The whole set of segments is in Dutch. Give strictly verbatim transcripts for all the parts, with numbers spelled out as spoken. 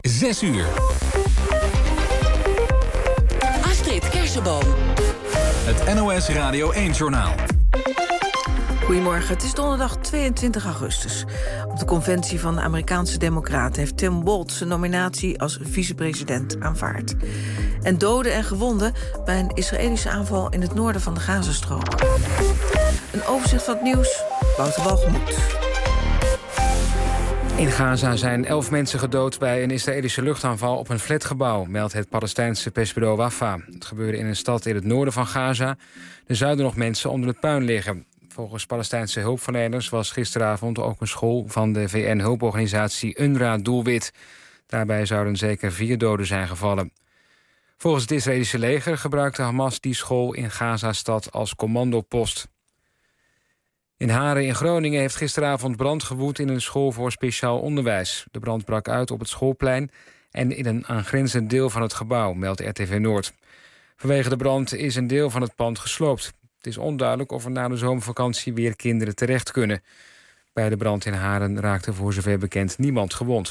zes uur. Astrid Kersenboom. Het N O S Radio één-journaal. Goedemorgen, het is donderdag tweeëntwintig augustus. Op de conventie van de Amerikaanse Democraten heeft Tim Walz zijn nominatie als vicepresident aanvaard. En doden en gewonden bij een Israëlische aanval in het noorden van de Gazastrook. Een overzicht van het nieuws, Wouter Walgemoed. In Gaza zijn elf mensen gedood bij een Israëlische luchtaanval op een flatgebouw, meldt het Palestijnse persbureau Wafa. Het gebeurde in een stad in het noorden van Gaza. Er zouden nog mensen onder het puin liggen. Volgens Palestijnse hulpverleners was gisteravond ook een school van de V N-hulporganisatie U N R W A doelwit. Daarbij zouden zeker vier doden zijn gevallen. Volgens het Israëlische leger gebruikte Hamas die school in Gaza-stad als commandopost. In Haren in Groningen heeft gisteravond brand gewoed in een school voor speciaal onderwijs. De brand brak uit op het schoolplein en in een aangrenzend deel van het gebouw, meldt R T V Noord. Vanwege de brand is een deel van het pand gesloopt. Het is onduidelijk of er na de zomervakantie weer kinderen terecht kunnen. Bij de brand in Haren raakte voor zover bekend niemand gewond.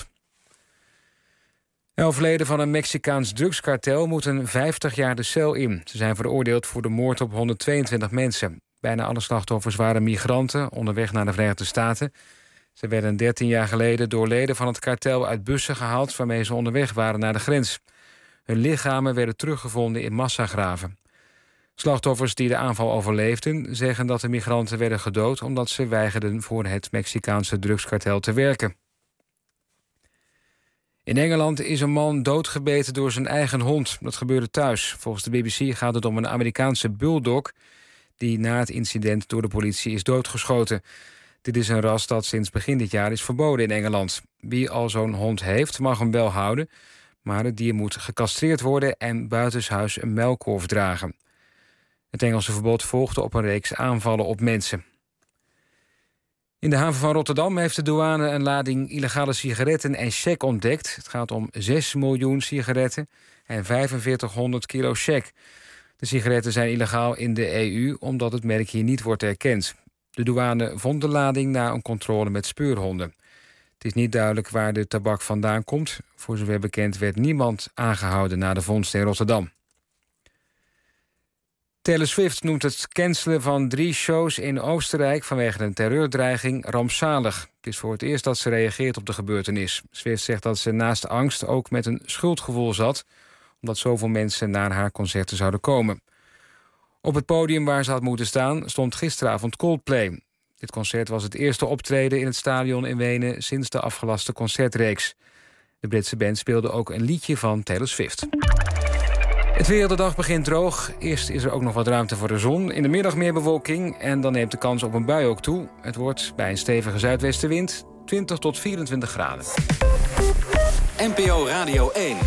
Elf leden van een Mexicaans drugskartel moeten vijftig jaar de cel in. Ze zijn veroordeeld voor de moord op honderdtweeëntwintig mensen. Bijna alle slachtoffers waren migranten onderweg naar de Verenigde Staten. Ze werden dertien jaar geleden door leden van het kartel uit bussen gehaald waarmee ze onderweg waren naar de grens. Hun lichamen werden teruggevonden in massagraven. Slachtoffers die de aanval overleefden zeggen dat de migranten werden gedood omdat ze weigerden voor het Mexicaanse drugskartel te werken. In Engeland is een man doodgebeten door zijn eigen hond. Dat gebeurde thuis. Volgens de B B C gaat het om een Amerikaanse bulldog die na het incident door de politie is doodgeschoten. Dit is een ras dat sinds begin dit jaar is verboden in Engeland. Wie al zo'n hond heeft mag hem wel houden, maar het dier moet gecastreerd worden en buitenshuis een muilkorf dragen. Het Engelse verbod volgde op een reeks aanvallen op mensen. In de haven van Rotterdam heeft de douane een lading illegale sigaretten en cheque ontdekt. Het gaat om zes miljoen sigaretten en vijfenveertighonderd kilo cheque. De sigaretten zijn illegaal in de E U omdat het merk hier niet wordt erkend. De douane vond de lading na een controle met speurhonden. Het is niet duidelijk waar de tabak vandaan komt. Voor zover bekend werd niemand aangehouden na de vondst in Rotterdam. Taylor Swift noemt het cancelen van drie shows in Oostenrijk vanwege een terreurdreiging rampzalig. Het is voor het eerst dat ze reageert op de gebeurtenis. Swift zegt dat ze naast angst ook met een schuldgevoel zat, omdat zoveel mensen naar haar concerten zouden komen. Op het podium waar ze had moeten staan stond gisteravond Coldplay. Dit concert was het eerste optreden in het stadion in Wenen sinds de afgelaste concertreeks. De Britse band speelde ook een liedje van Taylor Swift. Het weer, de dag begint droog. Eerst is er ook nog wat ruimte voor de zon. In de middag meer bewolking en dan neemt de kans op een bui ook toe. Het wordt bij een stevige zuidwestenwind twintig tot vierentwintig graden. N P O Radio één.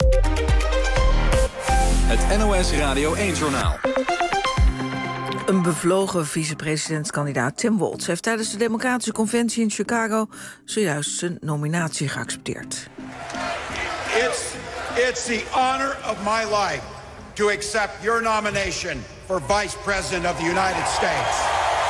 Het N O S Radio één-journaal. Een bevlogen vicepresidentskandidaat Tim Walz heeft tijdens de Democratische Conventie in Chicago zojuist zijn nominatie geaccepteerd. It's, it's the honor of my life to accept your nomination for Vice President of the United States.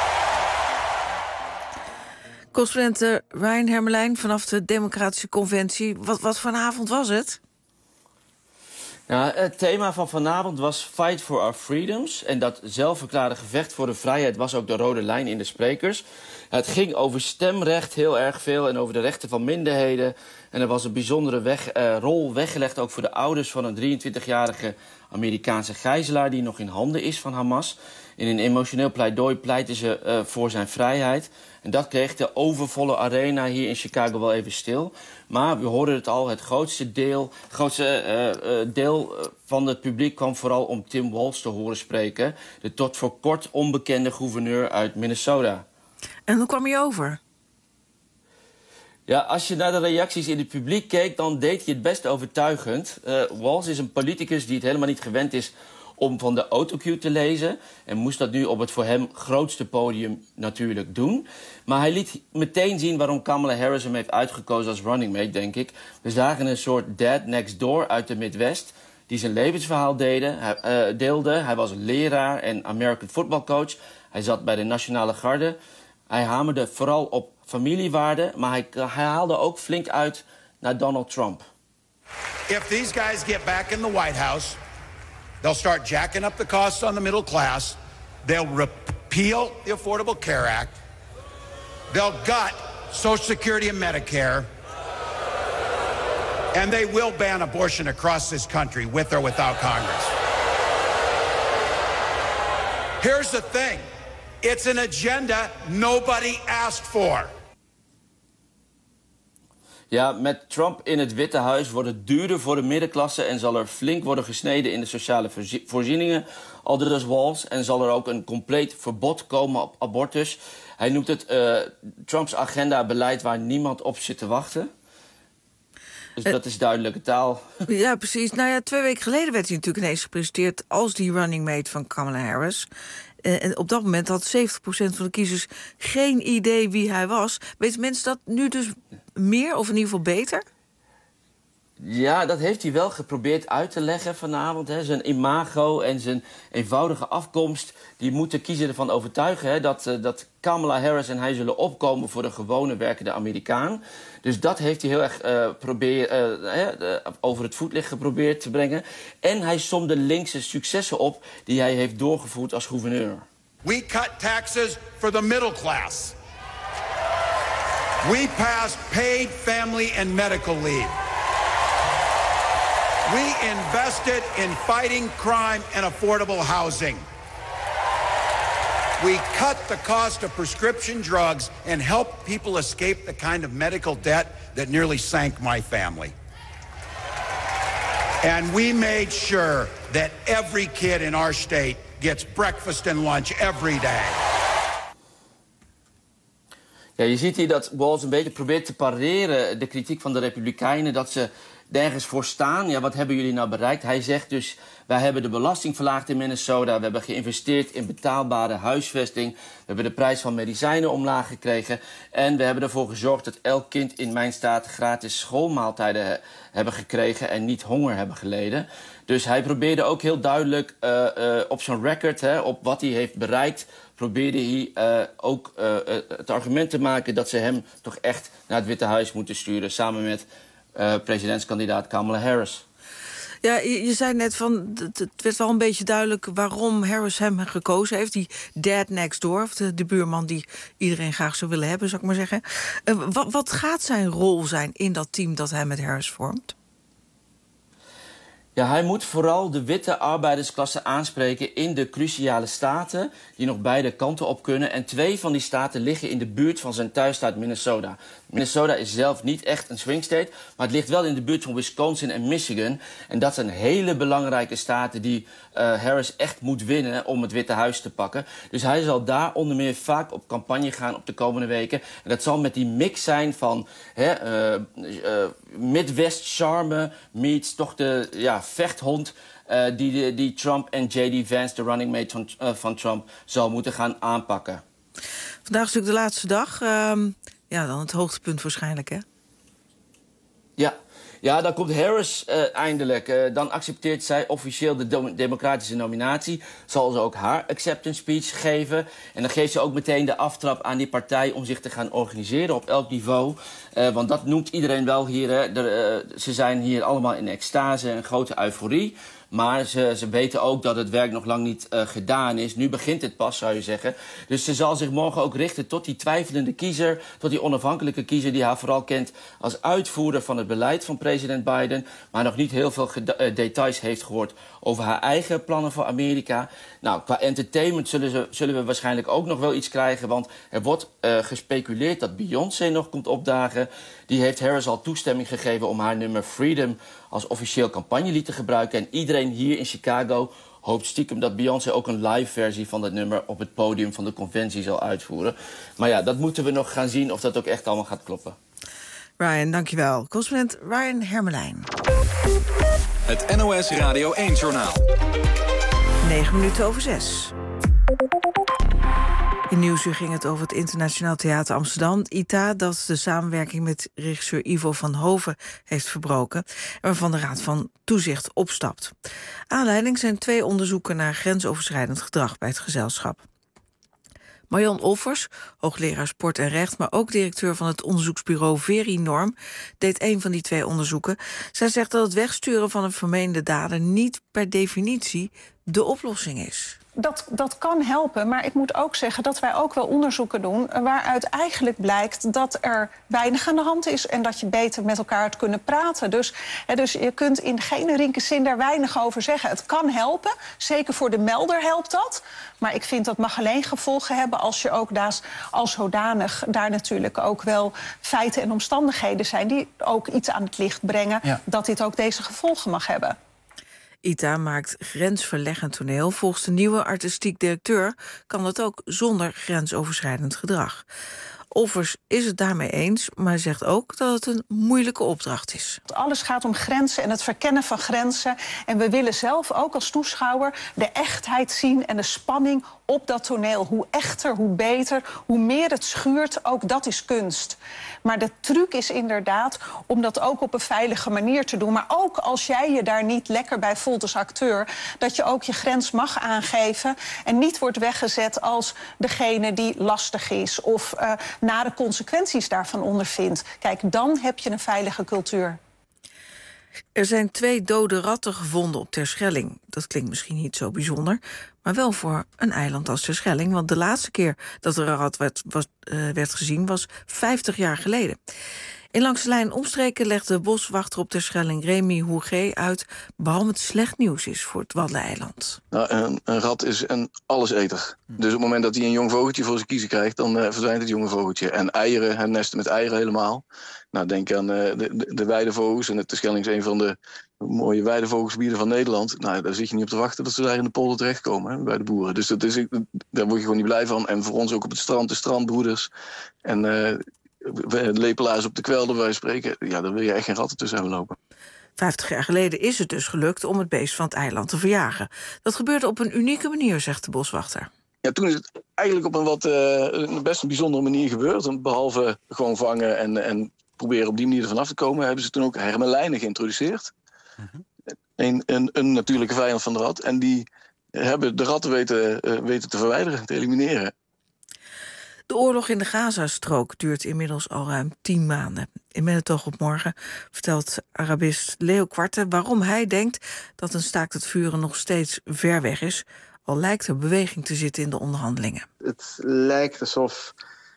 Correspondent Ryan Hermelijn vanaf de Democratische Conventie. Wat, wat voor een avond was het? Nou, het thema van vanavond was Fight for Our Freedoms. En dat zelfverklaarde gevecht voor de vrijheid was ook de rode lijn in de sprekers. Het ging over stemrecht heel erg veel en over de rechten van minderheden. En er was een bijzondere weg, uh, rol weggelegd ook voor de ouders van een drieëntwintigjarige Amerikaanse gijzelaar die nog in handen is van Hamas. In een emotioneel pleidooi pleitten ze uh, voor zijn vrijheid. En dat kreeg de overvolle arena hier in Chicago wel even stil. Maar we hoorden het al, het grootste deel, grootste, uh, uh, deel van het publiek kwam vooral om Tim Walz te horen spreken. De tot voor kort onbekende gouverneur uit Minnesota. En hoe kwam hij over? Ja, als je naar de reacties in het publiek keek, dan deed hij het best overtuigend. Uh, Walz is een politicus die het helemaal niet gewend is om van de autocue te lezen. En moest dat nu op het voor hem grootste podium natuurlijk doen. Maar hij liet meteen zien waarom Kamala Harris hem heeft uitgekozen als running mate, denk ik. We zagen een soort dad next door uit de Midwest die zijn levensverhaal deelde. Hij, uh, deelde. Hij was leraar en American football coach. Hij zat bij de Nationale Garde. Hij hamerde vooral op familiewaarden, maar hij, hij haalde ook flink uit naar Donald Trump. if these guys get back in the White House, they'll start jacking up the costs on the middle class. They'll repeal the Affordable Care Act. They'll gut Social Security and Medicare. And they will ban abortion across this country, with or without Congress. Here's the thing. It's an agenda nobody asked for. Ja, met Trump in het Witte Huis wordt het duurder voor de middenklasse en zal er flink worden gesneden in de sociale voorzieningen, aldus Walz, en zal er ook een compleet verbod komen op abortus. Hij noemt het uh, Trumps agenda beleid waar niemand op zit te wachten. Dus uh, dat is duidelijke taal. Ja, precies. Nou ja, twee weken geleden werd hij natuurlijk ineens gepresenteerd als die running mate van Kamala Harris. Uh, en op dat moment had zeventig procent van de kiezers geen idee wie hij was. Weten mensen dat nu dus meer of in ieder geval beter? Ja, dat heeft hij wel geprobeerd uit te leggen vanavond. Hè. Zijn imago en zijn eenvoudige afkomst, die moeten kiezer ervan overtuigen, hè, dat, uh, dat Kamala Harris en hij zullen opkomen voor de gewone werkende Amerikaan. Dus dat heeft hij heel erg uh, probeer, uh, uh, over het voetlicht geprobeerd te brengen. En hij somde linkse successen op die hij heeft doorgevoerd als gouverneur. We cut taxes for the middle class. We passed paid family and medical leave. We invested in fighting crime and affordable housing. We cut the cost of prescription drugs and helped people escape the kind of medical debt that nearly sank my family. And we made sure that every kid in our state gets breakfast and lunch every day. Ja, je ziet hier dat Walz een beetje probeert te pareren de kritiek van de Republikeinen, dat ze nergens voor staan. Ja, wat hebben jullie nou bereikt? Hij zegt dus, wij hebben de belasting verlaagd in Minnesota. We hebben geïnvesteerd in betaalbare huisvesting. We hebben de prijs van medicijnen omlaag gekregen. En we hebben ervoor gezorgd dat elk kind in mijn staat gratis schoolmaaltijden he- hebben gekregen en niet honger hebben geleden. Dus hij probeerde ook heel duidelijk uh, uh, op zijn record, hè, op wat hij heeft bereikt, probeerde hij uh, ook uh, het argument te maken dat ze hem toch echt naar het Witte Huis moeten sturen, samen met Uh, presidentskandidaat Kamala Harris. Ja, je, je zei net van, het, het werd wel een beetje duidelijk waarom Harris hem gekozen heeft. Die dad next door, of de, de buurman die iedereen graag zou willen hebben, zou ik maar zeggen. Uh, wat, wat gaat zijn rol zijn in dat team dat hij met Harris vormt? Ja, hij moet vooral de witte arbeidersklasse aanspreken in de cruciale staten die nog beide kanten op kunnen. En twee van die staten liggen in de buurt van zijn thuisstaat Minnesota. Minnesota is zelf niet echt een swing state, maar het ligt wel in de buurt van Wisconsin en Michigan. En dat zijn hele belangrijke staten die uh, Harris echt moet winnen om het Witte Huis te pakken. Dus hij zal daar onder meer vaak op campagne gaan op de komende weken. En dat zal met die mix zijn van hè, uh, uh, Midwest charme meets toch de ja, vechthond uh, die, die Trump en J D Vance, de running mate van, uh, van Trump, zal moeten gaan aanpakken. Vandaag is natuurlijk de laatste dag. Uh, ja, dan het hoogtepunt waarschijnlijk, hè? Ja. Ja, dan komt Harris uh, eindelijk. Uh, dan accepteert zij officieel de do- democratische nominatie. Zal ze ook haar acceptance speech geven. En dan geeft ze ook meteen de aftrap aan die partij om zich te gaan organiseren op elk niveau. Uh, want dat noemt iedereen wel hier. Hè. De, uh, ze zijn hier allemaal in extase en grote euforie. Maar ze, ze weten ook dat het werk nog lang niet uh, gedaan is. Nu begint het pas, zou je zeggen. Dus ze zal zich morgen ook richten tot die twijfelende kiezer, tot die onafhankelijke kiezer die haar vooral kent als uitvoerder van het beleid van president Biden, maar nog niet heel veel geda- uh, details heeft gehoord over haar eigen plannen voor Amerika. Nou, qua entertainment zullen, ze, zullen we waarschijnlijk ook nog wel iets krijgen, want er wordt uh, gespeculeerd dat Beyoncé nog komt opdagen. Die heeft Harris al toestemming gegeven om haar nummer Freedom als officieel campagnelied te gebruiken. En iedereen hier in Chicago hoopt stiekem dat Beyoncé ook een live versie van dat nummer op het podium van de conventie zal uitvoeren. Maar ja, dat moeten we nog gaan zien of dat ook echt allemaal gaat kloppen. Ryan, dankjewel. Correspondent Ryan Hermelijn. Het N O S Radio één-journaal. Negen minuten over zes. In Nieuwsuur ging het over het Internationaal Theater Amsterdam, I T A, dat de samenwerking met regisseur Ivo van Hoven heeft verbroken en waarvan de Raad van Toezicht opstapt. Aanleiding zijn twee onderzoeken naar grensoverschrijdend gedrag bij het gezelschap. Marjan Olvers, hoogleraar sport en recht, maar ook directeur van het onderzoeksbureau Verinorm, deed een van die twee onderzoeken. Zij zegt dat het wegsturen van een vermeende dader niet per definitie de oplossing is. Dat, dat kan helpen, maar ik moet ook zeggen dat wij ook wel onderzoeken doen waaruit eigenlijk blijkt dat er weinig aan de hand is en dat je beter met elkaar had kunnen praten. Dus, hè, dus je kunt in geen rinkende zin daar weinig over zeggen. Het kan helpen, zeker voor de melder helpt dat. Maar ik vind dat mag alleen gevolgen hebben als je ook daas, als zodanig daar natuurlijk ook wel feiten en omstandigheden zijn die ook iets aan het licht brengen, ja, dat dit ook deze gevolgen mag hebben. Ita maakt grensverleggend toneel. Volgens de nieuwe artistiek directeur kan dat ook zonder grensoverschrijdend gedrag. Olvers is het daarmee eens, maar zegt ook dat het een moeilijke opdracht is. Alles gaat om grenzen en het verkennen van grenzen. En we willen zelf ook als toeschouwer de echtheid zien en de spanning op dat toneel. Hoe echter, hoe beter, hoe meer het schuurt, ook dat is kunst. Maar de truc is inderdaad om dat ook op een veilige manier te doen. Maar ook als jij je daar niet lekker bij voelt als acteur, dat je ook je grens mag aangeven en niet wordt weggezet als degene die lastig is of uh, nare consequenties daarvan ondervindt. Kijk, dan heb je een veilige cultuur. Er zijn twee dode ratten gevonden op Terschelling. Dat klinkt misschien niet zo bijzonder, maar wel voor een eiland als Terschelling. Want de laatste keer dat er een rat werd, was, uh, werd gezien was vijftig jaar geleden. In Langs de Lijn omstreken legt de boswachter op Terschelling Remy Hoegé uit waarom het slecht nieuws is voor het Waddeneiland. Nou, een, een rat is een alleseter. Dus op het moment dat hij een jong vogeltje voor zijn kiezen krijgt, dan uh, verdwijnt het jonge vogeltje. En eieren, het nesten met eieren helemaal. Nou, denk aan uh, de, de, de weidevogels. En het Terschelling is een van de mooie weidevogelgebieden van Nederland. Nou, daar zit je niet op te wachten dat ze daar in de polder terechtkomen, hè, bij de boeren. Dus dat is, daar word je gewoon niet blij van. En voor ons ook op het strand, de strandbroeders. En uh, lepelaars op de kwelder, waar je spreken. Ja, daar wil je echt geen ratten tussen hebben lopen. Vijftig jaar geleden is het dus gelukt om het beest van het eiland te verjagen. Dat gebeurde op een unieke manier, zegt de boswachter. Ja, toen is het eigenlijk op een wat uh, best een bijzondere manier gebeurd. Behalve gewoon vangen en, en proberen op die manier ervan af te komen, hebben ze toen ook hermelijnen geïntroduceerd. Uh-huh. Een, een, een natuurlijke vijand van de rat. En die hebben de ratten weten, uh, weten te verwijderen, te elimineren. De oorlog in de Gazastrook duurt inmiddels al ruim tien maanden. In Met het oog op morgen vertelt Arabist Leo Quarte waarom hij denkt dat een staakt het vuren nog steeds ver weg is, al lijkt er beweging te zitten in de onderhandelingen. Het lijkt alsof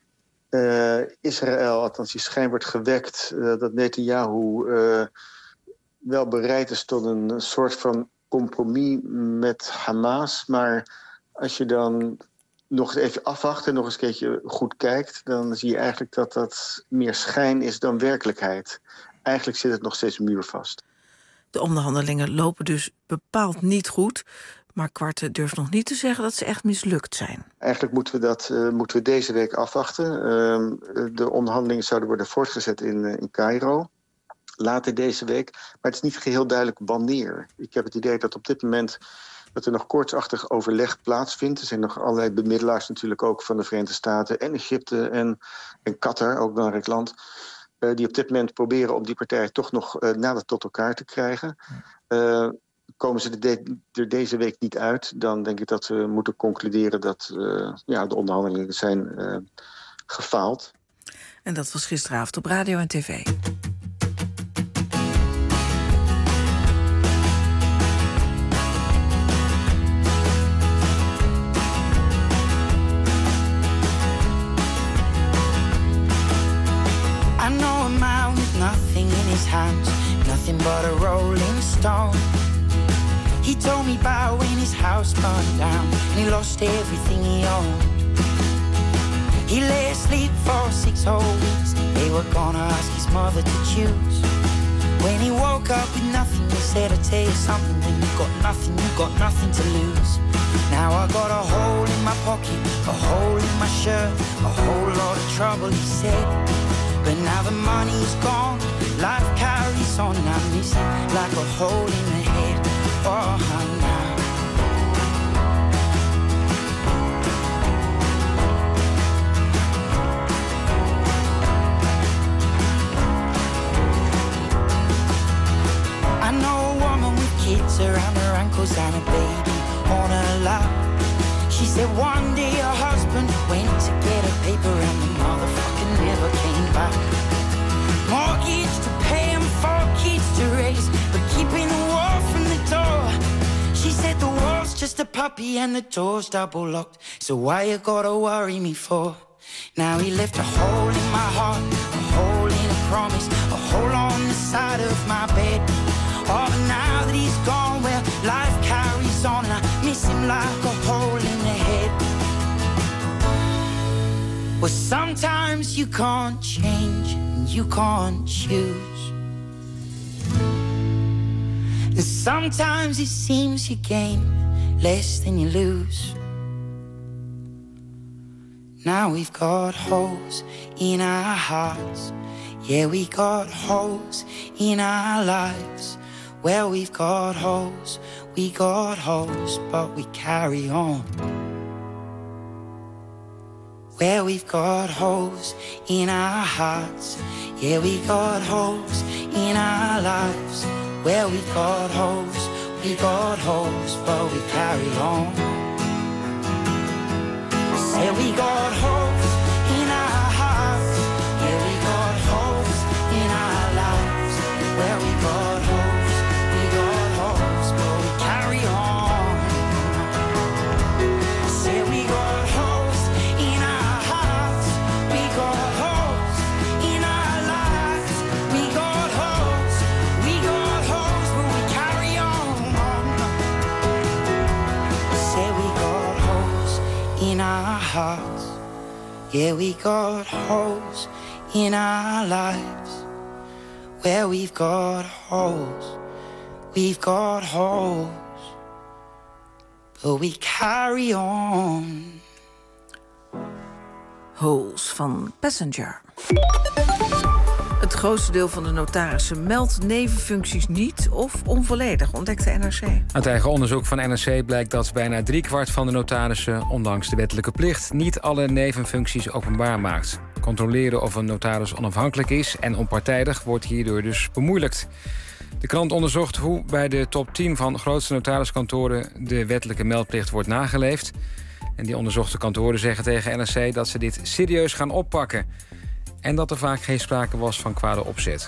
uh, Israël, althans die schijn wordt gewekt, uh, dat Netanyahu uh, wel bereid is tot een soort van compromis met Hamas. Maar als je dan nog eens even afwacht en nog eens een keertje goed kijkt, dan zie je eigenlijk dat dat meer schijn is dan werkelijkheid. Eigenlijk zit het nog steeds muurvast. De onderhandelingen lopen dus bepaald niet goed, maar Quarte durft nog niet te zeggen dat ze echt mislukt zijn. Eigenlijk moeten we dat uh, moeten we deze week afwachten. Uh, de onderhandelingen zouden worden voortgezet in, uh, in Cairo later deze week. Maar het is niet geheel duidelijk wanneer. Ik heb het idee dat op dit moment dat er nog koortsachtig overleg plaatsvindt. Er zijn nog allerlei bemiddelaars natuurlijk ook van de Verenigde Staten en Egypte en, en Qatar, ook een belangrijk land, uh, die op dit moment proberen om die partijen toch nog uh, nader tot elkaar te krijgen. Uh, komen ze er, de, er deze week niet uit, dan denk ik dat we moeten concluderen dat uh, ja, de onderhandelingen zijn uh, gefaald. En dat was gisteravond op radio en tv. Hands, nothing but a rolling stone. He told me about when his house burned down and he lost everything he owned. He lay asleep for six whole weeks. They were gonna ask his mother to choose. When he woke up with nothing, he said, I'll tell you something, when you got nothing, you got nothing to lose. Now I got a hole in my pocket, a hole in my shirt, a whole lot of trouble, he said. But now the money's gone, life carries on, and I miss it like a hole in the head. Oh, now. I know a woman with kids around her ankles and a baby on her lap. She said one day her husband went to get a paper and the motherfucker never came back. Mortgage to pay and four kids to raise, but keeping the wall from the door. She said the wall's just a puppy and the door's double locked, so why you gotta worry me for? Now he left a hole in my heart, a hole in a promise, a hole on the side of my bed. Oh, but now that he's gone, well, life carries on and I miss him like a hole in the head. Well, sometimes you can't change and you can't choose, and sometimes it seems you gain less than you lose. Now we've got holes in our hearts, yeah, we got holes in our lives. Well, we've got holes, we got holes, but we carry on. Well, we've got holes in our hearts, yeah, we got holes in our lives. Well, we've got holes, we got holes, but we carry on. Say we got holes in our hearts, yeah, we got holes in our lives. Well, we got holes, we got holes, but we carry on. Say we got holes in our hearts, we got holes in our lives. We got holes, we got holes, but we carry on. Say we got holes in our hearts, yeah, we got holes in our lives. Where we've got holes, we've got holes, but we carry on. Holes van Passenger. Het grootste deel van de notarissen meldt nevenfuncties niet of onvolledig, ontdekt de N R C. Uit eigen onderzoek van N R C blijkt dat bijna driekwart van de notarissen, ondanks de wettelijke plicht, niet alle nevenfuncties openbaar maakt. Controleren of een notaris onafhankelijk is en onpartijdig wordt hierdoor dus bemoeilijkt. De krant onderzocht hoe bij de top tien van grootste notariskantoren de wettelijke meldplicht wordt nageleefd. En die onderzochte kantoren zeggen tegen N R C dat ze dit serieus gaan oppakken. En dat er vaak geen sprake was van kwade opzet.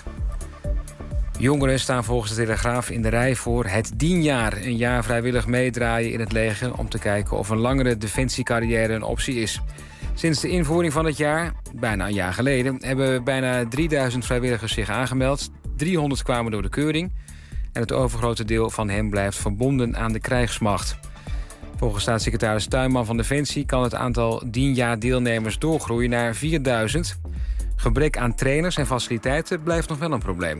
Jongeren staan volgens de Telegraaf in de rij voor het dienjaar. Een jaar vrijwillig meedraaien in het leger om te kijken of een langere defensiecarrière een optie is. Sinds de invoering van het jaar, bijna een jaar geleden, hebben bijna drieduizend vrijwilligers zich aangemeld. driehonderd kwamen door de keuring. En het overgrote deel van hen blijft verbonden aan de krijgsmacht. Volgens staatssecretaris Tuinman van Defensie kan het aantal dienjaardeelnemers doorgroeien naar vierduizend. Gebrek aan trainers en faciliteiten blijft nog wel een probleem.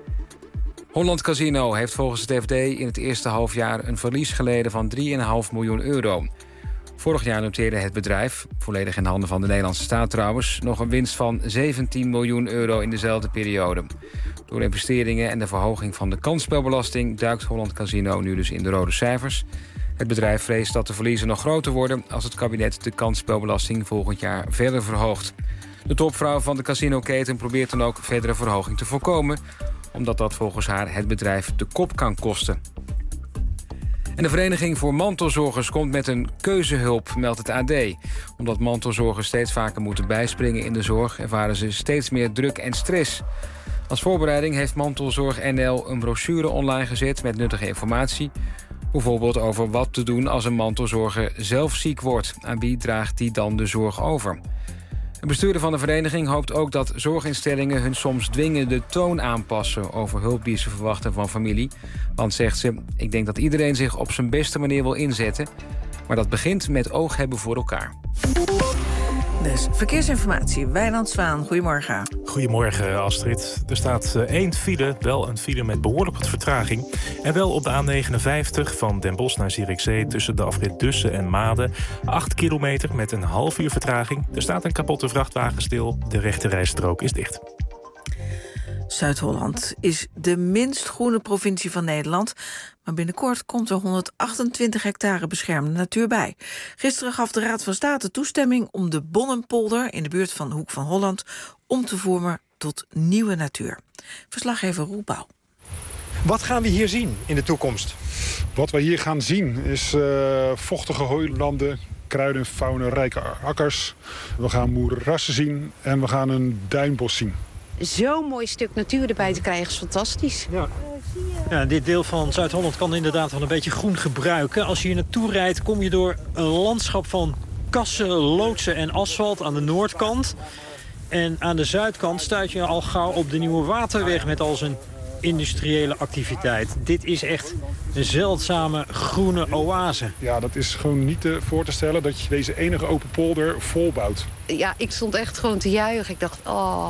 Holland Casino heeft volgens het F D in het eerste halfjaar een verlies geleden van drie komma vijf miljoen euro. Vorig jaar noteerde het bedrijf, volledig in handen van de Nederlandse staat trouwens, nog een winst van zeventien miljoen euro in dezelfde periode. Door investeringen en de verhoging van de kansspelbelasting duikt Holland Casino nu dus in de rode cijfers. Het bedrijf vreest dat de verliezen nog groter worden als het kabinet de kansspelbelasting volgend jaar verder verhoogt. De topvrouw van de casinoketen probeert dan ook verdere verhoging te voorkomen, omdat dat volgens haar het bedrijf de kop kan kosten. En de Vereniging voor Mantelzorgers komt met een keuzehulp, meldt het A D. Omdat mantelzorgers steeds vaker moeten bijspringen in de zorg, ervaren ze steeds meer druk en stress. Als voorbereiding heeft Mantelzorg N L een brochure online gezet met nuttige informatie. Bijvoorbeeld over wat te doen als een mantelzorger zelf ziek wordt. Aan wie draagt die dan de zorg over? Een bestuurder van de vereniging hoopt ook dat zorginstellingen hun soms dwingende toon aanpassen over hulp die ze verwachten van familie. Want, zegt ze, ik denk dat iedereen zich op zijn beste manier wil inzetten. Maar dat begint met oog hebben voor elkaar. Dus verkeersinformatie, Wijnand Zwaan, goedemorgen. Goedemorgen Astrid. Er staat één file, wel een file met behoorlijk wat vertraging. En wel op de A negenenvijftig van Den Bosch naar Zierikzee tussen de afrit Dussen en Maden. acht kilometer met een half uur vertraging. Er staat een kapotte vrachtwagen stil. De rechterrijstrook is dicht. Zuid-Holland is de minst groene provincie van Nederland. Maar binnenkort komt er honderdachtentwintig hectare beschermde natuur bij. Gisteren gaf de Raad van State toestemming om de Bonnenpolder in de buurt van Hoek van Holland om te vormen tot nieuwe natuur. Verslaggever Roel Pauw. Wat gaan we hier zien in de toekomst? Wat we hier gaan zien is uh, vochtige hooilanden, kruiden en fauna rijke akkers. We gaan moerassen zien en we gaan een duinbos zien. Zo'n mooi stuk natuur erbij te krijgen is fantastisch. Ja. Ja, dit deel van Zuid-Holland kan inderdaad wel een beetje groen gebruiken. Als je hier naartoe rijdt, kom je door een landschap van kassen, loodsen en asfalt aan de noordkant. En aan de zuidkant stuit je al gauw op de Nieuwe Waterweg met al zijn industriële activiteit. Dit is echt een zeldzame groene oase. Ja, dat is gewoon niet te voor te stellen dat je deze enige open polder volbouwt. Ja, ik stond echt gewoon te juichen. Ik dacht, oh,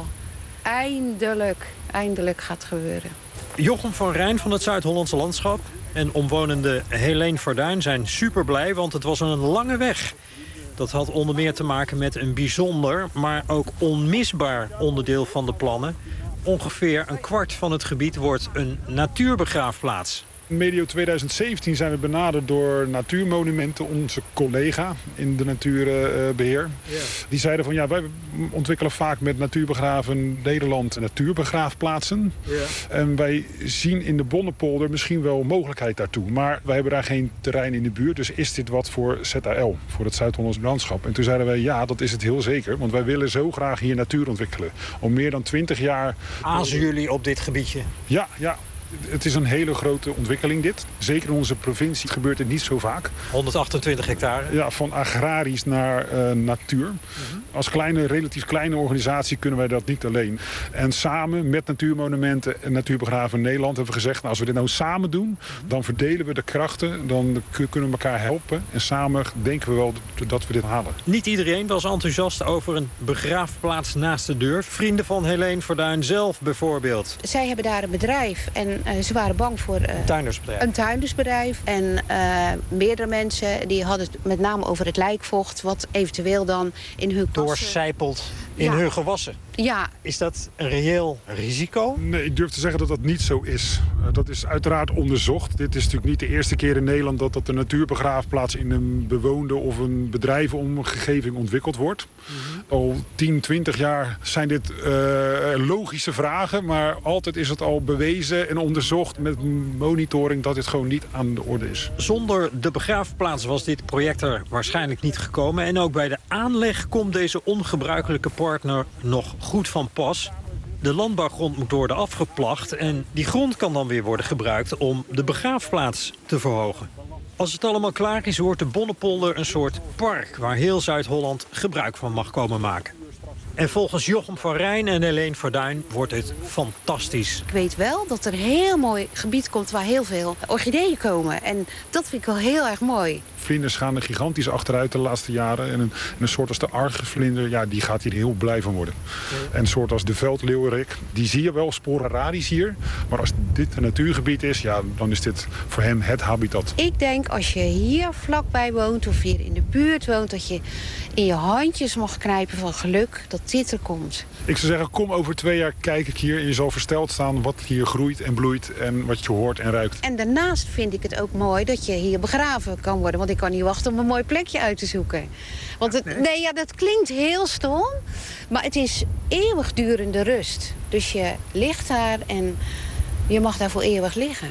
eindelijk, eindelijk gaat het gebeuren. Jochem van Rijn van het Zuid-Hollandse Landschap en omwonende Helene Verduin zijn super blij, want het was een lange weg. Dat had onder meer te maken met een bijzonder, maar ook onmisbaar onderdeel van de plannen. Ongeveer een kwart van het gebied wordt een natuurbegraafplaats. Medio tweeduizend zeventien zijn we benaderd door Natuurmonumenten, onze collega in de natuurbeheer. Uh, yeah. Die zeiden van ja, wij ontwikkelen vaak met Natuurbegraven Nederland natuurbegraafplaatsen. Yeah. En wij zien in de Bonnepolder misschien wel mogelijkheid daartoe. Maar wij hebben daar geen terrein in de buurt, dus is dit wat voor Z A L, voor het Zuid-Hollands landschap? En toen zeiden wij ja, dat is het heel zeker, want wij willen zo graag hier natuur ontwikkelen. Al meer dan twintig jaar... Azen jullie op dit gebiedje? Ja, ja. Het is een hele grote ontwikkeling dit. Zeker in onze provincie gebeurt het niet zo vaak. honderdachtentwintig hectare? Ja, van agrarisch naar uh, natuur. Mm-hmm. Als kleine, relatief kleine organisatie kunnen wij dat niet alleen. En samen met Natuurmonumenten en Natuurbegraven Nederland hebben we gezegd, nou, als we dit nou samen doen, mm-hmm. dan verdelen we de krachten, dan kunnen we elkaar helpen. En samen denken we wel dat we dit halen. Niet iedereen was enthousiast over een begraafplaats naast de deur. Vrienden van Helene Verduin zelf bijvoorbeeld. Zij hebben daar een bedrijf en Uh, ze waren bang voor uh, tuindersbedrijf. een tuindersbedrijf. En uh, meerdere mensen die hadden het met name over het lijkvocht, wat eventueel dan in hun kassen doorcijpelt in ja. hun gewassen. Ja. Is dat een reëel risico? Nee, ik durf te zeggen dat dat niet zo is. Uh, dat is uiteraard onderzocht. Dit is natuurlijk niet de eerste keer in Nederland dat dat een natuurbegraafplaats in een bewoonde of een bedrijvenomgeving ontwikkeld wordt. Mm-hmm. Al tien, twintig jaar zijn dit uh, logische vragen, maar altijd is het al bewezen en onderzocht met monitoring dat dit gewoon niet aan de orde is. Zonder de begraafplaats was dit project er waarschijnlijk niet gekomen. En ook bij de aanleg komt deze ongebruikelijke partner nog goed van pas. De landbouwgrond moet worden afgeplacht en die grond kan dan weer worden gebruikt om de begraafplaats te verhogen. Als het allemaal klaar is, wordt de Bonnepolder een soort park waar heel Zuid-Holland gebruik van mag komen maken. En volgens Jochem van Rijn en Helene Verduin wordt het fantastisch. Ik weet wel dat er een heel mooi gebied komt waar heel veel orchideeën komen. En dat vind ik wel heel erg mooi. Vlinders gaan er gigantisch achteruit de laatste jaren. En een, een soort als de argvlinder, ja, die gaat hier heel blij van worden. Ja. En een soort als de veldleeuwerik, die zie je wel sporadisch hier. Maar als dit een natuurgebied is, ja, dan is dit voor hem het habitat. Ik denk als je hier vlakbij woont of hier in de buurt woont, dat je in je handjes mag knijpen van geluk dat dit er komt. Ik zou zeggen, kom over twee jaar kijk ik hier en je zal versteld staan wat hier groeit en bloeit en wat je hoort en ruikt. En daarnaast vind ik het ook mooi dat je hier begraven kan worden. Want ik kan niet wachten om een mooi plekje uit te zoeken. Want het, nee, ja, dat klinkt heel stom, maar het is eeuwigdurende rust. Dus je ligt daar en je mag daar voor eeuwig liggen.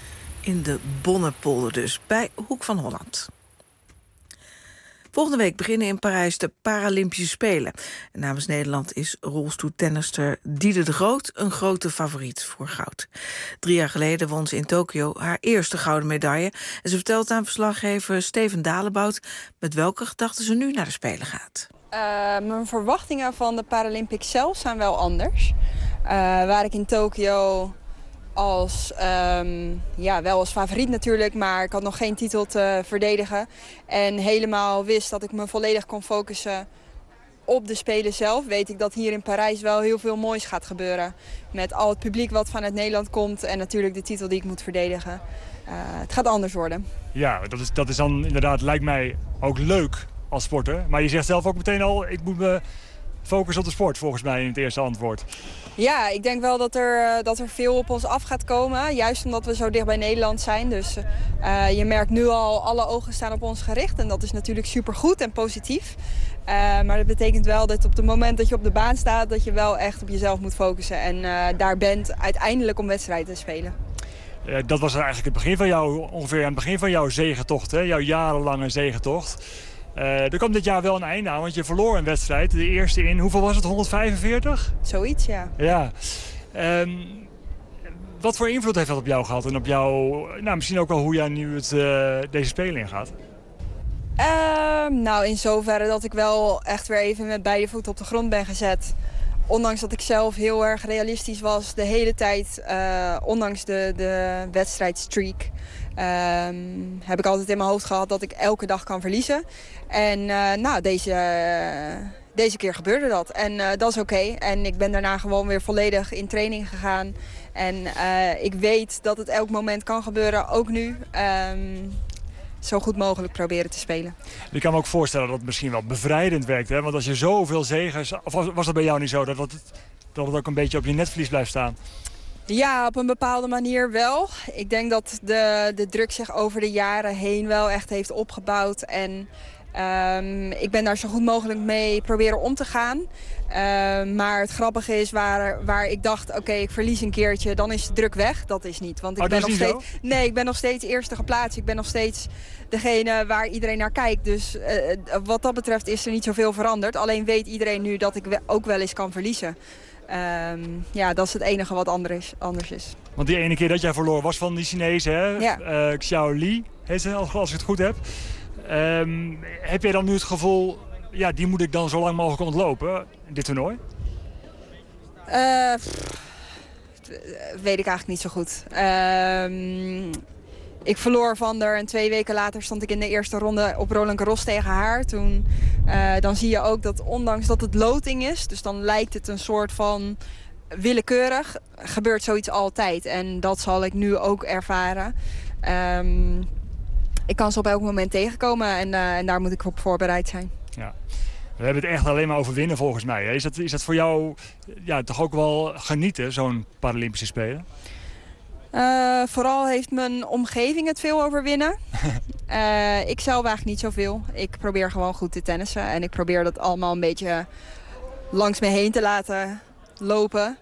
In de Bonnepolder dus, bij Hoek van Holland. Volgende week beginnen in Parijs de Paralympische Spelen. En namens Nederland is rolstoeltennister Diede de Groot een grote favoriet voor goud. Drie jaar geleden won ze in Tokio haar eerste gouden medaille. En ze vertelt aan verslaggever Steven Dalebout met welke gedachten ze nu naar de Spelen gaat. Uh, mijn verwachtingen van de Paralympics zelf zijn wel anders. Uh, waar ik in Tokio als, um, ja, wel als favoriet natuurlijk, maar ik had nog geen titel te verdedigen. En helemaal wist dat ik me volledig kon focussen op de Spelen zelf. Weet ik dat hier in Parijs wel heel veel moois gaat gebeuren. Met al het publiek wat vanuit Nederland komt en natuurlijk de titel die ik moet verdedigen. Uh, het gaat anders worden. Ja, dat is, dat is dan inderdaad, lijkt mij ook leuk als sporter. Maar je zegt zelf ook meteen al, ik moet me focussen op de sport volgens mij in het eerste antwoord. Ja, ik denk wel dat er, dat er veel op ons af gaat komen. Juist omdat we zo dicht bij Nederland zijn. Dus uh, je merkt nu al, alle ogen staan op ons gericht. En dat is natuurlijk supergoed en positief. Uh, maar dat betekent wel dat op het moment dat je op de baan staat, dat je wel echt op jezelf moet focussen. En uh, daar bent uiteindelijk om wedstrijden te spelen. Uh, dat was eigenlijk het begin van jou, ongeveer aan het begin van jouw zegentocht, hè? Jouw jarenlange zegentocht. Uh, er kwam dit jaar wel een einde aan, want je verloor een wedstrijd. De eerste in, hoeveel was het, honderdvijfenveertig? Zoiets, ja. Ja. Um, wat voor invloed heeft dat op jou gehad? En op jou, nou, misschien ook wel hoe jij nu het, uh, deze Spelen ingaat? Uh, nou, in zoverre dat ik wel echt weer even met beide voeten op de grond ben gezet. Ondanks dat ik zelf heel erg realistisch was de hele tijd, uh, ondanks de, de wedstrijdstreak, um, heb ik altijd in mijn hoofd gehad dat ik elke dag kan verliezen. En uh, nou, deze, uh, deze keer gebeurde dat. En uh, dat is oké. Okay. En ik ben daarna gewoon weer volledig in training gegaan. En uh, ik weet dat het elk moment kan gebeuren, ook nu. Um, zo goed mogelijk proberen te spelen. Ik kan me ook voorstellen dat het misschien wel bevrijdend werkt. Hè? Want als je zoveel zegens... Of was, was dat bij jou niet zo? Dat het, dat het ook een beetje op je netvlies blijft staan? Ja, op een bepaalde manier wel. Ik denk dat de, de druk zich over de jaren heen wel echt heeft opgebouwd. En um, ik ben daar zo goed mogelijk mee proberen om te gaan. Uh, maar het grappige is, waar, waar ik dacht, oké, okay, ik verlies een keertje, dan is de druk weg. Dat is niet. Want ik oh, ben nog steeds. Zo? Nee, ik ben nog steeds eerste geplaatst. Ik ben nog steeds degene waar iedereen naar kijkt. Dus uh, wat dat betreft is er niet zoveel veranderd. Alleen weet iedereen nu dat ik ook wel eens kan verliezen. Um, ja, dat is het enige wat anders, anders is. Want die ene keer dat jij verloor was van die Chinezen, hè? Ja. Uh, Xiao Li, heet ze, als ik het goed heb. Um, heb jij dan nu het gevoel, ja, die moet ik dan zo lang mogelijk ontlopen, dit toernooi? Uh, pff, weet ik eigenlijk niet zo goed. Uh, ik verloor van haar en twee weken later stond ik in de eerste ronde op Roland Garros tegen haar. Toen, uh, dan zie je ook dat ondanks dat het loting is, dus dan lijkt het een soort van willekeurig, gebeurt zoiets altijd. En dat zal ik nu ook ervaren. Um, ik kan ze op elk moment tegenkomen en, uh, en daar moet ik op voorbereid zijn. Ja. We hebben het echt alleen maar over winnen volgens mij. Is dat, is dat voor jou ja, toch ook wel genieten, zo'n Paralympische Spelen? Uh, vooral heeft mijn omgeving het veel over winnen. uh, ik zelf eigenlijk niet zoveel. Ik probeer gewoon goed te tennissen. En ik probeer dat allemaal een beetje langs me heen te laten lopen.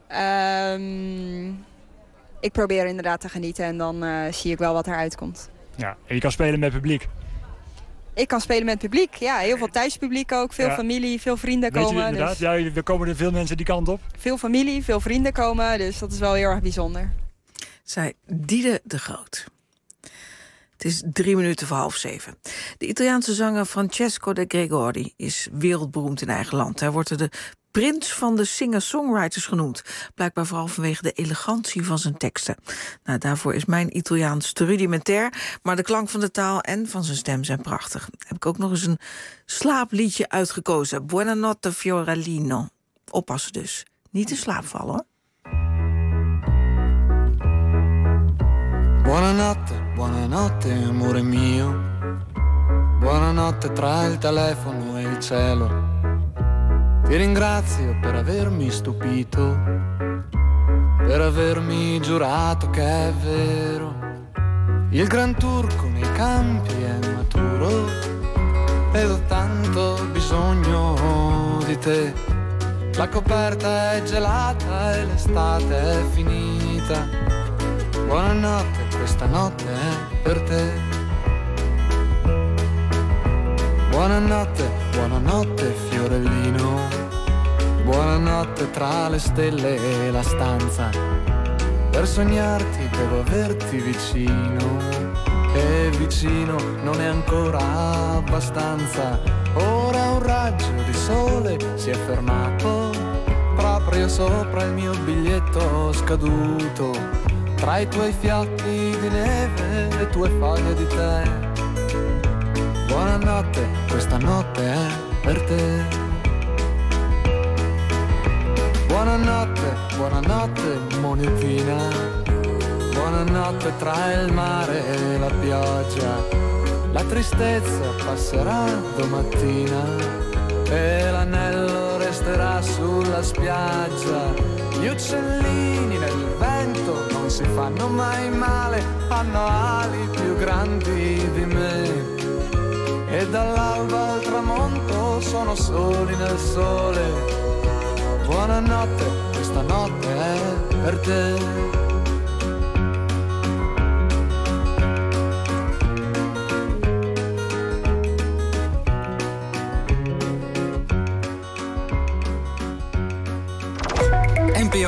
Uh, ik probeer inderdaad te genieten en dan uh, zie ik wel wat eruit komt. Ja, en je kan spelen met publiek. Ik kan spelen met publiek, ja. Heel veel thuispubliek ook. Veel ja. familie, veel vrienden Weet komen. Je, inderdaad, dus... ja, er komen er veel mensen die kant op. Veel familie, veel vrienden komen. Dus dat is wel heel erg bijzonder. Zei Diede de Groot. Het is drie minuten voor half zeven. De Italiaanse zanger Francesco De Gregori is wereldberoemd in eigen land. Hij wordt er de prins van de singer-songwriters genoemd. Blijkbaar vooral vanwege de elegantie van zijn teksten. Nou, daarvoor is mijn Italiaans te rudimentair, maar de klank van de taal en van zijn stem zijn prachtig. Heb ik ook nog eens een slaapliedje uitgekozen. Buonanotte Fiorellino. Oppassen dus. Niet in slaap vallen, hoor. Buonanotte, buonanotte amore mio. Buonanotte tra il telefono e il cielo. Ti ringrazio per avermi stupito, per avermi giurato che è vero. Il Gran Turco nei campi è maturo ed ho tanto bisogno di te. La coperta è gelata e l'estate è finita. Buonanotte, questa notte è per te. Buonanotte, buonanotte fiorellino. Buonanotte tra le stelle e la stanza. Per sognarti devo averti vicino. E vicino non è ancora abbastanza. Ora un raggio di sole si è fermato proprio sopra il mio biglietto scaduto. Tra i tuoi fiocchi di neve e le tue foglie di tè. Buonanotte, questa notte è per te. Buonanotte, buonanotte monetina. Buonanotte tra il mare e la pioggia. La tristezza passerà domattina e l'anello resterà sulla spiaggia. Gli uccellini nel vento non si fanno mai male, hanno ali più grandi di me. E dall'alba al tramonto sono soli nel sole. Buonanotte, questa notte è per te.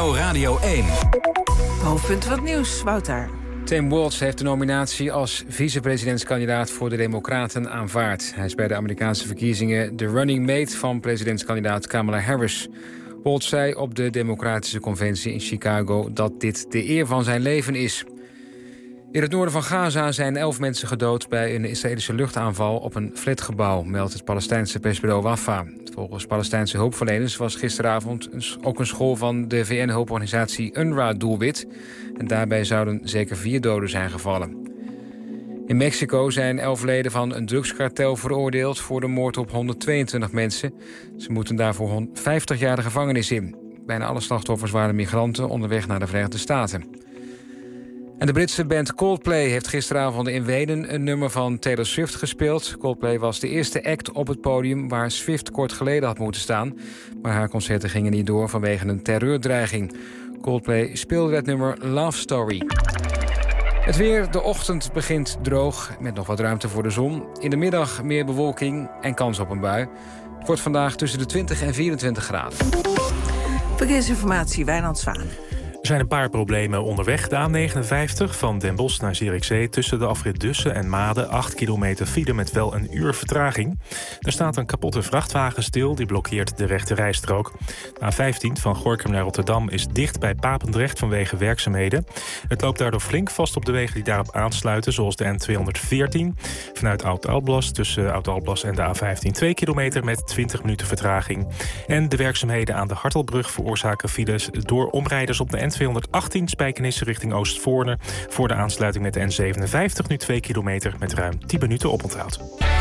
N O Radio één. Hoofdpunt wat nieuws, Wouter. Tim Walz heeft de nominatie als vicepresidentskandidaat voor de Democraten aanvaard. Hij is bij de Amerikaanse verkiezingen de running mate van presidentskandidaat Kamala Harris. Walz zei op de Democratische Conventie in Chicago dat dit de eer van zijn leven is. In het noorden van Gaza zijn elf mensen gedood bij een Israëlische luchtaanval op een flatgebouw, meldt het Palestijnse persbureau Wafa. Volgens Palestijnse hulpverleners was gisteravond ook een school van de V N-hulporganisatie U N R W A doelwit. En daarbij zouden zeker vier doden zijn gevallen. In Mexico zijn elf leden van een drugskartel veroordeeld voor de moord op honderdtweeëntwintig mensen. Ze moeten daarvoor vijftig jaar de gevangenis in. Bijna alle slachtoffers waren migranten onderweg naar de Verenigde Staten. En de Britse band Coldplay heeft gisteravond in Wenen een nummer van Taylor Swift gespeeld. Coldplay was de eerste act op het podium waar Swift kort geleden had moeten staan. Maar haar concerten gingen niet door vanwege een terreurdreiging. Coldplay speelde het nummer Love Story. Het weer, de ochtend begint droog met nog wat ruimte voor de zon. In de middag meer bewolking en kans op een bui. Het wordt vandaag tussen de twintig en vierentwintig graden. Verkeersinformatie, Wijnand Zwaan. Er zijn een paar problemen onderweg. De A negenenvijftig van Den Bosch naar Zierikzee tussen de afrit Dussen en Maden. acht kilometer file met wel een uur vertraging. Er staat een kapotte vrachtwagen stil, die blokkeert de rechte rijstrook. De A vijftien van Gorinchem naar Rotterdam is dicht bij Papendrecht vanwege werkzaamheden. Het loopt daardoor flink vast op de wegen die daarop aansluiten, zoals de N tweehonderdveertien. Vanuit Oud-Alblas tussen Oud-Alblas en de A vijftien twee kilometer met twintig minuten vertraging. En de werkzaamheden aan de Hartelbrug veroorzaken files door omrijders op de N tweehonderdachttien Spijkenisse richting Oostvoorne. Voor de aansluiting met de N zevenenvijftig nu twee kilometer met ruim tien minuten oponthoud.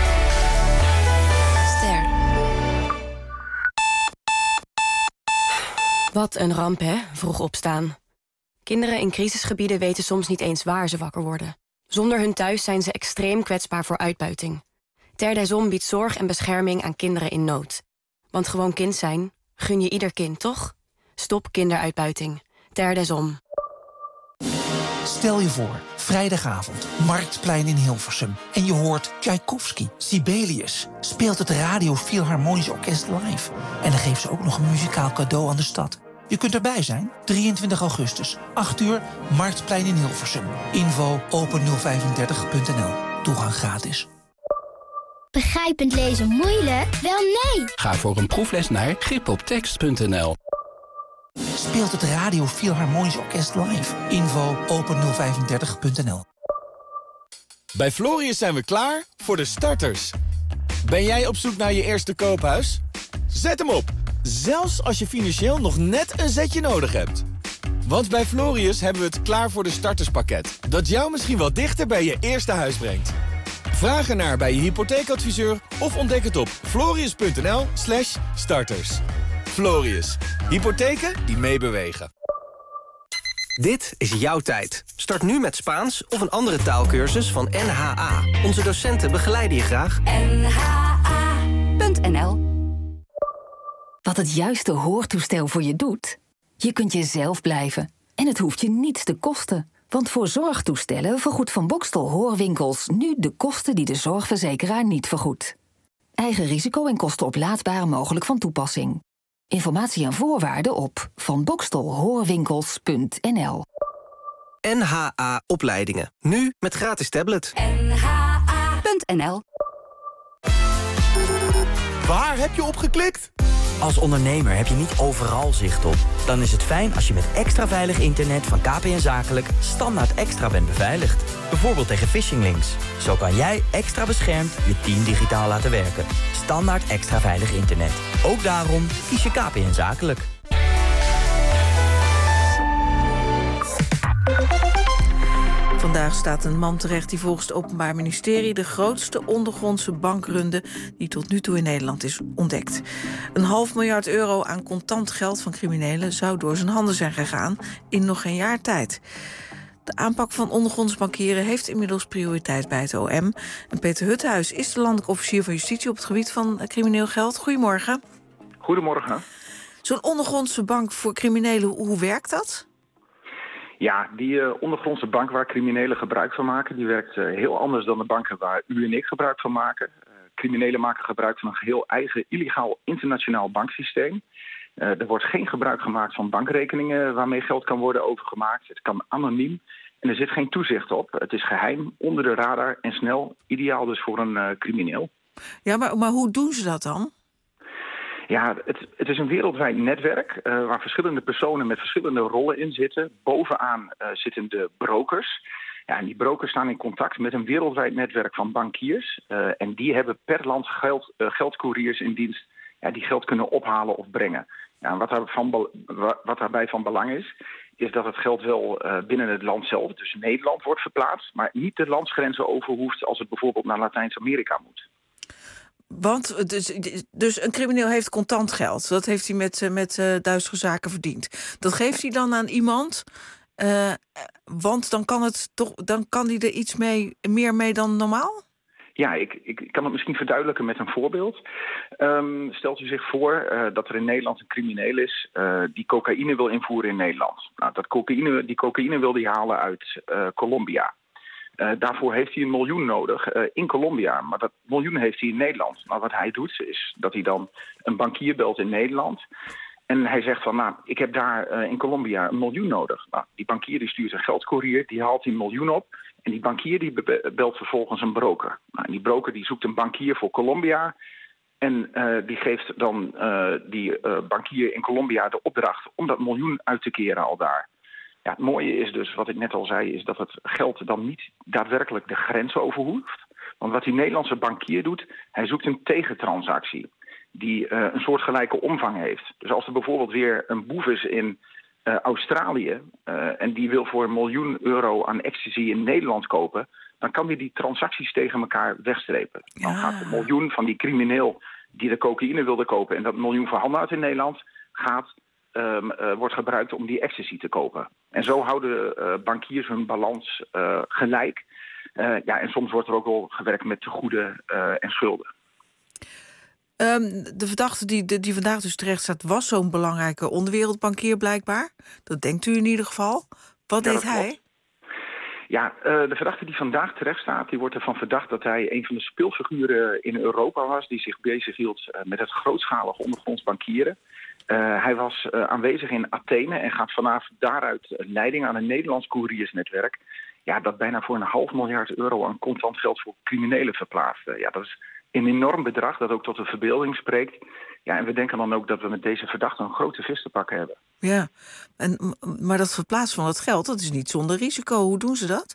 Ster. Wat een ramp, hè? Vroeg opstaan. Kinderen in crisisgebieden weten soms niet eens waar ze wakker worden. Zonder hun thuis zijn ze extreem kwetsbaar voor uitbuiting. Terre des Hommes biedt zorg en bescherming aan kinderen in nood. Want gewoon kind zijn, gun je ieder kind, toch? Stop kinderuitbuiting. Terre des Hommes. Stel je voor, vrijdagavond, Marktplein in Hilversum. En je hoort Tchaikovsky, Sibelius. Speelt het Radio Philharmonisch Orkest live. En dan geeft ze ook nog een muzikaal cadeau aan de stad. Je kunt erbij zijn, drieëntwintig augustus, acht uur, Marktplein in Hilversum. Info open nul vijfendertig punt n l. Toegang gratis. Begrijpend lezen moeilijk? Wel nee! Ga voor een proefles naar grip op tekst punt n l. Speelt het Radio Philharmonisch Orkest live. Info open nul vijfendertig punt n l. Bij Florius zijn we klaar voor de starters. Ben jij op zoek naar je eerste koophuis? Zet hem op, zelfs als je financieel nog net een zetje nodig hebt. Want bij Florius hebben we het klaar voor de starterspakket, dat jou misschien wel dichter bij je eerste huis brengt. Vraag ernaar bij je hypotheekadviseur of ontdek het op florius punt n l slash starters. Florius. Hypotheken die meebewegen. Dit is jouw tijd. Start nu met Spaans of een andere taalkursus van N H A. Onze docenten begeleiden je graag. N H A punt n l. Wat het juiste hoortoestel voor je doet? Je kunt jezelf blijven. En het hoeft je niets te kosten. Want voor zorgtoestellen vergoedt Van Boxtel Hoorwinkels nu de kosten die de zorgverzekeraar niet vergoedt. Eigen risico en kosten oplaadbare mogelijk van toepassing. Informatie en voorwaarden op van boxtel hoorwinkels punt n l. N H A Opleidingen. Nu met gratis tablet. N H A punt n l. Waar heb je op geklikt? Als ondernemer heb je niet overal zicht op. Dan is het fijn als je met extra veilig internet van K P N Zakelijk standaard extra bent beveiligd. Bijvoorbeeld tegen phishing links. Zo kan jij extra beschermd je team digitaal laten werken. Standaard extra veilig internet. Ook daarom kies je K P N Zakelijk. Vandaag staat een man terecht die volgens het Openbaar Ministerie de grootste ondergrondse bankrunde die tot nu toe in Nederland is ontdekt. Een half miljard euro aan contant geld van criminelen zou door zijn handen zijn gegaan in nog geen jaar tijd. De aanpak van ondergronds bankieren heeft inmiddels prioriteit bij het O M. En Peter Huthuis is de landelijk officier van justitie op het gebied van crimineel geld. Goedemorgen. Goedemorgen. Zo'n ondergrondse bank voor criminelen, hoe werkt dat? Ja, die uh, ondergrondse bank waar criminelen gebruik van maken, die werkt uh, heel anders dan de banken waar u en ik gebruik van maken. Uh, criminelen maken gebruik van een geheel eigen illegaal internationaal banksysteem. Uh, er wordt geen gebruik gemaakt van bankrekeningen waarmee geld kan worden overgemaakt. Het kan anoniem en er zit geen toezicht op. Het is geheim, onder de radar en snel. Ideaal dus voor een uh, crimineel. Ja, maar, maar hoe doen ze dat dan? Ja, het, het is een wereldwijd netwerk uh, waar verschillende personen met verschillende rollen in zitten. Bovenaan uh, zitten de brokers. Ja, en die brokers staan in contact met een wereldwijd netwerk van bankiers. Uh, en die hebben per land geld, uh, geldcouriers in dienst ja, die geld kunnen ophalen of brengen. Ja, en wat, daar van, wat daarbij van belang is, is dat het geld wel uh, binnen het land zelf, dus Nederland, wordt verplaatst, maar niet de landsgrenzen over hoeft als het bijvoorbeeld naar Latijns-Amerika moet. Want dus, dus een crimineel heeft contant geld. Dat heeft hij met, met uh, duistere zaken verdiend. Dat geeft hij dan aan iemand. Uh, want dan kan, het toch, dan kan hij er iets mee, meer mee dan normaal? Ja, ik, ik, ik kan het misschien verduidelijken met een voorbeeld. Um, stelt u zich voor uh, dat er in Nederland een crimineel is uh, die cocaïne wil invoeren in Nederland. Nou, dat cocaïne, die cocaïne wil hij halen uit uh, Colombia. Uh, daarvoor heeft hij een miljoen nodig uh, in Colombia. Maar dat miljoen heeft hij in Nederland. Maar wat hij doet is dat hij dan een bankier belt in Nederland. En hij zegt van, nou, ik heb daar uh, in Colombia een miljoen nodig. Nou, die bankier die stuurt een geldcourier, die haalt die miljoen op. En die bankier die be- belt vervolgens een broker. Nou, en die broker die zoekt een bankier voor Colombia. En uh, die geeft dan uh, die uh, bankier in Colombia de opdracht om dat miljoen uit te keren al daar. Ja, het mooie is dus, wat ik net al zei, is dat het geld dan niet daadwerkelijk de grens over hoeft. Want wat die Nederlandse bankier doet, hij zoekt een tegentransactie die uh, een soortgelijke omvang heeft. Dus als er bijvoorbeeld weer een boef is in uh, Australië uh, en die wil voor een miljoen euro aan ecstasy in Nederland kopen, dan kan hij die transacties tegen elkaar wegstrepen. Ja. Dan gaat het miljoen van die crimineel die de cocaïne wilde kopen en dat miljoen verhandeld in Nederland gaat Um, uh, wordt gebruikt om die ecstasy te kopen. En zo houden uh, bankiers hun balans uh, gelijk. Uh, ja, en soms wordt er ook wel gewerkt met tegoeden uh, en schulden. Um, de verdachte die, die, die vandaag dus terecht staat, was zo'n belangrijke onderwereldbankier blijkbaar. Dat denkt u in ieder geval. Wat ja, deed hij? Klopt. Ja, uh, de verdachte die vandaag terecht staat, die wordt ervan verdacht dat hij een van de speelfiguren in Europa was, die zich bezighield uh, met het grootschalig ondergronds bankieren. Uh, hij was uh, aanwezig in Athene en gaat vanaf daaruit leiding aan een Nederlands couriersnetwerk. Ja, dat bijna voor een half miljard euro aan contant geld voor criminelen verplaatst. Uh, ja, dat is een enorm bedrag dat ook tot de verbeelding spreekt. Ja, en we denken dan ook dat we met deze verdachte een grote vis te pakken hebben. Ja, en, maar dat verplaatsen van dat geld, dat is niet zonder risico. Hoe doen ze dat?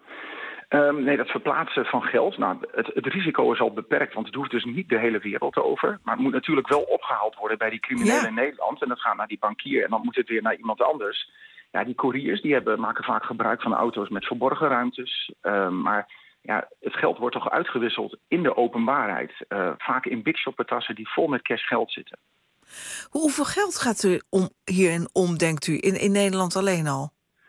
Um, nee, dat verplaatsen van geld, nou, het, het risico is al beperkt, want het hoeft dus niet de hele wereld over. Maar het moet natuurlijk wel opgehaald worden bij die criminelen ja. in Nederland. En dat gaat naar die bankier en dan moet het weer naar iemand anders. Ja, die couriers die hebben, maken vaak gebruik van auto's met verborgen ruimtes. Um, maar ja, het geld wordt toch uitgewisseld in de openbaarheid. Uh, vaak in big shoppertassen die vol met cash geld zitten. Hoeveel geld gaat u om, hierin om, denkt u, in, in Nederland alleen al?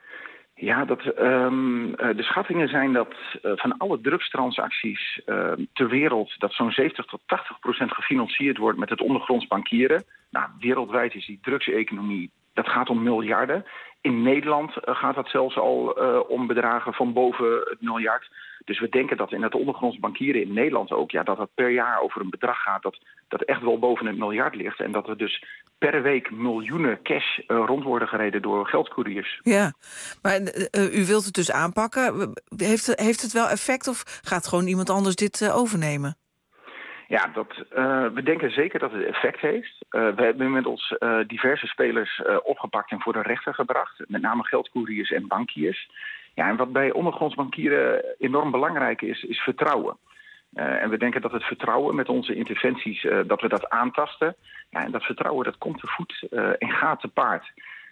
Ja, dat, um, uh, de schattingen zijn dat uh, van alle drugstransacties uh, ter wereld, dat zo'n zeventig tot tachtig procent gefinancierd wordt met het ondergronds bankieren. Nou, wereldwijd is die drugseconomie, dat gaat om miljarden. In Nederland uh, gaat dat zelfs al uh, om bedragen van boven het miljard. Dus we denken dat in het ondergronds bankieren in Nederland ook, ja, dat het per jaar over een bedrag gaat dat, dat echt wel boven het miljard ligt. En dat er dus per week miljoenen cash uh, rond worden gereden door geldcouriers. Ja, maar uh, u wilt het dus aanpakken. Heeft, heeft het wel effect of gaat gewoon iemand anders dit uh, overnemen? Ja, dat, uh, we denken zeker dat het effect heeft. Uh, we hebben inmiddels uh, diverse spelers uh, opgepakt en voor de rechter gebracht. Met name geldcouriers en bankiers. Ja, en wat bij ondergronds bankieren enorm belangrijk is, is vertrouwen. Uh, en we denken dat het vertrouwen met onze interventies, uh, dat we dat aantasten. Ja, en dat vertrouwen dat komt te voet uh, en gaat te paard.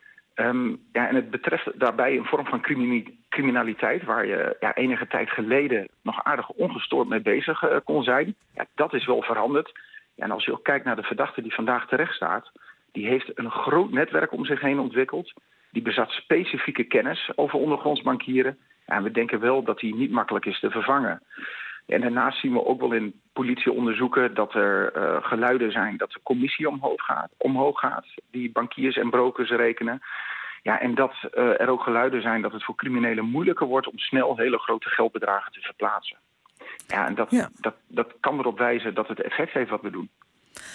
Um, ja, en het betreft daarbij een vorm van crimini- criminaliteit waar je ja, enige tijd geleden nog aardig ongestoord mee bezig uh, kon zijn. Ja, dat is wel veranderd. Ja, en als je ook kijkt naar de verdachte die vandaag terecht staat, die heeft een groot netwerk om zich heen ontwikkeld. Die bezat specifieke kennis over ondergronds bankieren. Ja, en we denken wel dat die niet makkelijk is te vervangen. En daarnaast zien we ook wel in politieonderzoeken dat er uh, geluiden zijn dat de commissie omhoog gaat, omhoog gaat, die bankiers en brokers rekenen. Ja, en dat uh, er ook geluiden zijn dat het voor criminelen moeilijker wordt om snel hele grote geldbedragen te verplaatsen. Ja, en dat, ja. dat, dat kan erop wijzen dat het effect heeft wat we doen.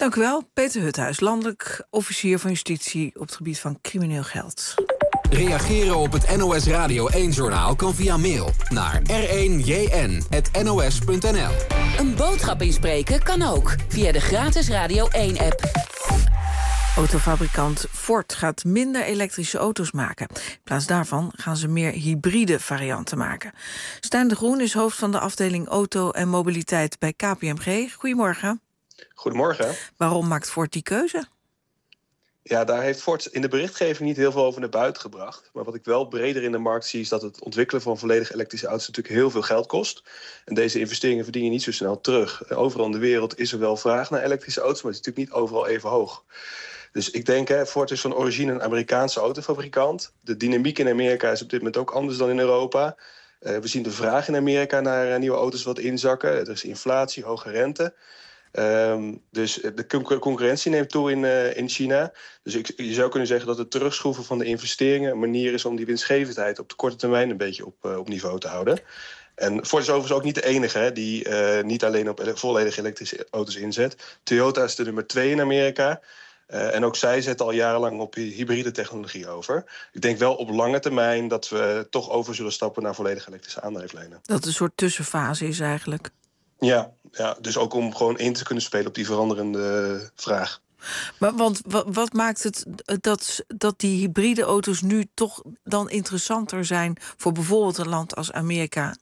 Dank u wel, Peter Huthuis, landelijk officier van justitie op het gebied van crimineel geld. Reageren op het N O S Radio één-journaal kan via mail naar r één j n punt n o s punt n l. Een boodschap inspreken kan ook via de gratis Radio één-app. Autofabrikant Ford gaat minder elektrische auto's maken. In plaats daarvan gaan ze meer hybride varianten maken. Stijn de Groen is hoofd van de afdeling Auto en Mobiliteit bij K P M G. Goedemorgen. Goedemorgen. Waarom maakt Ford die keuze? Ja, daar heeft Ford in de berichtgeving niet heel veel over naar buiten gebracht. Maar wat ik wel breder in de markt zie is dat het ontwikkelen van volledig elektrische auto's natuurlijk heel veel geld kost. En deze investeringen verdien je niet zo snel terug. Overal in de wereld is er wel vraag naar elektrische auto's, maar het is natuurlijk niet overal even hoog. Dus ik denk, hè, Ford is van origine een Amerikaanse autofabrikant. De dynamiek in Amerika is op dit moment ook anders dan in Europa. Uh, we zien de vraag in Amerika naar uh, nieuwe auto's wat inzakken. Er is inflatie, hoge rente. Um, dus de concurrentie neemt toe in, uh, in China. Dus ik, je zou kunnen zeggen dat het terugschroeven van de investeringen een manier is om die winstgevendheid op de korte termijn een beetje op, uh, op niveau te houden. En Ford is overigens ook niet de enige hè, die uh, niet alleen op ele- volledig elektrische auto's inzet. Toyota is de nummer twee in Amerika. Uh, en ook zij zetten al jarenlang op hybride technologie over. Ik denk wel op lange termijn dat we toch over zullen stappen naar volledig elektrische aandrijflijnen. Dat het een soort tussenfase is eigenlijk. Ja, ja, dus ook om gewoon in te kunnen spelen op die veranderende vraag. Maar want wat, wat maakt het dat, dat die hybride auto's nu toch dan interessanter zijn voor bijvoorbeeld een land als Amerika?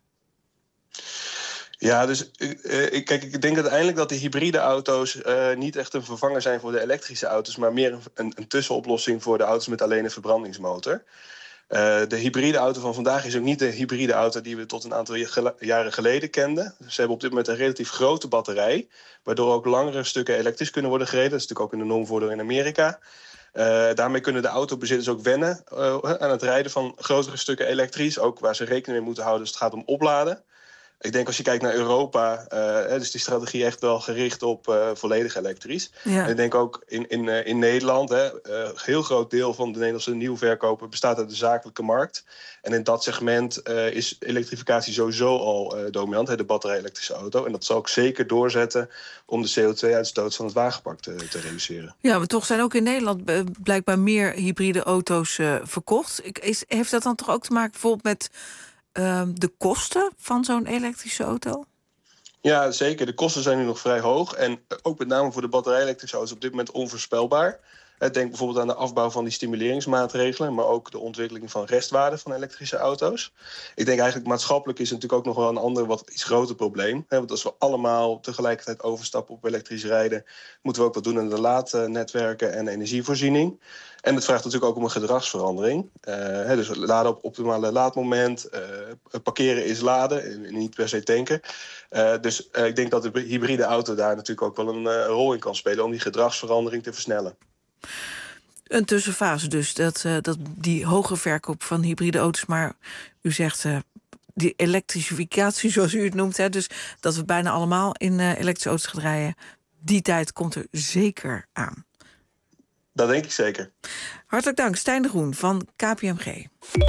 Ja, dus uh, kijk, ik denk uiteindelijk dat de hybride auto's uh, niet echt een vervanger zijn voor de elektrische auto's, maar meer een, een tussenoplossing voor de auto's met alleen een verbrandingsmotor. Uh, de hybride auto van vandaag is ook niet de hybride auto die we tot een aantal jaren geleden kenden. Ze hebben op dit moment een relatief grote batterij, waardoor ook langere stukken elektrisch kunnen worden gereden. Dat is natuurlijk ook een enorm voordeel in Amerika. Uh, daarmee kunnen de autobezitters ook wennen uh, aan het rijden van grotere stukken elektrisch, ook waar ze rekening mee moeten houden als het gaat om opladen. Ik denk als je kijkt naar Europa, uh, dus die strategie echt wel gericht op uh, volledig elektrisch. Ja. En ik denk ook in, in, uh, in Nederland, hè, uh, een heel groot deel van de Nederlandse nieuwverkoper bestaat uit de zakelijke markt. En in dat segment uh, is elektrificatie sowieso al uh, dominant, hè, de batterij-elektrische auto. En dat zal ook zeker doorzetten om de C O twee uitstoot van het wagenpark te, te reduceren. Ja, maar toch zijn ook in Nederland uh, blijkbaar meer hybride auto's uh, verkocht. Ik, is, heeft dat dan toch ook te maken bijvoorbeeld met Uh, de kosten van zo'n elektrische auto? Ja, zeker. De kosten zijn nu nog vrij hoog. En ook met name voor de batterij-elektrische auto's op dit moment onvoorspelbaar. Denk bijvoorbeeld aan de afbouw van die stimuleringsmaatregelen, maar ook de ontwikkeling van restwaarde van elektrische auto's. Ik denk eigenlijk maatschappelijk is het natuurlijk ook nog wel een ander, wat iets groter probleem. Want als we allemaal tegelijkertijd overstappen op elektrisch rijden, moeten we ook wat doen aan de laadnetwerken en energievoorziening. En het vraagt natuurlijk ook om een gedragsverandering. Uh, hè, dus laden op optimale laadmoment, uh, parkeren is laden, niet per se tanken. Uh, dus uh, ik denk dat de hybride auto daar natuurlijk ook wel een uh, rol in kan spelen om die gedragsverandering te versnellen. Een tussenfase dus, dat, uh, dat die hoge verkoop van hybride auto's, maar u zegt uh, die elektrificatie zoals u het noemt, hè, dus dat we bijna allemaal in uh, elektrische auto's gaan rijden, die tijd komt er zeker aan. Dat denk ik zeker. Hartelijk dank, Stijn de Groen van K P M G.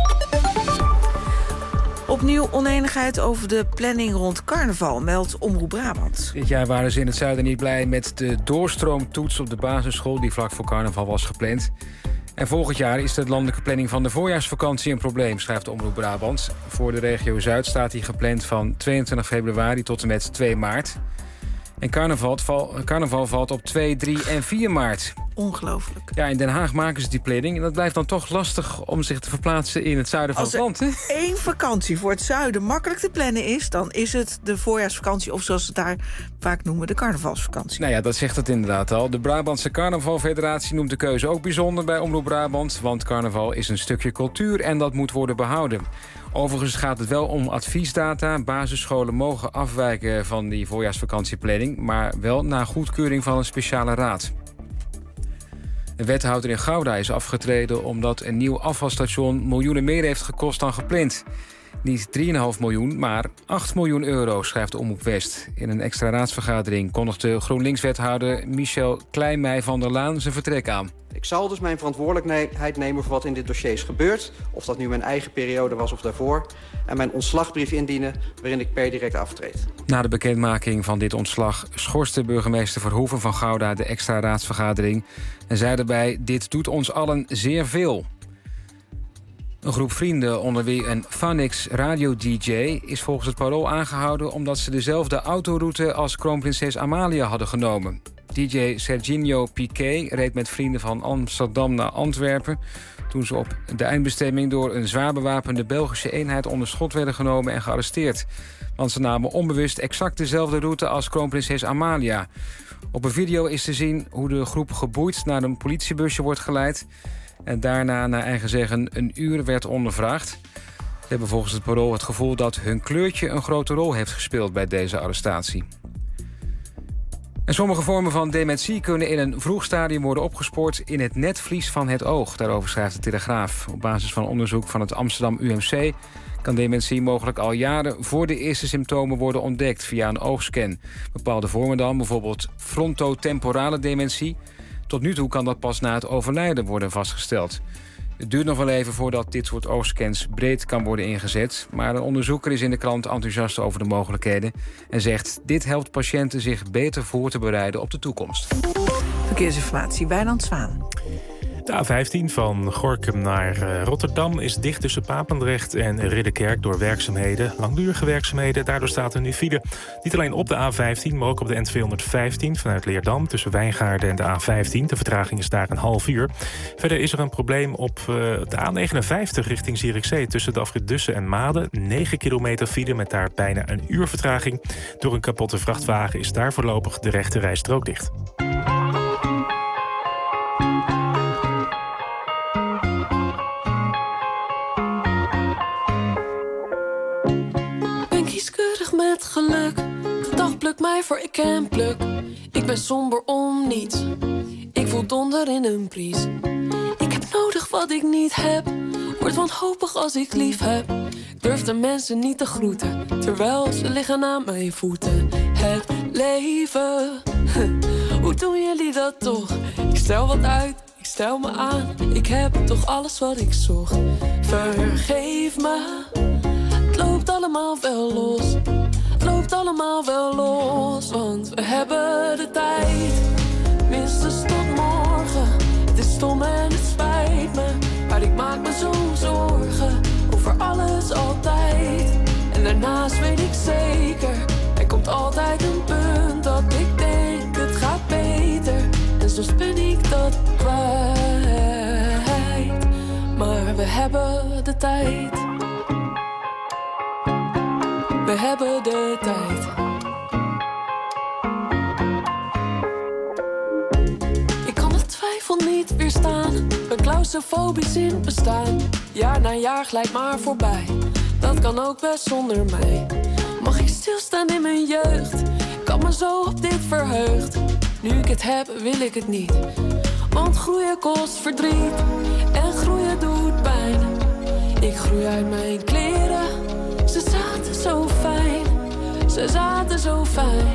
Opnieuw onenigheid over de planning rond carnaval, meldt Omroep Brabant. Dit jaar waren ze in het zuiden niet blij met de doorstroomtoets op de basisschool die vlak voor carnaval was gepland. En volgend jaar is de landelijke planning van de voorjaarsvakantie een probleem, schrijft Omroep Brabant. Voor de regio Zuid staat die gepland van tweeëntwintig februari tot en met twee maart. En carnaval, val, carnaval valt op twee, drie en vier maart. Ongelooflijk. Ja, in Den Haag maken ze die planning. En dat blijft dan toch lastig om zich te verplaatsen in het zuiden van Als het land. Als er één vakantie voor het zuiden makkelijk te plannen is, dan is het de voorjaarsvakantie, of zoals ze het daar vaak noemen, de carnavalsvakantie. Nou ja, dat zegt het inderdaad al. De Brabantse Carnavalfederatie noemt de keuze ook bijzonder bij Omroep Brabant. Want carnaval is een stukje cultuur en dat moet worden behouden. Overigens gaat het wel om adviesdata. Basisscholen mogen afwijken van die voorjaarsvakantieplanning, maar wel na goedkeuring van een speciale raad. Een wethouder in Gouda is afgetreden omdat een nieuw afvalstation miljoenen meer heeft gekost dan gepland. Niet drie komma vijf miljoen, maar acht miljoen euro, schrijft de Omroep West. In een extra raadsvergadering kondigde GroenLinks-wethouder Michel Kleijmei van der Laan zijn vertrek aan. Ik zal dus mijn verantwoordelijkheid nemen voor wat in dit dossier is gebeurd. Of dat nu mijn eigen periode was of daarvoor. En mijn ontslagbrief indienen waarin ik per direct aftreed. Na de bekendmaking van dit ontslag schorste burgemeester Verhoeven van Gouda de extra raadsvergadering. En zei daarbij: dit doet ons allen zeer veel. Een groep vrienden onder wie een Phoenix radio-D J is volgens het Parool aangehouden omdat ze dezelfde autoroute als kroonprinses Amalia hadden genomen. D J Serginho Piqué reed met vrienden van Amsterdam naar Antwerpen toen ze op de eindbestemming door een zwaar bewapende Belgische eenheid onder schot werden genomen en gearresteerd. Want ze namen onbewust exact dezelfde route als kroonprinses Amalia. Op een video is te zien hoe de groep geboeid naar een politiebusje wordt geleid en daarna, naar eigen zeggen, een uur werd ondervraagd. Ze hebben volgens het Parool het gevoel dat hun kleurtje een grote rol heeft gespeeld bij deze arrestatie. En sommige vormen van dementie kunnen in een vroeg stadium worden opgespoord in het netvlies van het oog. Daarover schrijft de Telegraaf. Op basis van onderzoek van het Amsterdam U M C kan dementie mogelijk al jaren voor de eerste symptomen worden ontdekt via een oogscan. Bepaalde vormen dan, bijvoorbeeld frontotemporale dementie. Tot nu toe kan dat pas na het overlijden worden vastgesteld. Het duurt nog wel even voordat dit soort oogscans breed kan worden ingezet. Maar een onderzoeker is in de krant enthousiast over de mogelijkheden en zegt: dit helpt patiënten zich beter voor te bereiden op de toekomst. Verkeersinformatie, Wijnand Zwaan. De A vijftien van Gorinchem naar Rotterdam is dicht tussen Papendrecht en Ridderkerk door werkzaamheden. Langdurige werkzaamheden, daardoor staat er nu file. Niet alleen op de A vijftien, maar ook op de N tweehonderdvijftien vanuit Leerdam tussen Wijngaarden en de A vijftien. De vertraging is daar een half uur. Verder is er een probleem op de A negenenvijftig richting Zierikzee tussen de afrit Dussen en Maden. negen kilometer file met daar bijna een uur vertraging. Door een kapotte vrachtwagen is daar voorlopig de rechte rijstrook dicht. Met geluk, de dag plukt mij voor ik ken pluk. Ik ben somber om niets, ik voel donder in een bries. Ik heb nodig wat ik niet heb, word wanhopig als ik lief heb. Ik durf de mensen niet te groeten, terwijl ze liggen aan mijn voeten. Het leven, hoe doen jullie dat toch? Ik stel wat uit, ik stel me aan, ik heb toch alles wat ik zocht. Vergeef me, het loopt allemaal wel los. Het loopt allemaal wel los, want we hebben de tijd. Minstens tot morgen. Het is stom en het spijt me, maar ik maak me zo zorgen over alles altijd. En daarnaast weet ik zeker, er komt altijd een punt dat ik denk het gaat beter. En soms ben ik dat kwijt, maar we hebben de tijd. We hebben de tijd. Ik kan de twijfel niet weerstaan, ben claustrofobisch in het bestaan. Jaar na jaar glijdt maar voorbij, dat kan ook best zonder mij. Mag ik stilstaan in mijn jeugd, ik had me zo op dit verheugd. Nu ik het heb, wil ik het niet, want groeien kost verdriet. En groeien doet pijn. Ik groei uit mijn kleren, ze zaten zo fijn, ze zaten zo fijn.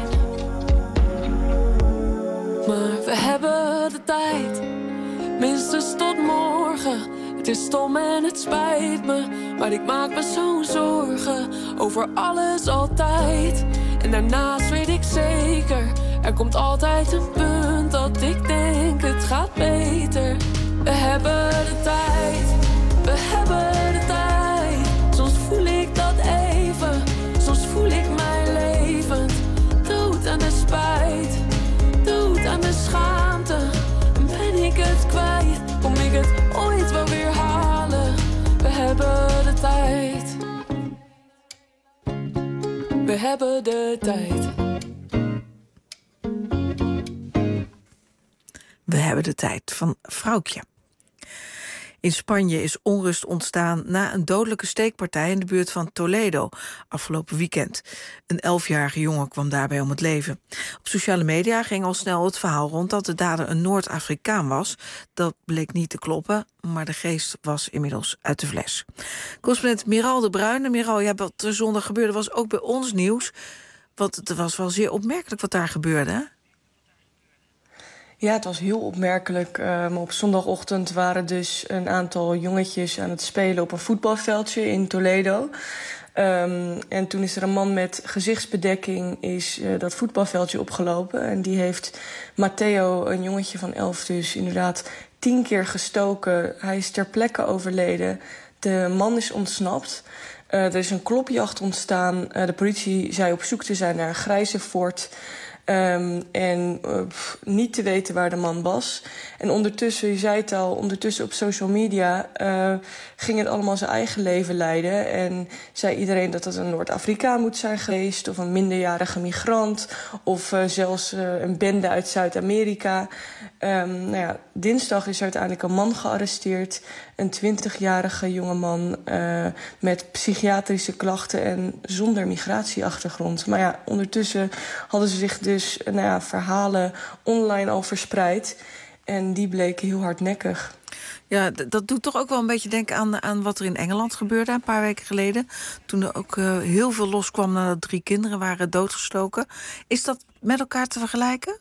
Maar we hebben de tijd, minstens tot morgen. Het is stom en het spijt me, maar ik maak me zo zorgen over alles altijd. En daarnaast weet ik zeker, er komt altijd een punt dat ik denk het gaat beter. We hebben de tijd, we hebben de tijd. Soms voel ik dat even, soms voel ik mij levend. Dood aan de spijt, dood aan de schaamte. En ben ik het kwijt, kom ik het ooit wel weer halen. We hebben de tijd, we hebben de tijd. We hebben de tijd van Vrouwtje. In Spanje is onrust ontstaan na een dodelijke steekpartij in de buurt van Toledo afgelopen weekend. Een elfjarige jongen kwam daarbij om het leven. Op sociale media ging al snel het verhaal rond dat de dader een Noord-Afrikaan was. Dat bleek niet te kloppen, maar de geest was inmiddels uit de fles. Correspondent Miral de Bruyne. Miral, ja, wat er zondag gebeurde was ook bij ons nieuws. Want het was wel zeer opmerkelijk wat daar gebeurde, hè? Ja, het was heel opmerkelijk. Um, op zondagochtend waren dus een aantal jongetjes aan het spelen op een voetbalveldje in Toledo. Um, en toen is er een man met gezichtsbedekking is uh, dat voetbalveldje opgelopen. En die heeft Matteo, een jongetje van elf, dus inderdaad tien keer gestoken. Hij is ter plekke overleden. De man is ontsnapt. Uh, er is een klopjacht ontstaan. Uh, de politie zei op zoek te zijn naar een grijze Ford. Um, en uh, pff, niet te weten waar de man was. En ondertussen, je zei het al, ondertussen op social media uh, ging het allemaal zijn eigen leven leiden. En zei iedereen dat het een Noord-Afrikaan moet zijn geweest, of een minderjarige migrant, of uh, zelfs uh, een bende uit Zuid-Amerika. Um, nou ja, dinsdag is uiteindelijk een man gearresteerd. Een twintigjarige jongeman uh, met psychiatrische klachten en zonder migratieachtergrond. Maar ja, ondertussen hadden ze zich dus nou ja, verhalen online al verspreid. En die bleken heel hardnekkig. Ja, d- dat doet toch ook wel een beetje denken aan, aan wat er in Engeland gebeurde een paar weken geleden. Toen er ook uh, heel veel loskwam nadat drie kinderen waren doodgestoken. Is dat met elkaar te vergelijken?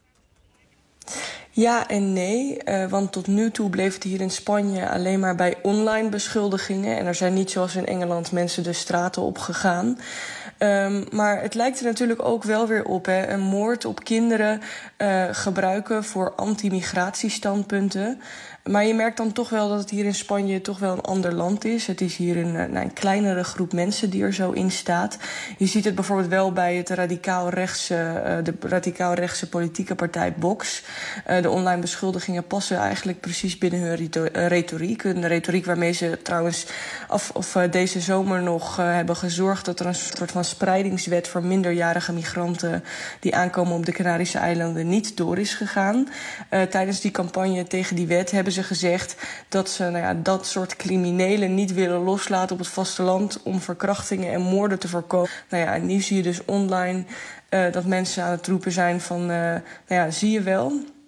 Ja en nee, uh, want tot nu toe bleef het hier in Spanje alleen maar bij online beschuldigingen. En er zijn niet zoals in Engeland mensen de straten op gegaan. Um, maar het lijkt er natuurlijk ook wel weer op, hè. Een moord op kinderen uh, gebruiken voor anti-migratiestandpunten. Maar je merkt dan toch wel dat het hier in Spanje toch wel een ander land is. Het is hier een, nou, een kleinere groep mensen die er zo in staat. Je ziet het bijvoorbeeld wel bij het radicaal-rechtse, uh, de radicaal-rechtse politieke partij Vox. Uh, de online beschuldigingen passen eigenlijk precies binnen hun retoriek. Een retoriek waarmee ze trouwens af, of, uh, deze zomer nog uh, hebben gezorgd dat er een soort van spreidingswet voor minderjarige migranten die aankomen op de Canarische eilanden niet door is gegaan. Uh, tijdens die campagne tegen die wet hebben ze gezegd dat ze nou ja, dat soort criminelen niet willen loslaten op het vasteland om verkrachtingen en moorden te voorkomen. Nou ja, en nu zie je dus online uh, dat mensen aan het roepen zijn van, uh, nou ja, zie je wel.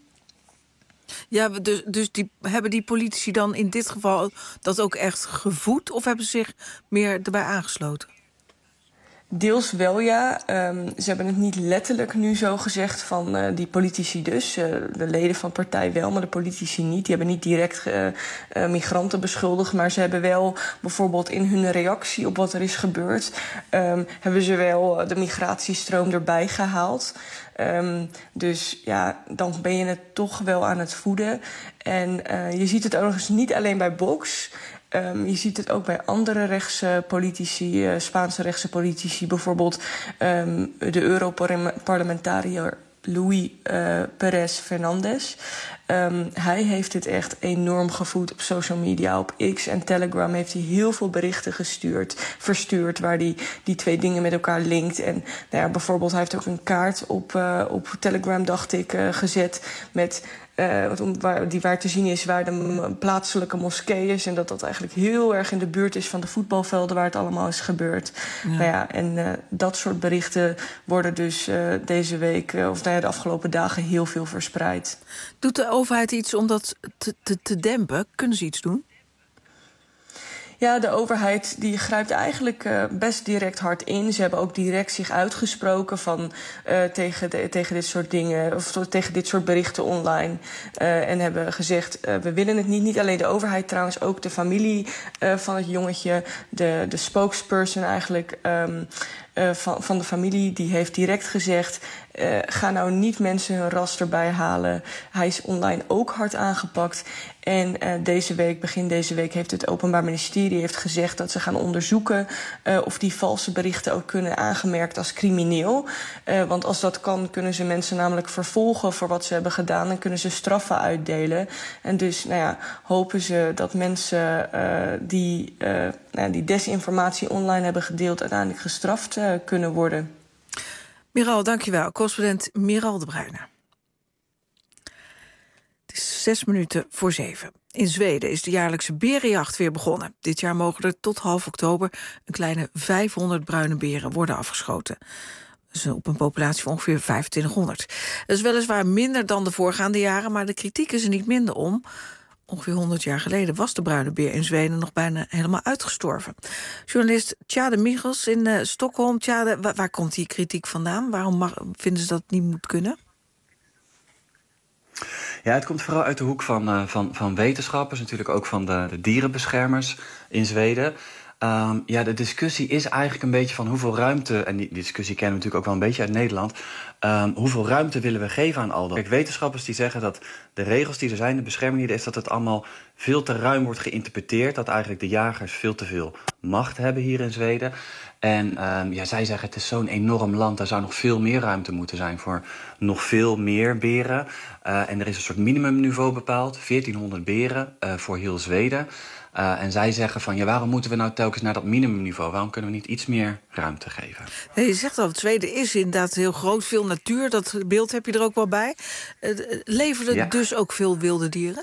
Ja, dus, dus die, hebben die politici dan in dit geval dat ook echt gevoed, of hebben ze zich meer erbij aangesloten? Deels wel, ja. Um, ze hebben het niet letterlijk nu zo gezegd van uh, die politici dus. Uh, de leden van de partij wel, maar de politici niet. Die hebben niet direct uh, uh, migranten beschuldigd. Maar ze hebben wel bijvoorbeeld in hun reactie op wat er is gebeurd, Um, hebben ze wel de migratiestroom erbij gehaald. Um, dus ja, dan ben je het toch wel aan het voeden. En uh, je ziet het ook nog eens niet alleen bij Vox. Um, je ziet het ook bij andere rechtse politici, uh, Spaanse rechtse politici. Bijvoorbeeld um, de Europarlementariër Luis uh, Perez Fernandez. Um, hij heeft het echt enorm gevoed op social media. Op X en Telegram heeft hij heel veel berichten gestuurd, verstuurd, waar hij die twee dingen met elkaar linkt. En nou ja, bijvoorbeeld, hij heeft ook een kaart op, uh, op Telegram, dacht ik, uh, gezet met Uh, waar, die waar te zien is waar de plaatselijke moskee is. En dat dat eigenlijk heel erg in de buurt is van de voetbalvelden waar het allemaal is gebeurd. Ja. Nou ja, en uh, dat soort berichten worden dus uh, deze week, uh, of nou ja, de afgelopen dagen heel veel verspreid. Doet de overheid iets om dat te, te, te dempen? Kunnen ze iets doen? Ja, de overheid die grijpt eigenlijk uh, best direct hard in. Ze hebben ook direct zich uitgesproken van, uh, tegen, de, tegen dit soort dingen, of tegen dit soort berichten online. Uh, en hebben gezegd, uh, we willen het niet. Niet alleen de overheid trouwens, ook de familie uh, van het jongetje, de, de spokesperson eigenlijk um, uh, van, van de familie, die heeft direct gezegd, Uh, ga nou niet mensen hun ras erbij halen. Hij is online ook hard aangepakt. En uh, deze week, begin deze week, heeft het Openbaar Ministerie heeft gezegd dat ze gaan onderzoeken uh, of die valse berichten ook kunnen aangemerkt als crimineel. Uh, want als dat kan, kunnen ze mensen namelijk vervolgen voor wat ze hebben gedaan en kunnen ze straffen uitdelen. En dus nou ja, hopen ze dat mensen uh, die, uh, nou, die desinformatie online hebben gedeeld uiteindelijk gestraft uh, kunnen worden. Miral, dankjewel. Correspondent Miral de Bruyne. Het is zes minuten voor zeven. In Zweden is de jaarlijkse berenjacht weer begonnen. Dit jaar mogen er tot half oktober een kleine vijfhonderd bruine beren worden afgeschoten. Dus op een populatie van ongeveer vijfentwintighonderd. Dat is weliswaar minder dan de voorgaande jaren, maar de kritiek is er niet minder om. Ongeveer honderd jaar geleden was de bruine beer in Zweden nog bijna helemaal uitgestorven. Journalist Tjade Michels in uh, Stockholm. Tjade, waar, waar komt die kritiek vandaan? Waarom mag, vinden ze dat het niet moet kunnen? Ja, het komt vooral uit de hoek van, uh, van, van wetenschappers, natuurlijk ook van de, de dierenbeschermers in Zweden. Um, ja, de discussie is eigenlijk een beetje van hoeveel ruimte, en die, die discussie kennen we natuurlijk ook wel een beetje uit Nederland, um, hoeveel ruimte willen we geven aan al dat? Kijk, wetenschappers die zeggen dat de regels die er zijn, de bescherming die er is, dat het allemaal veel te ruim wordt geïnterpreteerd, dat eigenlijk de jagers veel te veel macht hebben hier in Zweden. En um, ja, zij zeggen het is zo'n enorm land, daar zou nog veel meer ruimte moeten zijn voor nog veel meer beren. Uh, en er is een soort minimumniveau bepaald, veertienhonderd beren uh, voor heel Zweden. Uh, en zij zeggen van, ja, waarom moeten we nou telkens naar dat minimumniveau? Waarom kunnen we niet iets meer ruimte geven? Je zegt al, Zweden is inderdaad heel groot, veel natuur. Dat beeld heb je er ook wel bij. Uh, leveren ja. dus ook veel wilde dieren?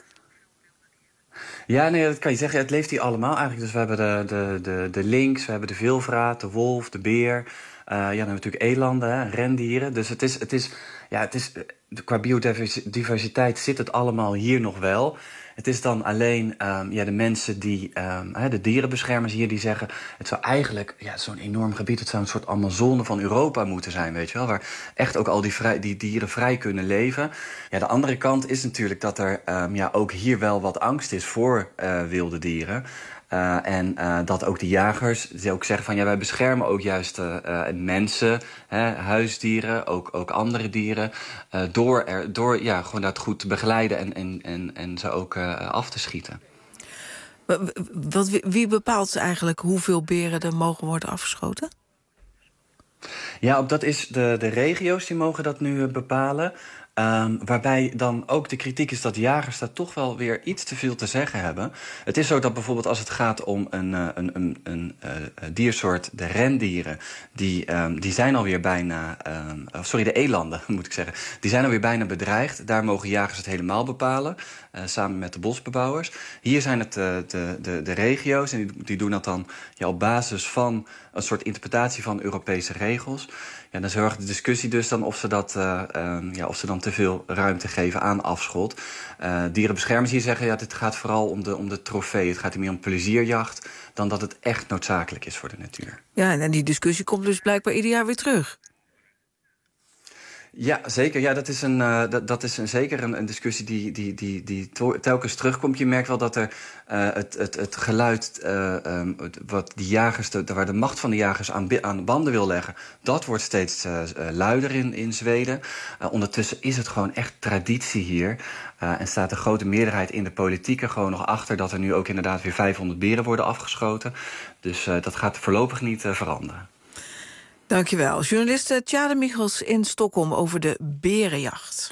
Ja, nee, dat kan je zeggen. Het leeft hier allemaal eigenlijk. Dus we hebben de, de, de, de lynx, we hebben de veelvraat, de wolf, de beer. Uh, ja, dan hebben we natuurlijk elanden, hè, rendieren. Dus het is, het is, ja, het is, qua biodiversiteit zit het allemaal hier nog wel. Het is dan alleen um, ja, de mensen die, um, de dierenbeschermers hier, die zeggen, het zou eigenlijk, ja, zo'n enorm gebied, het zou een soort Amazone van Europa moeten zijn, weet je wel, waar echt ook al die, vrij, die dieren vrij kunnen leven. Ja, de andere kant is natuurlijk dat er um, ja, ook hier wel wat angst is voor uh, wilde dieren. Uh, en uh, dat ook de jagers die ook zeggen van, ja, wij beschermen ook juist uh, uh, mensen, hè, huisdieren, ook, ook andere dieren, uh, door, er, door ja, gewoon dat goed te begeleiden en, en, en, en ze ook uh, af te schieten. Wat, wie bepaalt eigenlijk hoeveel beren er mogen worden afgeschoten? Ja, op dat is de, de regio's die mogen dat nu uh, bepalen. Um, waarbij dan ook de kritiek is dat jagers daar toch wel weer iets te veel te zeggen hebben. Het is zo dat bijvoorbeeld als het gaat om een, uh, een, een, een uh, diersoort, de rendieren, die, um, die zijn alweer bijna, um, sorry, de elanden moet ik zeggen, die zijn alweer bijna bedreigd. Daar mogen jagers het helemaal bepalen, uh, samen met de bosbebouwers. Hier zijn het uh, de, de, de regio's en die, die doen dat dan ja, op basis van een soort interpretatie van Europese regels. Ja, dan is heel erg de discussie dus dan of ze, dat, uh, um, ja, of ze dan te veel ruimte geven aan afschot. Uh, dierenbeschermers hier zeggen, ja, dit gaat vooral om de, om de trofee. Het gaat meer om plezierjacht dan dat het echt noodzakelijk is voor de natuur. Ja, en die discussie komt dus blijkbaar ieder jaar weer terug. Ja, zeker. Ja, dat is, een, uh, dat, dat is een, zeker een, een discussie die, die, die, die telkens terugkomt. Je merkt wel dat er uh, het, het, het geluid, uh, um, wat die jagers, de, waar de macht van de jagers aan, aan banden wil leggen, dat wordt steeds uh, luider in, in Zweden. Uh, ondertussen is het gewoon echt traditie hier. Uh, en staat de grote meerderheid in de politiek er gewoon nog achter dat er nu ook inderdaad weer vijfhonderd beren worden afgeschoten. Dus uh, dat gaat voorlopig niet uh, veranderen. Dankjewel. Journaliste Tjade Michels in Stockholm over de berenjacht.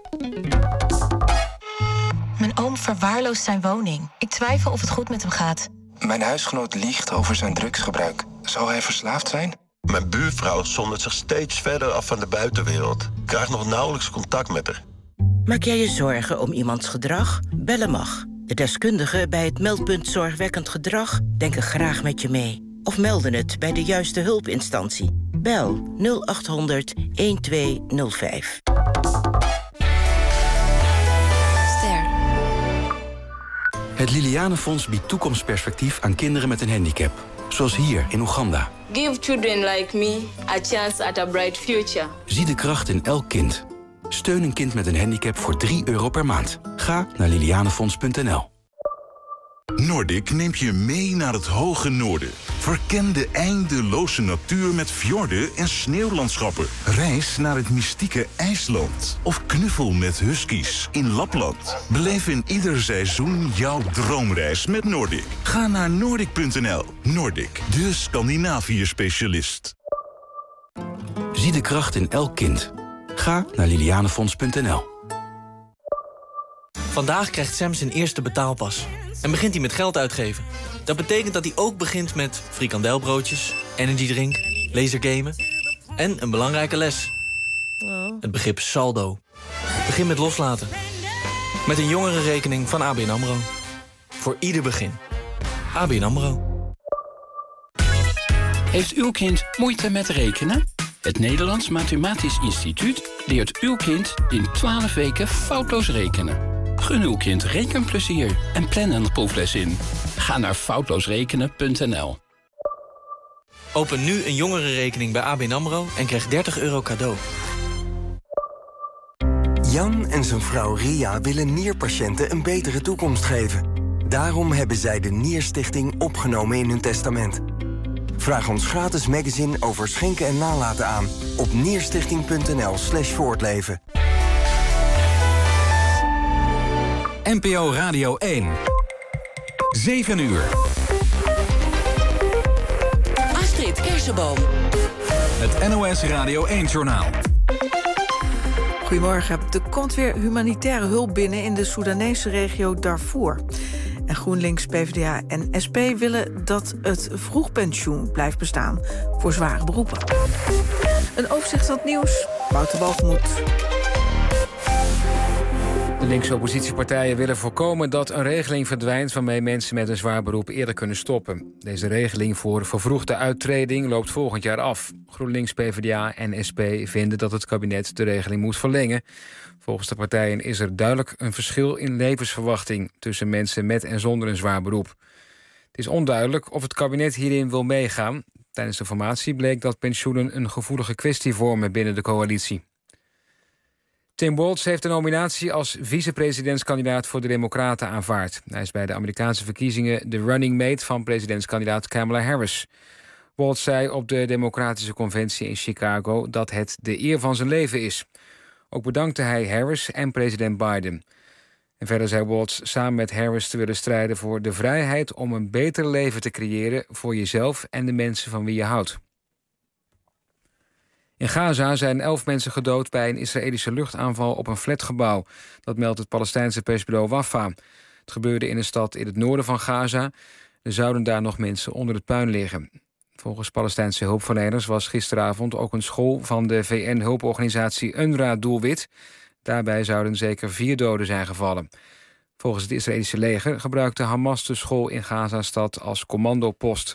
Mijn oom verwaarloost zijn woning. Ik twijfel of het goed met hem gaat. Mijn huisgenoot liegt over zijn drugsgebruik. Zou hij verslaafd zijn? Mijn buurvrouw zondert zich steeds verder af van de buitenwereld. Ik krijg nog nauwelijks contact met haar. Maak jij je zorgen om iemands gedrag? Bellen mag. De deskundigen bij het meldpunt Zorgwekkend Gedrag denken graag met je mee. Of melden het bij de juiste hulpinstantie. Bel nul acht honderd twaalf nul vijf. Ster. Het Lilianenfonds biedt toekomstperspectief aan kinderen met een handicap. Zoals hier in Oeganda. Give children like me a chance at a bright future. Zie de kracht in elk kind. Steun een kind met een handicap voor drie euro per maand. Ga naar lilianenfonds punt n l. Nordic neemt je mee naar het hoge noorden. Verken de eindeloze natuur met fjorden en sneeuwlandschappen. Reis naar het mystieke IJsland. Of knuffel met huskies in Lapland. Beleef in ieder seizoen jouw droomreis met Nordic. Ga naar nordic punt n l. Nordic, de Scandinavië-specialist. Zie de kracht in elk kind. Ga naar lilianenfonds punt n l. Vandaag krijgt Sam zijn eerste betaalpas. En begint hij met geld uitgeven. Dat betekent dat hij ook begint met frikandelbroodjes, energiedrink, lasergamen en een belangrijke les. Het begrip saldo. Begin met loslaten. Met een jongerenrekening van A B N AMRO. Voor ieder begin. A B N AMRO. Heeft uw kind moeite met rekenen? Het Nederlands Mathematisch Instituut leert uw kind in twaalf weken foutloos rekenen. Gun uw kind rekenplezier en plan een proefles in. Ga naar foutloosrekenen punt n l. Open nu een jongerenrekening bij A B N AMRO en krijg dertig euro cadeau. Jan en zijn vrouw Ria willen nierpatiënten een betere toekomst geven. Daarom hebben zij de Nierstichting opgenomen in hun testament. Vraag ons gratis magazine over schenken en nalaten aan op nierstichting punt n l slash voortleven. N P O Radio één. zeven uur. Astrid Kersenboom. Het N O S Radio één-journaal. Goedemorgen. Er komt weer humanitaire hulp binnen in de Soedanese regio Darfur. En GroenLinks, PvdA en S P willen dat het vroegpensioen blijft bestaan voor zware beroepen. Een overzicht van het nieuws. Wouter Boogmoed. De linkse oppositiepartijen willen voorkomen dat een regeling verdwijnt waarmee mensen met een zwaar beroep eerder kunnen stoppen. Deze regeling voor vervroegde uittreding loopt volgend jaar af. GroenLinks, PvdA en S P vinden dat het kabinet de regeling moet verlengen. Volgens de partijen is er duidelijk een verschil in levensverwachting tussen mensen met en zonder een zwaar beroep. Het is onduidelijk of het kabinet hierin wil meegaan. Tijdens de formatie bleek dat pensioenen een gevoelige kwestie vormen binnen de coalitie. Tim Walz heeft de nominatie als vicepresidentskandidaat voor de Democraten aanvaard. Hij is bij de Amerikaanse verkiezingen de running mate van presidentskandidaat Kamala Harris. Walz zei op de Democratische Conventie in Chicago dat het de eer van zijn leven is. Ook bedankte hij Harris en president Biden. En verder zei Walz samen met Harris te willen strijden voor de vrijheid om een beter leven te creëren voor jezelf en de mensen van wie je houdt. In Gaza zijn elf mensen gedood bij een Israëlische luchtaanval op een flatgebouw. Dat meldt het Palestijnse persbureau Wafa. Het gebeurde in een stad in het noorden van Gaza. Er zouden daar nog mensen onder het puin liggen. Volgens Palestijnse hulpverleners was gisteravond ook een school van de V N-hulporganisatie U N R W A doelwit. Daarbij zouden zeker vier doden zijn gevallen. Volgens het Israëlische leger gebruikte Hamas de school in Gaza-stad als commandopost.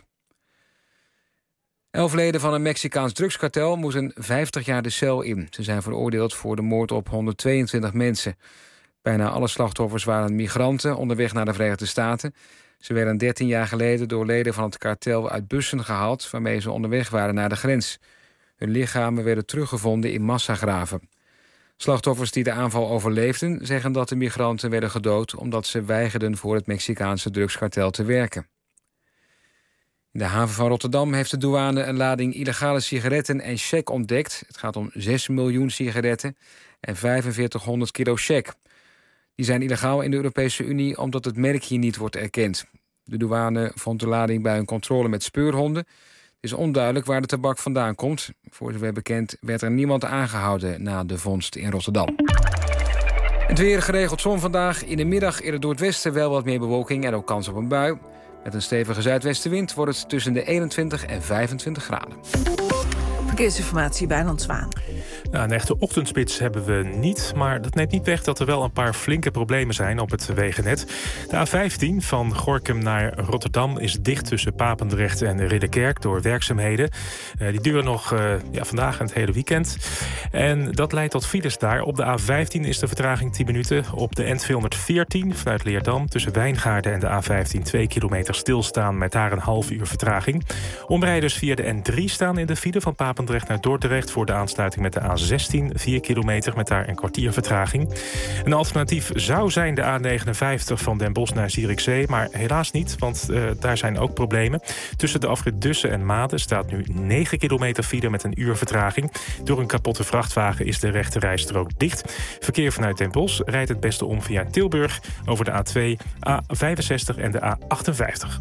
Elf leden van een Mexicaans drugskartel moeten vijftig jaar de cel in. Ze zijn veroordeeld voor de moord op honderdtweeëntwintig mensen. Bijna alle slachtoffers waren migranten onderweg naar de Verenigde Staten. Ze werden dertien jaar geleden door leden van het kartel uit bussen gehaald, waarmee ze onderweg waren naar de grens. Hun lichamen werden teruggevonden in massagraven. Slachtoffers die de aanval overleefden zeggen dat de migranten werden gedood omdat ze weigerden voor het Mexicaanse drugskartel te werken. In de haven van Rotterdam heeft de douane een lading illegale sigaretten en cheque ontdekt. Het gaat om zes miljoen sigaretten en vijfenveertighonderd kilo cheque. Die zijn illegaal in de Europese Unie omdat het merk hier niet wordt erkend. De douane vond de lading bij een controle met speurhonden. Het is onduidelijk waar de tabak vandaan komt. Voor zover bekend werd er niemand aangehouden na de vondst in Rotterdam. Het weer geregeld zon vandaag. In de middag in het noordwesten wel wat meer bewolking en ook kans op een bui. Met een stevige zuidwestenwind wordt het tussen de eenentwintig en vijfentwintig graden. Verkeersinformatie bij Wijnand Zwaan. Nou, een echte ochtendspits hebben we niet, maar dat neemt niet weg dat er wel een paar flinke problemen zijn op het wegennet. De A vijftien van Gorinchem naar Rotterdam is dicht tussen Papendrecht en Ridderkerk door werkzaamheden. Uh, die duren nog uh, ja, vandaag en het hele weekend. En dat leidt tot files daar. Op de A vijftien is de vertraging tien minuten. Op de N tweehonderdveertien vanuit Leerdam tussen Wijngaarden en de A vijftien twee kilometer stilstaan met daar een half uur vertraging. Omrijders via de N drie staan in de file van Papendrecht naar Dordrecht voor de aansluiting met de A zestien, vier kilometer met daar een kwartier vertraging. Een alternatief zou zijn de A negenenvijftig van Den Bosch naar Zierikzee, maar helaas niet, want uh, daar zijn ook problemen. Tussen de afrit Dussen en Maden staat nu negen kilometer file met een uur vertraging. Door een kapotte vrachtwagen is de rechte rijstrook dicht. Verkeer vanuit Den Bosch rijdt het beste om via Tilburg over de A twee, A vijfenzestig en de A achtenvijftig.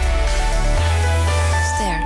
Ster.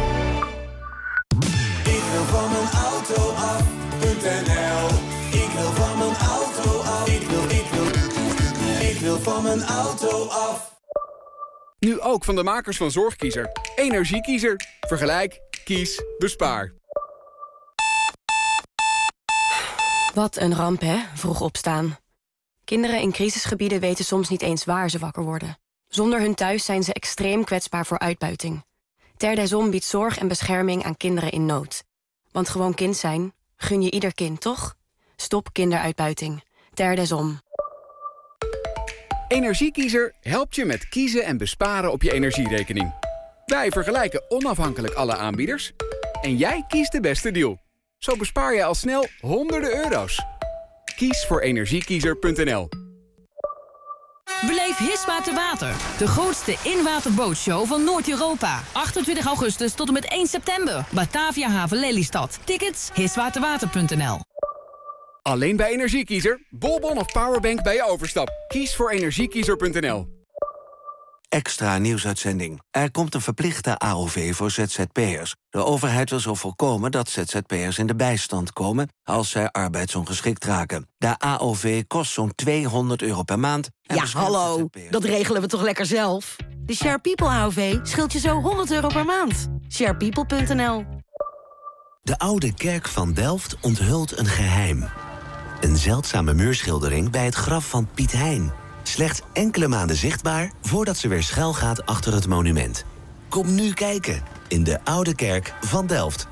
Ik wil van mijn auto af.nl. Ik wil van mijn auto af. Ik wil, ik wil, ik wil van mijn auto af. Nu ook van de makers van Zorgkiezer. Energiekiezer. Vergelijk, kies, bespaar. Wat een ramp, hè? Vroeg opstaan. Kinderen in crisisgebieden weten soms niet eens waar ze wakker worden. Zonder hun thuis zijn ze extreem kwetsbaar voor uitbuiting. Terre des Hommes biedt zorg en bescherming aan kinderen in nood. Want gewoon kind zijn, gun je ieder kind, toch? Stop kinderuitbuiting. Terre des Hommes. Energiekiezer helpt je met kiezen en besparen op je energierekening. Wij vergelijken onafhankelijk alle aanbieders en jij kiest de beste deal. Zo bespaar je al snel honderden euro's. Kies voor energiekiezer punt n l. Beleef Hisma te Water, de grootste inwaterbootshow van Noord-Europa. achtentwintig augustus tot en met één september. Batavia Haven Lelystad. Tickets hiswaterwater punt n l. Alleen bij Energiekiezer. Bolbon of powerbank bij je overstap. Kies voor energiekiezer punt n l. Extra nieuwsuitzending. Er komt een verplichte A O V voor Z Z P'ers. De overheid wil zo voorkomen dat Z Z P'ers in de bijstand komen als zij arbeidsongeschikt raken. De A O V kost zo'n tweehonderd euro per maand. Ja, hallo, dat regelen we toch lekker zelf? De Share People A O V scheelt je zo honderd euro per maand. share people punt n l. De oude kerk van Delft onthult een geheim. Een zeldzame muurschildering bij het graf van Piet Hein. Slechts enkele maanden zichtbaar voordat ze weer schuilgaat achter het monument. Kom nu kijken in de oude kerk van Delft.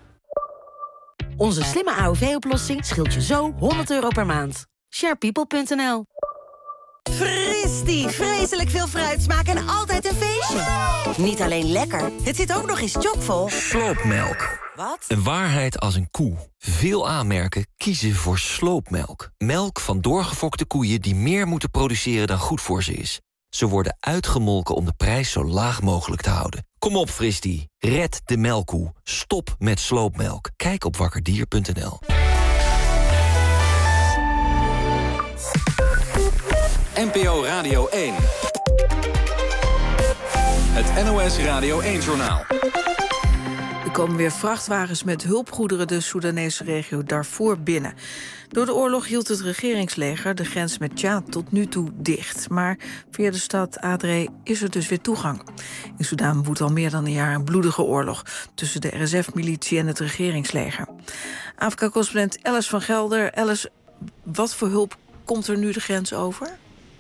Onze slimme A O V-oplossing scheelt je zo honderd euro per maand. share people punt n l. Fristie, vreselijk veel fruitsmaak en altijd een feestje. Niet alleen lekker, het zit ook nog eens chockvol. Sloopmelk. Wat? Een waarheid als een koe. Veel aanmerken kiezen voor sloopmelk. Melk van doorgefokte koeien die meer moeten produceren dan goed voor ze is. Ze worden uitgemolken om de prijs zo laag mogelijk te houden. Kom op, Fristie. Red de melkkoe. Stop met sloopmelk. Kijk op wakkerdier punt n l. N P O Radio één. Het N O S Radio één-journaal. Er komen weer vrachtwagens met hulpgoederen de Soedanese regio Darfur binnen. Door de oorlog hield het regeringsleger de grens met Tjaad tot nu toe dicht. Maar via de stad Adre is er dus weer toegang. In Soedan woedt al meer dan een jaar een bloedige oorlog tussen de R S F-militie en het regeringsleger. Afrika-correspondent Alice van Gelder. Alice, wat voor hulp komt er nu de grens over?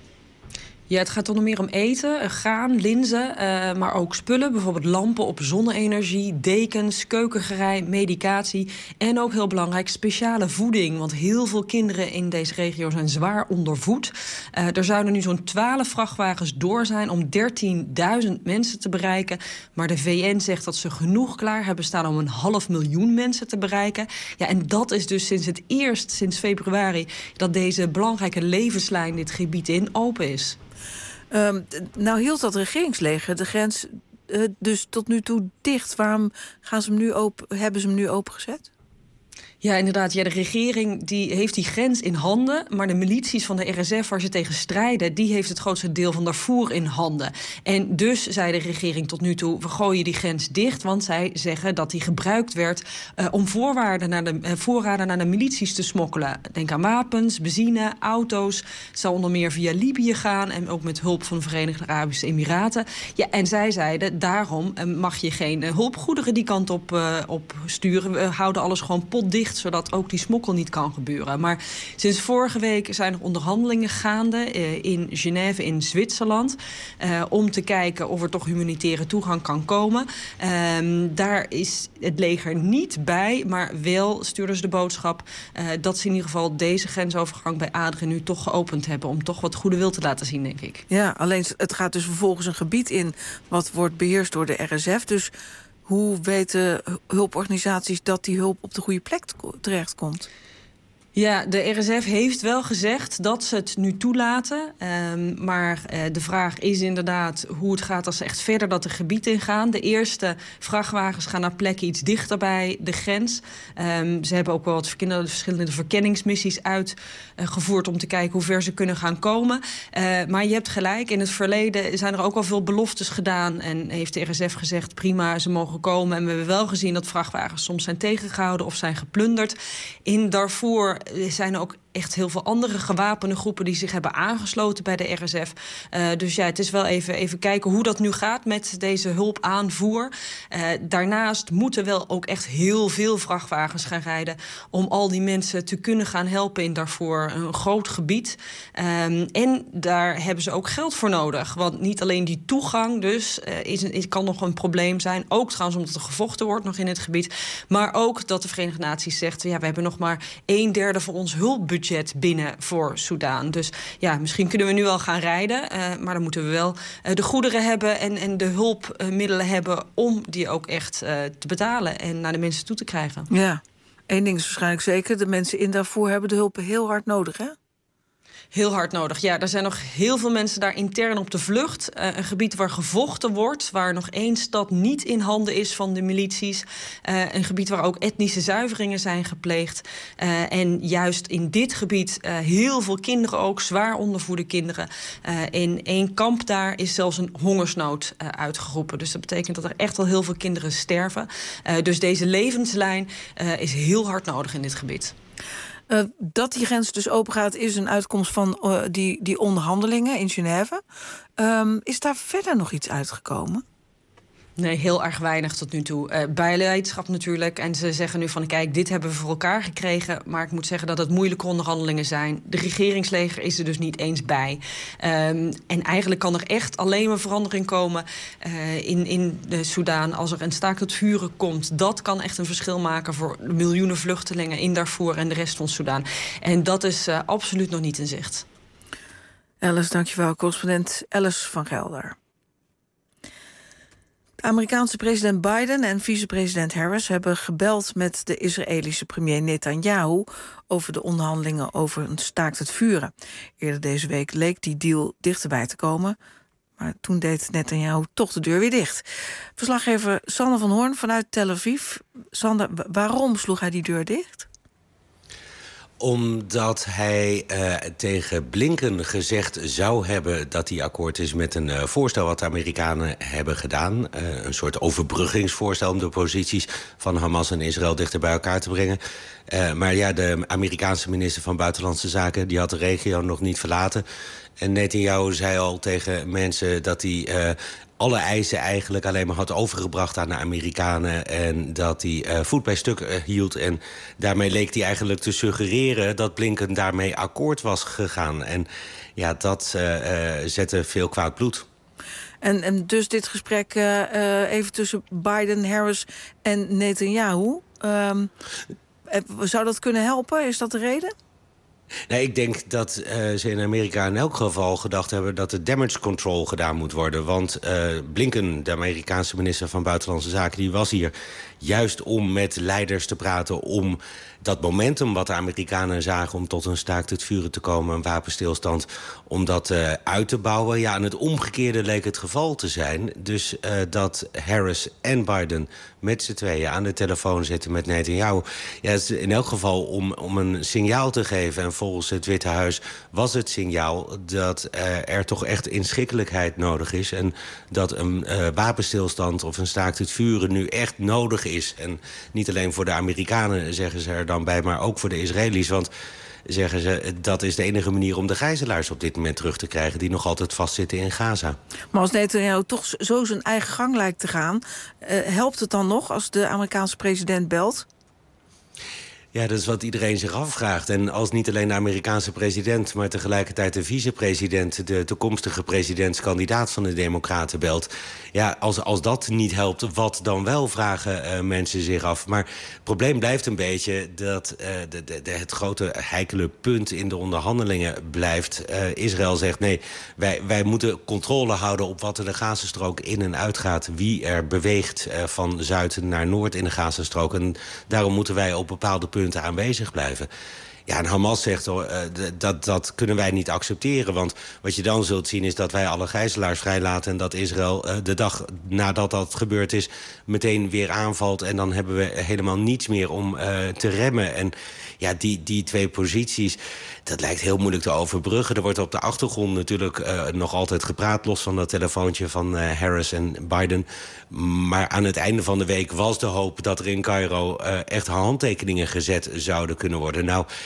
Ja, het gaat onder meer om eten, graan, linzen, uh, maar ook spullen. Bijvoorbeeld lampen op zonne-energie, dekens, keukengerei, medicatie. En ook heel belangrijk, speciale voeding. Want heel veel kinderen in deze regio zijn zwaar ondervoed. Uh, er zouden nu zo'n twaalf vrachtwagens door zijn om dertienduizend mensen te bereiken. Maar de V N zegt dat ze genoeg klaar hebben staan om een half miljoen mensen te bereiken. Ja, en dat is dus sinds het eerst, sinds februari, dat deze belangrijke levenslijn dit gebied in open is. Um, nou hield dat regeringsleger de grens uh, dus tot nu toe dicht. Waarom gaan ze hem nu open, hebben ze hem nu opengezet? Ja, inderdaad. Ja, de regering die heeft die grens in handen. Maar de milities van de R S F waar ze tegen strijden, die heeft het grootste deel van Darfur in handen. En dus zei de regering tot nu toe, we gooien die grens dicht. Want zij zeggen dat die gebruikt werd uh, om voorwaarden naar de, uh, voorraden naar de milities te smokkelen. Denk aan wapens, benzine, auto's. Het zal onder meer via Libië gaan en ook met hulp van de Verenigde Arabische Emiraten. Ja, en zij zeiden, daarom uh, mag je geen uh, hulpgoederen die kant op, uh, op sturen. We houden alles gewoon potdicht, zodat ook die smokkel niet kan gebeuren. Maar sinds vorige week zijn er onderhandelingen gaande uh, in Genève in Zwitserland, Uh, om te kijken of er toch humanitaire toegang kan komen. Uh, daar is het leger niet bij, maar wel stuurden ze de boodschap uh, dat ze in ieder geval deze grensovergang bij Adre nu toch geopend hebben, om toch wat goede wil te laten zien, denk ik. Ja, alleen het gaat dus vervolgens een gebied in wat wordt beheerst door de R S F. Dus hoe weten hulporganisaties dat die hulp op de goede plek terechtkomt? Ja, de R S F heeft wel gezegd dat ze het nu toelaten. Um, maar uh, de vraag is inderdaad hoe het gaat als ze echt verder dat de gebied ingaan. De eerste vrachtwagens gaan naar plekken iets dichter bij de grens. Um, ze hebben ook wel wat verschillende verkenningsmissies uitgevoerd om te kijken hoe ver ze kunnen gaan komen. Uh, maar je hebt gelijk, in het verleden zijn er ook al veel beloftes gedaan. En heeft de R S F gezegd, prima, ze mogen komen. En we hebben wel gezien dat vrachtwagens soms zijn tegengehouden of zijn geplunderd. In Darfur zijn er ook echt heel veel andere gewapende groepen die zich hebben aangesloten bij de R S F. Uh, dus ja, het is wel even, even kijken hoe dat nu gaat met deze hulpaanvoer. Uh, daarnaast moeten wel ook echt heel veel vrachtwagens gaan rijden om al die mensen te kunnen gaan helpen in Darfur, een groot gebied. Um, en daar hebben ze ook geld voor nodig. Want niet alleen die toegang dus uh, is, is, kan nog een probleem zijn. Ook trouwens omdat er gevochten wordt nog in het gebied. Maar ook dat de Verenigde Naties zegt, ja, we hebben nog maar een derde van ons hulpbudget binnen voor Soedan. Dus ja, misschien kunnen we nu wel gaan rijden. Uh, maar dan moeten we wel uh, de goederen hebben en, en de hulpmiddelen uh, hebben om die ook echt uh, te betalen en naar de mensen toe te krijgen. Ja, één ding is waarschijnlijk zeker. De mensen in Darfur hebben de hulp heel hard nodig, hè? Heel hard nodig. Ja, er zijn nog heel veel mensen daar intern op de vlucht. Uh, een gebied waar gevochten wordt, waar nog één stad niet in handen is van de milities. Uh, een gebied waar ook etnische zuiveringen zijn gepleegd. Uh, en juist in dit gebied uh, heel veel kinderen ook, zwaar ondervoede kinderen. Uh, in één kamp daar is zelfs een hongersnood uh, uitgeroepen. Dus dat betekent dat er echt wel heel veel kinderen sterven. Uh, dus deze levenslijn uh, is heel hard nodig in dit gebied. Uh, dat die grens dus open gaat is een uitkomst van uh, die, die onderhandelingen in Genève. Um, is daar verder nog iets uitgekomen? Nee, heel erg weinig tot nu toe. Uh, Beleidschap natuurlijk. En ze zeggen nu van, kijk, dit hebben we voor elkaar gekregen. Maar ik moet zeggen dat het moeilijke onderhandelingen zijn. De regeringsleger is er dus niet eens bij. Um, en eigenlijk kan er echt alleen maar verandering komen uh, in, in de Soedan als er een staakt het vuren komt. Dat kan echt een verschil maken voor de miljoenen vluchtelingen in Darfur en de rest van Soedan. En dat is uh, absoluut nog niet in zicht. Alice, dankjewel. Correspondent Alice van Gelder. De Amerikaanse president Biden en vicepresident Harris hebben gebeld met de Israëlische premier Netanyahu over de onderhandelingen over een staakt het vuren. Eerder deze week leek die deal dichterbij te komen, maar toen deed Netanyahu toch de deur weer dicht. Verslaggever Sander van Hoorn vanuit Tel Aviv. Sander, waarom sloeg hij die deur dicht? Omdat hij uh, tegen Blinken gezegd zou hebben dat hij akkoord is met een uh, voorstel wat de Amerikanen hebben gedaan. Uh, een soort overbruggingsvoorstel om de posities van Hamas en Israël dichter bij elkaar te brengen. Uh, maar ja, de Amerikaanse minister van Buitenlandse Zaken die had de regio nog niet verlaten. En Netanyahu zei al tegen mensen dat hij Uh, alle eisen eigenlijk alleen maar had overgebracht aan de Amerikanen en dat hij uh, voet bij stuk uh, hield. En daarmee leek hij eigenlijk te suggereren dat Blinken daarmee akkoord was gegaan. En ja, dat uh, uh, zette veel kwaad bloed. En, en dus dit gesprek uh, uh, even tussen Biden, Harris en Netanyahu. Um, zou dat kunnen helpen? Is dat de reden? Nee, ik denk dat uh, ze in Amerika in elk geval gedacht hebben dat er damage control gedaan moet worden. Want uh, Blinken, de Amerikaanse minister van Buitenlandse Zaken, die was hier juist om met leiders te praten om dat momentum wat de Amerikanen zagen om tot een staakt het vuren te komen, een wapenstilstand, om dat uh, uit te bouwen. Ja, en het omgekeerde leek het geval te zijn. Dus uh, dat Harris en Biden met z'n tweeën aan de telefoon zitten met Netanyahu. Ja, het is in elk geval om, om een signaal te geven. En volgens het Witte Huis was het signaal dat uh, er toch echt inschikkelijkheid nodig is. En dat een uh, wapenstilstand of een staakt het vuren nu echt nodig is. En niet alleen voor de Amerikanen, zeggen ze er dan bij, maar ook voor de Israëli's. Want zeggen ze, dat is de enige manier om de gijzelaars op dit moment terug te krijgen die nog altijd vastzitten in Gaza. Maar als Netanyahu toch zo zijn eigen gang lijkt te gaan, uh, helpt het dan nog als de Amerikaanse president belt? Ja, dat is wat iedereen zich afvraagt. En als niet alleen de Amerikaanse president, maar tegelijkertijd de vicepresident, de toekomstige presidentskandidaat van de Democraten belt. Ja, als, als dat niet helpt, wat dan wel, vragen uh, mensen zich af. Maar het probleem blijft een beetje dat uh, de, de, de, het grote heikele punt in de onderhandelingen blijft. Uh, Israël zegt nee, wij, wij moeten controle houden op wat er de Gazastrook in en uit gaat. Wie er beweegt uh, van zuid naar noord in de Gazastrook. En daarom moeten wij op bepaalde punten aanwezig blijven. Ja, en Hamas zegt, uh, dat, dat kunnen wij niet accepteren. Want wat je dan zult zien is dat wij alle gijzelaars vrijlaten en dat Israël uh, de dag nadat dat gebeurd is meteen weer aanvalt. En dan hebben we helemaal niets meer om uh, te remmen. En ja, die, die twee posities, dat lijkt heel moeilijk te overbruggen. Er wordt op de achtergrond natuurlijk uh, nog altijd gepraat, los van dat telefoontje van uh, Harris en Biden. Maar aan het einde van de week was de hoop dat er in Cairo uh, echt handtekeningen gezet zouden kunnen worden. Nou,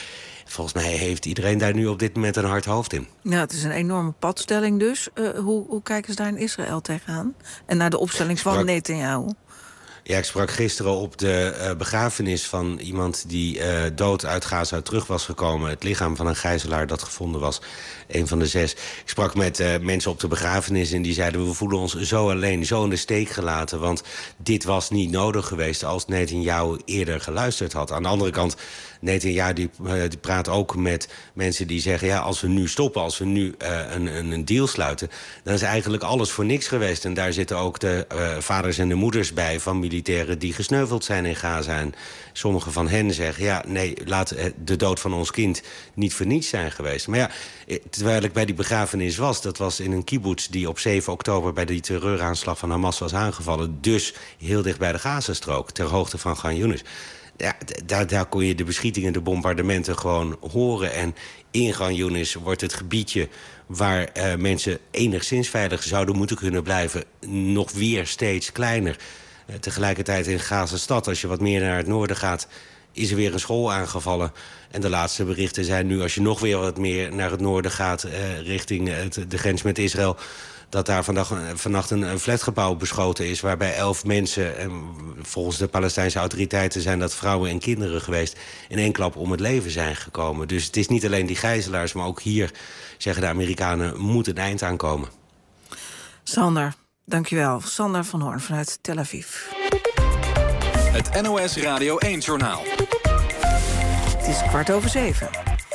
volgens mij heeft iedereen daar nu op dit moment een hard hoofd in. Ja, het is een enorme padstelling dus. Uh, hoe, hoe kijken ze daar in Israël tegenaan? En naar de opstelling van Sprak... Netanyahu? Ja, ik sprak gisteren op de uh, begrafenis van iemand die uh, dood uit Gaza terug was gekomen. Het lichaam van een gijzelaar dat gevonden was. Een van de zes. Ik sprak met uh, mensen op de begrafenis en die zeiden... we voelen ons zo alleen, zo in de steek gelaten. Want dit was niet nodig geweest als Netanyahu eerder geluisterd had. Aan de andere kant, Netanyahu die, uh, die praat ook met mensen die zeggen... ja, als we nu stoppen, als we nu uh, een, een, een deal sluiten... dan is eigenlijk alles voor niks geweest. En daar zitten ook de uh, vaders en de moeders bij van militairen die gesneuveld zijn in Gaza. En sommige van hen zeggen, ja, nee, laat de dood van ons kind niet voor niets zijn geweest. Maar ja, terwijl ik bij die begrafenis was, dat was in een kibbutz die op zeven oktober bij die terreuraanslag van Hamas was aangevallen. Dus heel dicht bij de Gazastrook, ter hoogte van Khan Younis. Ja, daar, daar kon je de beschietingen, de bombardementen gewoon horen. En in Khan Younis wordt het gebiedje waar uh, mensen enigszins veilig zouden moeten kunnen blijven nog weer steeds kleiner. Uh, tegelijkertijd in Gaza-stad, als je wat meer naar het noorden gaat, is er weer een school aangevallen. En de laatste berichten zijn nu, als je nog weer wat meer naar het noorden gaat, uh, richting het, de grens met Israël, dat daar vandag, vannacht een, een flatgebouw beschoten is, waarbij elf mensen, en volgens de Palestijnse autoriteiten zijn dat vrouwen en kinderen geweest, in één klap om het leven zijn gekomen. Dus het is niet alleen die gijzelaars, maar ook hier, zeggen de Amerikanen, moet een eind aankomen. Sander, dankjewel. Sander van Hoorn vanuit Tel Aviv. Het N O S Radio één-journaal. Het is kwart over zeven.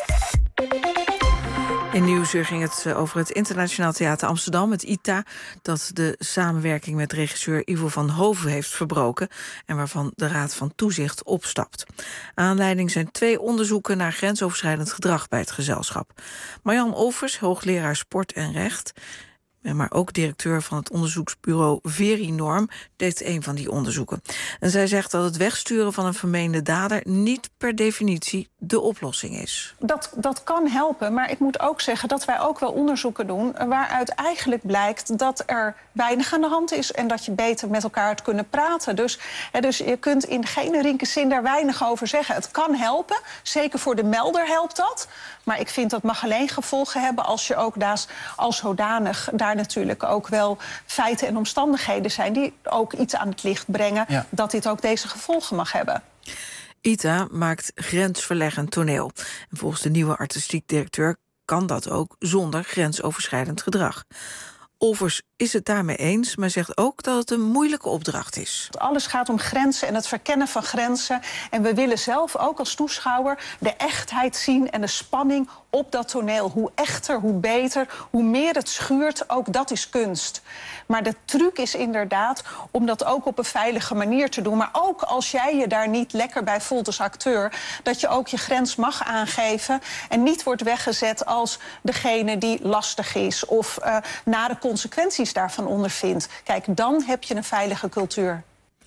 In Nieuwsuur ging het over het Internationaal Theater Amsterdam, het I T A, dat de samenwerking met regisseur Ivo van Hoven heeft verbroken en waarvan de Raad van Toezicht opstapt. Aanleiding zijn twee onderzoeken naar grensoverschrijdend gedrag bij het gezelschap. Marjan Olvers, hoogleraar sport en recht, maar ook directeur van het onderzoeksbureau Verinorm, deed een van die onderzoeken. En zij zegt dat het wegsturen van een vermeende dader niet per definitie de oplossing is. Dat, dat kan helpen, maar ik moet ook zeggen dat wij ook wel onderzoeken doen waaruit eigenlijk blijkt dat er weinig aan de hand is en dat je beter met elkaar hebt kunnen praten. Dus, hè, dus je kunt in generieke zin daar weinig over zeggen. Het kan helpen, zeker voor de melder helpt dat. Maar ik vind dat mag alleen gevolgen hebben als je ook daas, als zodanig daar natuurlijk ook wel feiten en omstandigheden zijn die ook iets aan het licht brengen, ja, dat dit ook deze gevolgen mag hebben. I T A maakt grensverleggend toneel. En volgens de nieuwe artistiek directeur kan dat ook zonder grensoverschrijdend gedrag. Olvers is het daarmee eens, maar zegt ook dat het een moeilijke opdracht is. Alles gaat om grenzen en het verkennen van grenzen. En we willen zelf ook als toeschouwer de echtheid zien en de spanning op dat toneel. Hoe echter, hoe beter, hoe meer het schuurt, ook dat is kunst. Maar de truc is inderdaad om dat ook op een veilige manier te doen. Maar ook als jij je daar niet lekker bij voelt als acteur, dat je ook je grens mag aangeven en niet wordt weggezet als degene die lastig is of uh, nare consequenties daarvan ondervindt. Kijk, dan heb je een veilige cultuur.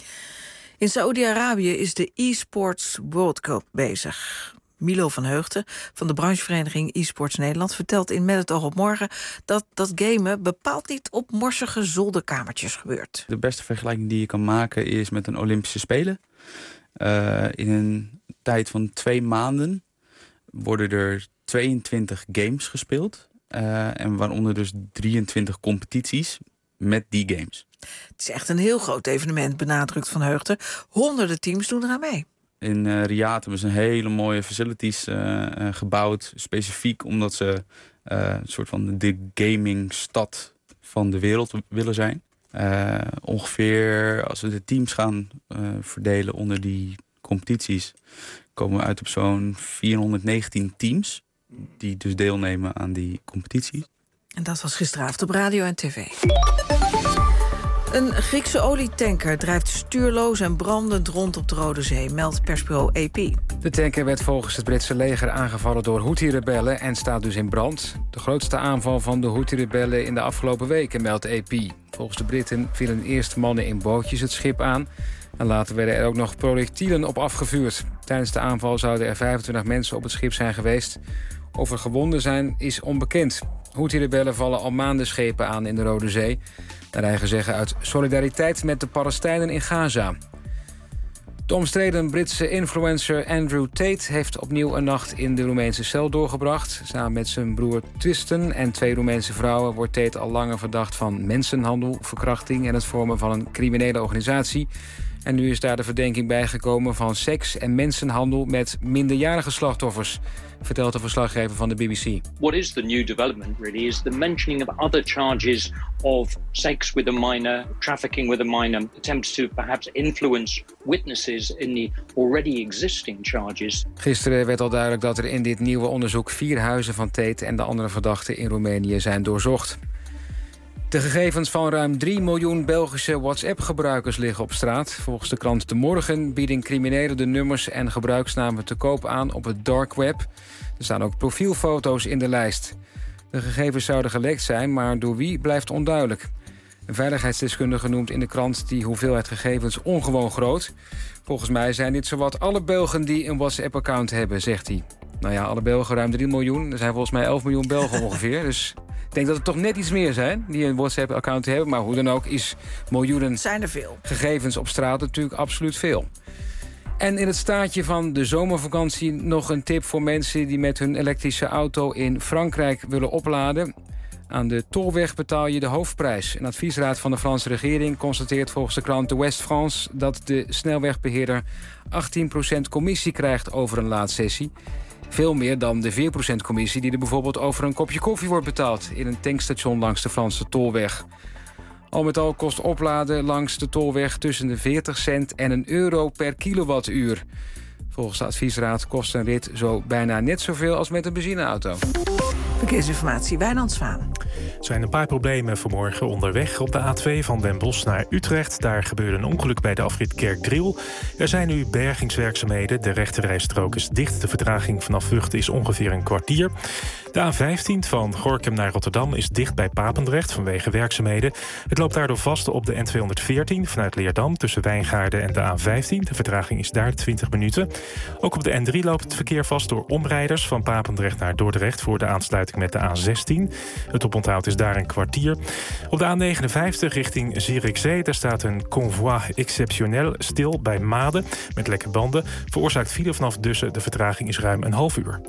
In Saoedi-Arabië is de e-sports World Cup bezig. Milo van Heugten van de branchevereniging e-sports Nederland vertelt in Met het oog op morgen dat dat gamen bepaald niet op morsige zolderkamertjes gebeurt. De beste vergelijking die je kan maken is met een Olympische Spelen. Uh, in een tijd van twee maanden worden er tweeëntwintig games gespeeld. Uh, en waaronder dus drieëntwintig competities met die games. Het is echt een heel groot evenement, benadrukt Van Heugten. Honderden teams doen eraan mee. In uh, Riyadh hebben ze een hele mooie facilities uh, uh, gebouwd. Specifiek omdat ze uh, een soort van de gamingstad van de wereld willen zijn. Uh, ongeveer, als we de teams gaan uh, verdelen onder die competities, komen we uit op zo'n vierhonderdnegentien teams die dus deelnemen aan die competities. En dat was gisteravond op radio en tv. Een Griekse olietanker drijft stuurloos en brandend rond op de Rode Zee, meldt persbureau A P. De tanker werd volgens het Britse leger aangevallen door Houthi-rebellen en staat dus in brand. De grootste aanval van de Houthi-rebellen in de afgelopen weken, meldt A P. Volgens de Britten vielen eerst mannen in bootjes het schip aan en later werden er ook nog projectielen op afgevuurd. Tijdens de aanval zouden er vijfentwintig mensen op het schip zijn geweest. Of er gewonden zijn, is onbekend. Houthi-rebellen vallen al maanden schepen aan in de Rode Zee. Naar eigen zeggen uit solidariteit met de Palestijnen in Gaza. De omstreden Britse influencer Andrew Tate heeft opnieuw een nacht in de Roemeense cel doorgebracht. Samen met zijn broer Tristan en twee Roemeense vrouwen wordt Tate al langer verdacht van mensenhandel, verkrachting en het vormen van een criminele organisatie. En nu is daar de verdenking bijgekomen van seks en mensenhandel met minderjarige slachtoffers, vertelt de verslaggever van de B B C. What is the new development really is the mentioning of other charges of sex with a minor, trafficking with a minor, attempts to perhaps influence witnesses in the already existing charges. Gisteren werd al duidelijk dat er in dit nieuwe onderzoek vier huizen van Tate en de andere verdachten in Roemenië zijn doorzocht. De gegevens van ruim drie miljoen Belgische WhatsApp-gebruikers liggen op straat. Volgens de krant De Morgen bieden criminelen de nummers en gebruiksnamen te koop aan op het dark web. Er staan ook profielfoto's in de lijst. De gegevens zouden gelekt zijn, maar door wie blijft onduidelijk. Een veiligheidsdeskundige noemt in de krant die hoeveelheid gegevens ongewoon groot. Volgens mij zijn dit zowat alle Belgen die een WhatsApp-account hebben, zegt hij. Nou ja, alle Belgen ruim drie miljoen. Er zijn volgens mij elf miljoen Belgen ongeveer, dus... Ik denk dat er toch net iets meer zijn die een WhatsApp-account hebben. Maar hoe dan ook is miljoenen zijn er veel. Gegevens op straat natuurlijk absoluut veel. En in het staartje van de zomervakantie nog een tip voor mensen die met hun elektrische auto in Frankrijk willen opladen. Aan de tolweg betaal je de hoofdprijs. Een adviesraad van de Franse regering constateert volgens de krant de West France dat de snelwegbeheerder achttien procent commissie krijgt over een laadsessie. Veel meer dan de vier procent commissie die er bijvoorbeeld over een kopje koffie wordt betaald in een tankstation langs de Franse tolweg. Al met al kost opladen langs de tolweg tussen de veertig cent en een euro per kilowattuur. Volgens de adviesraad kost een rit zo bijna net zoveel als met een benzineauto. Verkeersinformatie, Wijnand Zwaan. Er zijn een paar problemen vanmorgen onderweg op de A twee van Den Bosch naar Utrecht. Daar gebeurde een ongeluk bij de afrit Kerkdriel. Er zijn nu bergingswerkzaamheden. De rechterrijstrook is dicht. De vertraging vanaf Vught is ongeveer een kwartier. De A vijftien van Gorinchem naar Rotterdam is dicht bij Papendrecht vanwege werkzaamheden. Het loopt daardoor vast op de N tweehonderdveertien vanuit Leerdam tussen Wijngaarden en de A vijftien. De vertraging is daar twintig minuten. Ook op de N drie loopt het verkeer vast door omrijders van Papendrecht naar Dordrecht voor de aansluiting met de A zestien. Het oponthoud is daar een kwartier. Op de A negenenvijftig richting Zierikzee, daar staat een convoi exceptionnel stil bij Maden met lekke banden. Veroorzaakt file vanaf Dussen. De vertraging is ruim een half uur.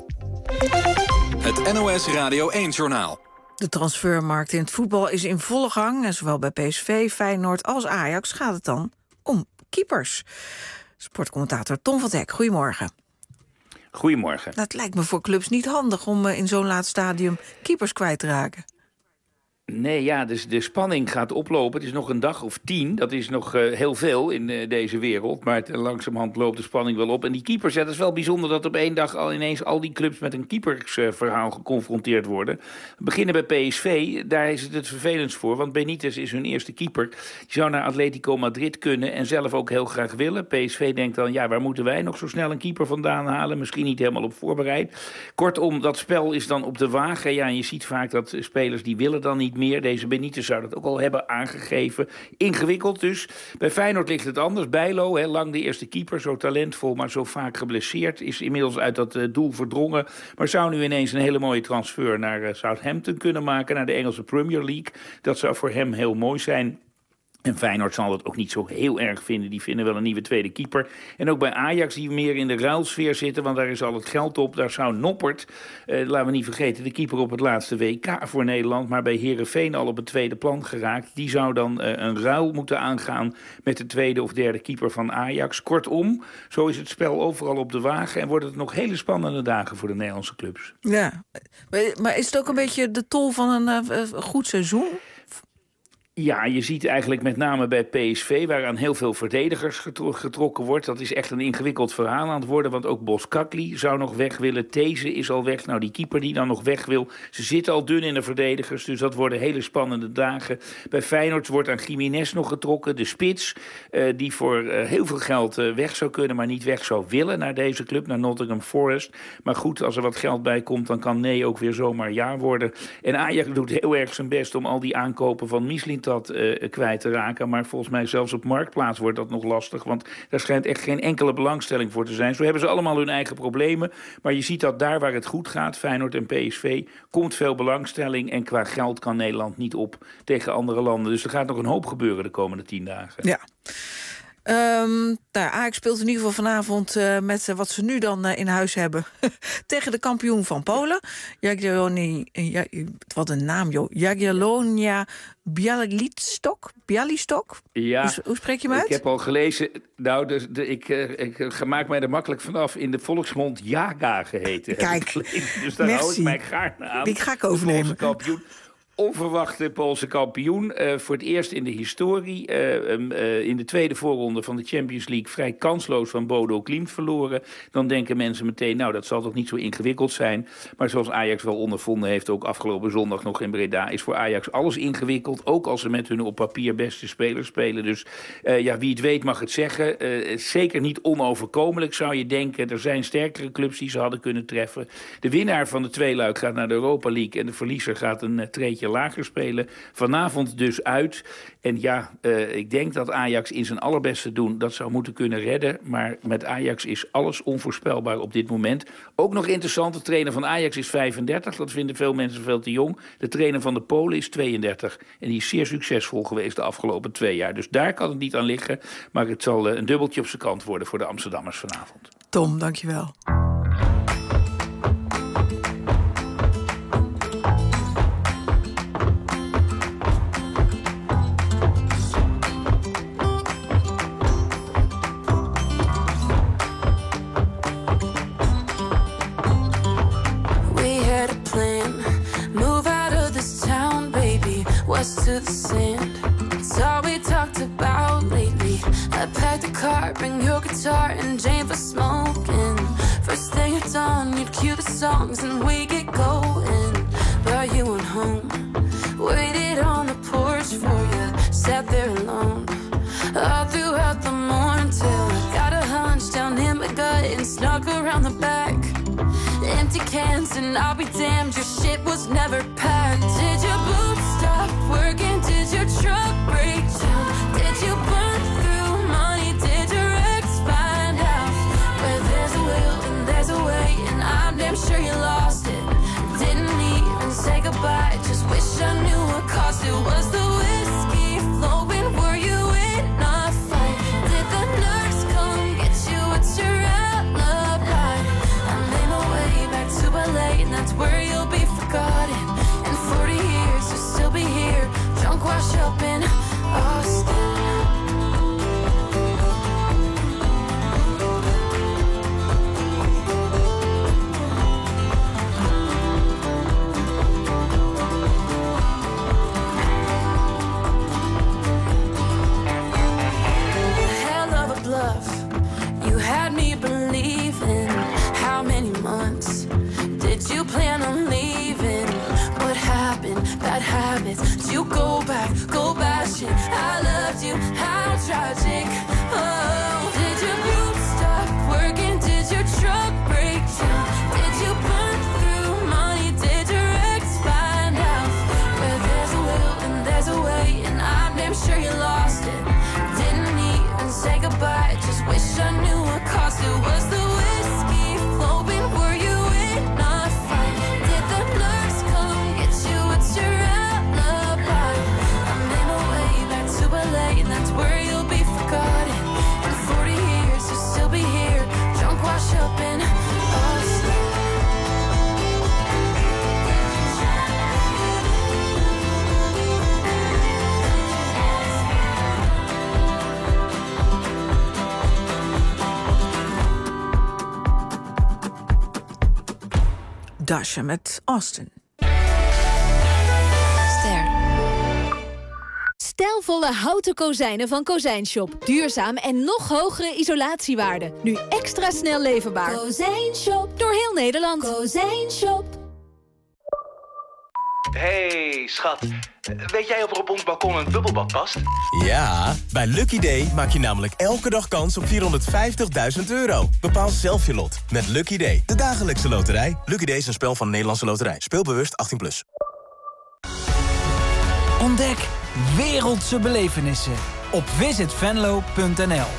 Het N O S Radio één-journaal. De transfermarkt in het voetbal is in volle gang. En zowel bij P S V, Feyenoord als Ajax gaat het dan om keepers. Sportcommentator Tom van Hek, goedemorgen. Goedemorgen. Dat lijkt me voor clubs niet handig om in zo'n laat stadium keepers kwijt te raken. Nee, ja, dus de spanning gaat oplopen. Het is nog een dag of tien. Dat is nog uh, heel veel in uh, deze wereld. Maar het, uh, langzamerhand loopt de spanning wel op. En die keepers, ja, dat is wel bijzonder dat op één dag al ineens al die clubs met een keepersverhaal uh, geconfronteerd worden. We beginnen bij P S V. Daar is het het vervelendst voor. Want Benitez is hun eerste keeper. Die zou naar Atletico Madrid kunnen en zelf ook heel graag willen. P S V denkt dan, ja, waar moeten wij nog zo snel een keeper vandaan halen? Misschien niet helemaal op voorbereid. Kortom, dat spel is dan op de wagen. Ja, en je ziet vaak dat spelers die willen dan niet meer. Deze Benitez zou dat ook al hebben aangegeven. Ingewikkeld dus. Bij Feyenoord ligt het anders. Bijlo, hè, lang de eerste keeper, zo talentvol, maar zo vaak geblesseerd. Is inmiddels uit dat uh, doel verdrongen. Maar zou nu ineens een hele mooie transfer naar uh, Southampton kunnen maken, naar de Engelse Premier League. Dat zou voor hem heel mooi zijn. En Feyenoord zal dat ook niet zo heel erg vinden. Die vinden wel een nieuwe tweede keeper. En ook bij Ajax, die meer in de ruilsfeer zitten, want daar is al het geld op. Daar zou Noppert, eh, laten we niet vergeten, de keeper op het laatste W K voor Nederland, maar bij Heerenveen al op het tweede plan geraakt. Die zou dan eh, een ruil moeten aangaan met de tweede of derde keeper van Ajax. Kortom, zo is het spel overal op de wagen en wordt het nog hele spannende dagen voor de Nederlandse clubs. Ja, maar is het ook een beetje de tol van een uh, goed seizoen? Ja, je ziet eigenlijk met name bij P S V, waaraan heel veel verdedigers getro- getrokken wordt. Dat is echt een ingewikkeld verhaal aan het worden, want ook Boskakli zou nog weg willen. These is al weg. Nou, die keeper die dan nog weg wil. Ze zitten al dun in de verdedigers, dus dat worden hele spannende dagen. Bij Feyenoord wordt aan Jiménez nog getrokken. De spits, uh, die voor uh, heel veel geld uh, weg zou kunnen, maar niet weg zou willen naar deze club, naar Nottingham Forest. Maar goed, als er wat geld bij komt, dan kan nee ook weer zomaar ja worden. En Ajax doet heel erg zijn best om al die aankopen van Mislintat uh, kwijt te raken. Maar volgens mij zelfs op Marktplaats wordt dat nog lastig. Want daar schijnt echt geen enkele belangstelling voor te zijn. Zo hebben ze allemaal hun eigen problemen. Maar je ziet dat daar waar het goed gaat, Feyenoord en P S V, komt veel belangstelling. En qua geld kan Nederland niet op tegen andere landen. Dus er gaat nog een hoop gebeuren de komende tien dagen. Ja. Um, nou, Ajax speelt in ieder geval vanavond uh, met uh, wat ze nu dan uh, in huis hebben. Tegen de kampioen van Polen. Jagiellonii, ja, wat een naam, joh. Jagiellonia Białystok. Białystok? Ja, hoe, hoe spreek je hem uit? Ik heb al gelezen. Nou, de, de, ik, uh, ik maak mij er makkelijk vanaf. In de volksmond Jaga geheten. Kijk, dus daar merci. hou ik mij gaarne aan. Die ga ik overnemen. Kampioen. Onverwachte Poolse kampioen. Uh, voor het eerst in de historie. Uh, um, uh, in de tweede voorronde van de Champions League vrij kansloos van Bodo Glimt verloren. Dan denken mensen meteen, nou, dat zal toch niet zo ingewikkeld zijn. Maar zoals Ajax wel ondervonden heeft, ook afgelopen zondag nog in Breda, is voor Ajax alles ingewikkeld. Ook als ze met hun op papier beste spelers spelen. Dus uh, ja, wie het weet mag het zeggen. Uh, zeker niet onoverkomelijk, zou je denken. Er zijn sterkere clubs die ze hadden kunnen treffen. De winnaar van de tweeluik gaat naar de Europa League en de verliezer gaat een uh, treetje lager spelen. Vanavond dus uit. En ja, uh, ik denk dat Ajax in zijn allerbeste doen dat zou moeten kunnen redden. Maar met Ajax is alles onvoorspelbaar op dit moment. Ook nog interessant, de trainer van Ajax is vijfendertig. Dat vinden veel mensen veel te jong. De trainer van de Polen is tweeëndertig. En die is zeer succesvol geweest de afgelopen twee jaar. Dus daar kan het niet aan liggen. Maar het zal uh, een dubbeltje op zijn kant worden voor de Amsterdammers vanavond. Tom, dankjewel. To the sand, it's all we talked about lately. I packed a car, bring your guitar and Jane for smoking. First thing at dawn, you'd cue the songs and we get going. But you went home, waited on the porch for you, sat there alone all throughout the morning till I got a hunch down in my gut and snuck around the back. Empty cans and I'll be damned, your shit was never packed. Did your boots stop working? Did your truck break down? Did you burn through money? Did your ex find out? Where there's a will and there's a way, and I'm damn sure you lost it. Didn't even say goodbye, just wish I knew what cost it. Was the whiskey flowing? Were you in a fight? Did the nurse come get you? What's your alibi? I made my way back to L A, and that's where you'll be forgotten. In forty years you'll still be here, drunk wash up in Austin. Hell of a bluff, you had me believing. How many months did you plan on leaving? What happened? Bad habits. Did you go back, go bashing? I loved you, how tragic. Oh, did your boots stop working? Did your truck break down? Did you burn through money? Did your ex find out? Where there's a will and there's a way, and I'm damn sure you lost it. Didn't even say goodbye, just wish I knew what cost it. Was the whiskey flowing? Were you in a fight? Did the nurse come get you? What's your alibi? I made my way back to L A, and that's where you'll be forgotten. In forty years you'll still be here, drunk wash up in Austin. Dasha met Austin. Ster. Stijlvolle houten kozijnen van Kozijnshop. Duurzaam en nog hogere isolatiewaarde. Nu extra snel leverbaar. Kozijnshop. Door heel Nederland. Kozijnshop. Hey, schat. Weet jij of er op ons balkon een bubbelbad past? Ja, bij Lucky Day maak je namelijk elke dag kans op vierhonderdvijftigduizend euro. Bepaal zelf je lot met Lucky Day, de dagelijkse loterij. Lucky Day is een spel van de Nederlandse Loterij. Speel bewust achttien plus. Ontdek wereldse belevenissen op visit venlo punt n l.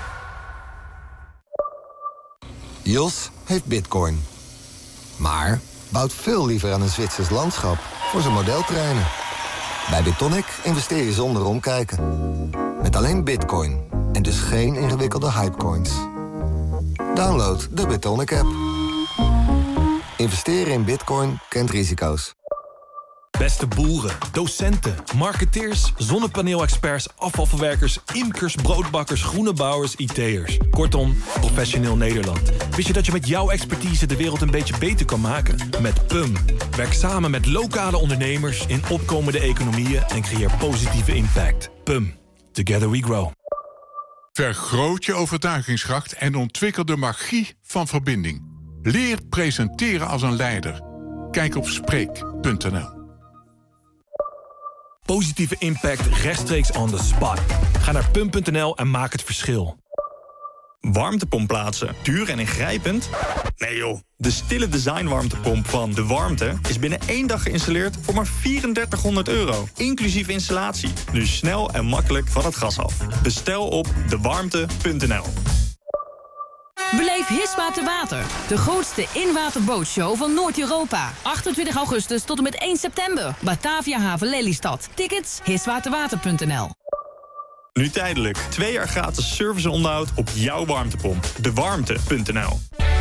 Jos heeft bitcoin. Maar bouwt veel liever aan een Zwitsers landschap voor zijn modeltreinen. Bij Bitonic investeer je zonder omkijken. Met alleen bitcoin. En dus geen ingewikkelde hypecoins. Download de BitTonic app. Investeren in bitcoin kent risico's. Beste boeren, docenten, marketeers, zonnepaneel-experts, afvalverwerkers, imkers, broodbakkers, groenebouwers, I T'ers. Kortom, professioneel Nederland. Wist je dat je met jouw expertise de wereld een beetje beter kan maken? Met P U M. Werk samen met lokale ondernemers in opkomende economieën en creëer positieve impact. P U M. Together we grow. Vergroot je overtuigingskracht en ontwikkel de magie van verbinding. Leer presenteren als een leider. Kijk op spreek punt n l. Positieve impact rechtstreeks on the spot. Ga naar pump punt n l en maak het verschil. Warmtepomp plaatsen. Duur en ingrijpend? Nee joh. De stille design warmtepomp van De Warmte is binnen één dag geïnstalleerd voor maar drieduizend euro. Inclusief installatie. Dus snel en makkelijk van het gas af. Bestel op de warmte punt n l. Beleef Hispa te Water. De grootste in-waterbootshow van Noord-Europa. achtentwintig augustus tot en met één september. Batavia Haven Lelystad. Tickets hiswaterwater punt n l. Nu tijdelijk. Twee jaar gratis service en onderhoud op jouw warmtepomp. de warmte punt n l.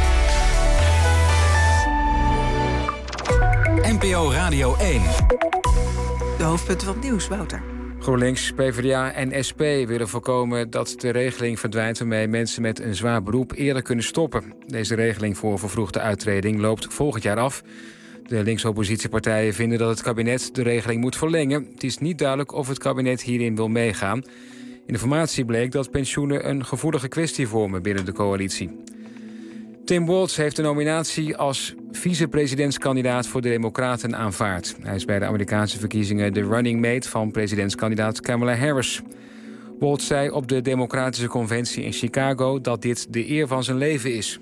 N P O Radio één. De hoofdpunten van het nieuws, Wouter. GroenLinks, PvdA en S P willen voorkomen dat de regeling verdwijnt waarmee mensen met een zwaar beroep eerder kunnen stoppen. Deze regeling voor vervroegde uittreding loopt volgend jaar af. De linkse oppositiepartijen vinden dat het kabinet de regeling moet verlengen. Het is niet duidelijk of het kabinet hierin wil meegaan. In de formatie bleek dat pensioenen een gevoelige kwestie vormen binnen de coalitie. Tim Walz heeft de nominatie als vicepresidentskandidaat voor de Democraten aanvaard. Hij is bij de Amerikaanse verkiezingen de running mate van presidentskandidaat Kamala Harris. Walz zei op de Democratische Conventie in Chicago dat dit de eer van zijn leven is.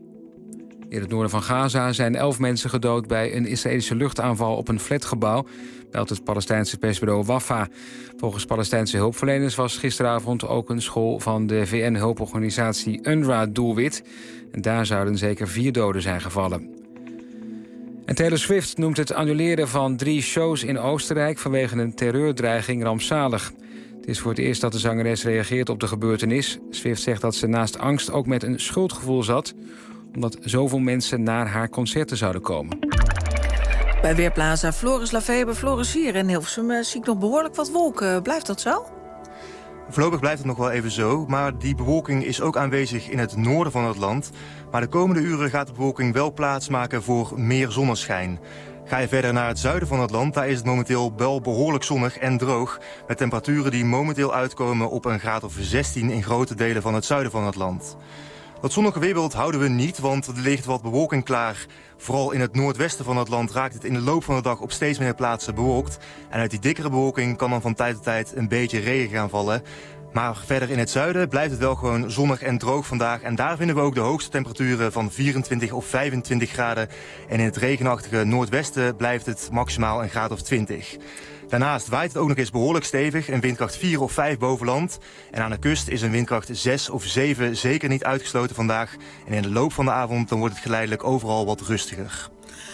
In het noorden van Gaza zijn elf mensen gedood bij een Israëlische luchtaanval op een flatgebouw, meldt het Palestijnse persbureau Wafa. Volgens Palestijnse hulpverleners was gisteravond ook een school van de V N-hulporganisatie U N R W A doelwit. En daar zouden zeker vier doden zijn gevallen. En Taylor Swift noemt het annuleren van drie shows in Oostenrijk vanwege een terreurdreiging rampzalig. Het is voor het eerst dat de zangeres reageert op de gebeurtenis. Swift zegt dat ze naast angst ook met een schuldgevoel zat, omdat zoveel mensen naar haar concerten zouden komen. Bij Weerplaza Floris Lavebe, Floris hier in Hilversum uh, zie ik nog behoorlijk wat wolken. Blijft dat zo? Voorlopig blijft het nog wel even zo, maar die bewolking is ook aanwezig in het noorden van het land. Maar de komende uren gaat de bewolking wel plaatsmaken voor meer zonneschijn. Ga je verder naar het zuiden van het land, daar is het momenteel wel behoorlijk zonnig en droog. Met temperaturen die momenteel uitkomen op een graad of zestien in grote delen van het zuiden van het land. Dat zonnige weerbeeld houden we niet, want er ligt wat bewolking klaar. Vooral in het noordwesten van het land raakt het in de loop van de dag op steeds meer plaatsen bewolkt. En uit die dikkere bewolking kan dan van tijd tot tijd een beetje regen gaan vallen. Maar verder in het zuiden blijft het wel gewoon zonnig en droog vandaag. En daar vinden we ook de hoogste temperaturen van vierentwintig of vijfentwintig graden. En in het regenachtige noordwesten blijft het maximaal een graad of twintig. Daarnaast waait het ook nog eens behoorlijk stevig, een windkracht vier of vijf boven land. En aan de kust is een windkracht zes of zeven zeker niet uitgesloten vandaag. En in de loop van de avond dan wordt het geleidelijk overal wat rustiger.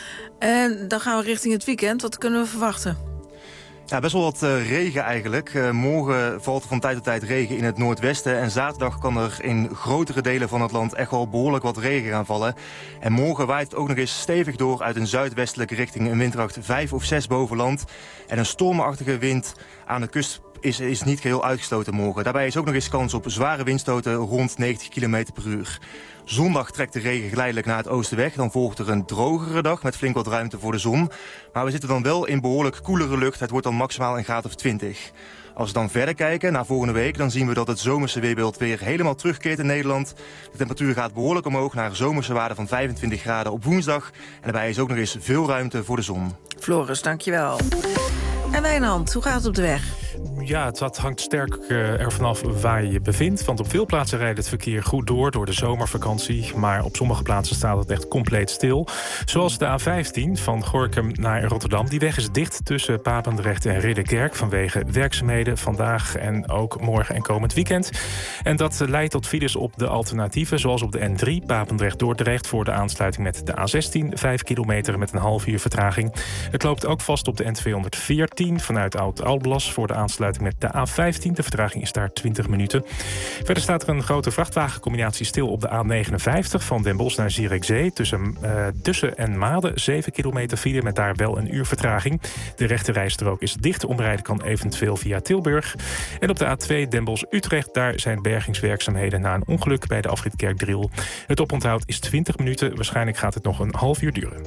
En dan gaan we richting het weekend. Wat kunnen we verwachten? Ja, best wel wat uh, regen eigenlijk. Uh, morgen valt er van tijd tot tijd regen in het noordwesten. En zaterdag kan er in grotere delen van het land echt wel behoorlijk wat regen gaan vallen. En morgen waait het ook nog eens stevig door uit een zuidwestelijke richting. Een windkracht vijf of zes boven land. En een stormachtige wind aan de kust is, is niet geheel uitgesloten morgen. Daarbij is ook nog eens kans op zware windstoten rond negentig kilometer per uur. Zondag trekt de regen geleidelijk naar het oosten weg. Dan volgt er een drogere dag met flink wat ruimte voor de zon. Maar we zitten dan wel in behoorlijk koelere lucht. Het wordt dan maximaal een graad of twintig. Als we dan verder kijken naar volgende week, dan zien we dat het zomerse weerbeeld weer helemaal terugkeert in Nederland. De temperatuur gaat behoorlijk omhoog naar zomerse waarde van vijfentwintig graden op woensdag. En daarbij is ook nog eens veel ruimte voor de zon. Floris, dankjewel. En Wijnand, hoe gaat het op de weg? Ja, het hangt sterk uh, ervan af waar je je bevindt. Want op veel plaatsen rijdt het verkeer goed door door de zomervakantie. Maar op sommige plaatsen staat het echt compleet stil. Zoals de A vijftien van Gorinchem naar Rotterdam. Die weg is dicht tussen Papendrecht en Ridderkerk vanwege werkzaamheden vandaag en ook morgen en komend weekend. En dat leidt tot files op de alternatieven, zoals op de N drie Papendrecht-Dordrecht voor de aansluiting met de A zestien. Vijf kilometer met een half uur vertraging. Het loopt ook vast op de N tweehonderdveertien vanuit Oud-Alblas voor de aansluiting aansluiting met de A vijftien. De vertraging is daar twintig minuten. Verder staat er een grote vrachtwagencombinatie stil op de A negenenvijftig... van Den Bosch naar Zierikzee. Tussen uh, Dussen en Maden, zeven kilometer file... met daar wel een uur vertraging. De rechte rijstrook is dicht. Omrijden kan eventueel via Tilburg. En op de A twee Den Bosch-Utrecht... daar zijn bergingswerkzaamheden na een ongeluk bij de afrit Kerkdriel. Het oponthoud is twintig minuten. Waarschijnlijk gaat het nog een half uur duren.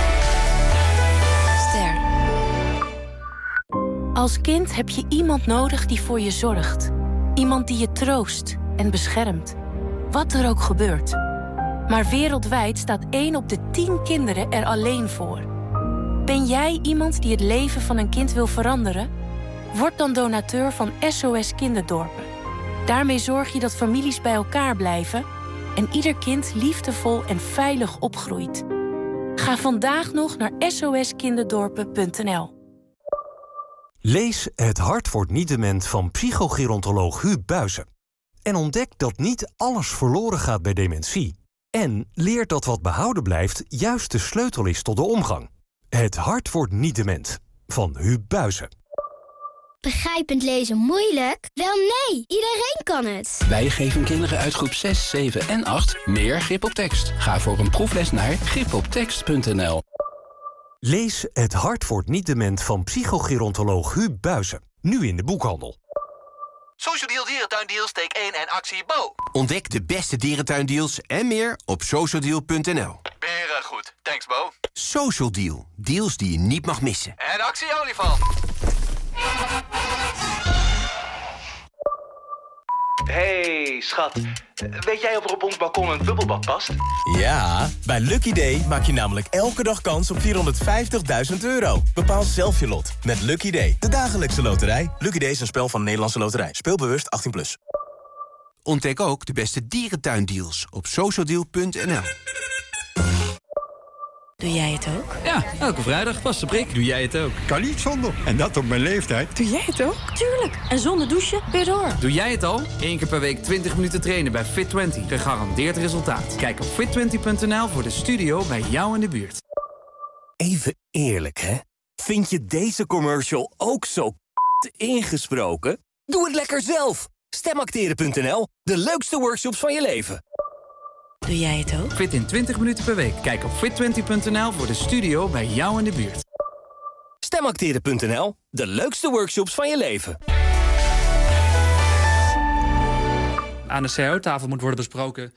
Ster. Als kind heb je iemand nodig die voor je zorgt. Iemand die je troost en beschermt. Wat er ook gebeurt. Maar wereldwijd staat één op de tien kinderen er alleen voor. Ben jij iemand die het leven van een kind wil veranderen? Word dan donateur van S O S Kinderdorpen. Daarmee zorg je dat families bij elkaar blijven... en ieder kind liefdevol en veilig opgroeit. Ga vandaag nog naar S O S kinderdorpen punt n l. Lees Het hart wordt niet dement van psychogerontoloog Huub Buizen. En ontdek dat niet alles verloren gaat bij dementie. En leer dat wat behouden blijft juist de sleutel is tot de omgang. Het hart wordt niet dement van Huub Buizen. Begrijpend lezen moeilijk? Wel nee, iedereen kan het. Wij geven kinderen uit groep zes, zeven en acht meer grip op tekst. Ga voor een proefles naar grip op tekst punt n l. Lees Het hart wordt niet dement van psychogerontoloog Huub Buizen. Nu in de boekhandel. Social Deal Dierentuindeals, take één en actie Bo. Ontdek de beste dierentuindeals en meer op social deal punt n l. Beren goed, thanks Bo. Social Deal, deals die je niet mag missen. En actie olifant. Hey, schat. Weet jij of er op ons balkon een bubbelbad past? Ja, bij Lucky Day maak je namelijk elke dag kans op vierhonderdvijftigduizend euro. Bepaal zelf je lot met Lucky Day, de dagelijkse loterij. Lucky Day is een spel van Nederlandse Loterij. Speel bewust achttien plus. Ontdek ook de beste dierentuindeals op social deal punt n l. Doe jij het ook? Ja, elke vrijdag vaste prik. Doe jij het ook? Kan niet zonder. En dat op mijn leeftijd. Doe jij het ook? Tuurlijk. En zonder douchen, weer door. Doe jij het al? Eén keer per week twintig minuten trainen bij Fit twintig. Gegarandeerd resultaat. Kijk op fit twintig punt n l voor de studio bij jou in de buurt. Even eerlijk, hè? Vind je deze commercial ook zo ingesproken? Doe het lekker zelf. Stemacteren punt n l. De leukste workshops van je leven. Doe jij het ook? Fit in twintig minuten per week. Kijk op fit twintig punt n l voor de studio bij jou in de buurt. Stemacteren punt n l. De leukste workshops van je leven. Aan de C A O-tafel moet worden besproken.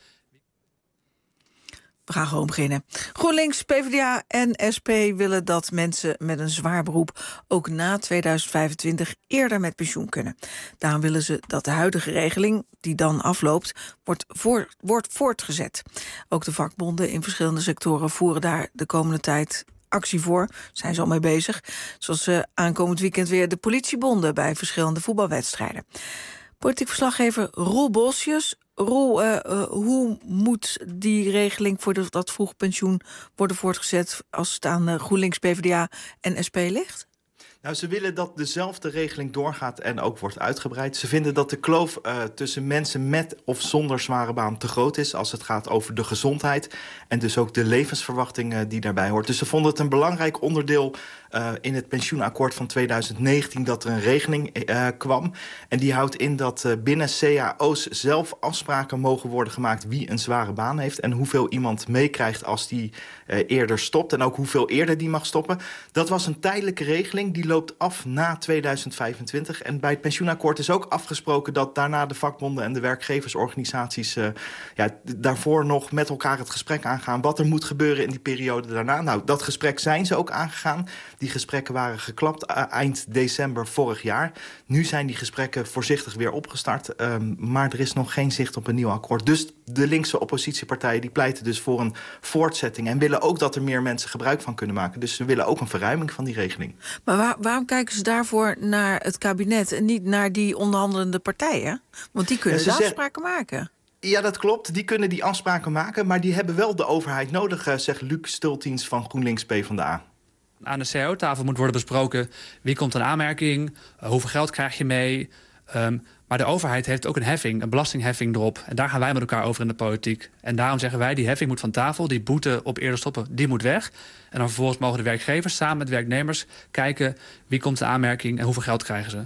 We gaan gewoon beginnen. GroenLinks, PvdA en S P willen dat mensen met een zwaar beroep ook na tweeduizend vijfentwintig eerder met pensioen kunnen. Daarom willen ze dat de huidige regeling, die dan afloopt, wordt, voor, wordt voortgezet. Ook de vakbonden in verschillende sectoren voeren daar de komende tijd actie voor. Zijn ze al mee bezig. Zoals uh, aankomend weekend weer de politiebonden bij verschillende voetbalwedstrijden. Politiek verslaggever Roel Bosjes. Roel, uh, uh, hoe moet die regeling voor de, dat vroeg pensioen worden voortgezet als het aan uh, GroenLinks, PvdA en S P ligt? Nou, ze willen dat dezelfde regeling doorgaat en ook wordt uitgebreid. Ze vinden dat de kloof uh, tussen mensen met of zonder zware baan te groot is als het gaat over de gezondheid en dus ook de levensverwachting uh, die daarbij hoort. Dus ze vonden het een belangrijk onderdeel uh, in het pensioenakkoord van tweeduizend negentien dat er een regeling uh, kwam. En die houdt in dat uh, binnen C A O's zelf afspraken mogen worden gemaakt wie een zware baan heeft en hoeveel iemand meekrijgt als die uh, eerder stopt en ook hoeveel eerder die mag stoppen. Dat was een tijdelijke regeling die loopt af na tweeduizend vijfentwintig. En bij het pensioenakkoord is ook afgesproken dat daarna de vakbonden en de werkgeversorganisaties uh, ja, daarvoor nog met elkaar het gesprek aangaan wat er moet gebeuren in die periode daarna. Nou, dat gesprek zijn ze ook aangegaan. Die gesprekken waren geklapt uh, eind december vorig jaar. Nu zijn die gesprekken voorzichtig weer opgestart. Um, maar er is nog geen zicht op een nieuw akkoord. Dus de linkse oppositiepartijen die pleiten dus voor een voortzetting en willen ook dat er meer mensen gebruik van kunnen maken. Dus ze willen ook een verruiming van die regeling. Maar waar, waarom kijken ze daarvoor naar het kabinet en niet naar die onderhandelende partijen? Want die kunnen ja, de afspraken zeg... maken. Ja, dat klopt. Die kunnen die afspraken maken, maar die hebben wel de overheid nodig, zegt Luc Stultiens van GroenLinks PvdA. Aan de C A O-tafel moet worden besproken wie komt in aanmerking, uh, hoeveel geld krijg je mee. Um, maar de overheid heeft ook een heffing, een belastingheffing erop. En daar gaan wij met elkaar over in de politiek. En daarom zeggen wij, die heffing moet van tafel, die boete op eerder stoppen, die moet weg. En dan vervolgens mogen de werkgevers samen met werknemers kijken wie komt in aanmerking en hoeveel geld krijgen ze.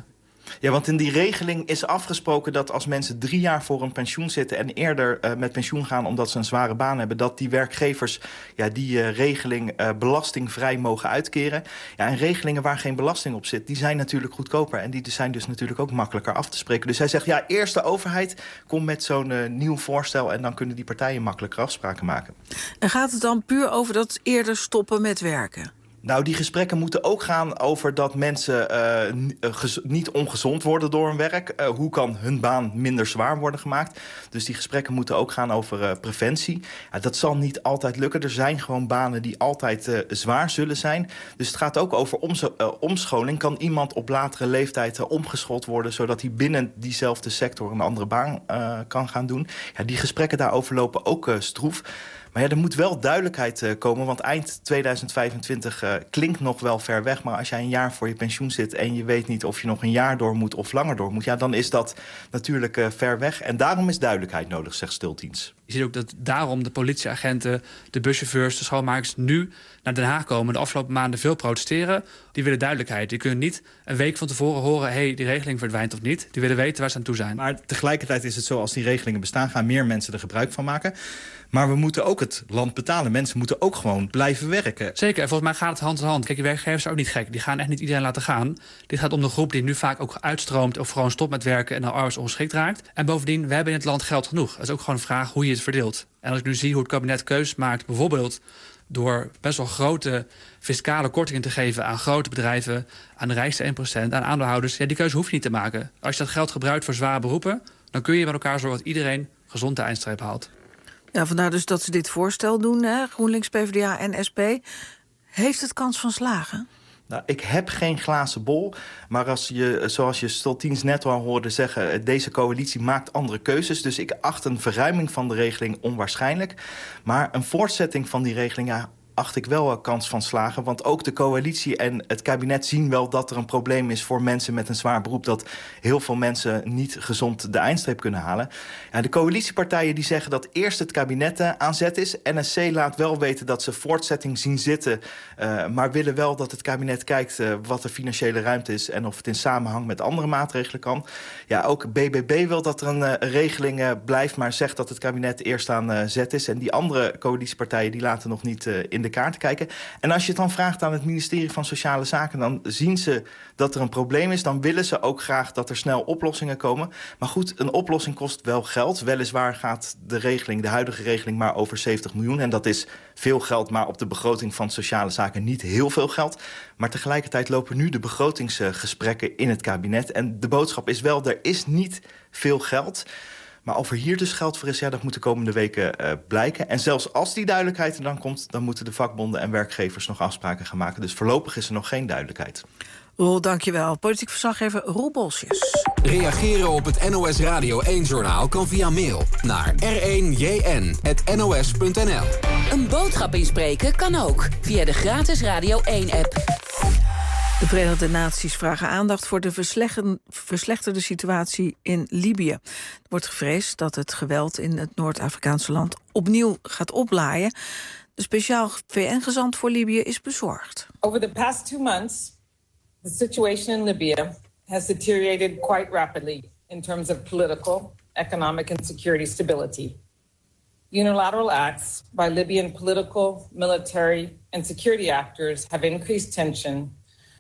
Ja, want in die regeling is afgesproken dat als mensen drie jaar voor een pensioen zitten en eerder uh, met pensioen gaan omdat ze een zware baan hebben, dat die werkgevers ja, die uh, regeling uh, belastingvrij mogen uitkeren. Ja, en regelingen waar geen belasting op zit, die zijn natuurlijk goedkoper en die zijn dus natuurlijk ook makkelijker af te spreken. Dus hij zegt, ja, eerst de overheid komt met zo'n uh, nieuw voorstel en dan kunnen die partijen makkelijker afspraken maken. En gaat het dan puur over dat eerder stoppen met werken? Nou, die gesprekken moeten ook gaan over dat mensen uh, gez- niet ongezond worden door hun werk. Uh, hoe kan hun baan minder zwaar worden gemaakt? Dus die gesprekken moeten ook gaan over uh, preventie. Ja, dat zal niet altijd lukken. Er zijn gewoon banen die altijd uh, zwaar zullen zijn. Dus het gaat ook over omzo- uh, omscholing. Kan iemand op latere leeftijd uh, omgeschoold worden, zodat hij binnen diezelfde sector een andere baan uh, kan gaan doen? Ja, die gesprekken daarover lopen ook uh, stroef. Maar ja, er moet wel duidelijkheid uh, komen, want eind tweeduizend vijfentwintig uh, klinkt nog wel ver weg. Maar als jij een jaar voor je pensioen zit en je weet niet of je nog een jaar door moet of langer door moet, ja, dan is dat natuurlijk uh, ver weg. En daarom is duidelijkheid nodig, zegt Stultiens. Je ziet ook dat daarom de politieagenten, de buschauffeurs, de schoonmakers nu naar Den Haag komen. De afgelopen maanden veel protesteren. Die willen duidelijkheid. Die kunnen niet een week van tevoren horen, hé, hey, die regeling verdwijnt of niet. Die willen weten waar ze aan toe zijn. Maar tegelijkertijd is het zo, als die regelingen bestaan, gaan meer mensen er gebruik van maken. Maar we moeten ook het land betalen. Mensen moeten ook gewoon blijven werken. Zeker, en volgens mij gaat het hand in hand. Kijk, die werkgevers zijn ook niet gek. Die gaan echt niet iedereen laten gaan. Dit gaat om de groep die nu vaak ook uitstroomt of gewoon stopt met werken en dan arbeidsongeschikt raakt. En bovendien, we hebben in het land geld genoeg. Dat is ook gewoon een vraag hoe je het verdeelt. En als ik nu zie hoe het kabinet keuzes maakt, bijvoorbeeld door best wel grote fiscale kortingen te geven aan grote bedrijven, aan de rijkste één procent, aan aandeelhouders, ja, die keuze hoef je niet te maken. Als je dat geld gebruikt voor zware beroepen, dan kun je met elkaar zorgen dat iedereen gezond de eindstreep haalt. Ja, vandaar dus dat ze dit voorstel doen, hè? GroenLinks, PvdA en S P. Heeft het kans van slagen? Nou, ik heb geen glazen bol, maar als je, zoals je Stultiens net al hoorde zeggen, deze coalitie maakt andere keuzes. Dus ik acht een verruiming van de regeling onwaarschijnlijk. Maar een voortzetting van die regeling, ja, acht ik wel een kans van slagen. Want ook de coalitie en het kabinet zien wel dat er een probleem is voor mensen met een zwaar beroep, dat heel veel mensen niet gezond de eindstreep kunnen halen. Ja, de coalitiepartijen die zeggen dat eerst het kabinet uh, aan zet is. N S C laat wel weten dat ze voortzetting zien zitten, uh, maar willen wel dat het kabinet kijkt uh, wat de financiële ruimte is en of het in samenhang met andere maatregelen kan. Ja, ook B B B wil dat er een uh, regeling uh, blijft, maar zegt dat het kabinet eerst aan uh, zet is. En die andere coalitiepartijen die laten nog niet uh, in de kaart kijken. En als je het dan vraagt aan het ministerie van Sociale Zaken, dan zien ze dat er een probleem is. Dan willen ze ook graag dat er snel oplossingen komen. Maar goed, een oplossing kost wel geld. Weliswaar gaat de regeling, de huidige regeling, maar over zeventig miljoen. En dat is veel geld, maar op de begroting van Sociale Zaken niet heel veel geld. Maar tegelijkertijd lopen nu de begrotingsgesprekken in het kabinet. En de boodschap is wel, er is niet veel geld. Maar of er hier dus geld voor is, ja, dat moet de komende weken uh, blijken. En zelfs als die duidelijkheid er dan komt, dan moeten de vakbonden en werkgevers nog afspraken gaan maken. Dus voorlopig is er nog geen duidelijkheid. Roel, dankjewel. Politiek verslaggever Roel Bolsjes. Reageren op het N O S Radio één-journaal kan via mail naar r één j n punt n o s punt n l. Een boodschap inspreken kan ook via de gratis Radio één-app. De Verenigde Naties vragen aandacht voor de verslechterde situatie in Libië. Er wordt gevreesd dat het geweld in het Noord-Afrikaanse land opnieuw gaat oplaaien. De speciaal V N-gezant voor Libië is bezorgd. Over the past two months, the situation in Libya has deteriorated quite rapidly in terms of political, economic and security stability. Unilateral acts by Libyan political, military and security actors have increased tension.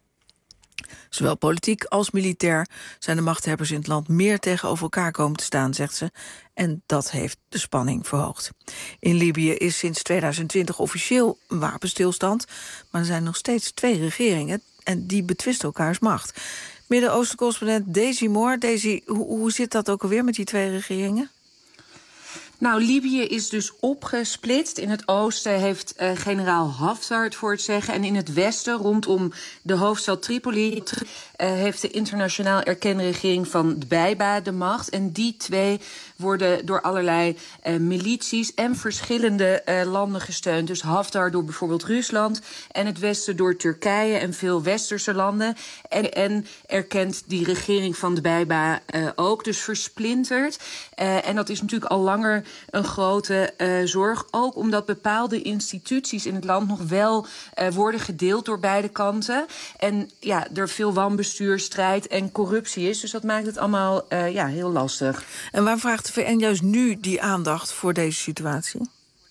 Zowel politiek als militair zijn de machthebbers in het land meer tegenover elkaar komen te staan, zegt ze. En dat heeft de spanning verhoogd. In Libië is sinds tweeduizend twintig officieel een wapenstilstand, maar er zijn nog steeds twee regeringen en die betwisten elkaars macht. Midden-Oosten-correspondent Daisy Moore. Daisy, hoe, hoe zit dat ook alweer met die twee regeringen? Nou, Libië is dus opgesplitst. In het oosten heeft uh, generaal Haftar het voor het zeggen. En in het westen, rondom de hoofdstad Tripoli, uh, heeft de internationaal erkende regering van Dbeiba de macht. En die twee worden door allerlei uh, milities en verschillende uh, landen gesteund. Dus Haftar door bijvoorbeeld Rusland en het westen door Turkije en veel westerse landen. En, en erkent die regering van Dbeiba uh, ook, dus versplinterd. Uh, en dat is natuurlijk al langer een grote uh, zorg. Ook omdat bepaalde instituties in het land nog wel uh, worden gedeeld door beide kanten. En ja, er veel wanbestuur, strijd en corruptie is. Dus dat maakt het allemaal uh, ja, heel lastig. En waar vraagt de V N juist nu die aandacht voor deze situatie?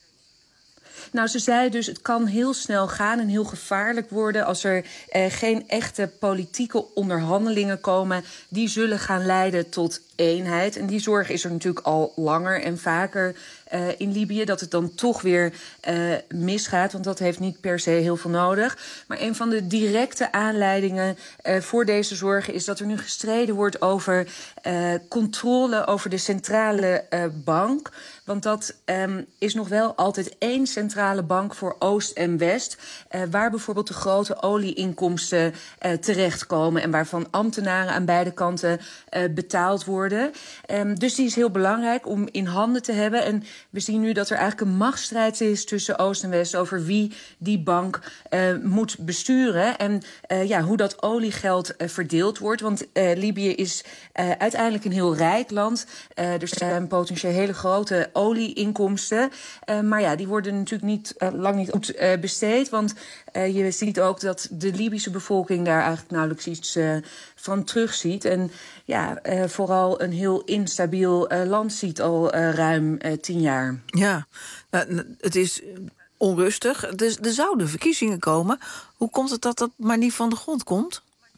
Nou, ze zei dus, het kan heel snel gaan en heel gevaarlijk worden als er eh, geen echte politieke onderhandelingen komen. Die zullen gaan leiden tot eenheid. En die zorg is er natuurlijk al langer en vaker uh, in Libië, dat het dan toch weer uh, misgaat. Want dat heeft niet per se heel veel nodig. Maar een van de directe aanleidingen uh, voor deze zorgen is dat er nu gestreden wordt over uh, controle over de centrale uh, bank. Want dat um, is nog wel altijd één centrale bank voor Oost en West, Uh, waar bijvoorbeeld de grote olieinkomsten uh, terechtkomen en waarvan ambtenaren aan beide kanten uh, betaald worden. Um, dus die is heel belangrijk om in handen te hebben. En we zien nu dat er eigenlijk een machtsstrijd is tussen Oost en West over wie die bank uh, moet besturen. En uh, ja, hoe dat oliegeld uh, verdeeld wordt. Want uh, Libië is uh, uiteindelijk een heel rijk land. Uh, er zijn potentieel hele grote olieinkomsten. Uh, maar ja, die worden natuurlijk niet, uh, lang niet goed uh, besteed. Want uh, je ziet ook dat de Libische bevolking daar eigenlijk nauwelijks iets uh, van terugziet. En ja, uh, vooral een heel instabiel uh, land ziet al uh, ruim uh, tien jaar. Ja, nou, het is onrustig. Dus er zouden verkiezingen komen. Hoe komt het dat dat maar niet van de grond komt?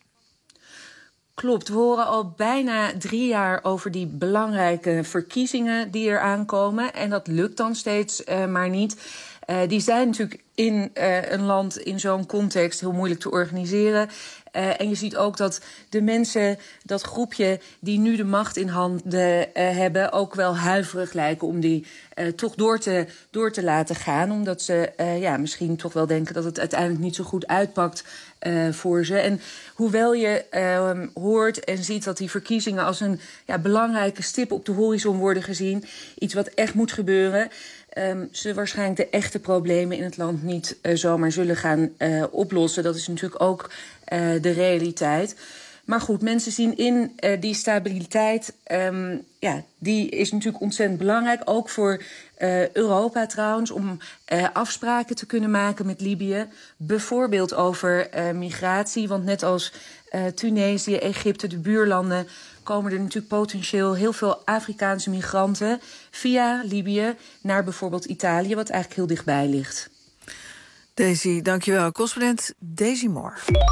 Klopt, we horen al bijna drie jaar over die belangrijke verkiezingen die er aankomen. En dat lukt dan steeds uh, maar niet. Uh, die zijn natuurlijk in uh, een land in zo'n context heel moeilijk te organiseren. Uh, en je ziet ook dat de mensen, dat groepje die nu de macht in handen uh, hebben, ook wel huiverig lijken om die uh, toch door te, door te laten gaan. Omdat ze uh, ja, misschien toch wel denken dat het uiteindelijk niet zo goed uitpakt uh, voor ze. En hoewel je uh, hoort en ziet dat die verkiezingen als een ja, belangrijke stip op de horizon worden gezien, iets wat echt moet gebeuren, Um, ze waarschijnlijk de echte problemen in het land niet uh, zomaar zullen gaan uh, oplossen. Dat is natuurlijk ook uh, de realiteit. Maar goed, mensen zien in uh, die stabiliteit, um, ja, die is natuurlijk ontzettend belangrijk. Ook voor uh, Europa trouwens, om uh, afspraken te kunnen maken met Libië. Bijvoorbeeld over uh, migratie, want net als uh, Tunesië, Egypte, de buurlanden, komen er natuurlijk potentieel heel veel Afrikaanse migranten via Libië naar bijvoorbeeld Italië, wat eigenlijk heel dichtbij ligt. Daisy, dankjewel. Correspondent Daisy Moore.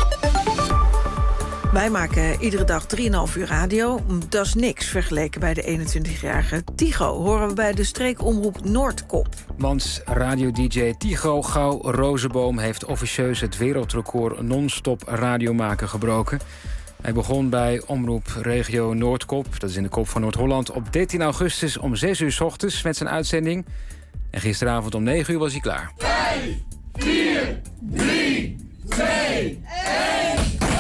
Wij maken iedere dag drieënhalf uur radio. Dat is niks vergeleken bij de eenentwintigjarige Tigo. Horen we bij de streekomroep Noordkop. Want radio-dj Tigo Gouw-Rozenboom heeft officieus het wereldrecord non-stop radiomaken gebroken. Hij begon bij Omroep Regio Noordkop, dat is in de kop van Noord-Holland, op dertien augustus om zes uur 's ochtends met zijn uitzending. En gisteravond om negen uur was hij klaar. vijf, vier, drie, twee, één...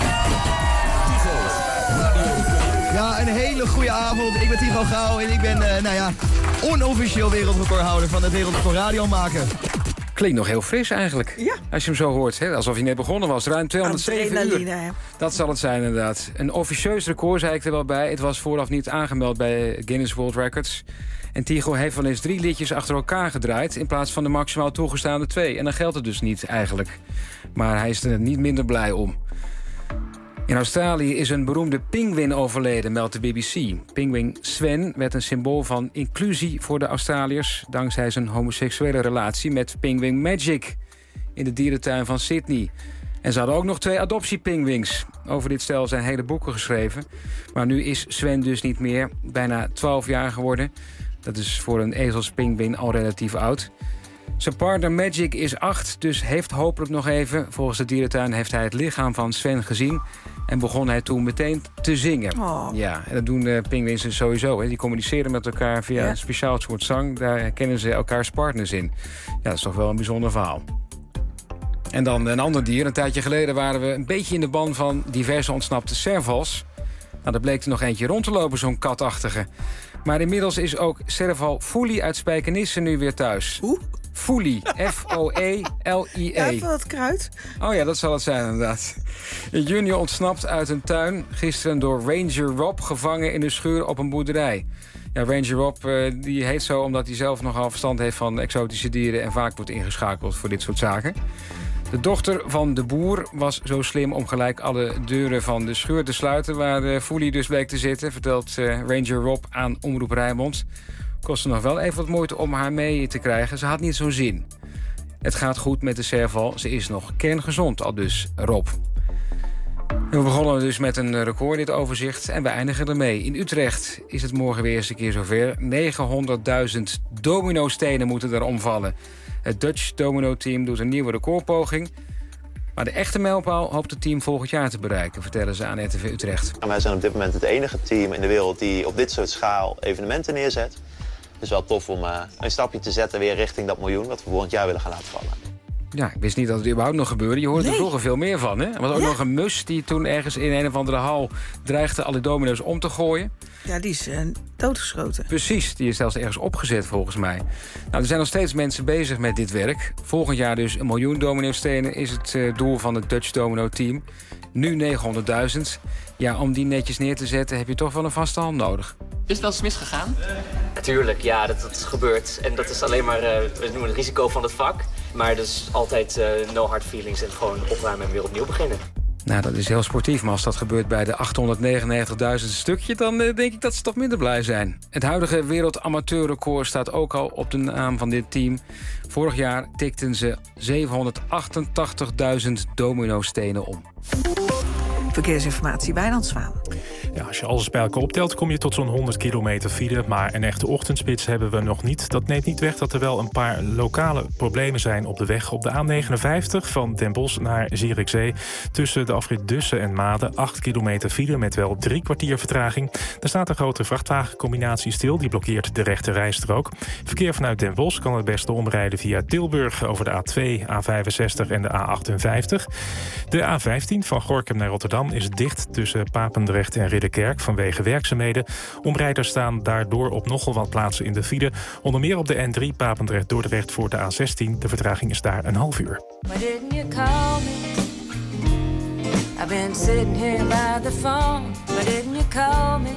Ja, een hele goede avond. Ik ben Tigo Gouw en ik ben, uh, nou ja, onofficieel wereldrecordhouder van het wereldrecord radio maken. Klinkt nog heel fris eigenlijk. Ja. Als je hem zo hoort, hè? Alsof je net begonnen was. Ruim tweehonderdzeven Adrenaline, uur. hè? Dat zal het zijn inderdaad. Een officieus record, zei ik er wel bij. Het was vooraf niet aangemeld bij Guinness World Records. En Tigo heeft wel eens drie liedjes achter elkaar gedraaid, in plaats van de maximaal toegestaande twee. En dan geldt het dus niet eigenlijk. Maar hij is er niet minder blij om. In Australië is een beroemde pinguïn overleden, meldt de B B C. Pinguïn Sven werd een symbool van inclusie voor de Australiërs, dankzij zijn homoseksuele relatie met Penguin Magic in de dierentuin van Sydney. En ze hadden ook nog twee adoptiepinguïns. Over dit stel zijn hele boeken geschreven. Maar nu is Sven dus niet meer, bijna twaalf jaar geworden. Dat is voor een ezelspinguïn al relatief oud. Zijn partner Magic is acht, dus heeft hopelijk nog even. Volgens de dierentuin heeft hij het lichaam van Sven gezien en begon hij toen meteen te zingen. Oh. Ja, en dat doen de pinguïns sowieso. Hè. Die communiceren met elkaar via ja. een speciaal soort zang. Daar herkennen ze elkaars partners in. Ja, dat is toch wel een bijzonder verhaal. En dan een ander dier. Een tijdje geleden waren we een beetje in de ban van diverse ontsnapte servals. Nou, er bleek er nog eentje rond te lopen, zo'n katachtige. Maar inmiddels is ook Serval Foelie uit Spijkenisse nu weer thuis. Hoe? Foelie, F O E L I E. Ja, even wat kruid. Oh ja, dat zal het zijn inderdaad. Een junior ontsnapt uit een tuin. Gisteren door Ranger Rob gevangen in de schuur op een boerderij. Ja, Ranger Rob uh, die heet zo omdat hij zelf nogal verstand heeft van exotische dieren en vaak wordt ingeschakeld voor dit soort zaken. De dochter van de boer was zo slim om gelijk alle deuren van de scheur te sluiten waar de Foelie dus bleek te zitten, vertelt uh, Ranger Rob aan Omroep Rijnmond. Kostte nog wel even wat moeite om haar mee te krijgen. Ze had niet zo'n zin. Het gaat goed met de serval. Ze is nog kerngezond, al dus Rob. En we begonnen dus met een record, dit overzicht. En we eindigen ermee. In Utrecht is het morgen weer eens een keer zover. negenhonderdduizend domino-stenen moeten er omvallen. Het Dutch Domino-team doet een nieuwe recordpoging. Maar de echte mijlpaal hoopt het team volgend jaar te bereiken, vertellen ze aan R T V Utrecht. En wij zijn op dit moment het enige team in de wereld die op dit soort schaal evenementen neerzet. Het is wel tof om uh, een stapje te zetten weer richting dat miljoen wat we volgend jaar willen gaan laten vallen. Ja, ik wist niet dat het überhaupt nog gebeurde. Je hoorde nee. er vroeger veel meer van, hè? Er was ook ja. nog een mus die toen ergens in een of andere hal dreigde alle domino's om te gooien. Ja, die is uh, doodgeschoten. Precies, die is zelfs ergens opgezet volgens mij. Nou, er zijn nog steeds mensen bezig met dit werk. Volgend jaar dus een miljoen domino-stenen is het uh, doel van het Dutch Domino-team. Nu negenhonderdduizend. Ja, om die netjes neer te zetten heb je toch wel een vaste hand nodig. Is het wel eens misgegaan? Tuurlijk, ja, dat, dat is gebeurd. En dat is alleen maar, uh, we noemen het risico van het vak. Maar dus altijd uh, no hard feelings en gewoon opruimen en weer opnieuw beginnen. Nou, dat is heel sportief, maar als dat gebeurt bij de achthonderdnegenennegentigduizend stukje, dan uh, denk ik dat ze toch minder blij zijn. Het huidige wereldamateurrecord staat ook al op de naam van dit team. Vorig jaar tikten ze zevenhonderdachtentachtigduizend domino-stenen om. Verkeersinformatie, Wijnand Zwaan. Ja, als je alles bij elkaar optelt, kom je tot zo'n honderd kilometer file. Maar een echte ochtendspits hebben we nog niet. Dat neemt niet weg dat er wel een paar lokale problemen zijn op de weg. Op de A negenenvijftig van Den Bosch naar Zierikzee. Tussen de afrit Dussen en Maden. acht kilometer file met wel drie kwartier vertraging. Er staat een grote vrachtwagencombinatie stil. Die blokkeert de rechte rijstrook. Verkeer vanuit Den Bosch kan het beste omrijden via Tilburg over de A twee, A vijfenzestig en de A achtenvijftig. De A vijftien van Gorinchem naar Rotterdam is dicht tussen Papendrecht en Ridderkerk vanwege werkzaamheden. Omrijders staan daardoor op nogal wat plaatsen in de file. Onder meer op de N drie Papendrecht-Dordrecht voor de A zestien. De vertraging is daar een half uur. Why didn't you call me? I've been sitting here by the phone. Why didn't you call me?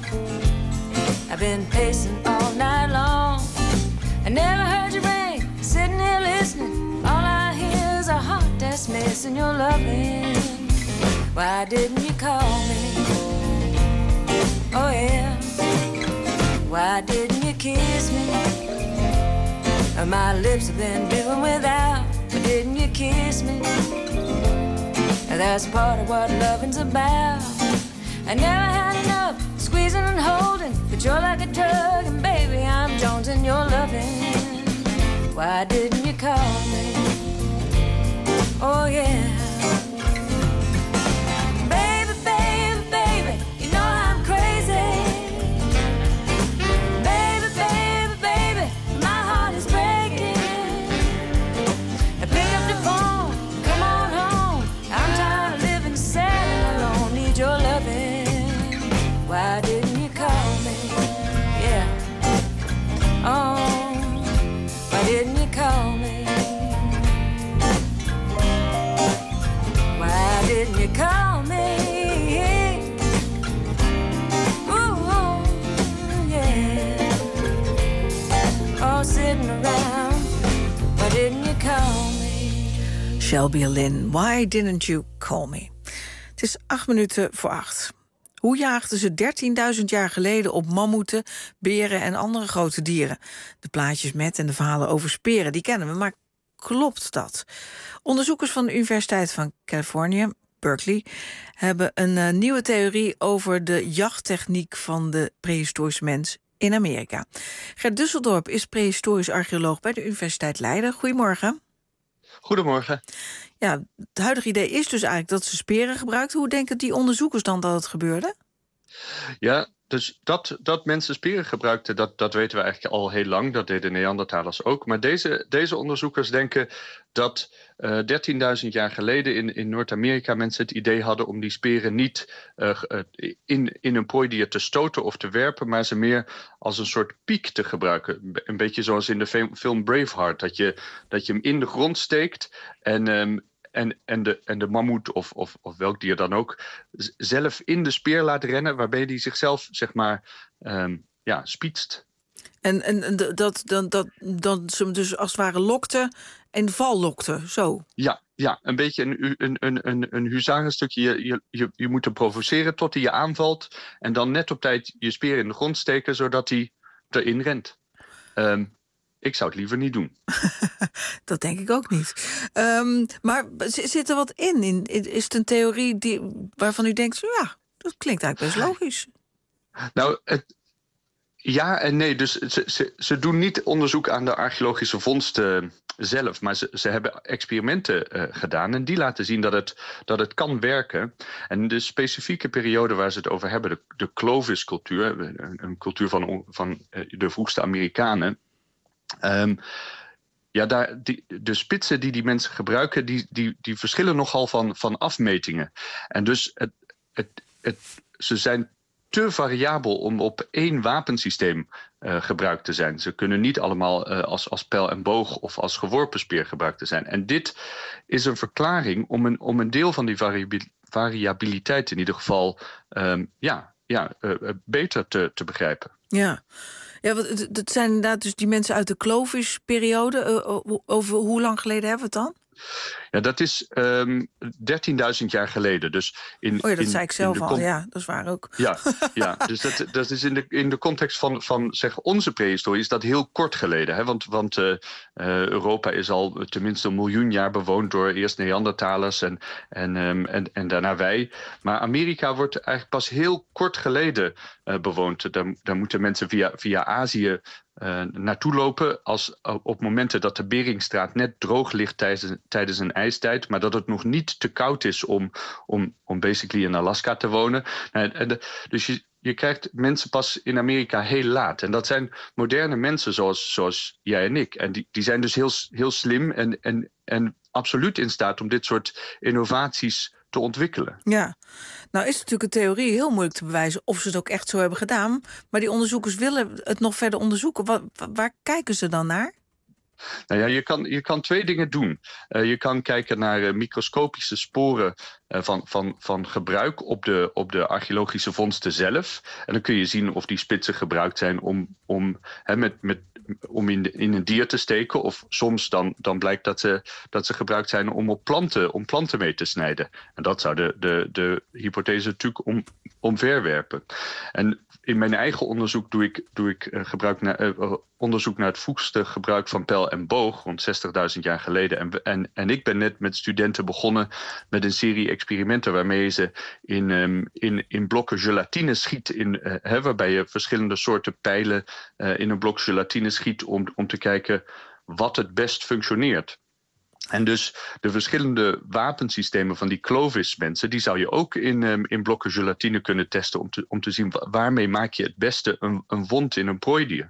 I've been pacing all night long. I never heard you ring. Sitting here listening. All I hear is a heart that's missing your loving. Why didn't you call me? Oh yeah. Why didn't you kiss me? My lips have been doing without. Why didn't you kiss me? That's part of what loving's about. I never had enough squeezing and holding, but you're like a drug, and baby I'm jonesing your loving. Why didn't you call me? Oh yeah. Why didn't you call me? Yeah. Oh, why didn't you call me? Why didn't you call me? Ooh, yeah. Oh, sitting around. Why didn't you call me? Shelby Lynn, why didn't you call me? Het is acht minuten voor acht. Hoe jaagden ze dertienduizend jaar geleden op mammoeten, beren en andere grote dieren? De plaatjes met en de verhalen over speren, die kennen we, maar klopt dat? Onderzoekers van de Universiteit van Californië, Berkeley, hebben een uh, nieuwe theorie over de jachttechniek van de prehistorische mens in Amerika. Gert Dusseldorp is prehistorisch archeoloog bij de Universiteit Leiden. Goedemorgen. Goedemorgen. Ja, het huidige idee is dus eigenlijk dat ze speren gebruikten. Hoe denken die onderzoekers dan dat het gebeurde? Ja, dus dat, dat mensen speren gebruikten, dat, dat weten we eigenlijk al heel lang. Dat deden Neandertalers ook. Maar deze, deze onderzoekers denken dat uh, dertienduizend jaar geleden in, in Noord-Amerika mensen het idee hadden om die speren niet uh, in, in een prooidier te stoten of te werpen, maar ze meer als een soort piek te gebruiken. Een beetje zoals in de film Braveheart, dat je, dat je hem in de grond steekt en... Um, En, en, de, en de mammoet of, of, of welk dier dan ook zelf in de speer laat rennen, waarbij die zichzelf zeg maar um, ja, spietst. En, en, en dat, dat, dat, dat ze hem dus als het ware lokte en de val lokte, zo? Ja, ja, een beetje een, een, een, een, een huzarenstukje. Je, je, je, je moet hem provoceren tot hij je aanvalt. En dan net op tijd je speer in de grond steken, zodat hij erin rent. Um, ik zou het liever niet doen. Dat denk ik ook niet. Um, maar zit er wat in? in? Is het een theorie die, waarvan u denkt, ja, dat klinkt eigenlijk best logisch? Nou, het... Ja en nee. Dus ze, ze, ze doen niet onderzoek aan de archeologische vondsten zelf. Maar ze, ze hebben experimenten uh, gedaan. En die laten zien dat het, dat het kan werken. En de specifieke periode waar ze het over hebben, de, de Clovis-cultuur, een, een cultuur van, van uh, de vroegste Amerikanen. Um, ja, daar, die, de spitsen die die mensen gebruiken, die, die, die verschillen nogal van, van afmetingen. En dus het, het, het, ze zijn te variabel om op één wapensysteem uh, gebruikt te zijn. Ze kunnen niet allemaal uh, als, als pijl en boog of als geworpen speer gebruikt te zijn. En dit is een verklaring om een, om een deel van die variabil, variabiliteit in ieder geval um, ja, ja, uh, beter te, te begrijpen. Ja. Ja, want het zijn inderdaad dus die mensen uit de Clovis-periode. Uh, over hoe lang geleden hebben we het dan? Ja, dat is um, dertienduizend jaar geleden. Dus in, oh ja, dat in, zei ik zelf al. Con- ja, dat is waar ook. Ja, ja dus dat, dat is in de, in de context van, van zeg, onze prehistorie is dat heel kort geleden. Hè? Want, want uh, uh, Europa is al tenminste een miljoen jaar bewoond door eerst Neandertalers en, en, um, en, en daarna wij. Maar Amerika wordt eigenlijk pas heel kort geleden uh, bewoond. Daar, daar moeten mensen via, via Azië Uh, naartoe lopen als, op momenten dat de Beringstraat net droog ligt tijdens, tijdens een ijstijd, maar dat het nog niet te koud is om, om, om basically in Alaska te wonen. Uh, en de, dus je, je krijgt mensen pas in Amerika heel laat. En dat zijn moderne mensen zoals, zoals jij en ik. En die, die zijn dus heel, heel slim en, en, en absoluut in staat om dit soort innovaties te ontwikkelen. Ja, nou is het natuurlijk een theorie heel moeilijk te bewijzen of ze het ook echt zo hebben gedaan. Maar die onderzoekers willen het nog verder onderzoeken. Waar, waar kijken ze dan naar? Nou ja, je kan, je kan twee dingen doen. Uh, je kan kijken naar uh, microscopische sporen uh, van, van, van gebruik op de, op de archeologische vondsten zelf. En dan kun je zien of die spitsen gebruikt zijn om, om, hè, met, met, om in, de, in een dier te steken. Of soms dan, dan blijkt dat ze, dat ze gebruikt zijn om op planten, om planten mee te snijden. En dat zou de, de, de hypothese natuurlijk om, omverwerpen. En in mijn eigen onderzoek doe ik, doe ik uh, gebruik naar, uh, onderzoek naar het vroegste gebruik van pijl en boog, rond zestigduizend jaar geleden. En, en, en ik ben net met studenten begonnen met een serie experimenten waarmee ze in, um, in, in blokken gelatine schiet, in, uh, hè, waarbij je verschillende soorten pijlen uh, in een blok gelatine schiet om, om te kijken wat het best functioneert. En dus de verschillende wapensystemen van die Clovis-mensen, die zou je ook in, um, in blokken gelatine kunnen testen om te, om te zien waarmee maak je het beste een, een wond in een prooidier.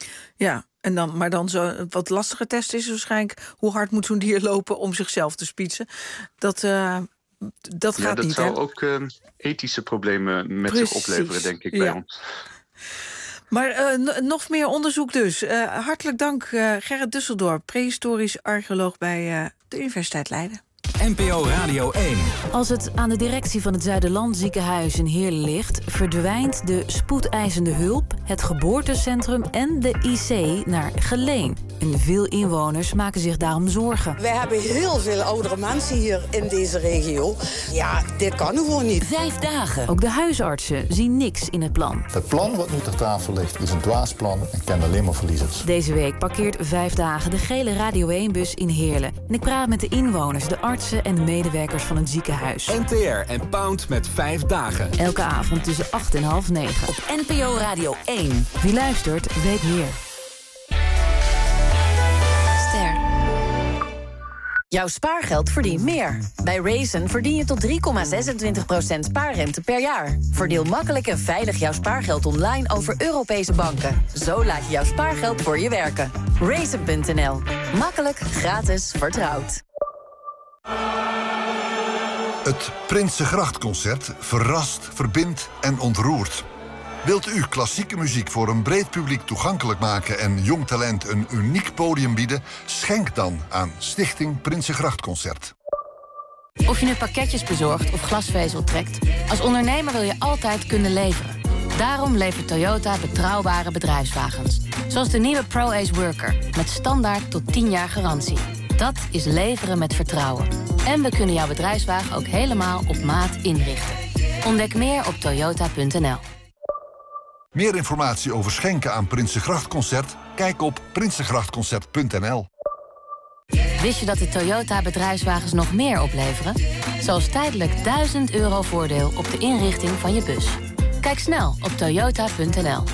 Ja, en dan, maar dan zo wat lastige test is waarschijnlijk hoe hard moet zo'n dier lopen om zichzelf te spietsen. Dat, uh, dat gaat ja, dat niet, zou hè? ook uh, ethische problemen met Precies. zich opleveren, denk ik, bij ja. ons. Maar uh, n- nog meer onderzoek dus. Uh, hartelijk dank uh, Gerrit Dusseldorp, prehistorisch archeoloog bij uh, de Universiteit Leiden. N P O Radio één. Als het aan de directie van het Zuiderland ziekenhuis in Heerlen ligt, verdwijnt de spoedeisende hulp, het geboortecentrum en de I C naar Geleen. En veel inwoners maken zich daarom zorgen. Wij hebben heel veel oudere mensen hier in deze regio. Ja, dit kan gewoon niet. Vijf dagen. Ook de huisartsen zien niks in het plan. Het plan wat nu ter tafel ligt is een dwaasplan en kent alleen maar verliezers. Deze week parkeert Vijf dagen de gele Radio één-bus in Heerlen. En ik praat met de inwoners, de artsen en de medewerkers van het ziekenhuis. N T R en Pound met Vijf dagen. Elke avond tussen acht en half negen. Op N P O Radio één. Wie luistert, weet meer. Ster. Jouw spaargeld verdient meer. Bij Raisin verdien je tot drie komma zesentwintig procent spaarrente per jaar. Verdeel makkelijk en veilig jouw spaargeld online over Europese banken. Zo laat je jouw spaargeld voor je werken. Raisin punt n l. Makkelijk, gratis, vertrouwd. Het Prinsengrachtconcert verrast, verbindt en ontroert. Wilt u klassieke muziek voor een breed publiek toegankelijk maken en jong talent een uniek podium bieden? Schenk dan aan Stichting Prinsengrachtconcert. Of je nu pakketjes bezorgt of glasvezel trekt, als ondernemer wil je altijd kunnen leveren. Daarom levert Toyota betrouwbare bedrijfswagens. Zoals de nieuwe ProAce Worker, met standaard tot tien jaar garantie. Dat is leveren met vertrouwen. En we kunnen jouw bedrijfswagen ook helemaal op maat inrichten. Ontdek meer op toyota punt n l. Meer informatie over schenken aan Prinsengrachtconcert? Kijk op prinsengrachtconcert punt n l. Wist je dat de Toyota bedrijfswagens nog meer opleveren? Zoals tijdelijk duizend euro voordeel op de inrichting van je bus. Kijk snel op toyota punt n l.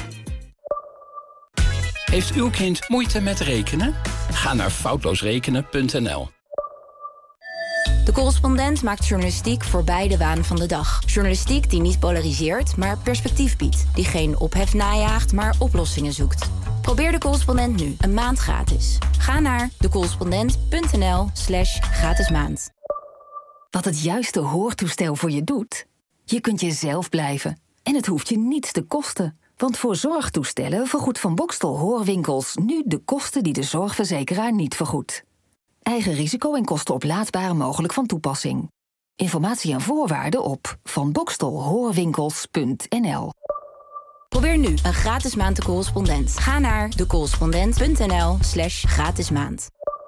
Heeft uw kind moeite met rekenen? Ga naar foutloosrekenen punt n l. De Correspondent maakt journalistiek voorbij de waan van de dag. Journalistiek die niet polariseert, maar perspectief biedt. Die geen ophef najaagt, maar oplossingen zoekt. Probeer De Correspondent nu, een maand gratis. Ga naar de correspondent punt n l slash gratis maand. Wat het juiste hoortoestel voor je doet? Je kunt jezelf blijven. En het hoeft je niets te kosten. Want voor zorgtoestellen vergoedt Van Bokstel Hoorwinkels nu de kosten die de zorgverzekeraar niet vergoedt. Eigen risico en kosten oplaadbare mogelijk van toepassing. Informatie en voorwaarden op van bokstel hoorwinkels punt n l. Probeer nu een gratis maand De Correspondent. Ga naar de correspondent punt n l slash gratis maand.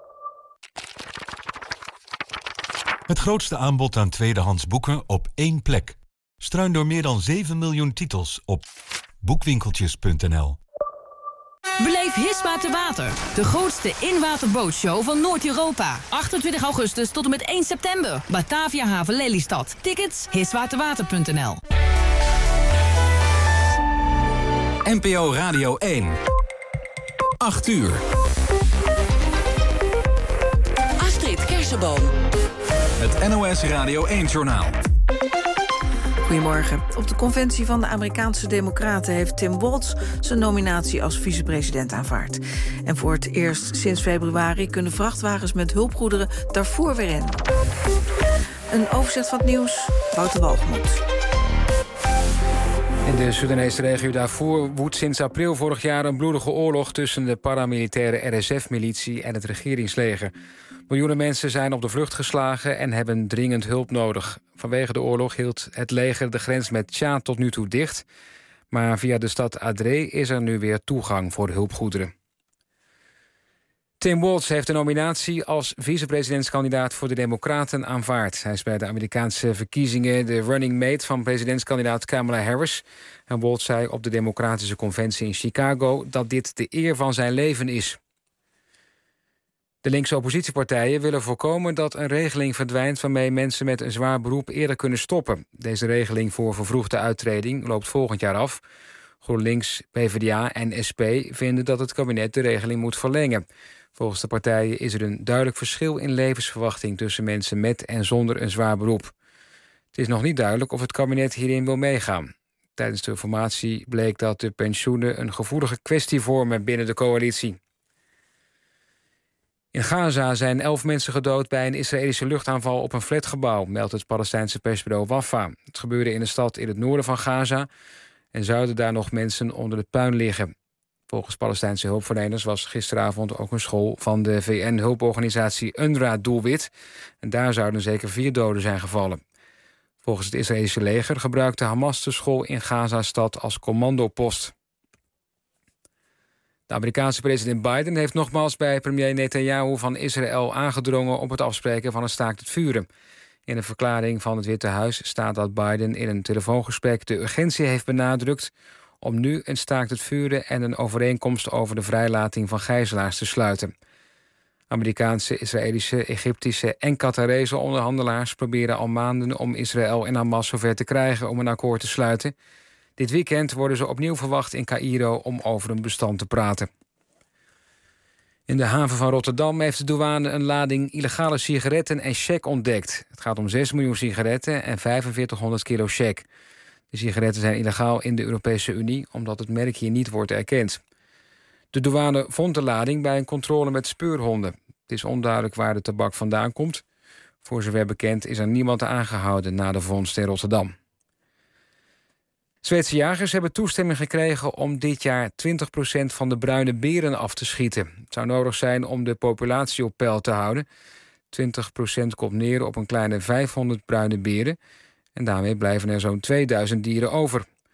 Het grootste aanbod aan tweedehands boeken op één plek. Struin door meer dan zeven miljoen titels op boekwinkeltjes punt n l. Beleef Hiswaterwater, de grootste inwaterbootshow van Noord-Europa. achtentwintig augustus tot en met één september. Batavia Haven Lelystad. Tickets hiswaterwater punt n l. N P O Radio één. acht uur. Astrid Kersenboom. Het N O S Radio één-journaal. Goedemorgen. Op de conventie van de Amerikaanse Democraten heeft Tim Walz zijn nominatie als vicepresident aanvaard. En voor het eerst sinds februari kunnen vrachtwagens met hulpgoederen Darfur weer in. Een overzicht van het nieuws, Wouter Walgemoed. In de Soedanese regio Darfur woedt sinds april vorig jaar een bloedige oorlog tussen de paramilitaire R S F-militie en het regeringsleger. Miljoenen mensen zijn op de vlucht geslagen en hebben dringend hulp nodig. Vanwege de oorlog hield het leger de grens met Tjaad tot nu toe dicht. Maar via de stad Adré is er nu weer toegang voor hulpgoederen. Tim Walz heeft de nominatie als vicepresidentskandidaat voor de Democraten aanvaard. Hij is bij de Amerikaanse verkiezingen de running mate van presidentskandidaat Kamala Harris. En Walz zei op de Democratische Conventie in Chicago dat dit de eer van zijn leven is. De linkse oppositiepartijen willen voorkomen dat een regeling verdwijnt waarmee mensen met een zwaar beroep eerder kunnen stoppen. Deze regeling voor vervroegde uittreding loopt volgend jaar af. GroenLinks, P v d A en S P vinden dat het kabinet de regeling moet verlengen. Volgens de partijen is er een duidelijk verschil in levensverwachting tussen mensen met en zonder een zwaar beroep. Het is nog niet duidelijk of het kabinet hierin wil meegaan. Tijdens de formatie bleek dat de pensioenen een gevoelige kwestie vormen binnen de coalitie. In Gaza zijn elf mensen gedood bij een Israëlische luchtaanval op een flatgebouw, meldt het Palestijnse persbureau Wafa. Het gebeurde in een stad in het noorden van Gaza en zouden daar nog mensen onder het puin liggen. Volgens Palestijnse hulpverleners was gisteravond ook een school van de V N-hulporganisatie U N R W A doelwit. En daar zouden zeker vier doden zijn gevallen. Volgens het Israëlische leger gebruikte Hamas de school in Gaza-stad als commandopost. De Amerikaanse president Biden heeft nogmaals bij premier Netanyahu van Israël aangedrongen op het afspreken van een staakt het vuren. In een verklaring van het Witte Huis staat dat Biden in een telefoongesprek de urgentie heeft benadrukt om nu een staakt het vuren en een overeenkomst over de vrijlating van gijzelaars te sluiten. Amerikaanse, Israëlische, Egyptische en Qatarese onderhandelaars proberen al maanden om Israël en Hamas zover te krijgen om een akkoord te sluiten. Dit weekend worden ze opnieuw verwacht in Caïro om over een bestand te praten. In de haven van Rotterdam heeft de douane een lading illegale sigaretten en cheque ontdekt. Het gaat om zes miljoen sigaretten en vijfenveertighonderd kilo cheque. De sigaretten zijn illegaal in de Europese Unie omdat het merk hier niet wordt erkend. De douane vond de lading bij een controle met speurhonden. Het is onduidelijk waar de tabak vandaan komt. Voor zover bekend is er niemand aangehouden na de vondst in Rotterdam. Zweedse jagers hebben toestemming gekregen om dit jaar twintig procent van de bruine beren af te schieten. Het zou nodig zijn om de populatie op peil te houden. twintig procent komt neer op een kleine vijfhonderd bruine beren. En daarmee blijven er zo'n tweeduizend dieren over.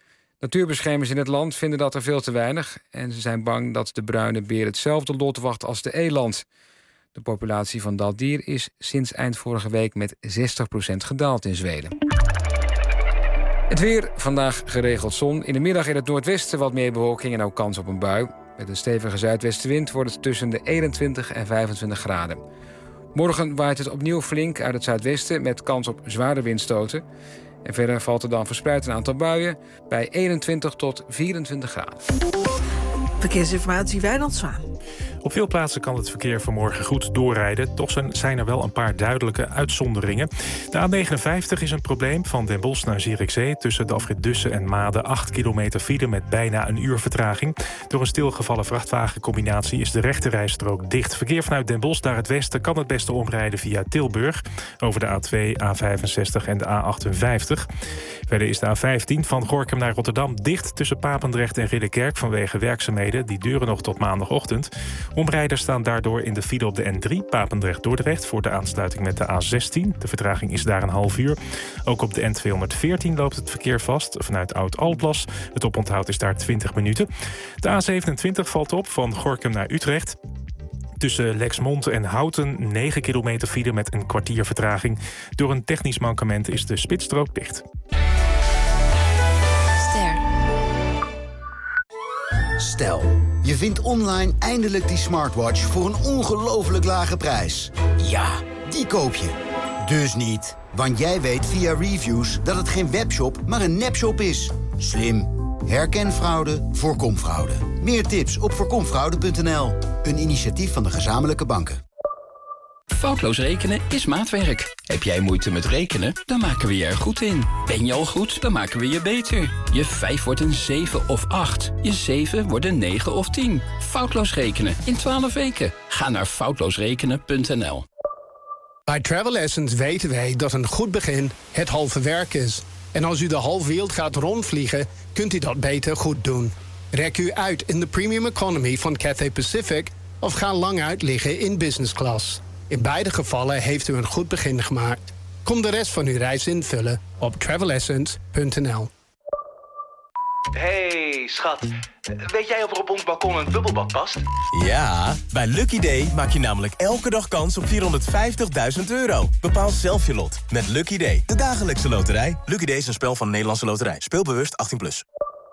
Natuurbeschermers in het land vinden dat er veel te weinig en ze zijn bang dat de bruine beer hetzelfde lot wacht als de eland. De populatie van dat dier is sinds eind vorige week met zestig procent gedaald in Zweden. Het weer, vandaag geregeld zon. In de middag in het noordwesten wat meer bewolking en ook kans op een bui. Met een stevige zuidwestenwind wordt het tussen de eenentwintig en vijfentwintig graden. Morgen waait het opnieuw flink uit het zuidwesten met kans op zware windstoten. En verder valt er dan verspreid een aantal buien bij eenentwintig tot vierentwintig graden. Verkeersinformatie, Wijnand Zwaan. Op veel plaatsen kan het verkeer vanmorgen goed doorrijden. Toch zijn er wel een paar duidelijke uitzonderingen. De A negenenvijftig is een probleem van Den Bosch naar Zierikzee. Tussen de afrit Dussen en Maden acht kilometer file met bijna een uur vertraging. Door een stilgevallen vrachtwagencombinatie is de rechterrijstrook dicht. Verkeer vanuit Den Bosch naar het westen kan het beste omrijden via Tilburg. Over de A twee, A vijfenzestig en de A achtenvijftig. Verder is de A vijftien van Gorinchem naar Rotterdam dicht tussen Papendrecht en Ridderkerk vanwege werkzaamheden. Die duren nog tot maandagochtend. Omrijders staan daardoor in de file op de N drie, Papendrecht-Dordrecht, voor de aansluiting met de A zestien. De vertraging is daar een half uur. Ook op de N tweehonderdveertien loopt het verkeer vast vanuit Oud-Alblas. Het oponthoud is daar twintig minuten. De A zevenentwintig valt op van Gorinchem naar Utrecht. Tussen Lexmond en Houten negen kilometer file met een kwartier vertraging. Door een technisch mankement is de spitsstrook dicht. Stel, je vindt online eindelijk die smartwatch voor een ongelooflijk lage prijs. Ja, die koop je. Dus niet, want jij weet via reviews dat het geen webshop, maar een nepshop is. Slim. Herken fraude, voorkom fraude. Meer tips op voorkomfraude punt n l. Een initiatief van de gezamenlijke banken. Foutloos rekenen is maatwerk. Heb jij moeite met rekenen? Dan maken we je er goed in. Ben je al goed? Dan maken we je beter. Je vijf wordt een zeven of acht. Je zeven wordt een negen of tien. Foutloos rekenen in twaalf weken. Ga naar foutloos rekenen punt n l. Bij Travel Essence weten wij dat een goed begin het halve werk is. En als u de halve wereld gaat rondvliegen, kunt u dat beter goed doen. Rek u uit in de Premium Economy van Cathay Pacific of ga lang uit liggen in business class. In beide gevallen heeft u een goed begin gemaakt. Kom de rest van uw reis invullen op travel essence punt n l. Hey, schat. Weet jij of er op ons balkon een bubbelbad past? Ja, bij Lucky Day maak je namelijk elke dag kans op vierhonderdvijftigduizend euro. Bepaal zelf je lot met Lucky Day, de dagelijkse loterij. Lucky Day is een spel van de Nederlandse Loterij. Speel bewust achttien plus.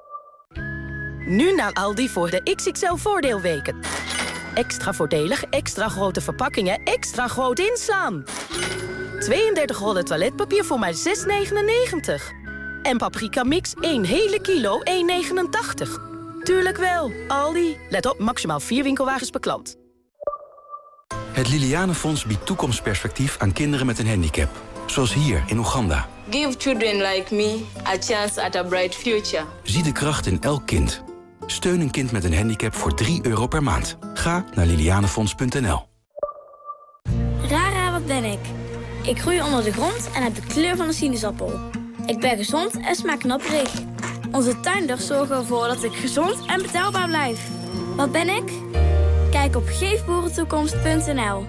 Nu naar Aldi voor de X X L voordeelweken. Extra voordelig, extra grote verpakkingen, extra groot inslaan. tweeëndertig rollen toiletpapier voor maar zes negenennegentig. En paprika mix één hele kilo, één negenentachtig. Tuurlijk wel, Aldi. Let op, maximaal vier winkelwagens per klant. Het Lilianenfonds biedt toekomstperspectief aan kinderen met een handicap. Zoals hier in Oeganda. Give children like me a chance at a bright future. Zie de kracht in elk kind. Steun een kind met een handicap voor drie euro per maand. Ga naar lilianenfonds punt n l. Rara, wat ben ik? Ik groei onder de grond en heb de kleur van een sinaasappel. Ik ben gezond en smaak knapperig. Onze tuinders zorgen ervoor dat ik gezond en betaalbaar blijf. Wat ben ik? Kijk op geefboerentoekomst punt n l.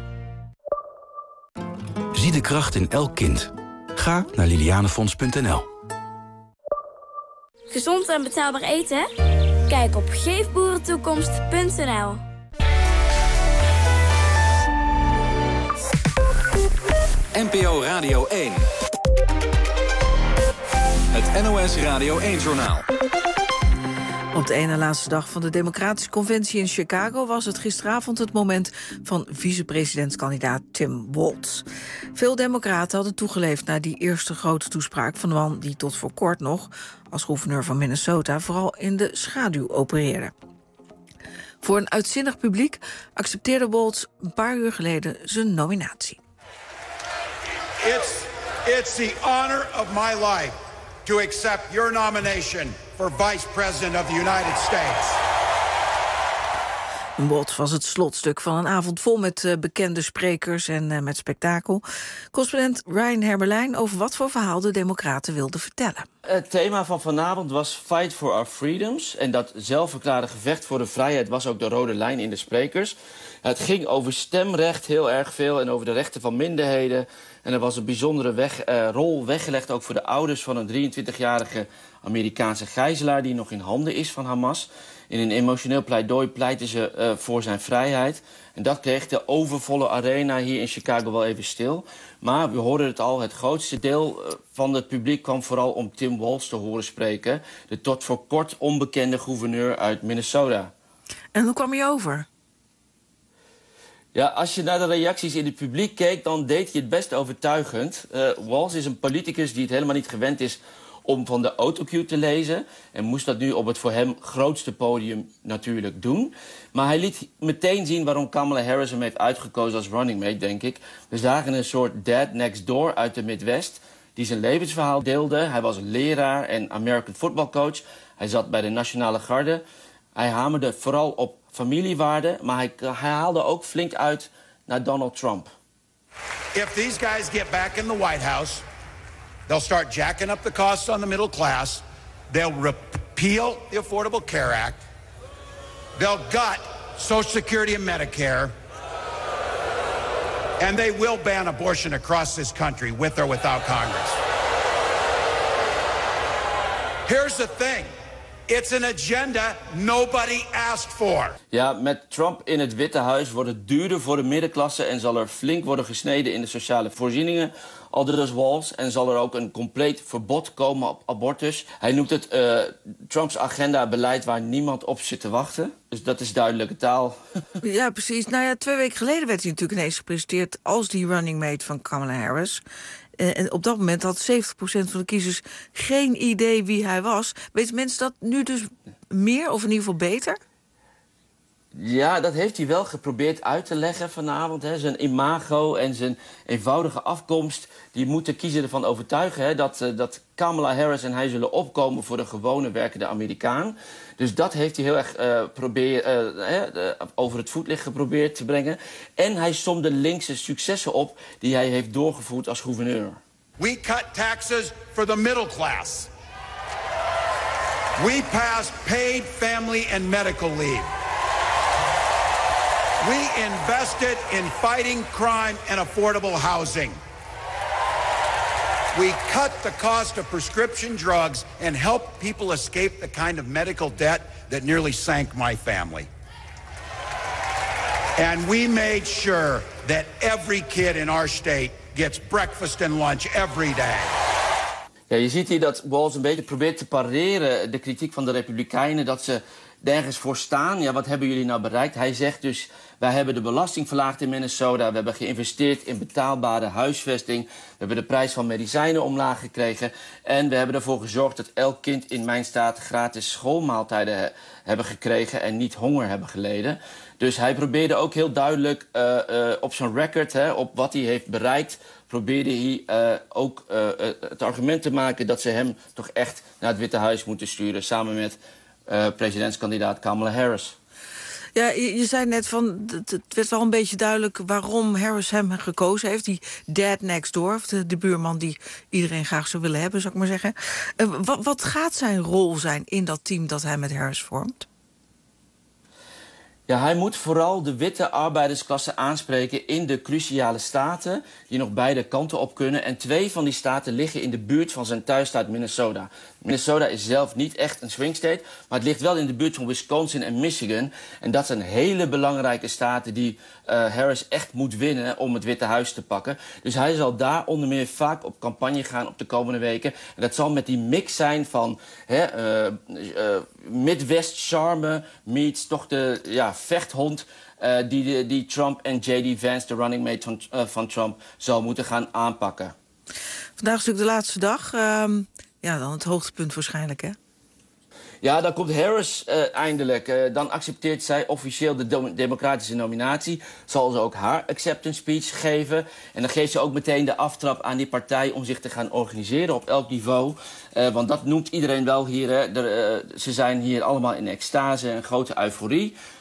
Zie de kracht in elk kind. Ga naar lilianenfonds punt n l. Gezond en betaalbaar eten, hè? Kijk op geefboerentoekomst punt n l. N P O Radio één. Het N O S Radio één-journaal. Op de ene laatste dag van de Democratische Conventie in Chicago was het gisteravond het moment van vicepresidentskandidaat Tim Walz. Veel democraten hadden toegeleefd naar die eerste grote toespraak van de man die tot voor kort nog als gouverneur van Minnesota vooral in de schaduw opereerde. Voor een uitzinnig publiek accepteerde Walz een paar uur geleden zijn nominatie. It's, it's the honor of my life to accept your nomination for Vice President of the United States. Wat was het slotstuk van een avond vol met uh, bekende sprekers en uh, met spektakel. Correspondent Ryan Hermelijn over wat voor verhaal de Democraten wilden vertellen. Het thema van vanavond was Fight for Our Freedoms. En dat zelfverklaarde gevecht voor de vrijheid was ook de rode lijn in de sprekers. Het ging over stemrecht heel erg veel en over de rechten van minderheden. En er was een bijzondere weg, uh, rol weggelegd ook voor de ouders van een drieëntwintigjarige Amerikaanse gijzelaar die nog in handen is van Hamas. In een emotioneel pleidooi pleiten ze uh, voor zijn vrijheid. En dat kreeg de overvolle arena hier in Chicago wel even stil. Maar we hoorden het al, het grootste deel van het publiek kwam vooral om Tim Walz te horen spreken. De tot voor kort onbekende gouverneur uit Minnesota. En hoe kwam hij over? Ja, als je naar de reacties in het publiek keek, dan deed hij het best overtuigend. Uh, Walz is een politicus die het helemaal niet gewend is om van de autocue te lezen. En moest dat nu op het voor hem grootste podium natuurlijk doen. Maar hij liet meteen zien waarom Kamala Harris hem heeft uitgekozen als running mate, denk ik. We zagen een soort dad next door uit de Midwest die zijn levensverhaal deelde. Hij was een leraar en American football coach. Hij zat bij de Nationale Garde. Hij hamerde vooral op familiewaarden, maar hij, hij haalde ook flink uit naar Donald Trump. If these guys get back in the White House, they'll start jacking up the costs on the middle class. They'll repeal the Affordable Care Act. They'll gut Social Security and Medicare. And they will ban abortion across this country, with or without Congress. Here's the thing. It's an agenda nobody asked for. Ja, met Trump in het Witte Huis wordt het duurder voor de middenklasse en zal er flink worden gesneden in de sociale voorzieningen. Aldus Walz, en zal er ook een compleet verbod komen op abortus. Hij noemt het uh, Trumps agenda beleid waar niemand op zit te wachten. Dus dat is duidelijke taal. Ja, precies. Nou ja, twee weken geleden werd hij natuurlijk ineens gepresenteerd als die running mate van Kamala Harris. En op dat moment had zeventig procent van de kiezers geen idee wie hij was. Weten mensen dat nu dus meer of in ieder geval beter? Ja, dat heeft hij wel geprobeerd uit te leggen vanavond. Hè. Zijn imago en zijn eenvoudige afkomst, die moeten kiezer ervan overtuigen, hè, dat, uh, dat Kamala Harris en hij zullen opkomen voor de gewone werkende Amerikaan. Dus dat heeft hij heel erg uh, probeer, uh, uh, over het voetlicht geprobeerd te brengen. En hij somde linkse successen op die hij heeft doorgevoerd als gouverneur. We cut taxes for the middle class. We passed paid family and medical leave. We invested in fighting crime and affordable housing. We cut the cost of prescription drugs and helped people escape the kind of medical debt that nearly sank my family. And we made sure that every kid in our state gets breakfast and lunch every day. Ja, je ziet hier dat Walz een beetje probeert te pareren de kritiek van de Republikeinen, dat ze nergens voor staan. Ja, wat hebben jullie nou bereikt? Hij zegt dus, wij hebben de belasting verlaagd in Minnesota. We hebben geïnvesteerd in betaalbare huisvesting. We hebben de prijs van medicijnen omlaag gekregen. En we hebben ervoor gezorgd dat elk kind in mijn staat gratis schoolmaaltijden he- hebben gekregen en niet honger hebben geleden. Dus hij probeerde ook heel duidelijk uh, uh, op zijn record, hè, op wat hij heeft bereikt, probeerde hij uh, ook uh, het argument te maken dat ze hem toch echt naar het Witte Huis moeten sturen, samen met uh, presidentskandidaat Kamala Harris. Ja, je, je zei net van, het, het werd wel een beetje duidelijk waarom Harris hem gekozen heeft. Die dad next door, of de, de buurman die iedereen graag zou willen hebben, zou ik maar zeggen. Uh, wat, wat gaat zijn rol zijn in dat team dat hij met Harris vormt? Ja, hij moet vooral de witte arbeidersklasse aanspreken in de cruciale staten die nog beide kanten op kunnen. En twee van die staten liggen in de buurt van zijn thuisstaat Minnesota. Minnesota is zelf niet echt een swing state, maar het ligt wel in de buurt van Wisconsin en Michigan. En dat zijn hele belangrijke staten die uh, Harris echt moet winnen om het Witte Huis te pakken. Dus hij zal daar onder meer vaak op campagne gaan op de komende weken. En dat zal met die mix zijn van hè, uh, uh, Midwest charme meets toch de ja, vechthond uh, die, die Trump en J D Vance, de running mate van, uh, van Trump, zal moeten gaan aanpakken. Vandaag is natuurlijk de laatste dag. Uh, ja, dan het hoogtepunt waarschijnlijk, hè? Ja, dan komt Harris uh, eindelijk. Uh, dan accepteert zij officieel de do- democratische nominatie. Zal ze ook haar acceptance speech geven. En dan geeft ze ook meteen de aftrap aan die partij om zich te gaan organiseren op elk niveau. Uh, want dat noemt iedereen wel hier. Hè. Er, uh, ze zijn hier allemaal in extase en grote euforie.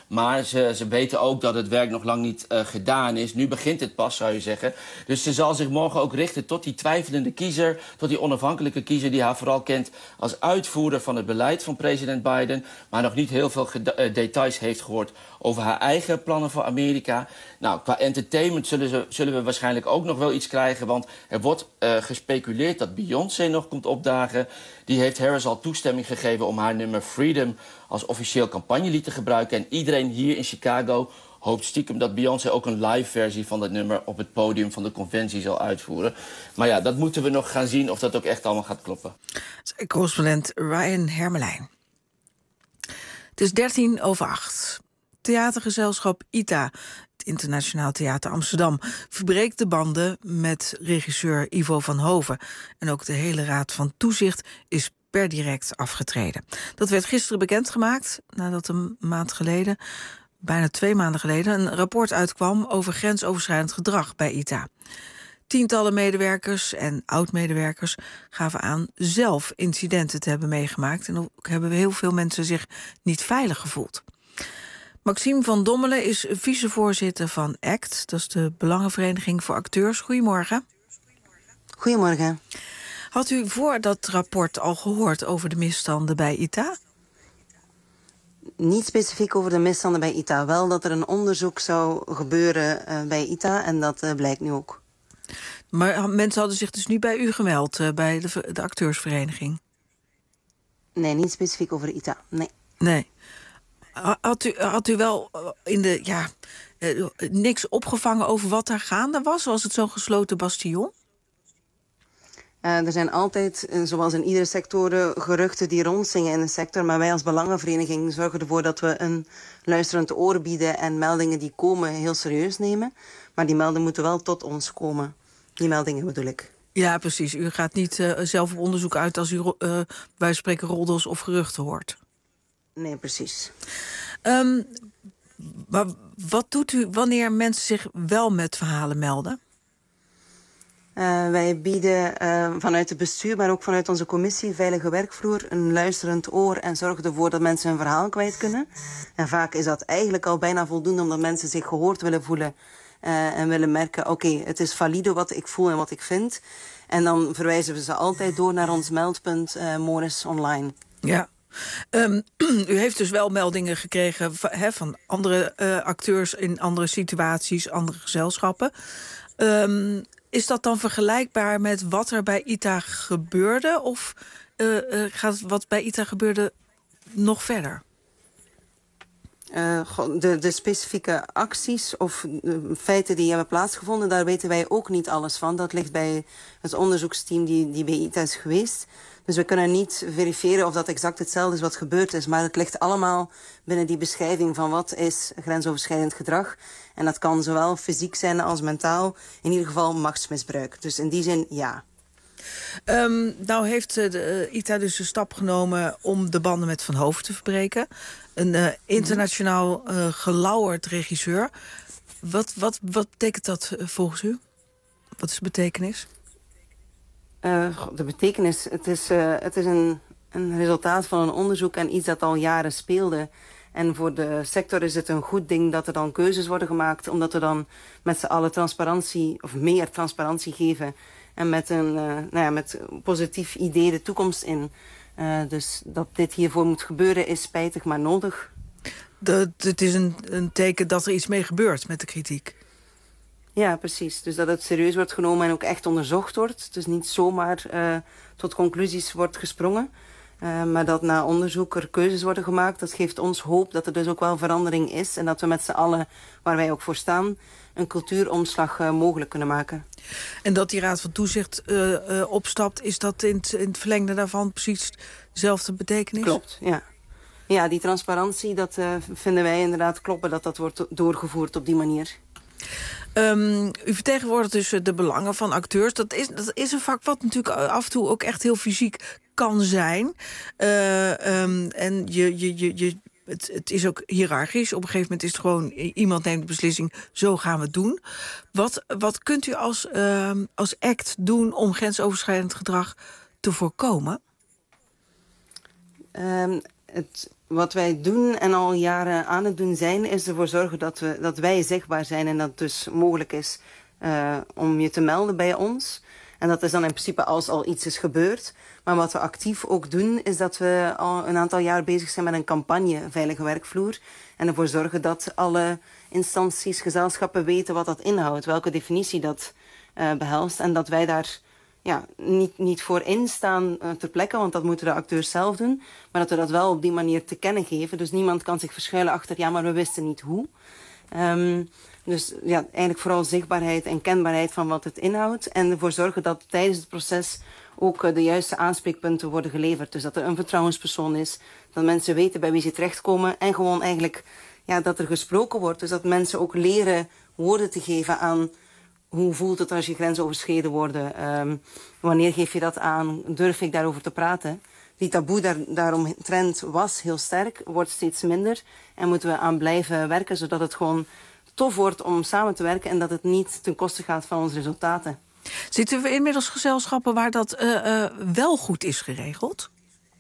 Maar ze, ze weten ook dat het werk nog lang niet uh, gedaan is. Nu begint het pas, zou je zeggen. Dus ze zal zich morgen ook richten tot die twijfelende kiezer, tot die onafhankelijke kiezer die haar vooral kent als uitvoerder van het beleid van president Biden, maar nog niet heel veel uh, details heeft gehoord over haar eigen plannen voor Amerika. Nou, qua entertainment zullen, ze, zullen we waarschijnlijk ook nog wel iets krijgen, want er wordt uh, gespeculeerd dat Beyoncé nog komt opdagen. Die heeft Harris al toestemming gegeven om haar nummer Freedom als officieel campagnelied te gebruiken. En iedereen hier in Chicago hoopt stiekem dat Beyoncé ook een live versie van dat nummer op het podium van de conventie zal uitvoeren. Maar ja, dat moeten we nog gaan zien of dat ook echt allemaal gaat kloppen. Correspondent Ryan Hermelijn. Het is dertien over acht. Theatergezelschap I T A, het Internationaal Theater Amsterdam, verbreekt de banden met regisseur Ivo van Hoven. En ook de hele Raad van Toezicht is per direct afgetreden. Dat werd gisteren bekendgemaakt nadat een maand geleden, bijna twee maanden geleden, een rapport uitkwam over grensoverschrijdend gedrag bij I T A. Tientallen medewerkers en oud-medewerkers gaven aan zelf incidenten te hebben meegemaakt. En ook hebben heel veel mensen zich niet veilig gevoeld. Maxime van Dommelen is vicevoorzitter van A C T. Dat is de Belangenvereniging voor Acteurs. Goedemorgen. Goedemorgen. Had u voor dat rapport al gehoord over de misstanden bij I T A? Niet specifiek over de misstanden bij I T A. Wel dat er een onderzoek zou gebeuren uh, bij I T A en dat uh, blijkt nu ook. Maar mensen hadden zich dus niet bij u gemeld, uh, bij de, de acteursvereniging? Nee, niet specifiek over I T A, nee. Nee. Had u, had u wel in de, ja, uh, niks opgevangen over wat daar gaande was? Was het zo'n gesloten bastion? Uh, er zijn altijd, zoals in iedere sector, geruchten die rondzingen in de sector. Maar wij als Belangenvereniging zorgen ervoor dat we een luisterend oor bieden en meldingen die komen heel serieus nemen. Maar die meldingen moeten wel tot ons komen. Die meldingen bedoel ik. Ja, precies. U gaat niet uh, zelf op onderzoek uit als u uh, wij spreken roddels of geruchten hoort. Nee, precies. Um, maar wat doet u wanneer mensen zich wel met verhalen melden? Uh, wij bieden uh, vanuit het bestuur, maar ook vanuit onze commissie Veilige Werkvloer een luisterend oor en zorgen ervoor dat mensen hun verhaal kwijt kunnen. En vaak is dat eigenlijk al bijna voldoende omdat mensen zich gehoord willen voelen uh, en willen merken, oké, okay, het is valide wat ik voel en wat ik vind. En dan verwijzen we ze altijd door naar ons meldpunt uh, Morris Online. Ja. Um, u heeft dus wel meldingen gekregen van, he, van andere uh, acteurs in andere situaties, andere gezelschappen. Um, is dat dan vergelijkbaar met wat er bij I T A gebeurde? Of uh, uh, gaat wat bij I T A gebeurde nog verder? Uh, de, de specifieke acties of de feiten die hebben plaatsgevonden, daar weten wij ook niet alles van. Dat ligt bij het onderzoeksteam die, die bij I T A is geweest. Dus we kunnen niet verifiëren of dat exact hetzelfde is wat gebeurd is. Maar het ligt allemaal binnen die beschrijving van wat is grensoverschrijdend gedrag. En dat kan zowel fysiek zijn als mentaal. In ieder geval machtsmisbruik. Dus in die zin, ja. Um, nou heeft de uh, I T A dus een stap genomen om de banden met Van Hoven te verbreken. Een uh, internationaal uh, gelauwerd regisseur. Wat, wat, wat betekent dat uh, volgens u? Wat is de betekenis? Uh, de betekenis, het is, uh, het is een, een resultaat van een onderzoek en iets dat al jaren speelde. En voor de sector is het een goed ding dat er dan keuzes worden gemaakt, omdat we dan met z'n allen transparantie, of meer transparantie geven. En met een uh, nou ja, met positief idee de toekomst in. Uh, dus dat dit hiervoor moet gebeuren is spijtig, maar nodig. De, het is een, een teken dat er iets mee gebeurt met de kritiek. Ja, precies. Dus dat het serieus wordt genomen en ook echt onderzocht wordt. Dus niet zomaar uh, tot conclusies wordt gesprongen. Uh, maar dat na onderzoek er keuzes worden gemaakt. Dat geeft ons hoop dat er dus ook wel verandering is. En dat we met z'n allen, waar wij ook voor staan, een cultuuromslag uh, mogelijk kunnen maken. En dat die Raad van Toezicht uh, uh, opstapt, is dat in het, in het verlengde daarvan precies dezelfde betekenis? Klopt, ja. Ja, die transparantie, dat uh, vinden wij inderdaad kloppen dat dat wordt doorgevoerd op die manier. Um, u vertegenwoordigt dus de belangen van acteurs. Dat is, dat is een vak wat natuurlijk af en toe ook echt heel fysiek kan zijn. Uh, um, en je, je, je, je, het, het is ook hiërarchisch. Op een gegeven moment is het gewoon, iemand neemt de beslissing, zo gaan we het doen. Wat, wat kunt u als, uh, als act doen om grensoverschrijdend gedrag te voorkomen? Um, het... wat wij doen en al jaren aan het doen zijn, is ervoor zorgen dat, we, dat wij zichtbaar zijn en dat het dus mogelijk is uh, om je te melden bij ons. En dat is dan in principe als al iets is gebeurd. Maar wat we actief ook doen, is dat we al een aantal jaar bezig zijn met een campagne Veilige Werkvloer. En ervoor zorgen dat alle instanties, gezelschappen weten wat dat inhoudt, welke definitie dat uh, behelst. En dat wij daar ja, niet, niet voor instaan uh, ter plekke, want dat moeten de acteurs zelf doen. Maar dat we dat wel op die manier te kennen geven. Dus niemand kan zich verschuilen achter, ja, maar we wisten niet hoe. Um, dus ja, eigenlijk vooral zichtbaarheid en kenbaarheid van wat het inhoudt. En ervoor zorgen dat tijdens het proces ook uh, de juiste aanspreekpunten worden geleverd. Dus dat er een vertrouwenspersoon is, dat mensen weten bij wie ze terechtkomen. En gewoon eigenlijk ja, dat er gesproken wordt. Dus dat mensen ook leren woorden te geven aan hoe voelt het als je grenzen overschreden worden. Um, wanneer geef je dat aan? Durf ik daarover te praten? Die taboe daar, daaromtrent was heel sterk, wordt steeds minder. En moeten we aan blijven werken, zodat het gewoon tof wordt om samen te werken en dat het niet ten koste gaat van onze resultaten. Zitten we inmiddels gezelschappen waar dat uh, uh, wel goed is geregeld?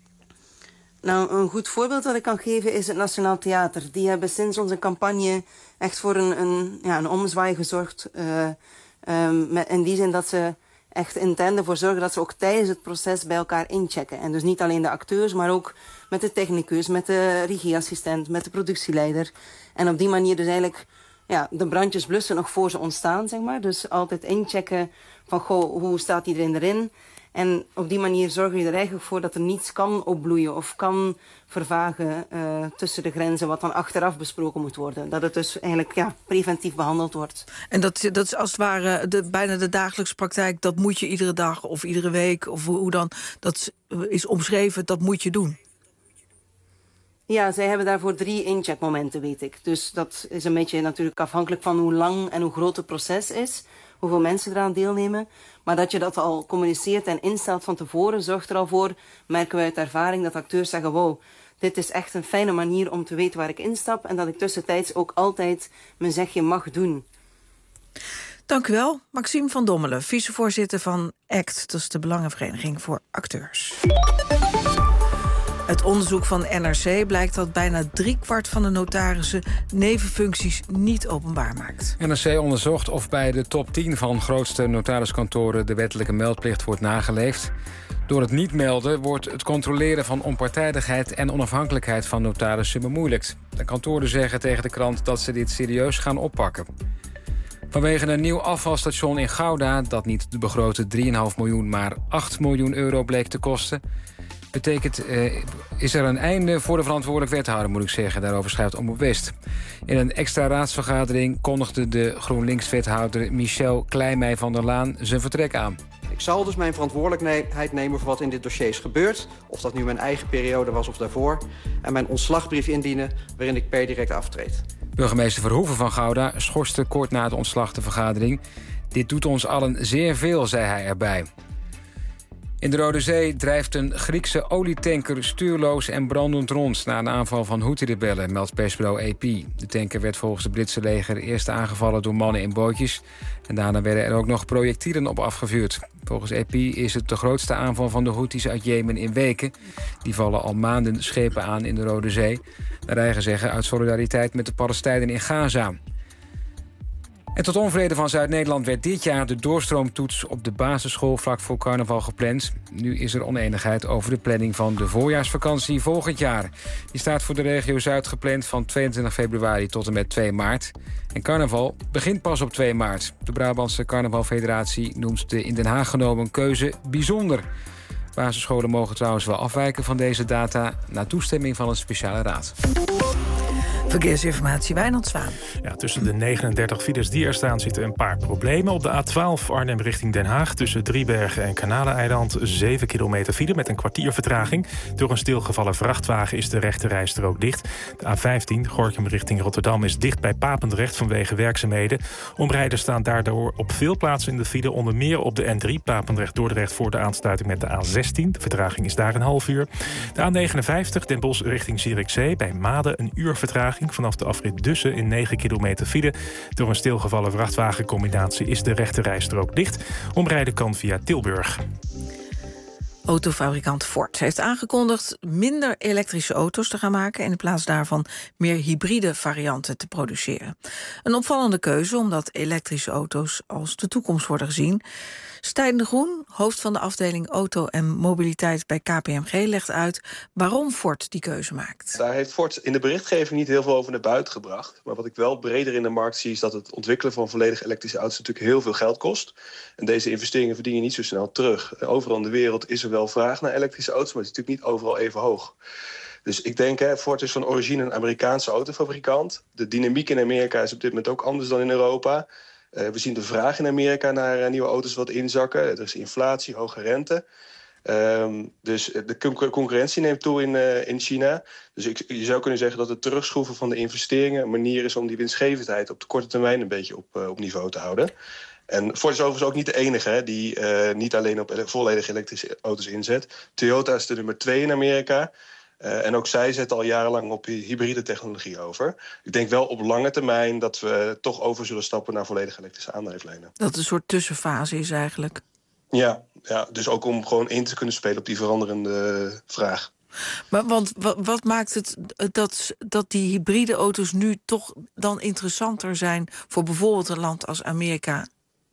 Nou, een goed voorbeeld dat ik kan geven is het Nationaal Theater. Die hebben sinds onze campagne echt voor een, een, ja, een omzwaai gezorgd. Uh, um, met, in die zin dat ze echt intern ervoor zorgen dat ze ook tijdens het proces bij elkaar inchecken. En dus niet alleen de acteurs, maar ook met de technicus, met de regieassistent, met de productieleider. En op die manier dus eigenlijk ja, de brandjes blussen nog voor ze ontstaan, zeg maar. Dus altijd inchecken van, goh, hoe staat iedereen erin? En op die manier zorgen je er eigenlijk voor dat er niets kan opbloeien of kan vervagen uh, tussen de grenzen, wat dan achteraf besproken moet worden. Dat het dus eigenlijk ja, preventief behandeld wordt. En dat, dat is als het ware de, bijna de dagelijkse praktijk, dat moet je iedere dag of iedere week, of hoe dan, dat is omschreven, dat moet je doen. Ja, zij hebben daarvoor drie incheckmomenten, weet ik. Dus dat is een beetje natuurlijk afhankelijk van hoe lang en hoe groot het proces is, hoeveel mensen eraan deelnemen. Maar dat je dat al communiceert en instelt van tevoren, zorgt er al voor, merken we uit ervaring, dat acteurs zeggen, wow, dit is echt een fijne manier om te weten waar ik instap en dat ik tussentijds ook altijd mijn zegje mag doen. Dank u wel, Maxime van Dommelen, vicevoorzitter van ACT, dat is de Belangenvereniging voor Acteurs. Uit onderzoek van N R C blijkt dat bijna driekwart van de notarissen nevenfuncties niet openbaar maakt. N R C onderzocht of bij de top tien van grootste notariskantoren de wettelijke meldplicht wordt nageleefd. Door het niet melden wordt het controleren van onpartijdigheid en onafhankelijkheid van notarissen bemoeilijkt. De kantoren zeggen tegen de krant dat ze dit serieus gaan oppakken. Vanwege een nieuw afvalstation in Gouda, dat niet de begrote drie komma vijf miljoen, maar acht miljoen euro bleek te kosten, betekent, uh, is er een einde voor de verantwoordelijk wethouder, moet ik zeggen. Daarover schrijft Omroep West. In een extra raadsvergadering kondigde de GroenLinks-wethouder Michel Kleimij van der Laan zijn vertrek aan. Ik zal dus mijn verantwoordelijkheid nemen voor wat in dit dossier is gebeurd. Of dat nu mijn eigen periode was of daarvoor. En mijn ontslagbrief indienen waarin ik per direct aftreed. Burgemeester Verhoeven van Gouda schorste kort na het ontslag de vergadering. Dit doet ons allen zeer veel, zei hij erbij. In de Rode Zee drijft een Griekse olietanker stuurloos en brandend rond na een aanval van Houthi-rebellen, meldt persbureau A P. De tanker werd volgens het Britse leger eerst aangevallen door mannen in bootjes en daarna werden er ook nog projectielen op afgevuurd. Volgens A P is het de grootste aanval van de Houthis uit Jemen in weken. Die vallen al maanden schepen aan in de Rode Zee. De Reiger zeggen uit solidariteit met de Palestijnen in Gaza. En tot onvrede van Zuid-Nederland werd dit jaar de doorstroomtoets op de basisschool vlak voor carnaval gepland. Nu is er oneenigheid over de planning van de voorjaarsvakantie volgend jaar. Die staat voor de regio Zuid gepland van tweeëntwintig februari tot en met twee maart. En carnaval begint pas op twee maart. De Brabantse Carnavalfederatie noemt de in Den Haag genomen keuze bijzonder. Basisscholen mogen trouwens wel afwijken van deze data na toestemming van een speciale raad. Verkeersinformatie, Wijnand Zwaan. Ja, tussen de negenendertig files die er staan zitten een paar problemen. Op de A twaalf Arnhem richting Den Haag tussen Driebergen en Kanaleneiland zeven kilometer file met een kwartier vertraging. Door een stilgevallen vrachtwagen is de rechte rijstrook dicht. De A vijftien Gorinchem richting Rotterdam is dicht bij Papendrecht vanwege werkzaamheden. Omrijders staan daardoor op veel plaatsen in de file, onder meer op de N drie Papendrecht-Dordrecht voor de aansluiting met de A zestien. De vertraging is daar een half uur. De A negenenvijftig Den Bosch richting Zierikzee bij Maden een uur vertraging. Vanaf de afrit Dussen in negen kilometer file. Door een stilgevallen vrachtwagencombinatie is de rechte rijstrook dicht. Omrijden kan via Tilburg. Autofabrikant Ford heeft aangekondigd minder elektrische auto's te gaan maken en in plaats daarvan meer hybride varianten te produceren. Een opvallende keuze omdat elektrische auto's als de toekomst worden gezien. Stijn de Groen, hoofd van de afdeling Auto en Mobiliteit bij K P M G, legt uit waarom Ford die keuze maakt. Daar heeft Ford in de berichtgeving niet heel veel over naar buiten gebracht. Maar wat ik wel breder in de markt zie is dat het ontwikkelen van volledig elektrische auto's natuurlijk heel veel geld kost. En deze investeringen verdien je niet zo snel terug. Overal in de wereld is er wel vraag naar elektrische auto's, maar het is natuurlijk niet overal even hoog. Dus ik denk, hè, Ford is van origine een Amerikaanse autofabrikant. De dynamiek in Amerika is op dit moment ook anders dan in Europa. Uh, we zien de vraag in Amerika naar uh, nieuwe auto's wat inzakken. Er is inflatie, hoge rente. Um, dus de con- concurrentie neemt toe in, uh, in China. Dus ik, je zou kunnen zeggen dat het terugschroeven van de investeringen een manier is om die winstgevendheid op de korte termijn een beetje op, uh, op niveau te houden. En Ford is overigens ook niet de enige hè, die uh, niet alleen op ele- volledig elektrische auto's inzet. Toyota is de nummer twee in Amerika. Uh, en ook zij zetten al jarenlang op hybride technologie over. Ik denk wel op lange termijn dat we toch over zullen stappen naar volledig elektrische aandrijflijnen. Dat het een soort tussenfase is eigenlijk. Ja, ja, dus ook om gewoon in te kunnen spelen op die veranderende vraag. Maar want wat, wat maakt het dat, dat die hybride auto's nu toch dan interessanter zijn voor bijvoorbeeld een land als Amerika?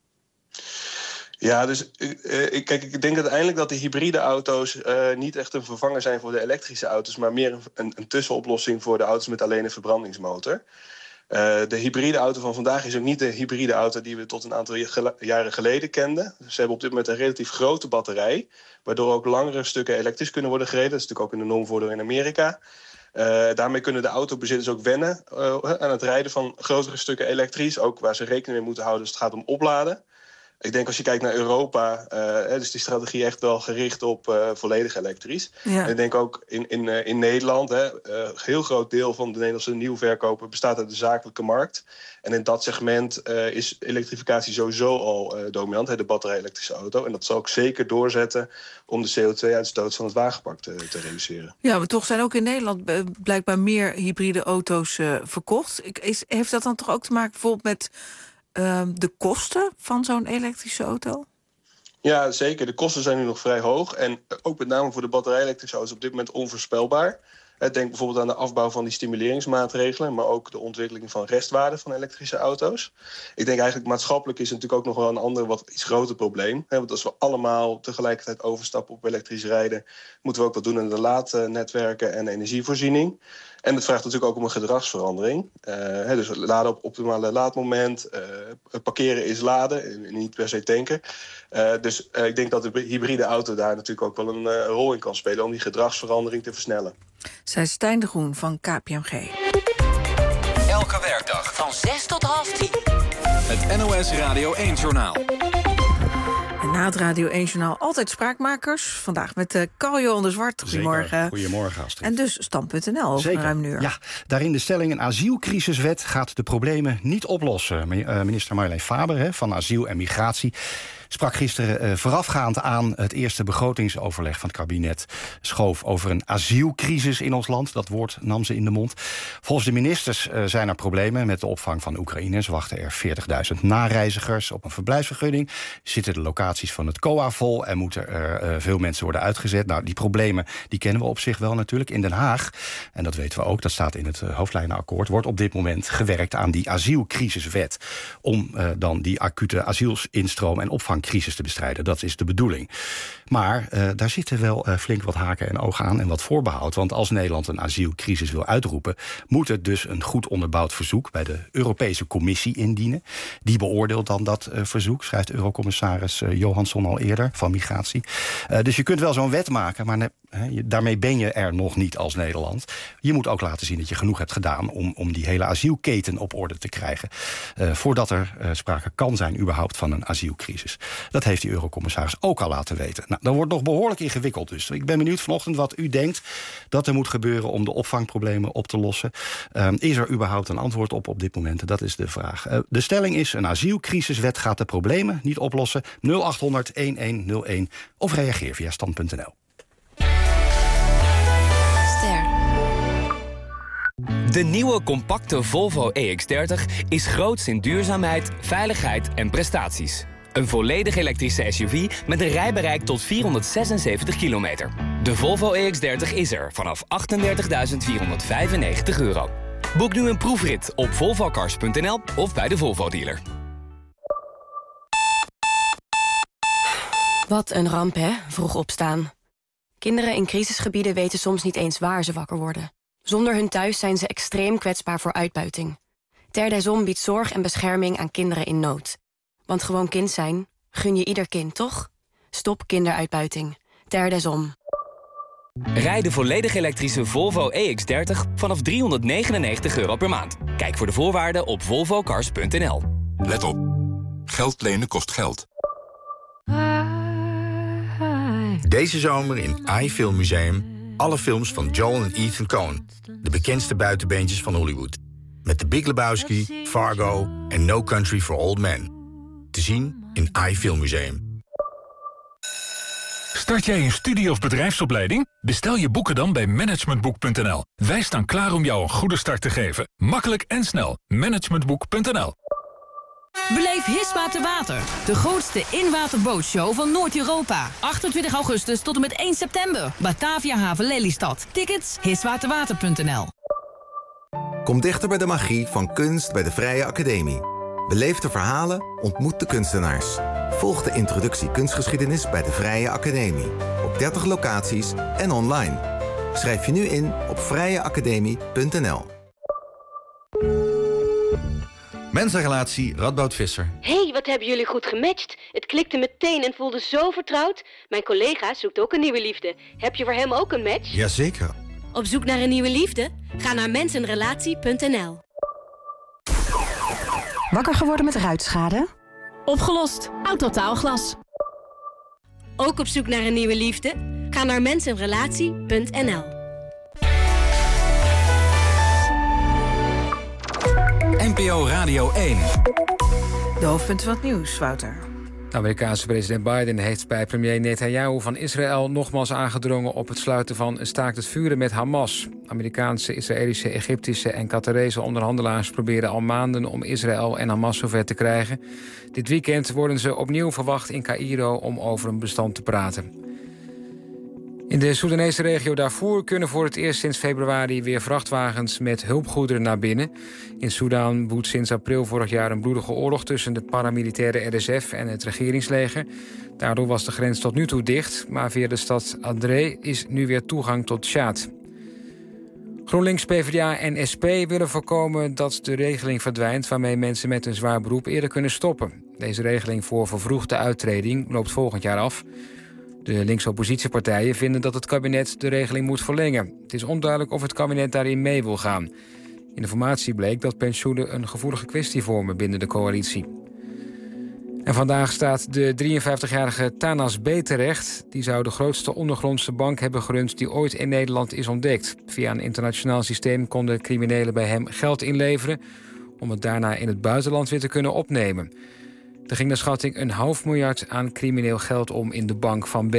Ja, dus uh, kijk, ik denk uiteindelijk dat de hybride auto's uh, niet echt een vervanger zijn voor de elektrische auto's, maar meer een, een, een tussenoplossing voor de auto's met alleen een verbrandingsmotor. Uh, de hybride auto van vandaag is ook niet de hybride auto die we tot een aantal jaren geleden kenden. Ze hebben op dit moment een relatief grote batterij, waardoor ook langere stukken elektrisch kunnen worden gereden. Dat is natuurlijk ook in de normvoordeel in Amerika. Uh, daarmee kunnen de autobezitters ook wennen uh, aan het rijden van grotere stukken elektrisch, ook waar ze rekening mee moeten houden als het gaat om opladen. Ik denk als je kijkt naar Europa, uh, dus die strategie echt wel gericht op uh, volledig elektrisch. Ja. En ik denk ook in, in, uh, in Nederland, hè, uh, een heel groot deel van de Nederlandse nieuwverkoper bestaat uit de zakelijke markt. En in dat segment uh, is elektrificatie sowieso al uh, dominant, hè, de batterij-elektrische auto. En dat zal ook zeker doorzetten om de C O twee uitstoot van het wagenpark te, te reduceren. Ja, maar toch zijn ook in Nederland uh, blijkbaar meer hybride auto's uh, verkocht. Is, heeft dat dan toch ook te maken bijvoorbeeld met Uh, de kosten van zo'n elektrische auto? Ja, zeker. De kosten zijn nu nog vrij hoog. En ook met name voor de batterij-elektrische auto's op dit moment onvoorspelbaar. Denk bijvoorbeeld aan de afbouw van die stimuleringsmaatregelen, maar ook de ontwikkeling van restwaarde van elektrische auto's. Ik denk eigenlijk maatschappelijk is het natuurlijk ook nog wel een ander, wat iets groter probleem. Want als we allemaal tegelijkertijd overstappen op elektrisch rijden, moeten we ook wat doen aan de laadnetwerken en energievoorziening. En het vraagt natuurlijk ook om een gedragsverandering. Uh, hè, dus laden op optimale laadmoment, uh, parkeren is laden, niet per se tanken. Uh, dus uh, ik denk dat de hybride auto daar natuurlijk ook wel een uh, rol in kan spelen om die gedragsverandering te versnellen. Zij Stijn de Groen van K P M G. Elke werkdag van zes tot half tien. Het N O S Radio één-journaal. En na het Radio één-journaal altijd spraakmakers. Vandaag met uh, Carl-Johan de Zwart. Goedemorgen. Zeker. Goedemorgen, Astrid. En dus stand punt n l over Zeker. ruim een uur. Ja, daarin de stelling: een asielcrisiswet gaat de problemen niet oplossen. Minister Marjolein Faber hè, van Asiel en Migratie sprak gisteren uh, voorafgaand aan het eerste begrotingsoverleg van het kabinet. Schoof over een asielcrisis in ons land. Dat woord nam ze in de mond. Volgens de ministers uh, zijn er problemen met de opvang van Oekraïners. Wachten er veertigduizend nareizigers op een verblijfsvergunning. Zitten de locaties van het C O A vol en moeten er uh, veel mensen worden uitgezet. Nou, die problemen die kennen we op zich wel natuurlijk. In Den Haag, en dat weten we ook, dat staat in het uh, hoofdlijnenakkoord, wordt op dit moment gewerkt aan die asielcrisiswet. Om uh, dan die acute asielinstroom en opvang crisis te bestrijden. Dat is de bedoeling. Maar uh, daar zitten wel uh, flink wat haken en ogen aan en wat voorbehoud. Want als Nederland een asielcrisis wil uitroepen, moet het dus een goed onderbouwd verzoek bij de Europese Commissie indienen. Die beoordeelt dan dat uh, verzoek, schrijft Eurocommissaris uh, Johansson al eerder van Migratie. Uh, dus je kunt wel zo'n wet maken, maar ne- he, daarmee ben je er nog niet als Nederland. Je moet ook laten zien dat je genoeg hebt gedaan om, om die hele asielketen op orde te krijgen. Uh, voordat er uh, sprake kan zijn überhaupt van een asielcrisis. Dat heeft die eurocommissaris ook al laten weten. Nou, dat wordt nog behoorlijk ingewikkeld dus. Ik ben benieuwd vanochtend wat u denkt dat er moet gebeuren om de opvangproblemen op te lossen. Uh, is er überhaupt een antwoord op op dit moment? Dat is de vraag. Uh, de stelling is: een asielcrisiswet gaat de problemen niet oplossen. nul acht honderd elf nul één of reageer via stand punt n l. De nieuwe compacte Volvo E X dertig is groots in duurzaamheid, veiligheid en prestaties. Een volledig elektrische S U V met een rijbereik tot vierhonderdzesenzeventig kilometer. De Volvo E X dertig is er vanaf achtendertigduizend vierhonderdvijfennegentig euro. Boek nu een proefrit op volvocars punt n l of bij de Volvo-dealer. Wat een ramp, hè? Vroeg opstaan. Kinderen in crisisgebieden weten soms niet eens waar ze wakker worden. Zonder hun thuis zijn ze extreem kwetsbaar voor uitbuiting. Terre des Hommes biedt zorg en bescherming aan kinderen in nood. Want gewoon kind zijn, gun je ieder kind, toch? Stop kinderuitbuiting. Terre des Hommes. Rijd de volledig elektrische Volvo E X dertig vanaf driehonderdnegenennegentig euro per maand. Kijk voor de voorwaarden op volvocars punt n l. Let op. Geld lenen kost geld. Deze zomer in iFilm Museum alle films van Joel en Ethan Coen. De bekendste buitenbeentjes van Hollywood. Met The Big Lebowski, Fargo en No Country for Old Men. Te zien in iFilm Museum. Start jij een studie- of bedrijfsopleiding? Bestel je boeken dan bij managementboek punt n l. Wij staan klaar om jou een goede start te geven. Makkelijk en snel. managementboek punt n l. Beleef Hisma te Water, de grootste inwaterbootshow van Noord-Europa. achtentwintig augustus tot en met één september. Batavia Haven Lelystad. Tickets hiswaterwater punt n l. Kom dichter bij de magie van kunst bij de Vrije Academie. Beleef de verhalen, ontmoet de kunstenaars. Volg de introductie kunstgeschiedenis bij de Vrije Academie. Op dertig locaties en online. Schrijf je nu in op vrije academie punt n l. Mensenrelatie Radboud Visser. Hey, wat hebben jullie goed gematcht. Het klikte meteen en voelde zo vertrouwd. Mijn collega zoekt ook een nieuwe liefde. Heb je voor hem ook een match? Jazeker. Op zoek naar een nieuwe liefde? Ga naar mensenrelatie punt n l. Wakker geworden met ruitschade? Opgelost. Autotaalglas. Ook op zoek naar een nieuwe liefde? Ga naar mensenrelatie punt n l. N P O Radio één. De hoofdpunten van het nieuws, Wouter. De Amerikaanse president Biden heeft bij premier Netanyahu van Israël nogmaals aangedrongen op het sluiten van een staakt het vuren met Hamas. Amerikaanse, Israëlische, Egyptische en Qatarese onderhandelaars proberen al maanden om Israël en Hamas zover te krijgen. Dit weekend worden ze opnieuw verwacht in Caïro om over een bestand te praten. In de Soedanese regio Darfur kunnen voor het eerst sinds februari weer vrachtwagens met hulpgoederen naar binnen. In Soedan woedt sinds april vorig jaar een bloedige oorlog tussen de paramilitaire R S F en het regeringsleger. Daardoor was de grens tot nu toe dicht, maar via de stad Adre is nu weer toegang tot Tjaad. GroenLinks, PvdA en S P willen voorkomen dat de regeling verdwijnt waarmee mensen met een zwaar beroep eerder kunnen stoppen. Deze regeling voor vervroegde uittreding loopt volgend jaar af. De linkse oppositiepartijen vinden dat het kabinet de regeling moet verlengen. Het is onduidelijk of het kabinet daarin mee wil gaan. In de formatie bleek dat pensioenen een gevoelige kwestie vormen binnen de coalitie. En vandaag staat de drieënvijftigjarige Tanas B. terecht. Die zou de grootste ondergrondse bank hebben gerund die ooit in Nederland is ontdekt. Via een internationaal systeem konden criminelen bij hem geld inleveren om het daarna in het buitenland weer te kunnen opnemen. Er ging naar schatting een half miljard aan crimineel geld om in de bank van B.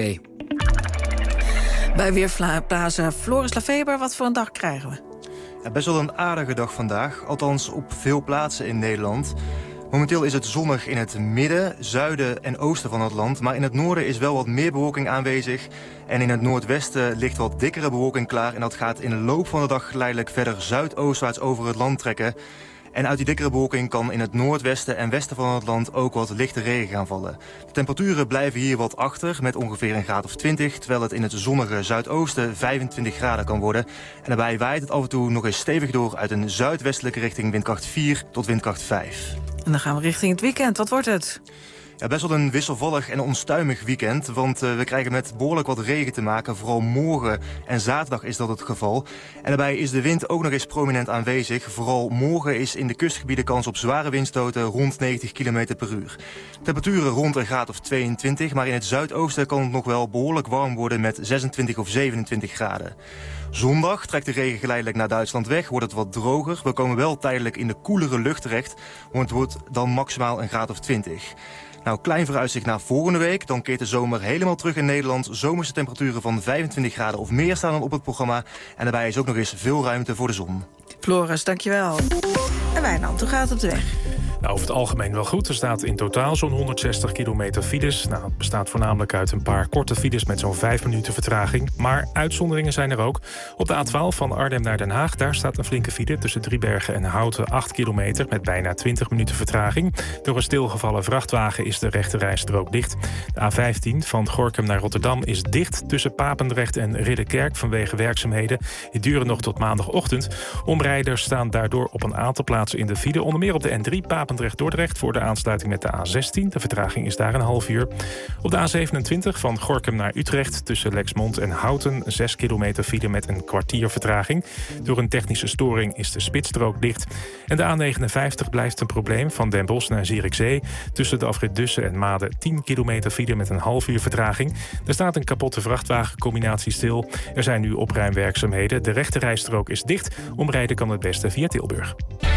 Bij Weerplaza Floris Lafeber, wat voor een dag krijgen we? Ja, best wel een aardige dag vandaag, althans op veel plaatsen in Nederland. Momenteel is het zonnig in het midden, zuiden en oosten van het land. Maar in het noorden is wel wat meer bewolking aanwezig. En in het noordwesten ligt wat dikkere bewolking klaar. En dat gaat in de loop van de dag geleidelijk verder zuidoostwaarts over het land trekken. En uit die dikkere bewolking kan in het noordwesten en westen van het land ook wat lichte regen gaan vallen. De temperaturen blijven hier wat achter met ongeveer een graad of twintig... terwijl het in het zonnige zuidoosten vijfentwintig graden kan worden. En daarbij waait het af en toe nog eens stevig door uit een zuidwestelijke richting windkracht vier tot windkracht vijf. En dan gaan we richting het weekend. Wat wordt het? Ja, best wel een wisselvallig en onstuimig weekend, want uh, we krijgen met behoorlijk wat regen te maken. Vooral morgen en zaterdag is dat het geval. En daarbij is de wind ook nog eens prominent aanwezig. Vooral morgen is in de kustgebieden kans op zware windstoten rond negentig kilometer per uur. Temperaturen rond een graad of tweeëntwintig, maar in het zuidoosten kan het nog wel behoorlijk warm worden met zesentwintig of zevenentwintig graden. Zondag trekt de regen geleidelijk naar Duitsland weg, wordt het wat droger. We komen wel tijdelijk in de koelere lucht terecht, want het wordt dan maximaal een graad of twintig. Nou, klein vooruitzicht naar volgende week. Dan keert de zomer helemaal terug in Nederland. Zomerse temperaturen van vijfentwintig graden of meer staan dan op het programma. En daarbij is ook nog eens veel ruimte voor de zon. Floris, dankjewel. En Wijnand, hoe gaat het op de weg? Nou, over het algemeen wel goed. Er staat in totaal zo'n honderdzestig kilometer files. Nou, het bestaat voornamelijk uit een paar korte files met zo'n vijf minuten vertraging. Maar uitzonderingen zijn er ook. Op de A twaalf van Arnhem naar Den Haag, daar staat een flinke file tussen Driebergen en Houten, acht kilometer met bijna twintig minuten vertraging. Door een stilgevallen vrachtwagen is de rechterrijstrook dicht. De A vijftien van Gorinchem naar Rotterdam is dicht tussen Papendrecht en Ridderkerk vanwege werkzaamheden. Die duren nog tot maandagochtend. Omrijders staan daardoor op een aantal plaatsen in de file. Onder meer op de N drie Papendrecht-Dordrecht voor de aansluiting met de A zestien. De vertraging is daar een half uur. Op de A zevenentwintig van Gorinchem naar Utrecht tussen Lexmond en Houten zes kilometer file met een kwartier vertraging. Door een technische storing is de spitsstrook dicht. En de A negenenvijftig blijft een probleem van Den Bosch naar Zierikzee. Tussen de afrit Dussen en Maden tien kilometer file met een half uur vertraging. Er staat een kapotte vrachtwagencombinatie stil. Er zijn nu opruimwerkzaamheden. De rechterrijstrook is dicht. Omrijden kan het beste via Tilburg.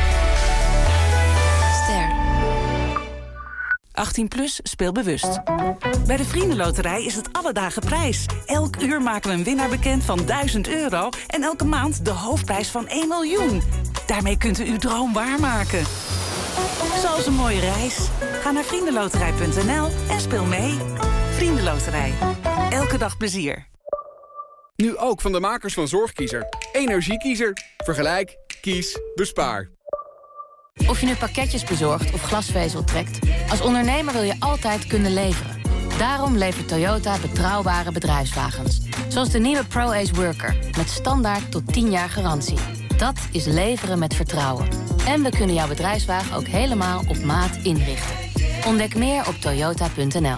achttien plus, speel bewust. Bij de Vriendenloterij is het alle dagen prijs. Elk uur maken we een winnaar bekend van duizend euro... en elke maand de hoofdprijs van één miljoen. Daarmee kunt u uw droom waarmaken. Zoals een mooie reis. Ga naar vriendenloterij punt n l en speel mee. Vriendenloterij. Elke dag plezier. Nu ook van de makers van Zorgkiezer. Energiekiezer. Vergelijk, kies, bespaar. Of je nu pakketjes bezorgt of glasvezel trekt, als ondernemer wil je altijd kunnen leveren. Daarom levert Toyota betrouwbare bedrijfswagens. Zoals de nieuwe ProAce Worker, met standaard tot tien jaar garantie. Dat is leveren met vertrouwen. En we kunnen jouw bedrijfswagen ook helemaal op maat inrichten. Ontdek meer op toyota punt n l.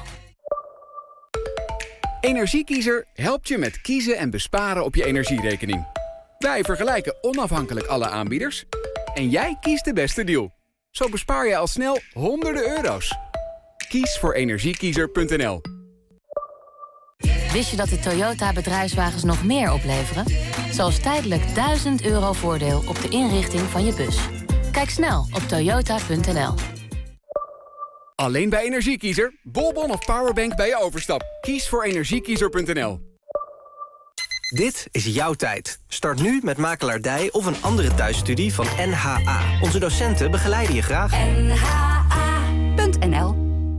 Energiekiezer helpt je met kiezen en besparen op je energierekening. Wij vergelijken onafhankelijk alle aanbieders en jij kiest de beste deal. Zo bespaar je al snel honderden euro's. Kies voor energiekiezer punt n l. Wist je dat de Toyota bedrijfswagens nog meer opleveren? Zoals tijdelijk duizend euro voordeel op de inrichting van je bus. Kijk snel op toyota punt n l. Alleen bij Energiekiezer. Bolbon of powerbank bij je overstap. Kies voor energiekiezer punt n l. Dit is jouw tijd. Start nu met makelaardij of een andere thuisstudie van N H A. Onze docenten begeleiden je graag. N H A punt n l.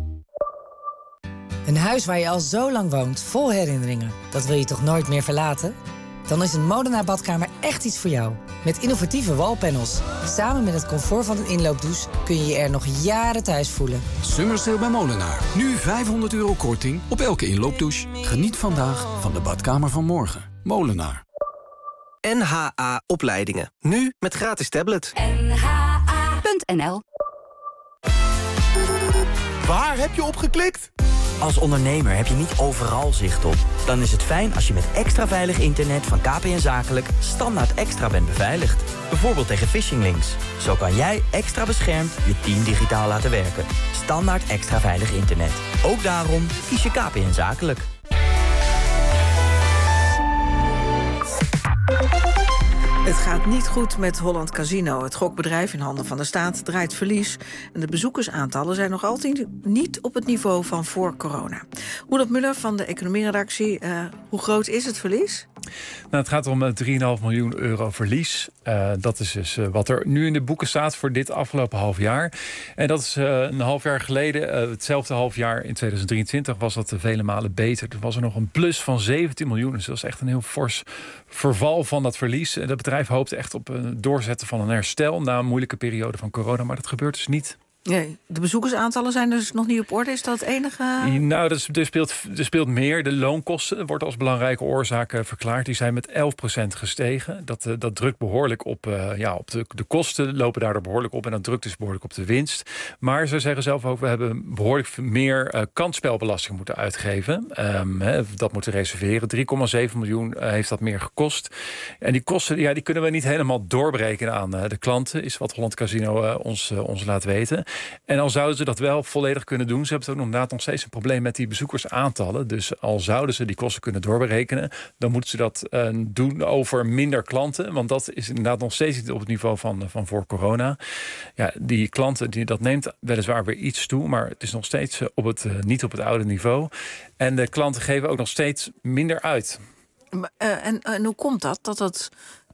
Een huis waar je al zo lang woont, vol herinneringen. Dat wil je toch nooit meer verlaten? Dan is een Molenaar badkamer echt iets voor jou. Met innovatieve wallpanels. Samen met het comfort van een inloopdouche kun je je er nog jaren thuis voelen. Summer Sale bij Molenaar. Nu vijfhonderd euro korting op elke inloopdouche. Geniet vandaag van de badkamer van morgen. Molenaar. N H A Opleidingen. Nu met gratis tablet. N H A punt n l. Waar heb je op geklikt? Als ondernemer heb je niet overal zicht op. Dan is het fijn als je met extra veilig internet van K P N Zakelijk standaard extra bent beveiligd. Bijvoorbeeld tegen phishing links. Zo kan jij extra beschermd je team digitaal laten werken. Standaard extra veilig internet. Ook daarom kies je K P N Zakelijk. Het gaat niet goed met Holland Casino. Het gokbedrijf in handen van de staat draait verlies. En de bezoekersaantallen zijn nog altijd niet op het niveau van voor corona. Roelof Muller van de economieredactie. Uh, hoe groot is het verlies? Nou, het gaat om drie komma vijf miljoen euro verlies. Uh, dat is dus uh, wat er nu in de boeken staat voor dit afgelopen half jaar. En dat is uh, een half jaar geleden. Uh, hetzelfde half jaar in tweeduizend drieëntwintig was dat vele malen beter. Er was er nog een plus van zeventien miljoen. Dus dat is echt een heel fors verval van dat verlies. En dat bedrijf hoopt echt op het doorzetten van een herstel na een moeilijke periode van corona. Maar dat gebeurt dus niet. Nee, de bezoekersaantallen zijn dus nog niet op orde. Is dat het enige? Nou, dat is, er, speelt, er speelt meer. De loonkosten wordt als belangrijke oorzaak uh, verklaard. Die zijn met elf procent gestegen. Dat, uh, dat drukt behoorlijk op, uh, ja, op de, de kosten. Lopen daardoor behoorlijk op. En dat drukt dus behoorlijk op de winst. Maar ze zeggen zelf ook, we hebben behoorlijk meer uh, kansspelbelasting moeten uitgeven. Um, he, dat moeten reserveren. drie komma zeven miljoen uh, heeft dat meer gekost. En die kosten ja, die kunnen we niet helemaal doorberekenen aan uh, de klanten. Is wat Holland Casino uh, ons, uh, ons laat weten. En al zouden ze dat wel volledig kunnen doen, ze hebben ook inderdaad nog steeds een probleem met die bezoekersaantallen. Dus al zouden ze die kosten kunnen doorberekenen, dan moeten ze dat uh, doen over minder klanten. Want dat is inderdaad nog steeds niet op het niveau van, van voor corona. Ja, die klanten, die, dat neemt weliswaar weer iets toe, maar het is nog steeds op het, uh, niet op het oude niveau. En de klanten geven ook nog steeds minder uit. Uh, en, en hoe komt dat? Dat dat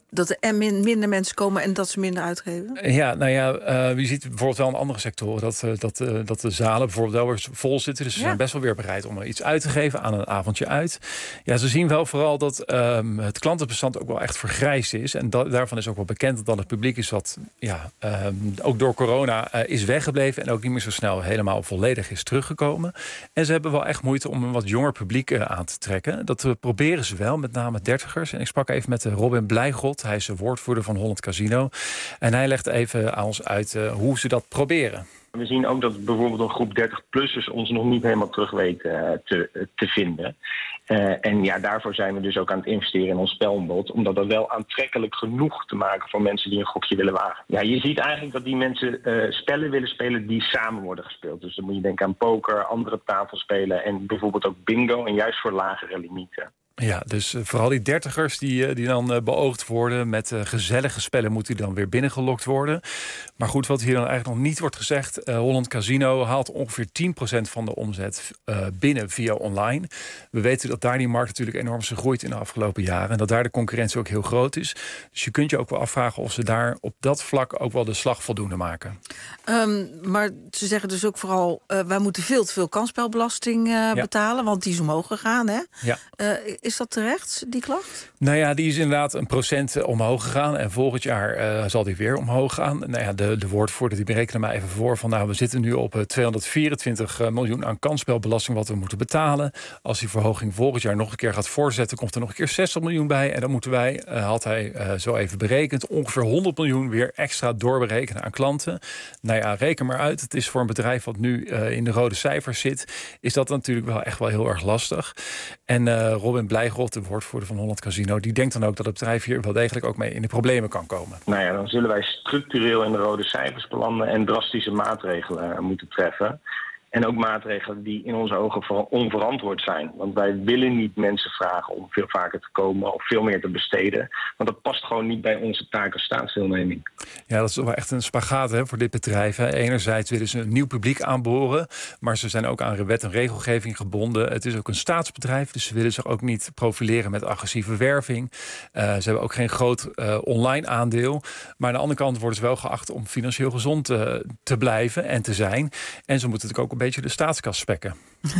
Dat er min, minder mensen komen en dat ze minder uitgeven? Ja, nou ja, uh, je ziet bijvoorbeeld wel in andere sectoren... dat, uh, dat, uh, dat de zalen bijvoorbeeld wel weer vol zitten. Dus ze ja. zijn best wel weer bereid om iets uit te geven aan een avondje uit. Ja, ze zien wel vooral dat um, het klantenbestand ook wel echt vergrijsd is. En da- daarvan is ook wel bekend dat dan het publiek is wat... ja, um, ook door corona uh, is weggebleven... en ook niet meer zo snel helemaal volledig is teruggekomen. En ze hebben wel echt moeite om een wat jonger publiek uh, aan te trekken. Dat uh, proberen ze wel, met name dertigers. En ik sprak even met uh, Robin Blijgrot. Hij is de woordvoerder van Holland Casino. En hij legt even aan ons uit uh, hoe ze dat proberen. We zien ook dat bijvoorbeeld een groep dertig-plussers ons nog niet helemaal terug weet uh, te, te vinden. Uh, en ja, daarvoor zijn we dus ook aan het investeren in ons spelaanbod. Om dat dan wel aantrekkelijk genoeg te maken voor mensen die een gokje willen wagen. Ja, je ziet eigenlijk dat die mensen uh, spellen willen spelen die samen worden gespeeld. Dus dan moet je denken aan poker, andere tafelspelen en bijvoorbeeld ook bingo. En juist voor lagere limieten. Ja, dus uh, vooral die dertigers die, uh, die dan uh, beoogd worden... met uh, gezellige spellen moeten die dan weer binnengelokt worden. Maar goed, wat hier dan eigenlijk nog niet wordt gezegd... Uh, Holland Casino haalt ongeveer tien procent van de omzet uh, binnen via online. We weten dat daar die markt natuurlijk enorm is gegroeid in de afgelopen jaren... en dat daar de concurrentie ook heel groot is. Dus je kunt je ook wel afvragen of ze daar op dat vlak... ook wel de slag voldoende maken. Um, maar ze zeggen dus ook vooral... Uh, wij moeten veel te veel kansspelbelasting uh, ja. betalen... want die is omhoog gegaan, hè? Ja. Uh, Is dat terecht, die klacht? Nou ja, die is inderdaad een procent omhoog gegaan. En volgend jaar uh, zal die weer omhoog gaan. Nou ja, de, de woordvoerder die berekenen mij even voor... van nou, we zitten nu op tweehonderdvierentwintig miljoen aan kansspelbelasting... wat we moeten betalen. Als die verhoging volgend jaar nog een keer gaat voortzetten... komt er nog een keer zestig miljoen bij. En dan moeten wij, uh, had hij uh, zo even berekend... ongeveer honderd miljoen weer extra doorberekenen aan klanten. Nou ja, reken maar uit. Het is voor een bedrijf wat nu uh, in de rode cijfers zit... is dat natuurlijk wel echt wel heel erg lastig. En uh, Robin Blijgrot, de woordvoerder van Holland Casino... die denkt dan ook dat het bedrijf hier wel degelijk ook mee in de problemen kan komen. Nou ja, dan zullen wij structureel in de rode cijfers belanden... en drastische maatregelen moeten treffen. En ook maatregelen die in onze ogen onverantwoord zijn. Want wij willen niet mensen vragen om veel vaker te komen... of veel meer te besteden. Want dat past gewoon niet bij onze taak als staatsdeelneming. Ja, dat is wel echt een spagaat hè, voor dit bedrijf. Hè. Enerzijds willen ze een nieuw publiek aanboren... maar ze zijn ook aan wet en regelgeving gebonden. Het is ook een staatsbedrijf, dus ze willen zich ook niet profileren... met agressieve werving. Uh, ze hebben ook geen groot uh, online aandeel. Maar aan de andere kant worden ze wel geacht... om financieel gezond uh, te blijven en te zijn. En ze moeten natuurlijk ook... een beetje de staatskas spekken.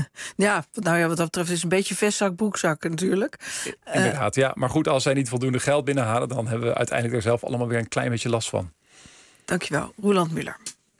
Ja, nou ja, wat dat betreft is het een beetje vestzak, broekzak natuurlijk. Inderdaad, ja. Maar goed, als zij niet voldoende geld binnenhalen... dan hebben we uiteindelijk er zelf allemaal weer een klein beetje last van. Dankjewel, Roeland Muller.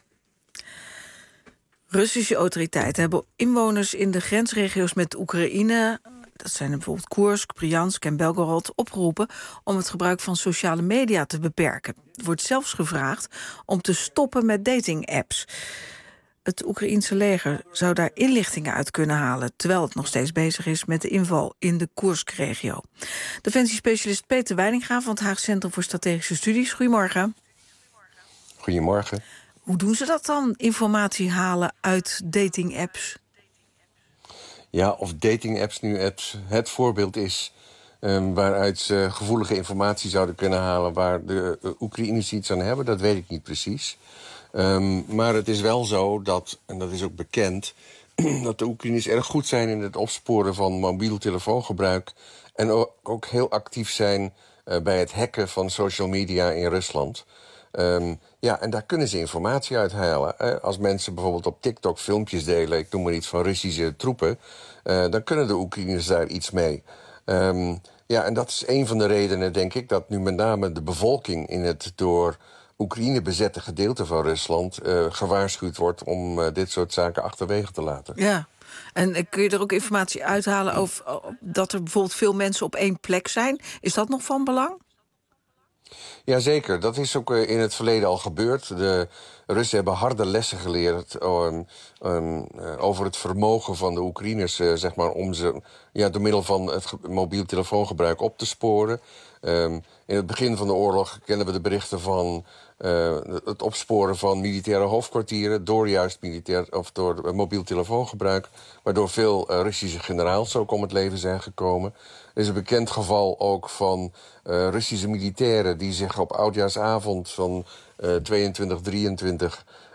Russische autoriteiten hebben inwoners in de grensregio's met Oekraïne... dat zijn er bijvoorbeeld Koersk, Bryansk en Belgorod... opgeroepen om het gebruik van sociale media te beperken. Er wordt zelfs gevraagd om te stoppen met dating-apps. Het Oekraïense leger zou daar inlichtingen uit kunnen halen... terwijl het nog steeds bezig is met de inval in de Koersk-regio. Defensiespecialist Peter Weininga van het Haag Centrum voor Strategische Studies. Goedemorgen. Goedemorgen. Hoe doen ze dat dan, informatie halen uit dating-apps? Ja, of dating-apps nu het, het voorbeeld is... Um, waaruit ze gevoelige informatie zouden kunnen halen... waar de uh, Oekraïners iets aan hebben, dat weet ik niet precies... Um, maar het is wel zo dat, en dat is ook bekend... dat de Oekraïners erg goed zijn in het opsporen van mobiel telefoongebruik... en ook, ook heel actief zijn uh, bij het hacken van social media in Rusland. Um, ja, en daar kunnen ze informatie uithalen. Uh, als mensen bijvoorbeeld op TikTok filmpjes delen... ik noem maar iets van Russische troepen... Uh, dan kunnen de Oekraïners daar iets mee. Um, ja, en dat is een van de redenen, denk ik... dat nu met name de bevolking in het door... Oekraïne bezette gedeelte van Rusland uh, gewaarschuwd wordt... om uh, dit soort zaken achterwege te laten. Ja, en kun je er ook informatie uithalen over uh, dat er bijvoorbeeld veel mensen op één plek zijn? Is dat nog van belang? Jazeker, dat is ook uh, in het verleden al gebeurd. De Russen hebben harde lessen geleerd um, um, uh, over het vermogen van de Oekraïners... Uh, zeg maar, om ze ja, door middel van het mobiel telefoongebruik op te sporen. Um, in het begin van de oorlog kennen we de berichten van... Uh, het opsporen van militaire hoofdkwartieren... door juist militair, of door mobiel telefoongebruik... waardoor veel uh, Russische generaals ook om het leven zijn gekomen. Er is een bekend geval ook van uh, Russische militairen... die zich op oudjaarsavond van uh, tweeëntwintig, drieëntwintig...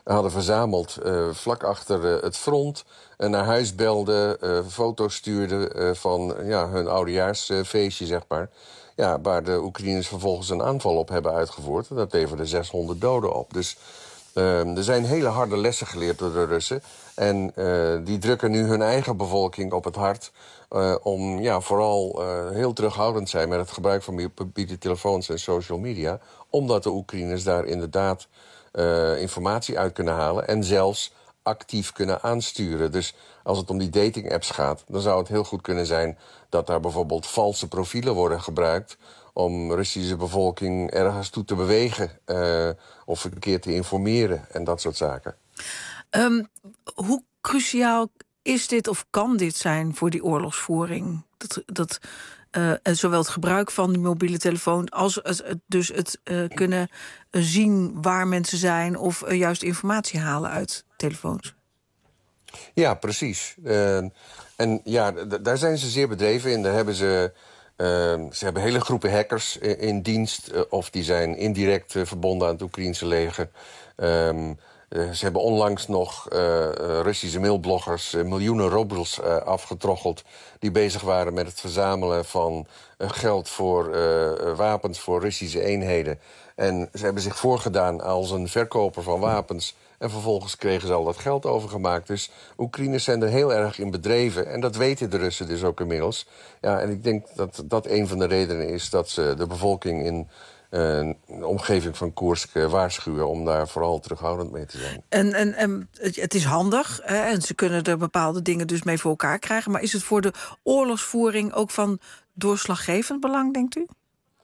hadden verzameld uh, vlak achter uh, het front. Uh, naar huis belden, uh, foto's stuurden uh, van ja, hun oudejaarsfeestje, zeg maar. Ja, waar de Oekraïners vervolgens een aanval op hebben uitgevoerd. En dat leverde zeshonderd doden op. Dus uh, er zijn hele harde lessen geleerd door de Russen. En uh, die drukken nu hun eigen bevolking op het hart... Uh, om ja, vooral uh, heel terughoudend te zijn met het gebruik van mobiele telefoons en social media. Omdat de Oekraïners daar inderdaad uh, informatie uit kunnen halen en zelfs actief kunnen aansturen. Dus als het om die dating-apps gaat, dan zou het heel goed kunnen zijn dat daar bijvoorbeeld valse profielen worden gebruikt om Russische bevolking ergens toe te bewegen uh, of een keer te informeren en dat soort zaken. Um, hoe cruciaal is dit of kan dit zijn voor die oorlogsvoering? Dat, dat uh, zowel het gebruik van die mobiele telefoon als het, dus het uh, kunnen zien waar mensen zijn of uh, juist informatie halen uit telefoons. Ja, precies. Uh, en ja, d- daar zijn ze zeer bedreven in. Daar hebben ze, uh, ze hebben hele groepen hackers in, in dienst, uh, of die zijn indirect uh, verbonden aan het Oekraïense leger. Um, Uh, ze hebben onlangs nog uh, uh, Russische mailbloggers uh, miljoenen roebels uh, afgetroggeld die bezig waren met het verzamelen van uh, geld voor uh, wapens voor Russische eenheden. En ze hebben zich voorgedaan als een verkoper van wapens. En vervolgens kregen ze al dat geld overgemaakt. Dus Oekraïners zijn er heel erg in bedreven. En dat weten de Russen dus ook inmiddels. Ja, en ik denk dat dat een van de redenen is dat ze de bevolking in Uh, de omgeving van Koersk uh, waarschuwen om daar vooral terughoudend mee te zijn. En, en, en het is handig, hè, en ze kunnen er bepaalde dingen dus mee voor elkaar krijgen. Maar is het voor de oorlogsvoering ook van doorslaggevend belang, denkt u?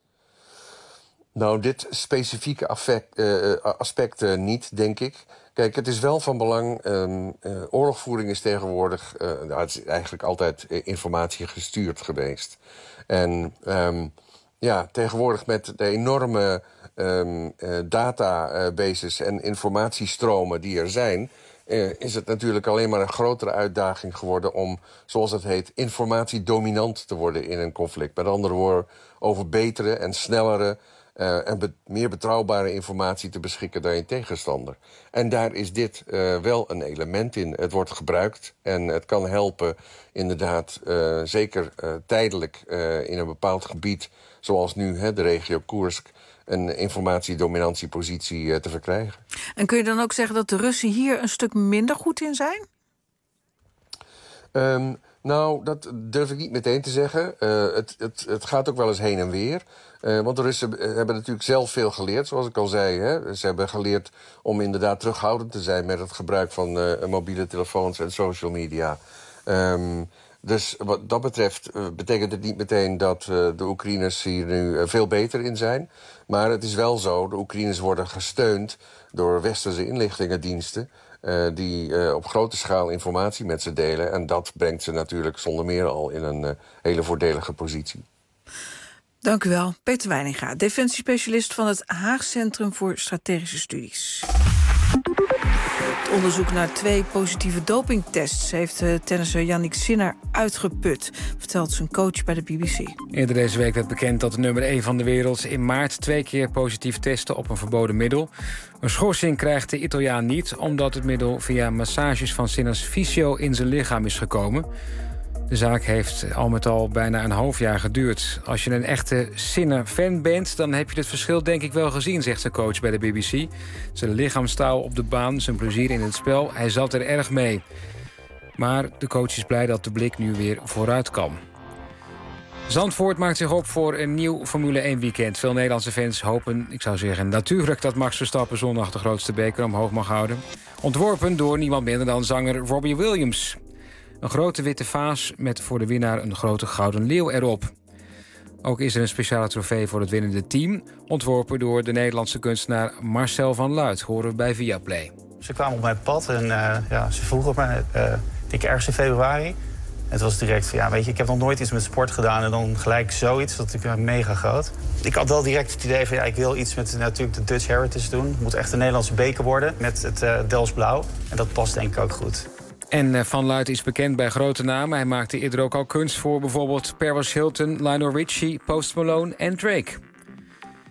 Nou, dit specifieke affect, uh, aspect uh, niet, denk ik. Kijk, het is wel van belang. Um, uh, oorlogvoering is tegenwoordig, uh, nou, het is eigenlijk altijd uh, informatie gestuurd geweest. En Um, Ja, tegenwoordig met de enorme um, uh, databases en informatiestromen die er zijn, Uh, is het natuurlijk alleen maar een grotere uitdaging geworden om, zoals het heet, informatiedominant te worden in een conflict. Met andere woorden, over betere en snellere uh, en be- meer betrouwbare informatie te beschikken dan je tegenstander. En daar is dit uh, wel een element in. Het wordt gebruikt en het kan helpen, inderdaad, uh, zeker uh, tijdelijk uh, in een bepaald gebied, zoals nu hè, de regio Koersk, een informatiedominantiepositie uh, te verkrijgen. En kun je dan ook zeggen dat de Russen hier een stuk minder goed in zijn? Um, nou, dat durf ik niet meteen te zeggen. Uh, het, het, het gaat ook wel eens heen en weer. Uh, want de Russen hebben natuurlijk zelf veel geleerd, zoals ik al zei. Hè. Ze hebben geleerd om inderdaad terughoudend te zijn met het gebruik van uh, mobiele telefoons en social media. Um, Dus wat dat betreft uh, betekent het niet meteen dat uh, de Oekraïners hier nu uh, veel beter in zijn. Maar het is wel zo, de Oekraïners worden gesteund door westerse inlichtingendiensten Uh, die uh, op grote schaal informatie met ze delen. En dat brengt ze natuurlijk zonder meer al in een uh, hele voordelige positie. Dank u wel. Peter Weininga, defensiespecialist van het Haag Centrum voor Strategische Studies. Het onderzoek naar twee positieve dopingtests heeft uh, tennisser Jannik Sinner uitgeput, vertelt zijn coach bij de B B C. Eerder deze week werd bekend dat de nummer één van de wereld in maart twee keer positief testte op een verboden middel. Een schorsing krijgt de Italiaan niet, omdat het middel via massages van Sinners fysio in zijn lichaam is gekomen. De zaak heeft al met al bijna een half jaar geduurd. Als je een echte Sinner-fan bent, dan heb je het verschil denk ik wel gezien, zegt zijn coach bij de B B C. Zijn lichaamstaal op de baan, zijn plezier in het spel, hij zat er erg mee. Maar de coach is blij dat de blik nu weer vooruit kan. Zandvoort maakt zich op voor een nieuw Formule één weekend. Veel Nederlandse fans hopen, ik zou zeggen natuurlijk, dat Max Verstappen zondag de grootste beker omhoog mag houden. Ontworpen door niemand minder dan zanger Robbie Williams. Een grote witte vaas met voor de winnaar een grote gouden leeuw erop. Ook is er een speciale trofee voor het winnende team, ontworpen door de Nederlandse kunstenaar Marcel van Luit, horen we bij Viaplay. Ze kwamen op mijn pad en uh, ja, ze vroegen op mij, uh, ik ergens in februari. En het was direct van, ja, weet je, ik heb nog nooit iets met sport gedaan en dan gelijk zoiets, dat ik mega groot. Ik had wel direct het idee van, ja, ik wil iets met natuurlijk de Dutch Heritage doen. Het moet echt een Nederlandse beker worden met het uh, Delfts blauw. En dat past denk ik ook goed. En Van Luit is bekend bij grote namen. Hij maakte eerder ook al kunst voor bijvoorbeeld Paris Hilton, Lionel Richie, Post Malone en Drake.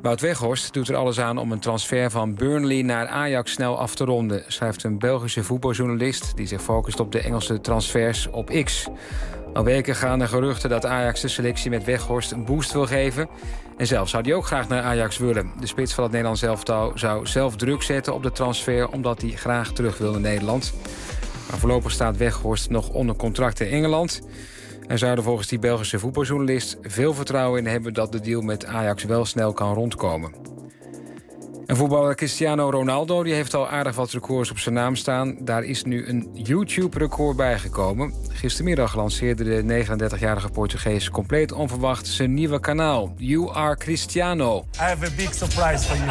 Wout Weghorst doet er alles aan om een transfer van Burnley naar Ajax snel af te ronden, schrijft een Belgische voetbaljournalist die zich focust op de Engelse transfers op X. Al weken gaan er geruchten dat Ajax de selectie met Weghorst een boost wil geven. En zelf zou hij ook graag naar Ajax willen. De spits van het Nederlands elftal zou zelf druk zetten op de transfer, omdat hij graag terug wil naar Nederland. Maar voorlopig staat Weghorst nog onder contract in Engeland. Er zouden volgens die Belgische voetbaljournalist veel vertrouwen in hebben dat de deal met Ajax wel snel kan rondkomen. En voetballer Cristiano Ronaldo die heeft al aardig wat records op zijn naam staan. Daar is nu een YouTube-record bijgekomen. Gistermiddag lanceerde de negenendertigjarige Portugees compleet onverwacht zijn nieuwe kanaal. You Are Cristiano. I have a big surprise for you.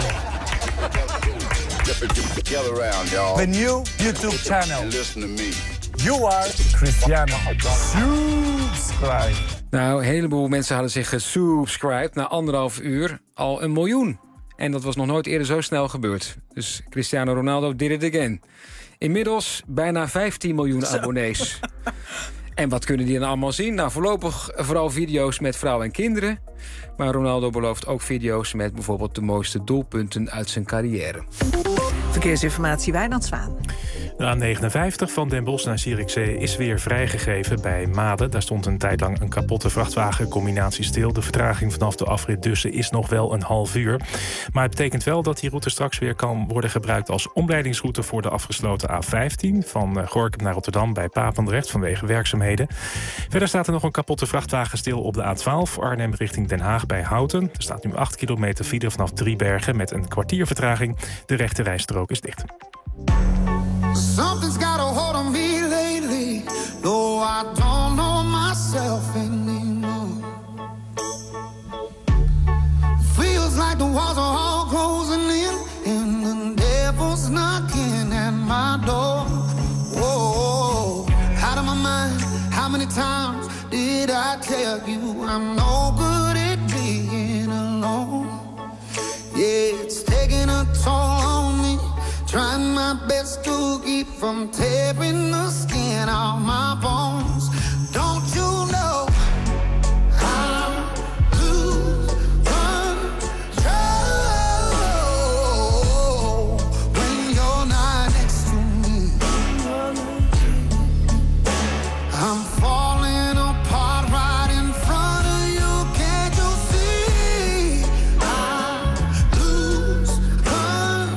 The new YouTube channel. Listen to me. You Are Cristiano. Subscribe. Nou, een heleboel mensen hadden zich gesubscribed. Na anderhalf uur al een miljoen. En dat was nog nooit eerder zo snel gebeurd. Dus Cristiano Ronaldo did it again. Inmiddels bijna vijftien miljoen abonnees. En wat kunnen die dan allemaal zien? Nou, voorlopig vooral video's met vrouwen en kinderen. Maar Ronaldo belooft ook video's met bijvoorbeeld de mooiste doelpunten uit zijn carrière. Verkeersinformatie, Wijnand Zwaan. De A negenenvijftig van Den Bosch naar Zierikzee is weer vrijgegeven bij Maden. Daar stond een tijd lang een kapotte vrachtwagencombinatie stil. De vertraging vanaf de afrit Dussen is nog wel een half uur. Maar het betekent wel dat die route straks weer kan worden gebruikt als omleidingsroute voor de afgesloten A vijftien... van Gorinchem naar Rotterdam bij Papendrecht vanwege werkzaamheden. Verder staat er nog een kapotte vrachtwagen stil op de A twaalf... Arnhem richting Den Haag bij Houten. Er staat nu acht kilometer file vanaf Driebergen met een kwartier vertraging. De rechte rijstrook is dicht. Something's got a hold on me lately, though I don't know myself anymore. Feels like the walls are all closing in, and the devil's knocking at my door. Whoa, out of my mind, how many times did I tell you I'm no good at being alone? Yeah, it's taking a toll on me. Trying my best to keep from tearing the skin off my bones. Don't you know I lose control when you're not next to me? I'm falling apart right in front of you. Can't you see? I lose control.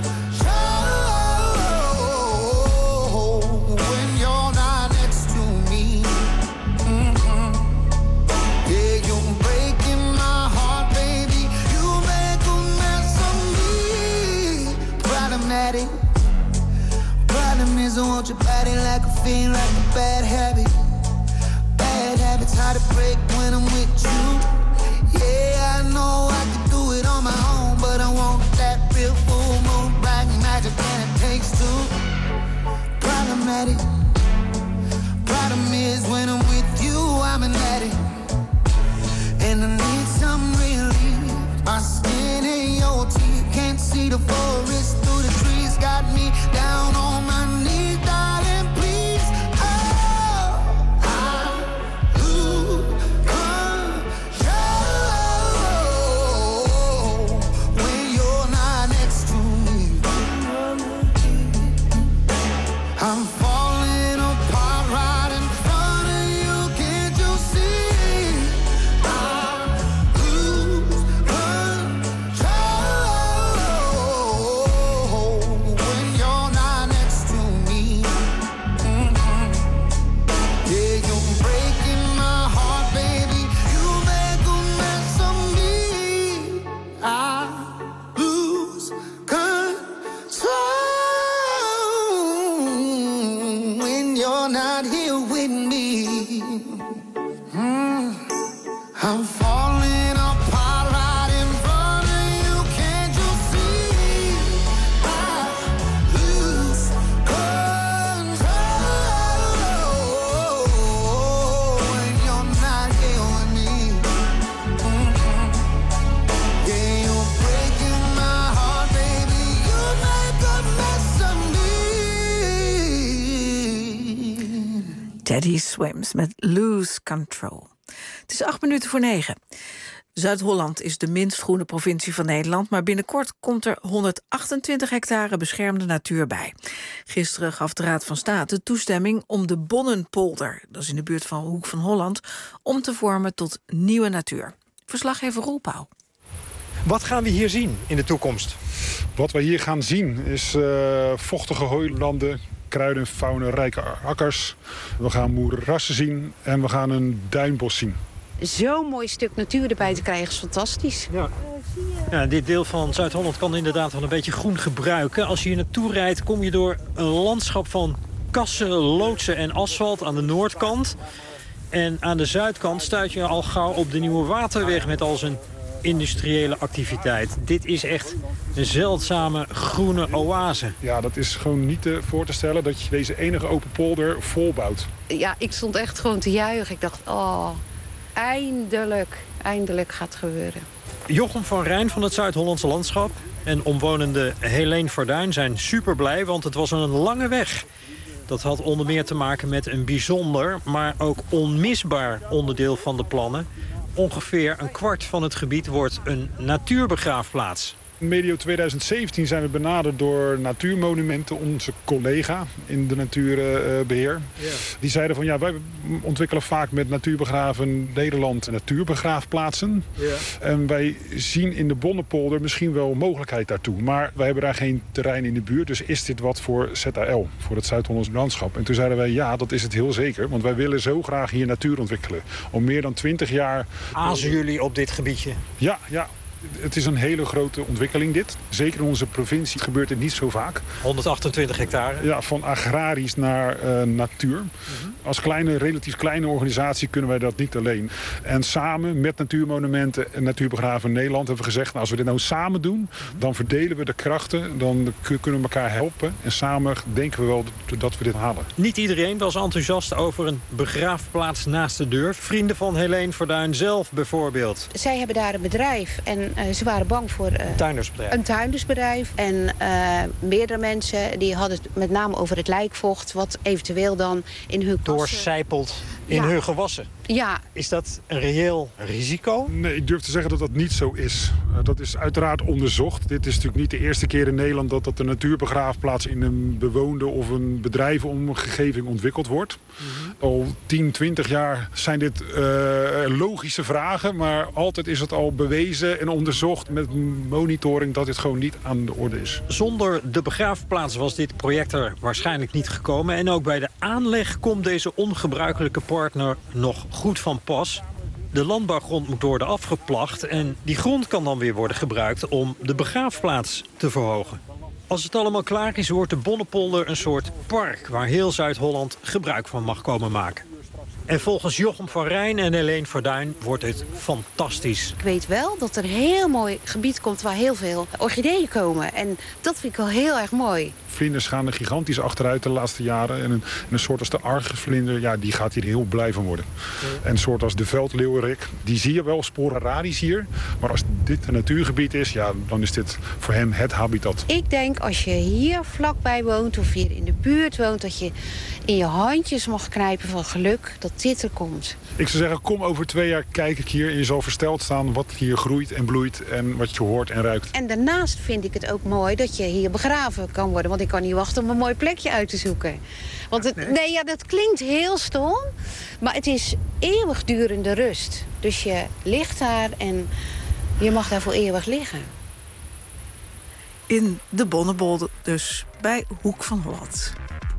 Problem is I want your body like a fiend, like a bad habit. Bad habits hard to break when I'm with you. Yeah, I know I could do it on my own, but I want that real full moon, black magic, and it takes two. Problematic. Problem is when I'm with you, I'm an addict, and I need some relief. My skin ain't your teeth, can't see the forest through the trees. Got me down on my knees, darling, please. Oh, I lose control when you're not next to me. I'm falling apart right in front of you. Can't you see? I lose control when you're not next to me. Mm-hmm. Yeah, you're breaking my heart, baby. You make a mess of me. I lose control when you're not here with me. Mm. I'm falling apart right in front of you. Can't you see? I lose control when you're not here with me. Mm-hmm. Yeah, you're breaking my heart, baby. You make a mess of me. Teddy Swims met Lose Control. Het is acht minuten voor negen. Zuid-Holland is de minst groene provincie van Nederland, maar binnenkort komt er honderdachtentwintig hectare beschermde natuur bij. Gisteren gaf de Raad van State toestemming om de Bonnenpolder, dat is in de buurt van Hoek van Holland, om te vormen tot nieuwe natuur. Verslaggever Roel Pauw. Wat gaan we hier zien in de toekomst? Wat we hier gaan zien is uh, vochtige hooilanden, kruiden en fauna, rijke akkers. We gaan moerassen zien en we gaan een duinbos zien. Zo'n mooi stuk natuur erbij te krijgen is fantastisch. Ja. Ja, dit deel van Zuid-Holland kan inderdaad wel een beetje groen gebruiken. Als je hier naartoe rijdt, kom je door een landschap van kassen, loodsen en asfalt aan de noordkant. En aan de zuidkant stuit je al gauw op de Nieuwe Waterweg met al zijn industriële activiteit. Dit is echt een zeldzame groene oase. Ja, dat is gewoon niet te voor te stellen dat je deze enige open polder volbouwt. Ja, ik stond echt gewoon te juichen. Ik dacht, oh, eindelijk, eindelijk gaat het gebeuren. Jochem van Rijn van het Zuid-Hollandse Landschap en omwonende Helene Verduin zijn super blij, want het was een lange weg. Dat had onder meer te maken met een bijzonder, maar ook onmisbaar onderdeel van de plannen. Ongeveer een kwart van het gebied wordt een natuurbegraafplaats. Medio twintig zeventien zijn we benaderd door Natuurmonumenten, onze collega in de natuurbeheer. Ja. Die zeiden van ja, wij ontwikkelen vaak met Natuurbegraven Nederland natuurbegraafplaatsen. Ja. En wij zien in de Bonnenpolder misschien wel mogelijkheid daartoe. Maar wij hebben daar geen terrein in de buurt, dus is dit wat voor Z A L, voor het Zuid-Hollands landschap? En toen zeiden wij ja, dat is het heel zeker, want wij willen zo graag hier natuur ontwikkelen. Om meer dan twintig jaar... Azen jullie op dit gebiedje? Ja, ja. Het is een hele grote ontwikkeling dit. Zeker in onze provincie gebeurt het niet zo vaak. honderdachtentwintig hectare? Ja, van agrarisch naar uh, natuur. Uh-huh. Als kleine, relatief kleine organisatie kunnen wij dat niet alleen. En samen met Natuurmonumenten en Natuurbegraven Nederland hebben we gezegd, nou, als we dit nou samen doen, uh-huh. dan verdelen we de krachten, dan kunnen we elkaar helpen. En samen denken we wel dat we dit halen. Niet iedereen was enthousiast over een begraafplaats naast de deur. Vrienden van Helene Verduin zelf bijvoorbeeld. Zij hebben daar een bedrijf en Uh, ze waren bang voor uh, een tuindersbedrijf. Een tuindersbedrijf. En uh, meerdere mensen die hadden het met name over het lijkvocht, wat eventueel dan in hun kassen doorcijpelt in ja. hun gewassen. Ja. Is dat een reëel risico? Nee, ik durf te zeggen dat dat niet zo is. Uh, dat is uiteraard onderzocht. Dit is natuurlijk niet de eerste keer in Nederland dat dat een natuurbegraafplaats in een bewoonde of een bedrijvenomgeving ontwikkeld wordt. Mm-hmm. Al tien, twintig jaar zijn dit uh, logische vragen, maar altijd is het al bewezen en onderzocht met monitoring dat dit gewoon niet aan de orde is. Zonder de begraafplaats was dit project er waarschijnlijk niet gekomen. En ook bij de aanleg komt deze ongebruikelijke partner nog goed van pas. De landbouwgrond moet worden afgeplacht en die grond kan dan weer worden gebruikt om de begraafplaats te verhogen. Als het allemaal klaar is, wordt de Bonnenpolder een soort park waar heel Zuid-Holland gebruik van mag komen maken. En volgens Jochem van Rijn en Helene Verduin wordt het fantastisch. Ik weet wel dat er een heel mooi gebied komt waar heel veel orchideeën komen. En dat vind ik wel heel erg mooi. Vlinders gaan er gigantisch achteruit de laatste jaren. En een, een soort als de argvlinder, ja, die gaat hier heel blij van worden. Ja. En een soort als de veldleeuwerik, die zie je wel sporadisch hier. Maar als dit een natuurgebied is, ja, dan is dit voor hem het habitat. Ik denk als je hier vlakbij woont of hier in de buurt woont, dat je in je handjes mag knijpen van geluk dat dit er komt. Ik zou zeggen, kom over twee jaar kijk ik hier en je zal versteld staan wat hier groeit en bloeit en wat je hoort en ruikt. En daarnaast vind ik het ook mooi dat je hier begraven kan worden. Want ik kan niet wachten om een mooi plekje uit te zoeken. Want het, nee. nee, ja, dat klinkt heel stom, maar het is eeuwigdurende rust. Dus je ligt daar en je mag daar voor eeuwig liggen. In de Bonnenpolder, dus bij Hoek van Holland.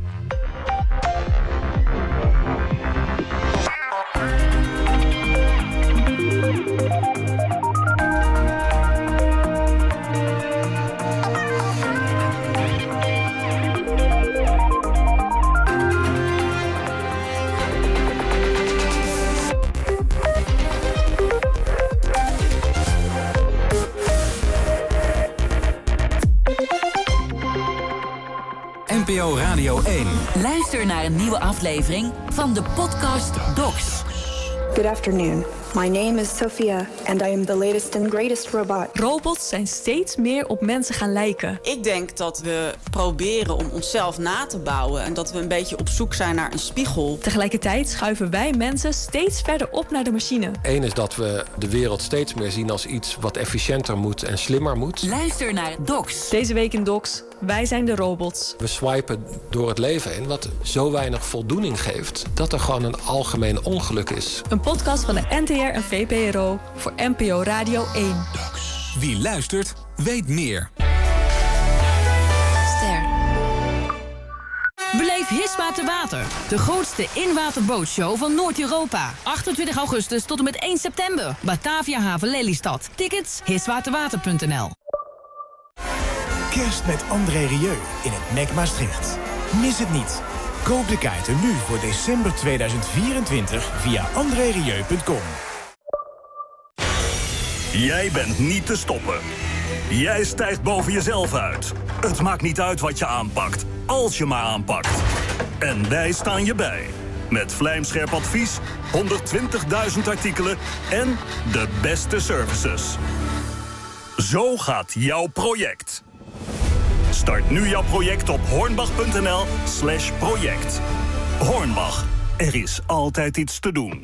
N P O Radio één. Luister naar een nieuwe aflevering van de podcast Docs. Good afternoon. My name is Sophia and I am the latest and greatest robot. Robots zijn steeds meer op mensen gaan lijken. Ik denk dat we proberen om onszelf na te bouwen en dat we een beetje op zoek zijn naar een spiegel. Tegelijkertijd schuiven wij mensen steeds verder op naar de machine. Eén is dat we de wereld steeds meer zien als iets wat efficiënter moet en slimmer moet. Luister naar Docs. Deze week in Docs. Wij zijn de robots. We swipen door het leven heen wat zo weinig voldoening geeft dat er gewoon een algemeen ongeluk is. Een podcast van de N T R en V P R O voor N P O Radio één. Wie luistert, weet meer. Ster. Beleef Hisma te Water. De grootste inwaterbootshow van Noord-Europa. achtentwintig augustus tot en met één september. Batavia Haven Lelystad. Tickets hiswaterwater punt n l. Kerst met André Rieu in het M E C Maastricht. Mis het niet. Koop de kaarten nu voor december tweeduizend vierentwintig via andré rieu punt com. Jij bent niet te stoppen. Jij stijgt boven jezelf uit. Het maakt niet uit wat je aanpakt, als je maar aanpakt. En wij staan je bij. Met vlijmscherp advies, honderdtwintigduizend artikelen en de beste services. Zo gaat jouw project. Start nu jouw project op hornbach punt n l slash project. Hornbach, er is altijd iets te doen.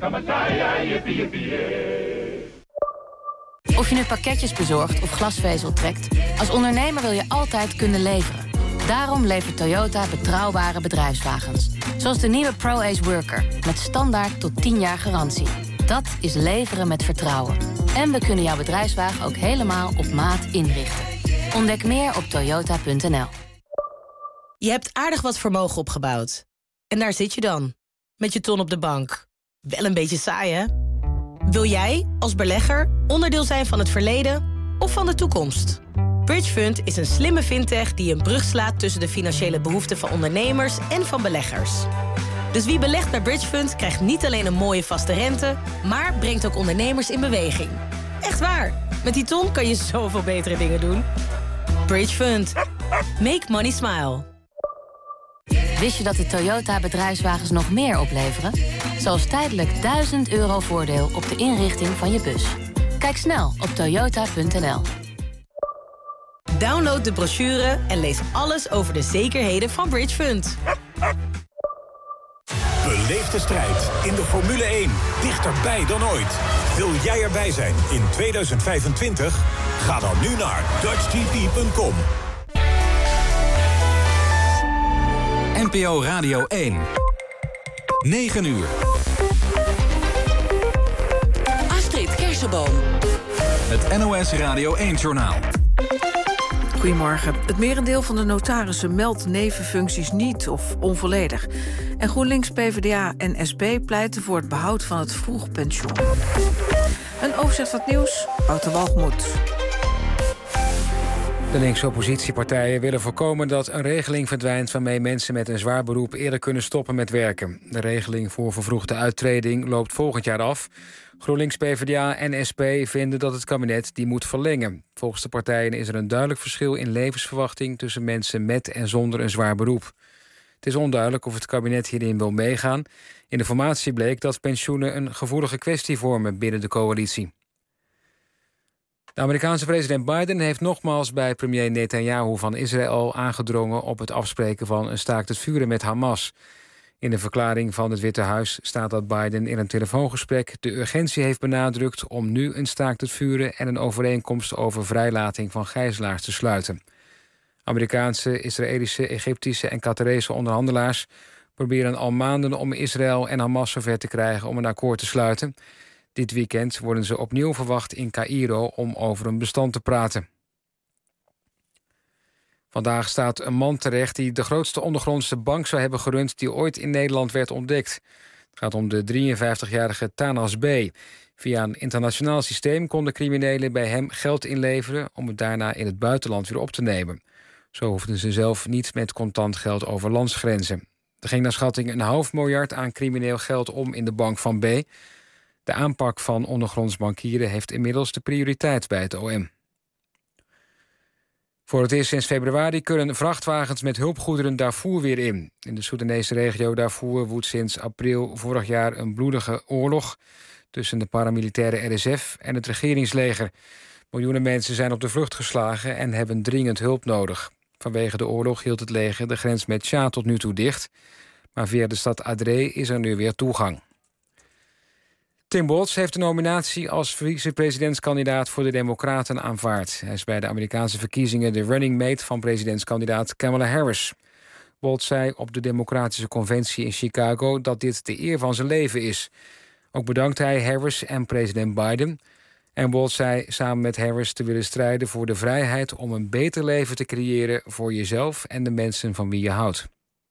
Of je nu pakketjes bezorgt of glasvezel trekt, als ondernemer wil je altijd kunnen leveren. Daarom levert Toyota betrouwbare bedrijfswagens. Zoals de nieuwe ProAce Worker, met standaard tot tien jaar garantie. Dat is leveren met vertrouwen. En we kunnen jouw bedrijfswagen ook helemaal op maat inrichten. Ontdek meer op toyota punt n l. Je hebt aardig wat vermogen opgebouwd. En daar zit je dan, met je ton op de bank. Wel een beetje saai, hè? Wil jij, als belegger, onderdeel zijn van het verleden of van de toekomst? Bridgefund is een slimme fintech die een brug slaat tussen de financiële behoeften van ondernemers en van beleggers. Dus wie belegt bij Bridgefund krijgt niet alleen een mooie vaste rente, maar brengt ook ondernemers in beweging. Echt waar, met die ton kan je zoveel betere dingen doen. Bridgefund. Make money smile. Wist je dat de Toyota bedrijfswagens nog meer opleveren? Zoals tijdelijk duizend euro voordeel op de inrichting van je bus. Kijk snel op toyota punt n l. Download de brochure en lees alles over de zekerheden van Bridgefund. Beleef de strijd in de Formule één. Dichterbij dan ooit. Wil jij erbij zijn in tweeduizend vijfentwintig? Ga dan nu naar dutch t p punt com. N P O Radio één. negen uur. Astrid Kersenboom. Het N O S Radio één-journaal. Goedemorgen. Het merendeel van de notarissen meldt nevenfuncties niet of onvolledig. En GroenLinks, PvdA en S P pleiten voor het behoud van het vroegpensioen. Een overzicht van het nieuws, Wouter Walgemoed. De linkse oppositiepartijen willen voorkomen dat een regeling verdwijnt waarmee mensen met een zwaar beroep eerder kunnen stoppen met werken. De regeling voor vervroegde uittreding loopt volgend jaar af. GroenLinks, PvdA en S P vinden dat het kabinet die moet verlengen. Volgens de partijen is er een duidelijk verschil in levensverwachting tussen mensen met en zonder een zwaar beroep. Het is onduidelijk of het kabinet hierin wil meegaan. In de formatie bleek dat pensioenen een gevoelige kwestie vormen binnen de coalitie. De Amerikaanse president Biden heeft nogmaals bij premier Netanyahu van Israël aangedrongen op het afspreken van een staakt het vuren met Hamas. In de verklaring van het Witte Huis staat dat Biden in een telefoongesprek de urgentie heeft benadrukt om nu een staakt het vuren en een overeenkomst over vrijlating van gijzelaars te sluiten. Amerikaanse, Israëlische, Egyptische en Qatarese onderhandelaars proberen al maanden om Israël en Hamas zover te krijgen om een akkoord te sluiten. Dit weekend worden ze opnieuw verwacht in Caïro om over een bestand te praten. Vandaag staat een man terecht die de grootste ondergrondse bank zou hebben gerund die ooit in Nederland werd ontdekt. Het gaat om de drieënvijftigjarige Tanas B. Via een internationaal systeem konden criminelen bij hem geld inleveren om het daarna in het buitenland weer op te nemen. Zo hoefden ze zelf niet met contant geld over landsgrenzen. Er ging naar schatting een half miljard aan crimineel geld om in de bank van B. De aanpak van ondergronds bankieren heeft inmiddels de prioriteit bij het O M. Voor het eerst sinds februari kunnen vrachtwagens met hulpgoederen Darfur weer in. In de Soedanese regio Darfur woedt sinds april vorig jaar een bloedige oorlog. tussen de paramilitaire R S F en het regeringsleger. Miljoenen mensen zijn op de vlucht geslagen en hebben dringend hulp nodig. Vanwege de oorlog hield het leger de grens met Tjaad tot nu toe dicht, maar via de stad Adré is er nu weer toegang. Tim Walz heeft de nominatie als vicepresidentskandidaat voor de Democraten aanvaard. Hij is bij de Amerikaanse verkiezingen de running mate van presidentskandidaat Kamala Harris. Walz zei op de Democratische Conventie in Chicago dat dit de eer van zijn leven is. Ook bedankt hij Harris en president Biden. En Walz zei samen met Harris te willen strijden voor de vrijheid om een beter leven te creëren voor jezelf en de mensen van wie je houdt.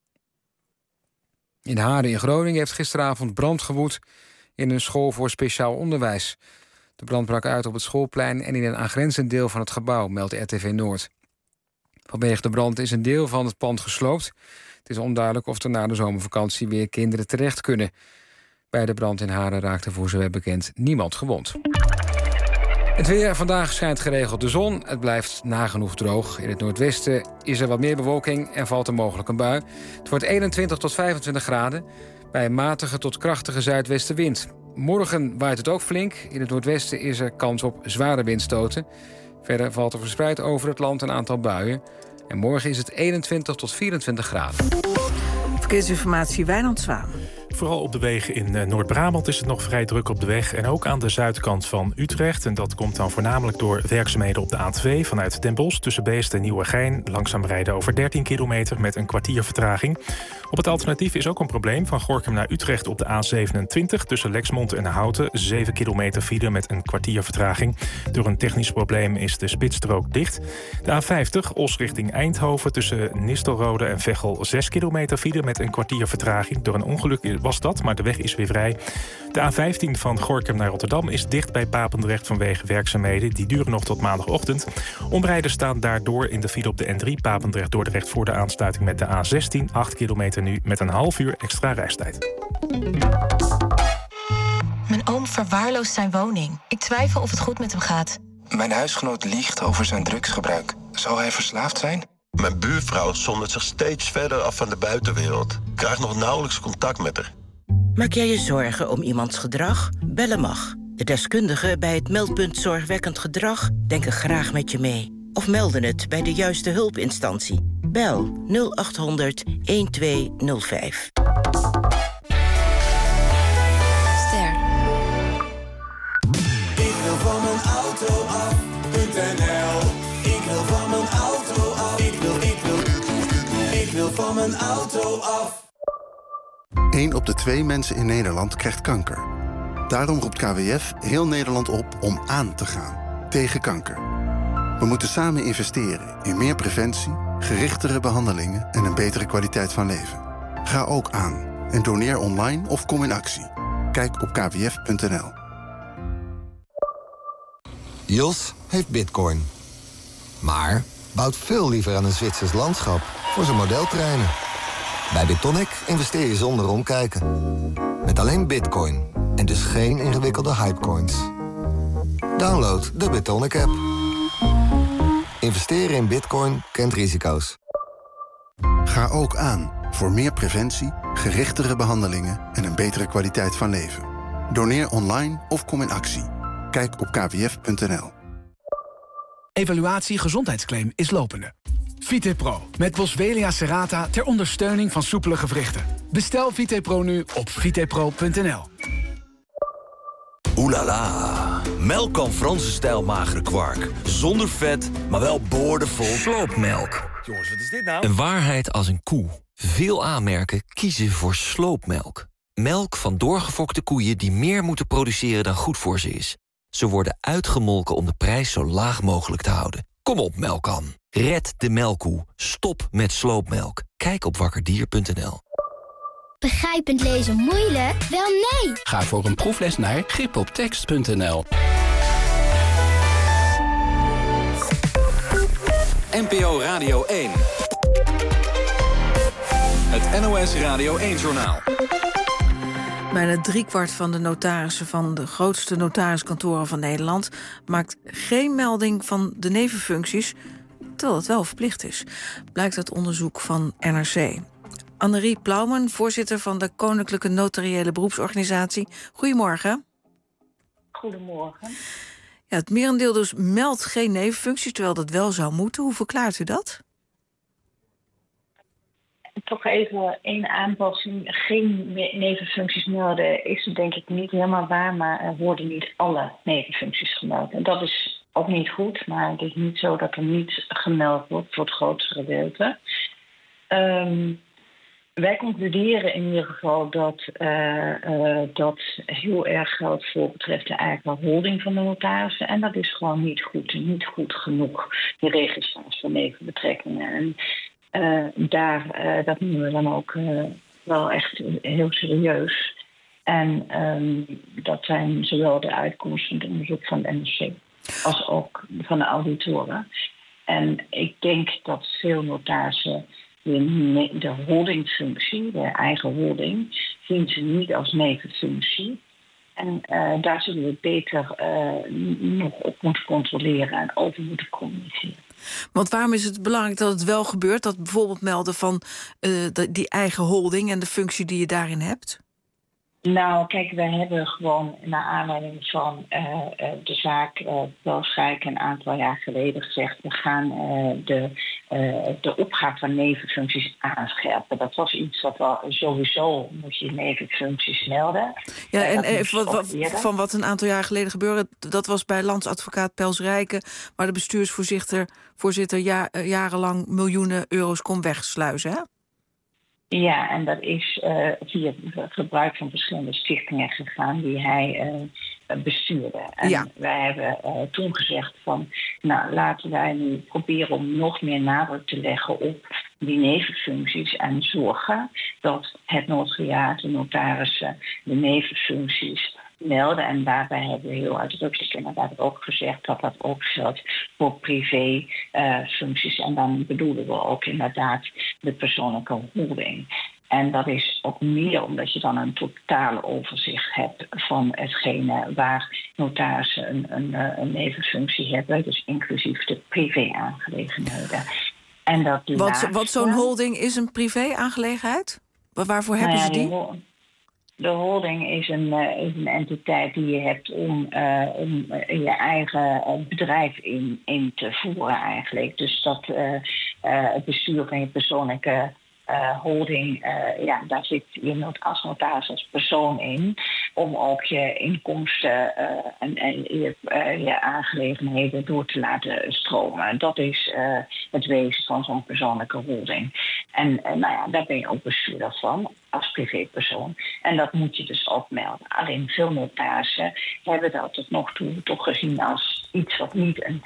In Haren in Groningen heeft gisteravond brand gewoed in een school voor speciaal onderwijs. De brand brak uit op het schoolplein en in een aangrenzend deel van het gebouw, meldt R T V Noord. Vanwege de brand is een deel van het pand gesloopt. Het is onduidelijk of er na de zomervakantie weer kinderen terecht kunnen. Bij de brand in Haren raakte voor zover bekend niemand gewond. Het weer. Vandaag schijnt geregeld de zon. Het blijft nagenoeg droog. In het noordwesten is er wat meer bewolking en valt er mogelijk een bui. Het wordt eenentwintig tot vijfentwintig graden bij een matige tot krachtige zuidwestenwind. Morgen waait het ook flink. In het noordwesten is er kans op zware windstoten. Verder valt er verspreid over het land een aantal buien. En morgen is het eenentwintig tot vierentwintig graden. Verkeersinformatie Wijnand Zwaan. Vooral op de wegen in Noord-Brabant is het nog vrij druk op de weg. En ook aan de zuidkant van Utrecht. En dat komt dan voornamelijk door werkzaamheden op de A twee... vanuit Den Bosch tussen Beest en Nieuwegein. Langzaam rijden over dertien kilometer met een kwartier vertraging. Op het alternatief is ook een probleem. Van Gorinchem naar Utrecht op de A zevenentwintig... tussen Lexmond en Houten. zeven kilometer file met een kwartier vertraging. Door een technisch probleem is de spitsstrook dicht. De A vijftig, Os richting Eindhoven... tussen Nistelrode en Veghel. zes kilometer file met een kwartier vertraging. Door een ongeluk was dat, maar de weg is weer vrij. De A vijftien van Gorinchem naar Rotterdam is dicht bij Papendrecht vanwege werkzaamheden. Die duren nog tot maandagochtend. Omrijders staan daardoor in de file op de N drie Papendrecht-Dordrecht voor de aansluiting met de A zestien. acht kilometer nu met een half uur extra reistijd. Mijn oom verwaarloost zijn woning. Ik twijfel of het goed met hem gaat. Mijn huisgenoot liegt over zijn drugsgebruik. Zou hij verslaafd zijn? Mijn buurvrouw zondert zich steeds verder af van de buitenwereld. Krijgt nog nauwelijks contact met haar. Maak jij je zorgen om iemands gedrag? Bellen mag. De deskundigen bij het meldpunt Zorgwekkend Gedrag denken graag met je mee. Of melden het bij de juiste hulpinstantie. Bel nul acht honderd twaalf vijf. Ster. Ik wil van mijn auto af.nl. Ik wil van mijn auto af. Ik wil, ik wil, ik wil van mijn auto af. Eén op de twee mensen in Nederland krijgt kanker. Daarom roept K W F heel Nederland op om aan te gaan tegen kanker. We moeten samen investeren in meer preventie, gerichtere behandelingen en een betere kwaliteit van leven. Ga ook aan en doneer online of kom in actie. Kijk op k w f punt n l. Jos heeft bitcoin. Maar bouwt veel liever aan een Zwitsers landschap voor zijn modeltreinen. Bij BitTonic investeer je zonder omkijken. Met alleen bitcoin en dus geen ingewikkelde hypecoins. Download de BitTonic app. Investeren in bitcoin kent risico's. Ga ook aan voor meer preventie, gerichtere behandelingen en een betere kwaliteit van leven. Doneer online of kom in actie. Kijk op k w f punt n l. Evaluatie gezondheidsclaim is lopende. VitePro met Boswellia serrata ter ondersteuning van soepele gewrichten. Bestel VitePro nu op vitepro punt n l. Oeh la la. Melk kan Franse stijl magere kwark. Zonder vet, maar wel boordevol sloopmelk. Jongens, wat is dit nou? Een waarheid als een koe. Veel aanmerken kiezen voor sloopmelk. Melk van doorgefokte koeien die meer moeten produceren dan goed voor ze is. Ze worden uitgemolken om de prijs zo laag mogelijk te houden. Kom op, Melkan. Red de melkkoe. Stop met sloopmelk. Kijk op wakkerdier punt n l. Begrijpend lezen moeilijk? Wel nee! Ga voor een proefles naar grip op tekst punt n l. N P O Radio één. Het N O S Radio één-journaal. Bijna driekwart van de notarissen van de grootste notariskantoren van Nederland maakt geen melding van de nevenfuncties, terwijl het wel verplicht is. Blijkt uit onderzoek van N R C. Annerie Plauwman, voorzitter van de Koninklijke Notariële Beroepsorganisatie. Goedemorgen. goedemorgen. Ja, het merendeel dus meldt geen nevenfuncties, terwijl dat wel zou moeten. Hoe verklaart u dat? Toch even één aanpassing. Geen nevenfuncties melden is denk ik niet helemaal waar, maar er worden niet alle nevenfuncties gemeld. En dat is ook niet goed, maar het is niet zo dat er niet gemeld wordt voor het grootste gedeelte. Um, wij concluderen in ieder geval dat uh, uh, dat heel erg geldt voor betreft de eigen holding van de notarissen. En dat is gewoon niet goed en niet goed genoeg, de registratie van nevenbetrekkingen. En uh, daar, uh, dat noemen we dan ook uh, wel echt heel serieus. En um, dat zijn zowel de uitkomsten van het onderzoek van de N S C als ook van de auditoren. En ik denk dat veel notarissen de, de holdingfunctie, de eigen holding, zien ze niet als nevenfunctie. En uh, daar zullen we beter uh, nog op moeten controleren en over moeten communiceren. Want waarom is het belangrijk dat het wel gebeurt? Dat bijvoorbeeld melden van uh, die eigen holding en de functie die je daarin hebt? Nou, kijk, wij hebben gewoon naar aanleiding van uh, uh, de zaak uh, Pelsrijk een aantal jaar geleden gezegd, we gaan uh, de, uh, de opgave van nevenfuncties aanscherpen. Dat was iets wat wel sowieso moet je nevenfuncties melden. Ja, uh, en even wat, van wat een aantal jaar geleden gebeurde, dat was bij landsadvocaat Pelsrijke, waar de bestuursvoorzitter voorzitter ja, uh, jarenlang miljoenen euro's kon wegsluizen, hè? Ja, en dat is uh, via het gebruik van verschillende stichtingen gegaan die hij uh, bestuurde. En ja. wij hebben uh, toen gezegd van, nou laten wij nu proberen om nog meer nadruk te leggen op die nevenfuncties en zorgen dat het notariaat, de notarissen, de nevenfuncties melden. En daarbij hebben we heel uitdrukkelijk inderdaad ook gezegd dat dat ook geldt voor privé uh, functies. En dan bedoelen we ook inderdaad de persoonlijke holding. En dat is ook meer omdat je dan een totale overzicht hebt van hetgene waar notarissen een, een, een nevenfunctie hebben, dus inclusief de privé-aangelegenheden. En dat wat, laatste, wat zo'n holding is een privé-aangelegenheid? Waarvoor hebben nou ja, ze die? De holding is een, uh, is een entiteit die je hebt om, uh, om uh, je eigen uh, bedrijf in, in te voeren eigenlijk. Dus dat uh, uh, het bestuur van je persoonlijke uh, holding, uh, ja, daar zit je als notaris als persoon in. Om ook je inkomsten uh, en, en je, uh, je aangelegenheden door te laten stromen. Dat is uh, het wezen van zo'n persoonlijke holding. En uh, nou ja, daar ben je ook bestuurder van als privépersoon. En dat moet je dus ook melden. Alleen veel notarissen hebben dat tot nog toe toch gezien als iets wat niet een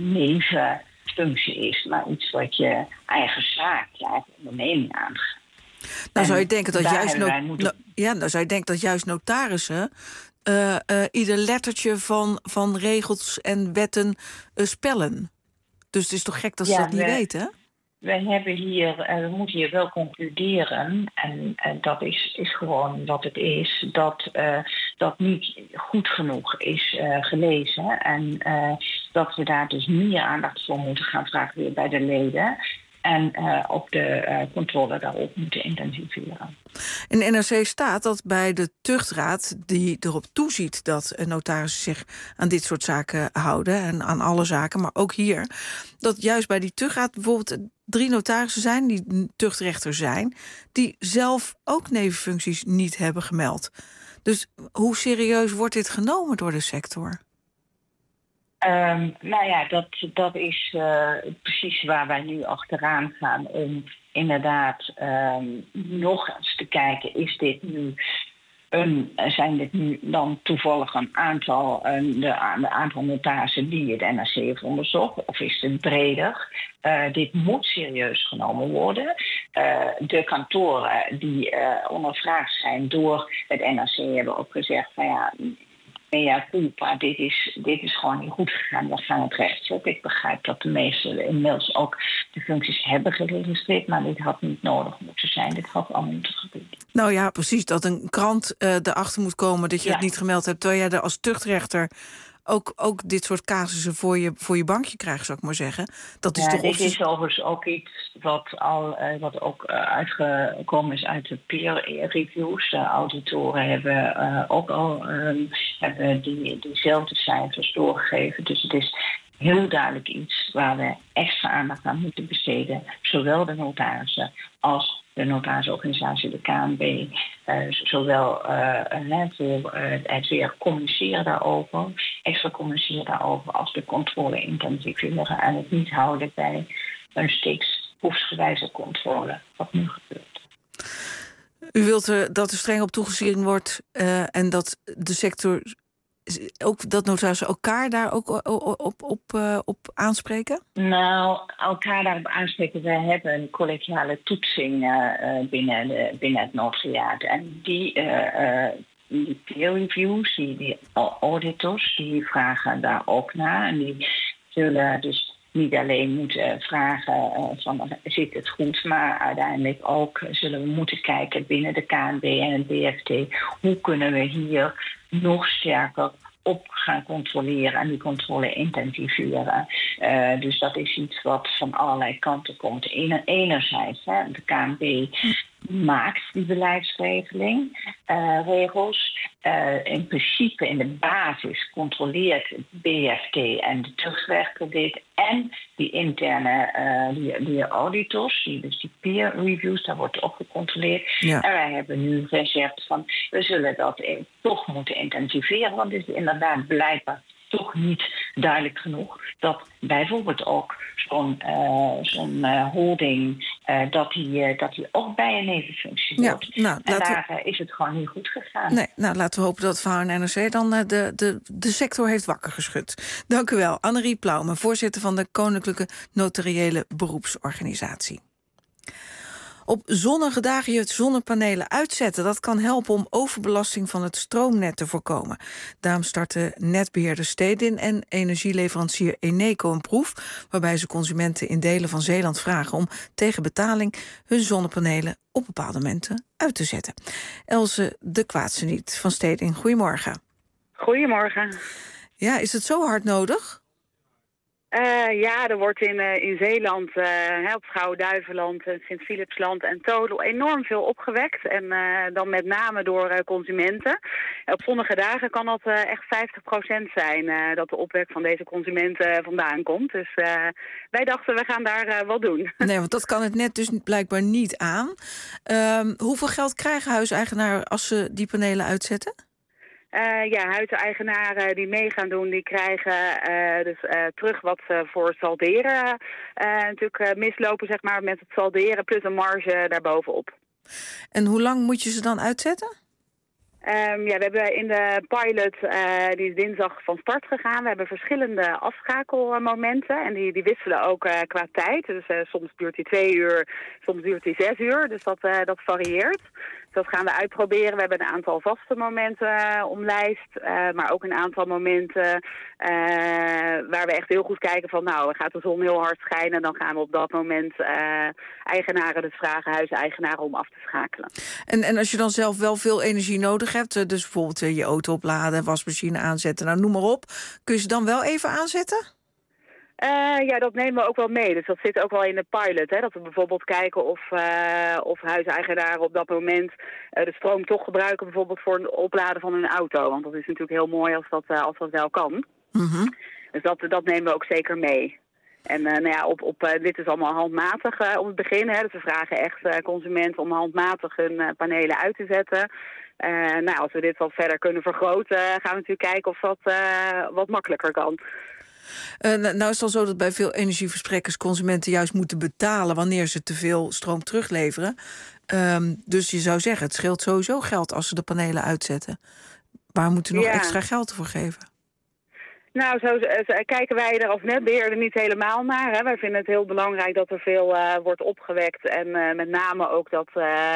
nevenfunctie is, maar iets wat je eigen zaak, je eigen onderneming aangaat. Nou zou je denken dat juist no- moeten... no- ja, nou zou je denken dat juist notarissen uh, uh, ieder lettertje van, van regels en wetten uh, spellen. Dus het is toch gek dat ze ja, dat niet we, weten? We hebben hier, uh, we moeten hier wel concluderen, en uh, dat is, is gewoon wat het is, dat uh, dat niet goed genoeg is uh, gelezen. En uh, dat we daar dus meer aandacht voor moeten gaan vragen weer bij de leden. En uh, ook de uh, controle daarop moeten intensiveren. In de N R C staat dat bij de tuchtraad die erop toeziet dat notarissen zich aan dit soort zaken houden en aan alle zaken, maar ook hier, dat juist bij die tuchtraad bijvoorbeeld drie notarissen zijn die tuchtrechter zijn, die zelf ook nevenfuncties niet hebben gemeld. Dus hoe serieus wordt dit genomen door de sector? Um, nou ja, dat, dat is uh, precies waar wij nu achteraan gaan om inderdaad um, nog eens te kijken, is dit nu een, zijn dit nu dan toevallig een aantal, een, de, de aantal notarissen die het N R C heeft onderzocht, of is het breder? Uh, dit moet serieus genomen worden. Uh, de kantoren die uh, ondervraagd zijn door het N R C hebben ook gezegd van ja, ja, culpa, dit is, dit is gewoon niet goed gegaan. We gaan het rechtzetten. Ik begrijp dat de meesten inmiddels ook de functies hebben geregistreerd, maar dit had niet nodig moeten zijn. Dit had allemaal moeten gebeuren. Nou ja, precies. Dat een krant uh, erachter moet komen dat je ja. het niet gemeld hebt, terwijl jij er als tuchtrechter ook, ook dit soort casussen voor je, voor je bankje krijgen, zou ik maar zeggen. Dat is ja, toch dit offici- is overigens ook iets wat al uh, wat ook uh, uitgekomen is uit de peer reviews. De auditoren hebben uh, ook al um, hebben die, diezelfde cijfers doorgegeven. Dus het is heel duidelijk iets waar we extra aandacht aan moeten besteden. Zowel de notarissen als de notarisorganisatie, de K N B. Uh, zowel uh, voor uh, het weer communiceren daarover, extra communiceren daarover, als de controle intensiveren en het niet houden bij een steeds proefsgewijze controle, wat nu gebeurt. U wilt er dat er streng op toegezien wordt uh, en dat de sector, ook dat notarissen elkaar daar ook op, op, op, uh, op aanspreken? Nou, elkaar daarop aanspreken. We hebben een collegiale toetsing uh, binnen, de, binnen het notariaat. En die, uh, uh, die peer reviews, die, die auditors, die vragen daar ook naar. En die zullen dus niet alleen moeten vragen uh, van zit het goed, maar uiteindelijk ook zullen we moeten kijken binnen de K N B en het B F T. Hoe kunnen we hier nog sterker op gaan controleren en die controle intensiveren. Uh, dus dat is iets wat van allerlei kanten komt. Ener, enerzijds, hè, de K N B maakt die beleidsregeling, uh, regels. Uh, in principe, in de basis, controleert het B F T en de terugwerkkrediet en die interne uh, die, die auditors, die, dus die peer reviews, daar wordt ook gecontroleerd. Ja. En wij hebben nu gezegd van, we zullen dat in, toch moeten intensiveren, want het is inderdaad blijkbaar toch niet duidelijk genoeg dat bijvoorbeeld ook zo'n, uh, zo'n uh, holding, uh, dat die, uh, dat die ook bij een nevenfunctie wordt. Ja, nou, en daar we... is het gewoon niet goed gegaan. Nee, nou, laten we hopen dat het verhaal in N R C dan uh, de, de, de sector heeft wakker geschud. Dank u wel, Annerie Plaume, voorzitter van de Koninklijke Notariële Beroepsorganisatie. Op zonnige dagen je zonnepanelen uitzetten. Dat kan helpen om overbelasting van het stroomnet te voorkomen. Daarom starten netbeheerder Stedin en energieleverancier Eneco een proef, waarbij ze consumenten in delen van Zeeland vragen om tegen betaling hun zonnepanelen op bepaalde momenten uit te zetten. Else de Kwaadse niet van Stedin, goedemorgen. Goedemorgen. Ja, is het zo hard nodig? Uh, ja, er wordt in, uh, in Zeeland, uh, op Schouwen-Duiveland, uh, Sint-Philipsland en Todel enorm veel opgewekt. En uh, dan met name door uh, consumenten. Uh, op zonnige dagen kan dat uh, echt vijftig procent zijn uh, dat de opwek van deze consumenten uh, vandaan komt. Dus uh, wij dachten, we gaan daar uh, wat doen. Nee, want dat kan het net dus blijkbaar niet aan. Uh, hoeveel geld krijgen huiseigenaren als ze die panelen uitzetten? Uh, ja, huiseigenaren die mee gaan doen, die krijgen uh, dus uh, terug wat ze voor salderen uh, natuurlijk uh, mislopen, zeg maar, met het salderen, plus een marge daarbovenop. En hoe lang moet je ze dan uitzetten? Um, ja, we hebben in de pilot, uh, die is dinsdag van start gegaan. We hebben verschillende afschakelmomenten en die, die wisselen ook uh, qua tijd. Dus uh, soms duurt die twee uur, soms duurt die zes uur. Dus dat, uh, dat varieert. Dus dat gaan we uitproberen. We hebben een aantal vaste momenten uh, omlijst, uh, maar ook een aantal momenten uh, waar we echt heel goed kijken van, nou, gaat de zon heel hard schijnen, dan gaan we op dat moment uh, eigenaren dus vragen, huiseigenaren, om af te schakelen. En, en als je dan zelf wel veel energie nodig hebt, dus bijvoorbeeld je auto opladen, wasmachine aanzetten, nou noem maar op, kun je ze dan wel even aanzetten? Uh, ja, dat nemen we ook wel mee. Dus dat zit ook wel in de pilot. Hè? Dat we bijvoorbeeld kijken of, uh, of huiseigenaren op dat moment uh, de stroom toch gebruiken, bijvoorbeeld voor het opladen van hun auto. Want dat is natuurlijk heel mooi als dat, uh, als dat wel kan. Mm-hmm. Dus dat, dat nemen we ook zeker mee. En uh, nou ja, op, op, uh, dit is allemaal handmatig uh, om het begin. Hè? Dus we vragen echt uh, consumenten om handmatig hun uh, panelen uit te zetten. Uh, nou, als we dit wat verder kunnen vergroten, gaan we natuurlijk kijken of dat uh, wat makkelijker kan. Uh, nou is het al zo dat bij veel energieverstrekkers consumenten juist moeten betalen wanneer ze te veel stroom terugleveren. Um, dus je zou zeggen, het scheelt sowieso geld als ze de panelen uitzetten. Waar moeten we nog ja. extra geld voor geven? Nou, zo, zo kijken wij er als netbeheerder niet helemaal naar. Hè. Wij vinden het heel belangrijk dat er veel uh, wordt opgewekt. En uh, met name ook dat uh,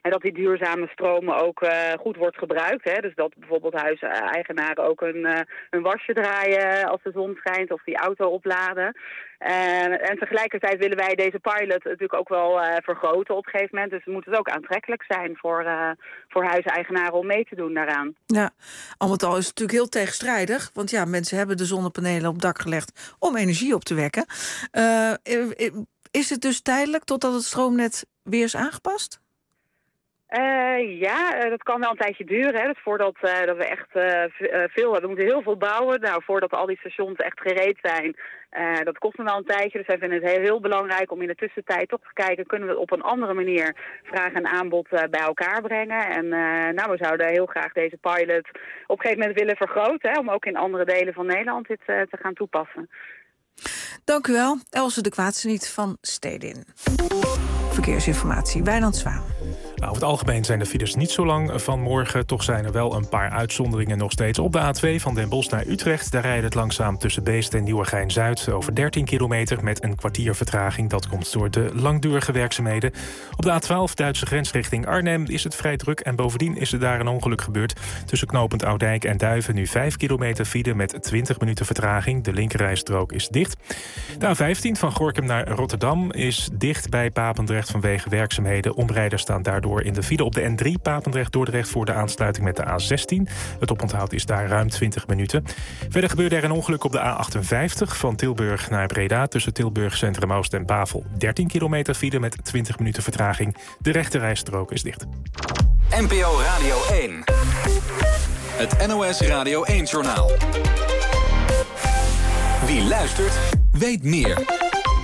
En dat die duurzame stroom ook uh, goed wordt gebruikt. Hè? Dus dat bijvoorbeeld huiseigenaren ook een, uh, een wasje draaien als de zon schijnt of die auto opladen. Uh, en tegelijkertijd willen wij deze pilot natuurlijk ook wel uh, vergroten op een gegeven moment. Dus moet het ook aantrekkelijk zijn voor, uh, voor huiseigenaren om mee te doen daaraan. Ja, al met al is het natuurlijk heel tegenstrijdig. Want ja, mensen hebben de zonnepanelen op het dak gelegd om energie op te wekken. Uh, is het dus tijdelijk totdat het stroomnet weer is aangepast? Uh, ja, uh, dat kan wel een tijdje duren. Hè. Dus voordat uh, dat we echt uh, veel hebben. We moeten heel veel bouwen. Nou, voordat al die stations echt gereed zijn. Uh, dat kost nog wel een tijdje. Dus wij vinden het heel, heel belangrijk om in de tussentijd toch te kijken. Kunnen we op een andere manier vraag en aanbod uh, bij elkaar brengen. En uh, nou, we zouden heel graag deze pilot op een gegeven moment willen vergroten. Hè, om ook in andere delen van Nederland dit uh, te gaan toepassen. Dank u wel. Else de Kwaadseniet van Stedin. Verkeersinformatie, Wijnand Zwaan. Nou, over het algemeen zijn de files niet zo lang vanmorgen. Toch zijn er wel een paar uitzonderingen nog steeds. Op de A twee van Den Bosch naar Utrecht. Daar rijdt het langzaam tussen Beest en Nieuwegein-Zuid over dertien kilometer met een kwartier vertraging. Dat komt door de langdurige werkzaamheden. Op de A twaalf Duitse grens richting Arnhem is het vrij druk. En bovendien is er daar een ongeluk gebeurd. Tussen knooppunt Oudijk en Duiven nu vijf kilometer file met twintig minuten vertraging. De linkerrijstrook is dicht. De A vijftien van Gorinchem naar Rotterdam is dicht bij Papendrecht vanwege werkzaamheden. Omrijders staan daardoor in de file op de N drie Papendrecht-Dordrecht voor de aansluiting met de A zestien. Het oponthoud is daar ruim twintig minuten. Verder gebeurde er een ongeluk op de A achtenvijftig van Tilburg naar Breda tussen Tilburg Centrum Oost en Bavel. dertien kilometer file met twintig minuten vertraging. De rechterrijstrook is dicht. N P O Radio één. Het N O S Radio één-journaal. Wie luistert, weet meer.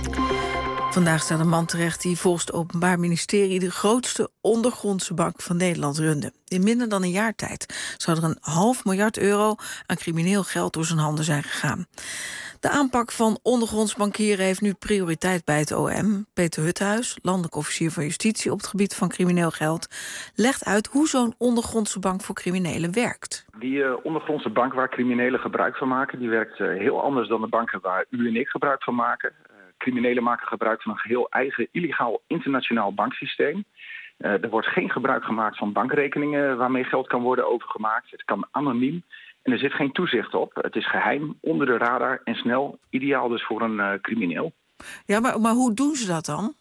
Vandaag staat een man terecht die volgens het Openbaar Ministerie de grootste ondergrondse bank van Nederland runde. In minder dan een jaar tijd zou er een half miljard euro aan crimineel geld door zijn handen zijn gegaan. De aanpak van ondergronds bankieren heeft nu prioriteit bij het O M. Peter Huthuis, landelijk officier van Justitie op het gebied van crimineel geld, legt uit hoe zo'n ondergrondse bank voor criminelen werkt. Die uh, ondergrondse bank waar criminelen gebruik van maken, die werkt uh, heel anders dan de banken waar u en ik gebruik van maken. Uh, criminelen maken gebruik van een geheel eigen illegaal internationaal banksysteem. Uh, er wordt geen gebruik gemaakt van bankrekeningen waarmee geld kan worden overgemaakt. Het kan anoniem. En er zit geen toezicht op. Het is geheim, onder de radar en snel. Ideaal dus voor een uh, crimineel. Ja, maar, maar hoe doen ze dat dan?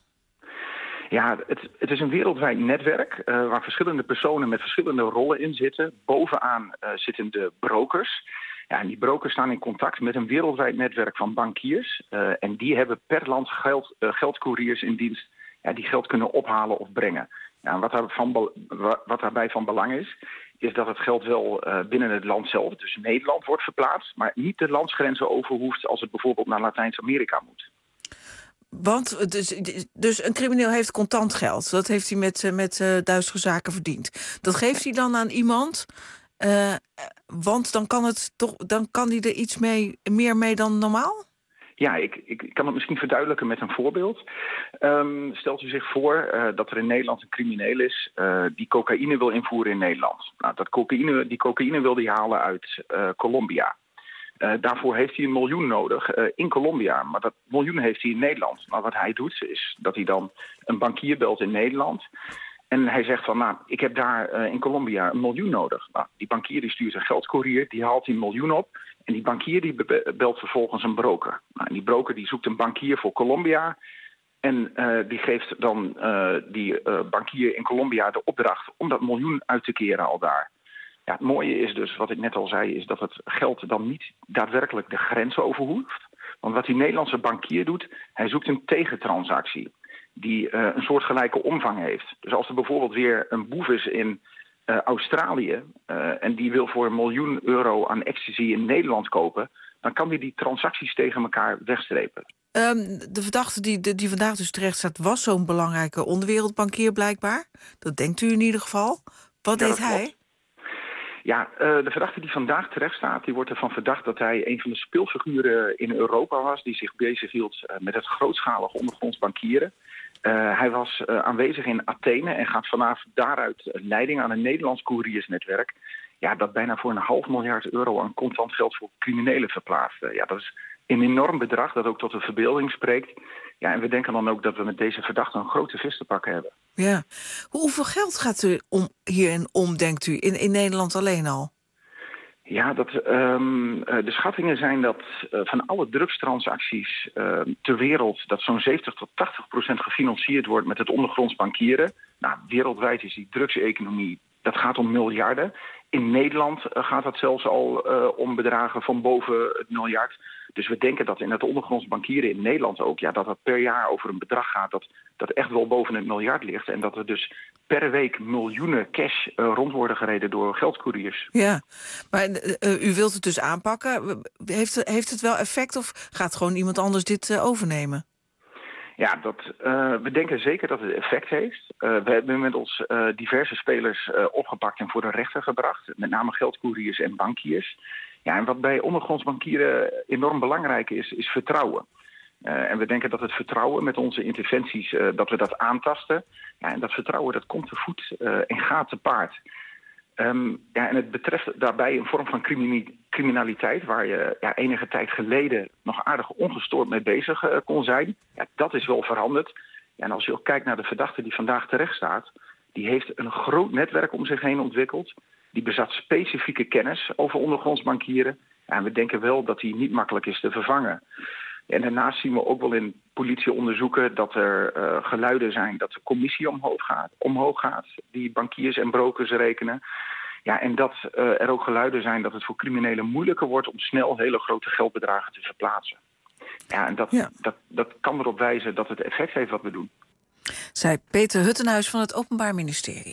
Ja, het, het is een wereldwijd netwerk uh, waar verschillende personen met verschillende rollen in zitten. Bovenaan uh, zitten de brokers. Ja, en die brokers staan in contact met een wereldwijd netwerk van bankiers. Uh, en die hebben per land geld, uh, geldcouriers in dienst ja, die geld kunnen ophalen of brengen. Ja, en wat, daar van, wat daarbij van belang is, is dat het geld wel uh, binnen het land zelf, dus Nederland, wordt verplaatst, maar niet de landsgrenzen over hoeft als het bijvoorbeeld naar Latijns-Amerika moet. Want dus, dus een crimineel heeft contant geld. Dat heeft hij met, met uh, duistere zaken verdiend. Dat geeft hij dan aan iemand, uh, want dan kan, het toch, dan kan hij er iets mee, meer mee dan normaal? Ja, ik, ik, ik kan het misschien verduidelijken met een voorbeeld. Um, stelt u zich voor uh, dat er in Nederland een crimineel is uh, die cocaïne wil invoeren in Nederland. Nou, dat cocaïne, die cocaïne wil hij halen uit uh, Colombia. Uh, daarvoor heeft hij een miljoen nodig uh, in Colombia, maar dat miljoen heeft hij in Nederland. Maar wat hij doet is dat hij dan een bankier belt in Nederland. En hij zegt van, nou, ik heb daar uh, in Colombia een miljoen nodig. Nou, die bankier die stuurt een geldcourier, die haalt die een miljoen op. En die bankier die be- belt vervolgens een broker. Nou, en die broker die zoekt een bankier voor Colombia. En uh, die geeft dan uh, die uh, bankier in Colombia de opdracht om dat miljoen uit te keren al daar. Ja, het mooie is dus, wat ik net al zei, is dat het geld dan niet daadwerkelijk de grens over hoeft. Want wat die Nederlandse bankier doet, hij zoekt een tegentransactie die uh, een soortgelijke omvang heeft. Dus als er bijvoorbeeld weer een boef is in uh, Australië uh, en die wil voor een miljoen euro aan ecstasy in Nederland kopen, dan kan die die transacties tegen elkaar wegstrepen. Um, de verdachte die, die, die vandaag dus terecht staat, was zo'n belangrijke onderwereldbankier blijkbaar. Dat denkt u in ieder geval. Wat ja, deed hij? Klopt. Ja, uh, de verdachte die vandaag terecht staat, die wordt ervan verdacht dat hij een van de speelfiguren in Europa was die zich bezighield uh, met het grootschalig ondergronds bankieren. Uh, hij was uh, aanwezig in Athene en gaat vanaf daaruit leiding aan een Nederlands couriersnetwerk. ja, dat bijna voor een half miljard euro aan contant geld voor criminelen verplaatste. Ja, dat is een enorm bedrag dat ook tot de verbeelding spreekt. Ja, en we denken dan ook dat we met deze verdachte een grote vis te pakken hebben. Ja. Hoeveel geld gaat er om, hierin om, denkt u, in, in Nederland alleen al? Ja, dat, um, de schattingen zijn dat uh, van alle drugstransacties uh, ter wereld, dat zo'n zeventig tot tachtig procent gefinancierd wordt met het ondergronds bankieren. Nou, wereldwijd is die drugseconomie, dat gaat om miljarden. In Nederland uh, gaat dat zelfs al uh, om bedragen van boven het miljard. Dus we denken dat in het ondergronds bankieren in Nederland ook, ja, dat het per jaar over een bedrag gaat dat, dat echt wel boven het miljard ligt. En dat er dus per week miljoenen cash uh, rond worden gereden door geldcouriers. Ja, maar uh, u wilt het dus aanpakken. Heeft, heeft het wel effect of gaat gewoon iemand anders dit uh, overnemen? Ja, dat, uh, we denken zeker dat het effect heeft. Uh, we hebben inmiddels uh, diverse spelers uh, opgepakt en voor de rechter gebracht. Met name geldcouriers en bankiers. Ja, en wat bij ondergronds bankieren enorm belangrijk is, is vertrouwen. Uh, en we denken dat het vertrouwen met onze interventies, uh, dat we dat aantasten. Ja, en dat vertrouwen dat komt te voet uh, en gaat te paard. Um, ja, en het betreft daarbij een vorm van crimini- criminaliteit waar je ja, enige tijd geleden nog aardig ongestoord mee bezig uh, kon zijn. Ja, dat is wel veranderd. Ja, en als je ook kijkt naar de verdachte die vandaag terecht staat, die heeft een groot netwerk om zich heen ontwikkeld. Die bezat specifieke kennis over ondergronds bankieren. Ja, en we denken wel dat die niet makkelijk is te vervangen. En daarnaast zien we ook wel in politieonderzoeken dat er uh, geluiden zijn dat de commissie omhoog gaat, omhoog gaat, die bankiers en brokers rekenen. Ja, en dat uh, er ook geluiden zijn dat het voor criminelen moeilijker wordt om snel hele grote geldbedragen te verplaatsen. Ja, en dat, ja. dat, dat kan erop wijzen dat het effect heeft wat we doen. Zei Peter Huttenhuis van het Openbaar Ministerie.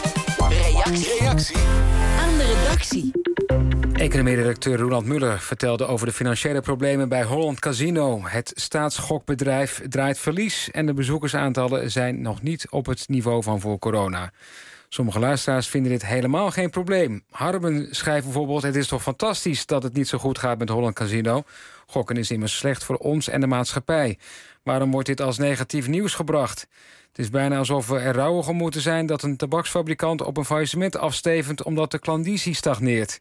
Reactie. Reactie aan de redactie. Economie-redacteur Roland Muller vertelde over de financiële problemen bij Holland Casino. Het staatsgokbedrijf draait verlies en de bezoekersaantallen zijn nog niet op het niveau van voor corona. Sommige luisteraars vinden dit helemaal geen probleem. Harben schrijft bijvoorbeeld: het is toch fantastisch dat het niet zo goed gaat met Holland Casino. Gokken is immers slecht voor ons en de maatschappij. Waarom wordt dit als negatief nieuws gebracht? Het is bijna alsof we er rouwig om moeten zijn dat een tabaksfabrikant op een faillissement afstevend omdat de klandizie stagneert.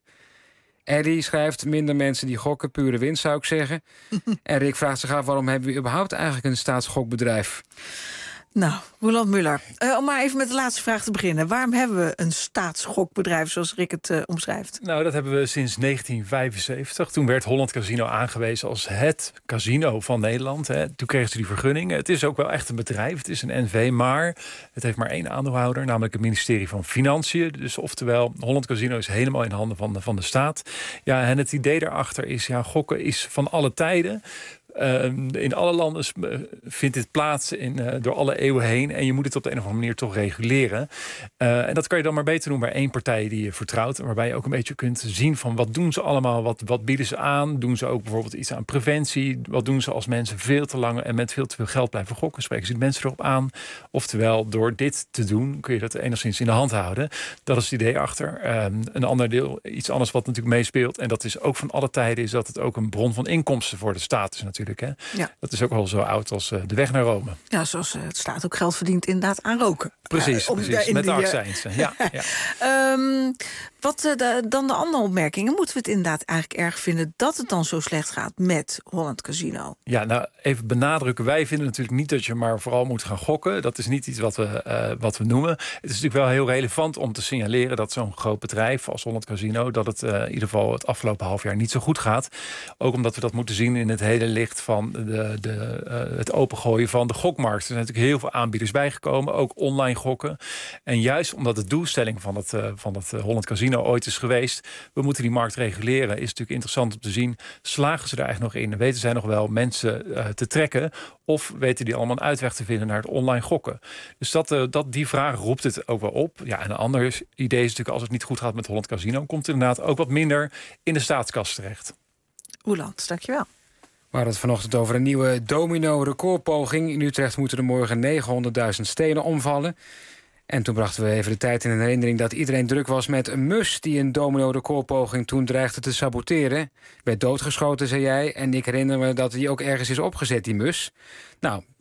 Eddie schrijft: minder mensen die gokken, pure winst zou ik zeggen. En Rick vraagt zich af: waarom hebben we überhaupt eigenlijk een staatsgokbedrijf? Nou, Roland Muller, uh, om maar even met de laatste vraag te beginnen. Waarom hebben we een staatsgokbedrijf zoals Rick het uh, omschrijft? Nou, dat hebben we sinds negentien vijfenzeventig. Toen werd Holland Casino aangewezen als het casino van Nederland. Hè. Toen kregen ze die vergunning. Het is ook wel echt een bedrijf. Het is een N V, maar het heeft maar één aandeelhouder, namelijk het ministerie van Financiën. Dus oftewel, Holland Casino is helemaal in handen van de, van de staat. Ja, en het idee daarachter is, ja, gokken is van alle tijden. Uh, in alle landen vindt dit plaats in, uh, door alle eeuwen heen. En je moet het op de een of andere manier toch reguleren. Uh, en dat kan je dan maar beter doen bij één partij die je vertrouwt. Waarbij je ook een beetje kunt zien van wat doen ze allemaal. Wat, wat bieden ze aan? Doen ze ook bijvoorbeeld iets aan preventie? Wat doen ze als mensen veel te lang en met veel te veel geld blijven gokken? Spreken ze de mensen erop aan? Oftewel, door dit te doen kun je dat enigszins in de hand houden. Dat is het idee achter. Um, een ander deel, iets anders wat natuurlijk meespeelt. En dat is ook van alle tijden, is dat het ook een bron van inkomsten voor de staat is natuurlijk. Hè? Ja. Dat is ook al zo oud als uh, de weg naar Rome. Ja, zoals uh, het staat ook geld verdient inderdaad aan roken. Precies, uh, precies. Met de accijnsen. Ja, ja. um, wat uh, de, dan de andere opmerkingen. Moeten we het inderdaad eigenlijk erg vinden dat het dan zo slecht gaat met Holland Casino? Ja, nou even benadrukken. Wij vinden natuurlijk niet dat je maar vooral moet gaan gokken. Dat is niet iets wat we, uh, wat we noemen. Het is natuurlijk wel heel relevant om te signaleren dat zo'n groot bedrijf als Holland Casino, dat het uh, in ieder geval het afgelopen half jaar niet zo goed gaat. Ook omdat we dat moeten zien in het hele licht van de, de, uh, het opengooien van de gokmarkt. Er zijn natuurlijk heel veel aanbieders bijgekomen, ook online gokken. En juist omdat de doelstelling van het, uh, van het uh, Holland Casino ooit is geweest, we moeten die markt reguleren, is natuurlijk interessant om te zien, slagen ze er eigenlijk nog in? Weten zij nog wel mensen uh, te trekken? Of weten die allemaal een uitweg te vinden naar het online gokken? Dus dat, uh, dat, die vraag roept het ook wel op. Ja, en een ander idee is natuurlijk, als het niet goed gaat met Holland Casino, komt het inderdaad ook wat minder in de staatskas terecht. Oeland, dankjewel. We hadden het vanochtend over een nieuwe domino-recordpoging. In Utrecht moeten er morgen negenhonderdduizend stenen omvallen. En toen brachten we even de tijd in herinnering dat iedereen druk was met een mus die een domino-recordpoging toen dreigde te saboteren. Werd doodgeschoten, zei jij. En ik herinner me dat die ook ergens is opgezet, die mus. Nou,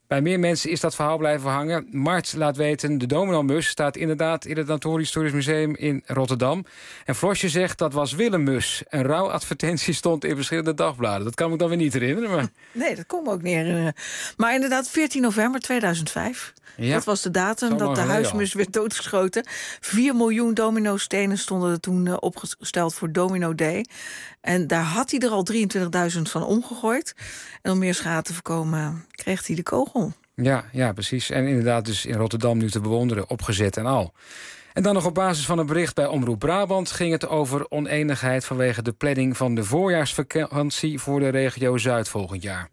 Bij meer mensen is dat verhaal blijven hangen. Mart laat weten, de dominomus staat inderdaad in het Notorisch Museum in Rotterdam. En Flosje zegt, dat was Willemmus. Een rouwadvertentie stond in verschillende dagbladen. Dat kan ik dan weer niet herinneren. Maar... Nee, dat kon me ook niet herinneren. Maar inderdaad, veertien november tweeduizend vijf. Ja. Dat was de datum dat de huismus werd doodgeschoten. Vier miljoen domino-stenen stonden er toen uh, opgesteld voor Domino Day. En daar had hij er al drieëntwintigduizend van omgegooid. En om meer schade te voorkomen kreeg hij de kogel. Ja, ja, precies. En inderdaad dus in Rotterdam nu te bewonderen, opgezet en al. En dan nog op basis van een bericht bij Omroep Brabant ging het over oneenigheid vanwege de planning van de voorjaarsvakantie voor de regio Zuid volgend jaar.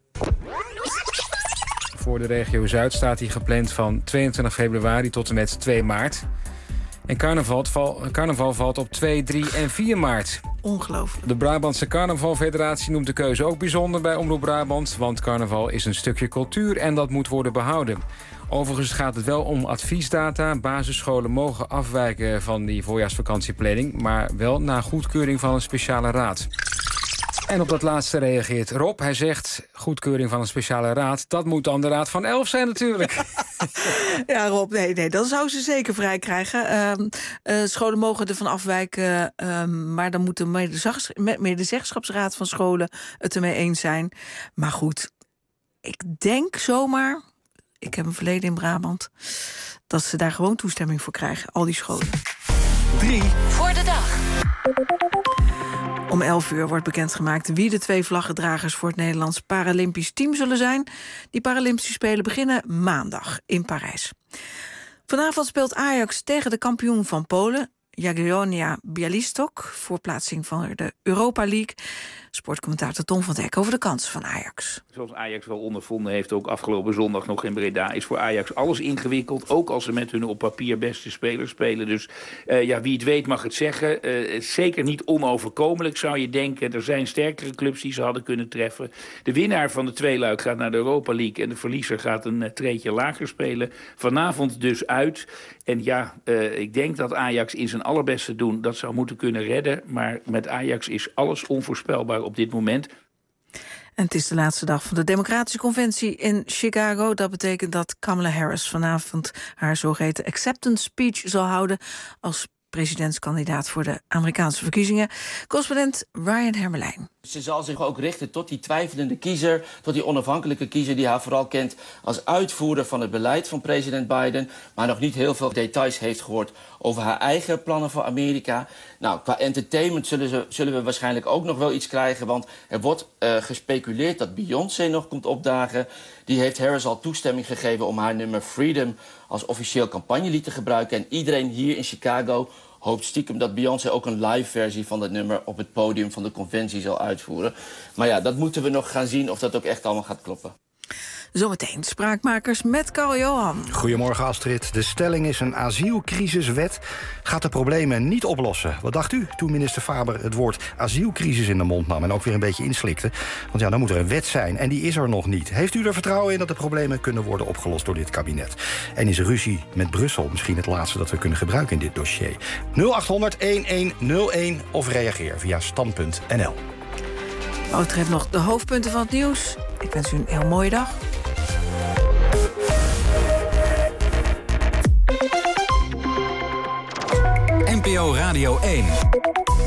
Voor de regio Zuid staat die gepland van tweeëntwintig februari tot en met twee maart. En carnaval, val, carnaval valt op twee, drie en vier maart. Ongelooflijk. De Brabantse Carnavalfederatie noemt de keuze ook bijzonder bij Omroep Brabant, want carnaval is een stukje cultuur en dat moet worden behouden. Overigens gaat het wel om adviesdata. Basisscholen mogen afwijken van die voorjaarsvakantieplanning, maar wel na goedkeuring van een speciale raad. En op dat laatste reageert Rob. Hij zegt, goedkeuring van een speciale raad, dat moet dan de Raad van Elf zijn natuurlijk. Ja, Rob, nee, nee, dat zou ze zeker vrij krijgen. Uh, uh, scholen mogen ervan afwijken, uh, maar dan moet de medezeggenschapsraad van scholen het ermee eens zijn. Maar goed, ik denk zomaar, ik heb een verleden in Brabant, dat ze daar gewoon toestemming voor krijgen, al die scholen. Drie voor de dag. Om elf uur wordt bekendgemaakt wie de twee vlaggedragers voor het Nederlands Paralympisch team zullen zijn. Die Paralympische Spelen beginnen maandag in Parijs. Vanavond speelt Ajax tegen de kampioen van Polen, Jagiellonia Białystok, voor plaatsing van de Europa League. Sportcommentator Tom van Dek over de kansen van Ajax. Zoals Ajax wel ondervonden heeft, ook afgelopen zondag nog in Breda, is voor Ajax alles ingewikkeld. Ook als ze met hun op papier beste spelers spelen. Dus uh, ja, wie het weet mag het zeggen. Uh, zeker niet onoverkomelijk, zou je denken. Er zijn sterkere clubs die ze hadden kunnen treffen. De winnaar van de tweeluik gaat naar de Europa League en de verliezer gaat een uh, treedje lager spelen. Vanavond dus uit. En ja, uh, ik denk dat Ajax in zijn allerbeste doen dat zou moeten kunnen redden. Maar met Ajax is alles onvoorspelbaar op dit moment. En het is de laatste dag van de Democratische Conventie in Chicago. Dat betekent dat Kamala Harris vanavond haar zogeheten acceptance speech zal houden als presidentskandidaat voor de Amerikaanse verkiezingen. Correspondent Ryan Hermelijn. Ze zal zich ook richten tot die twijfelende kiezer, tot die onafhankelijke kiezer die haar vooral kent als uitvoerder van het beleid van president Biden, maar nog niet heel veel details heeft gehoord over haar eigen plannen voor Amerika. Nou, qua entertainment zullen, ze, zullen we waarschijnlijk ook nog wel iets krijgen, want er wordt uh, gespeculeerd dat Beyoncé nog komt opdagen. Die heeft Harris al toestemming gegeven om haar nummer Freedom als officieel campagnelied te gebruiken. En iedereen hier in Chicago hoopt stiekem dat Beyoncé ook een live versie van dat nummer op het podium van de conventie zal uitvoeren. Maar ja, dat moeten we nog gaan zien of dat ook echt allemaal gaat kloppen. Zometeen spraakmakers met Carl Johan. Goedemorgen Astrid. De stelling is: een asielcrisiswet gaat de problemen niet oplossen. Wat dacht u toen minister Faber het woord asielcrisis in de mond nam en ook weer een beetje inslikte? Want ja, dan moet er een wet zijn en die is er nog niet. Heeft u er vertrouwen in dat de problemen kunnen worden opgelost door dit kabinet? En is ruzie met Brussel misschien het laatste dat we kunnen gebruiken in dit dossier? nul acht honderd elf nul één of reageer via stand punt n l. Wat betreft nog de hoofdpunten van het nieuws. Ik wens u een heel mooie dag. N P O Radio één.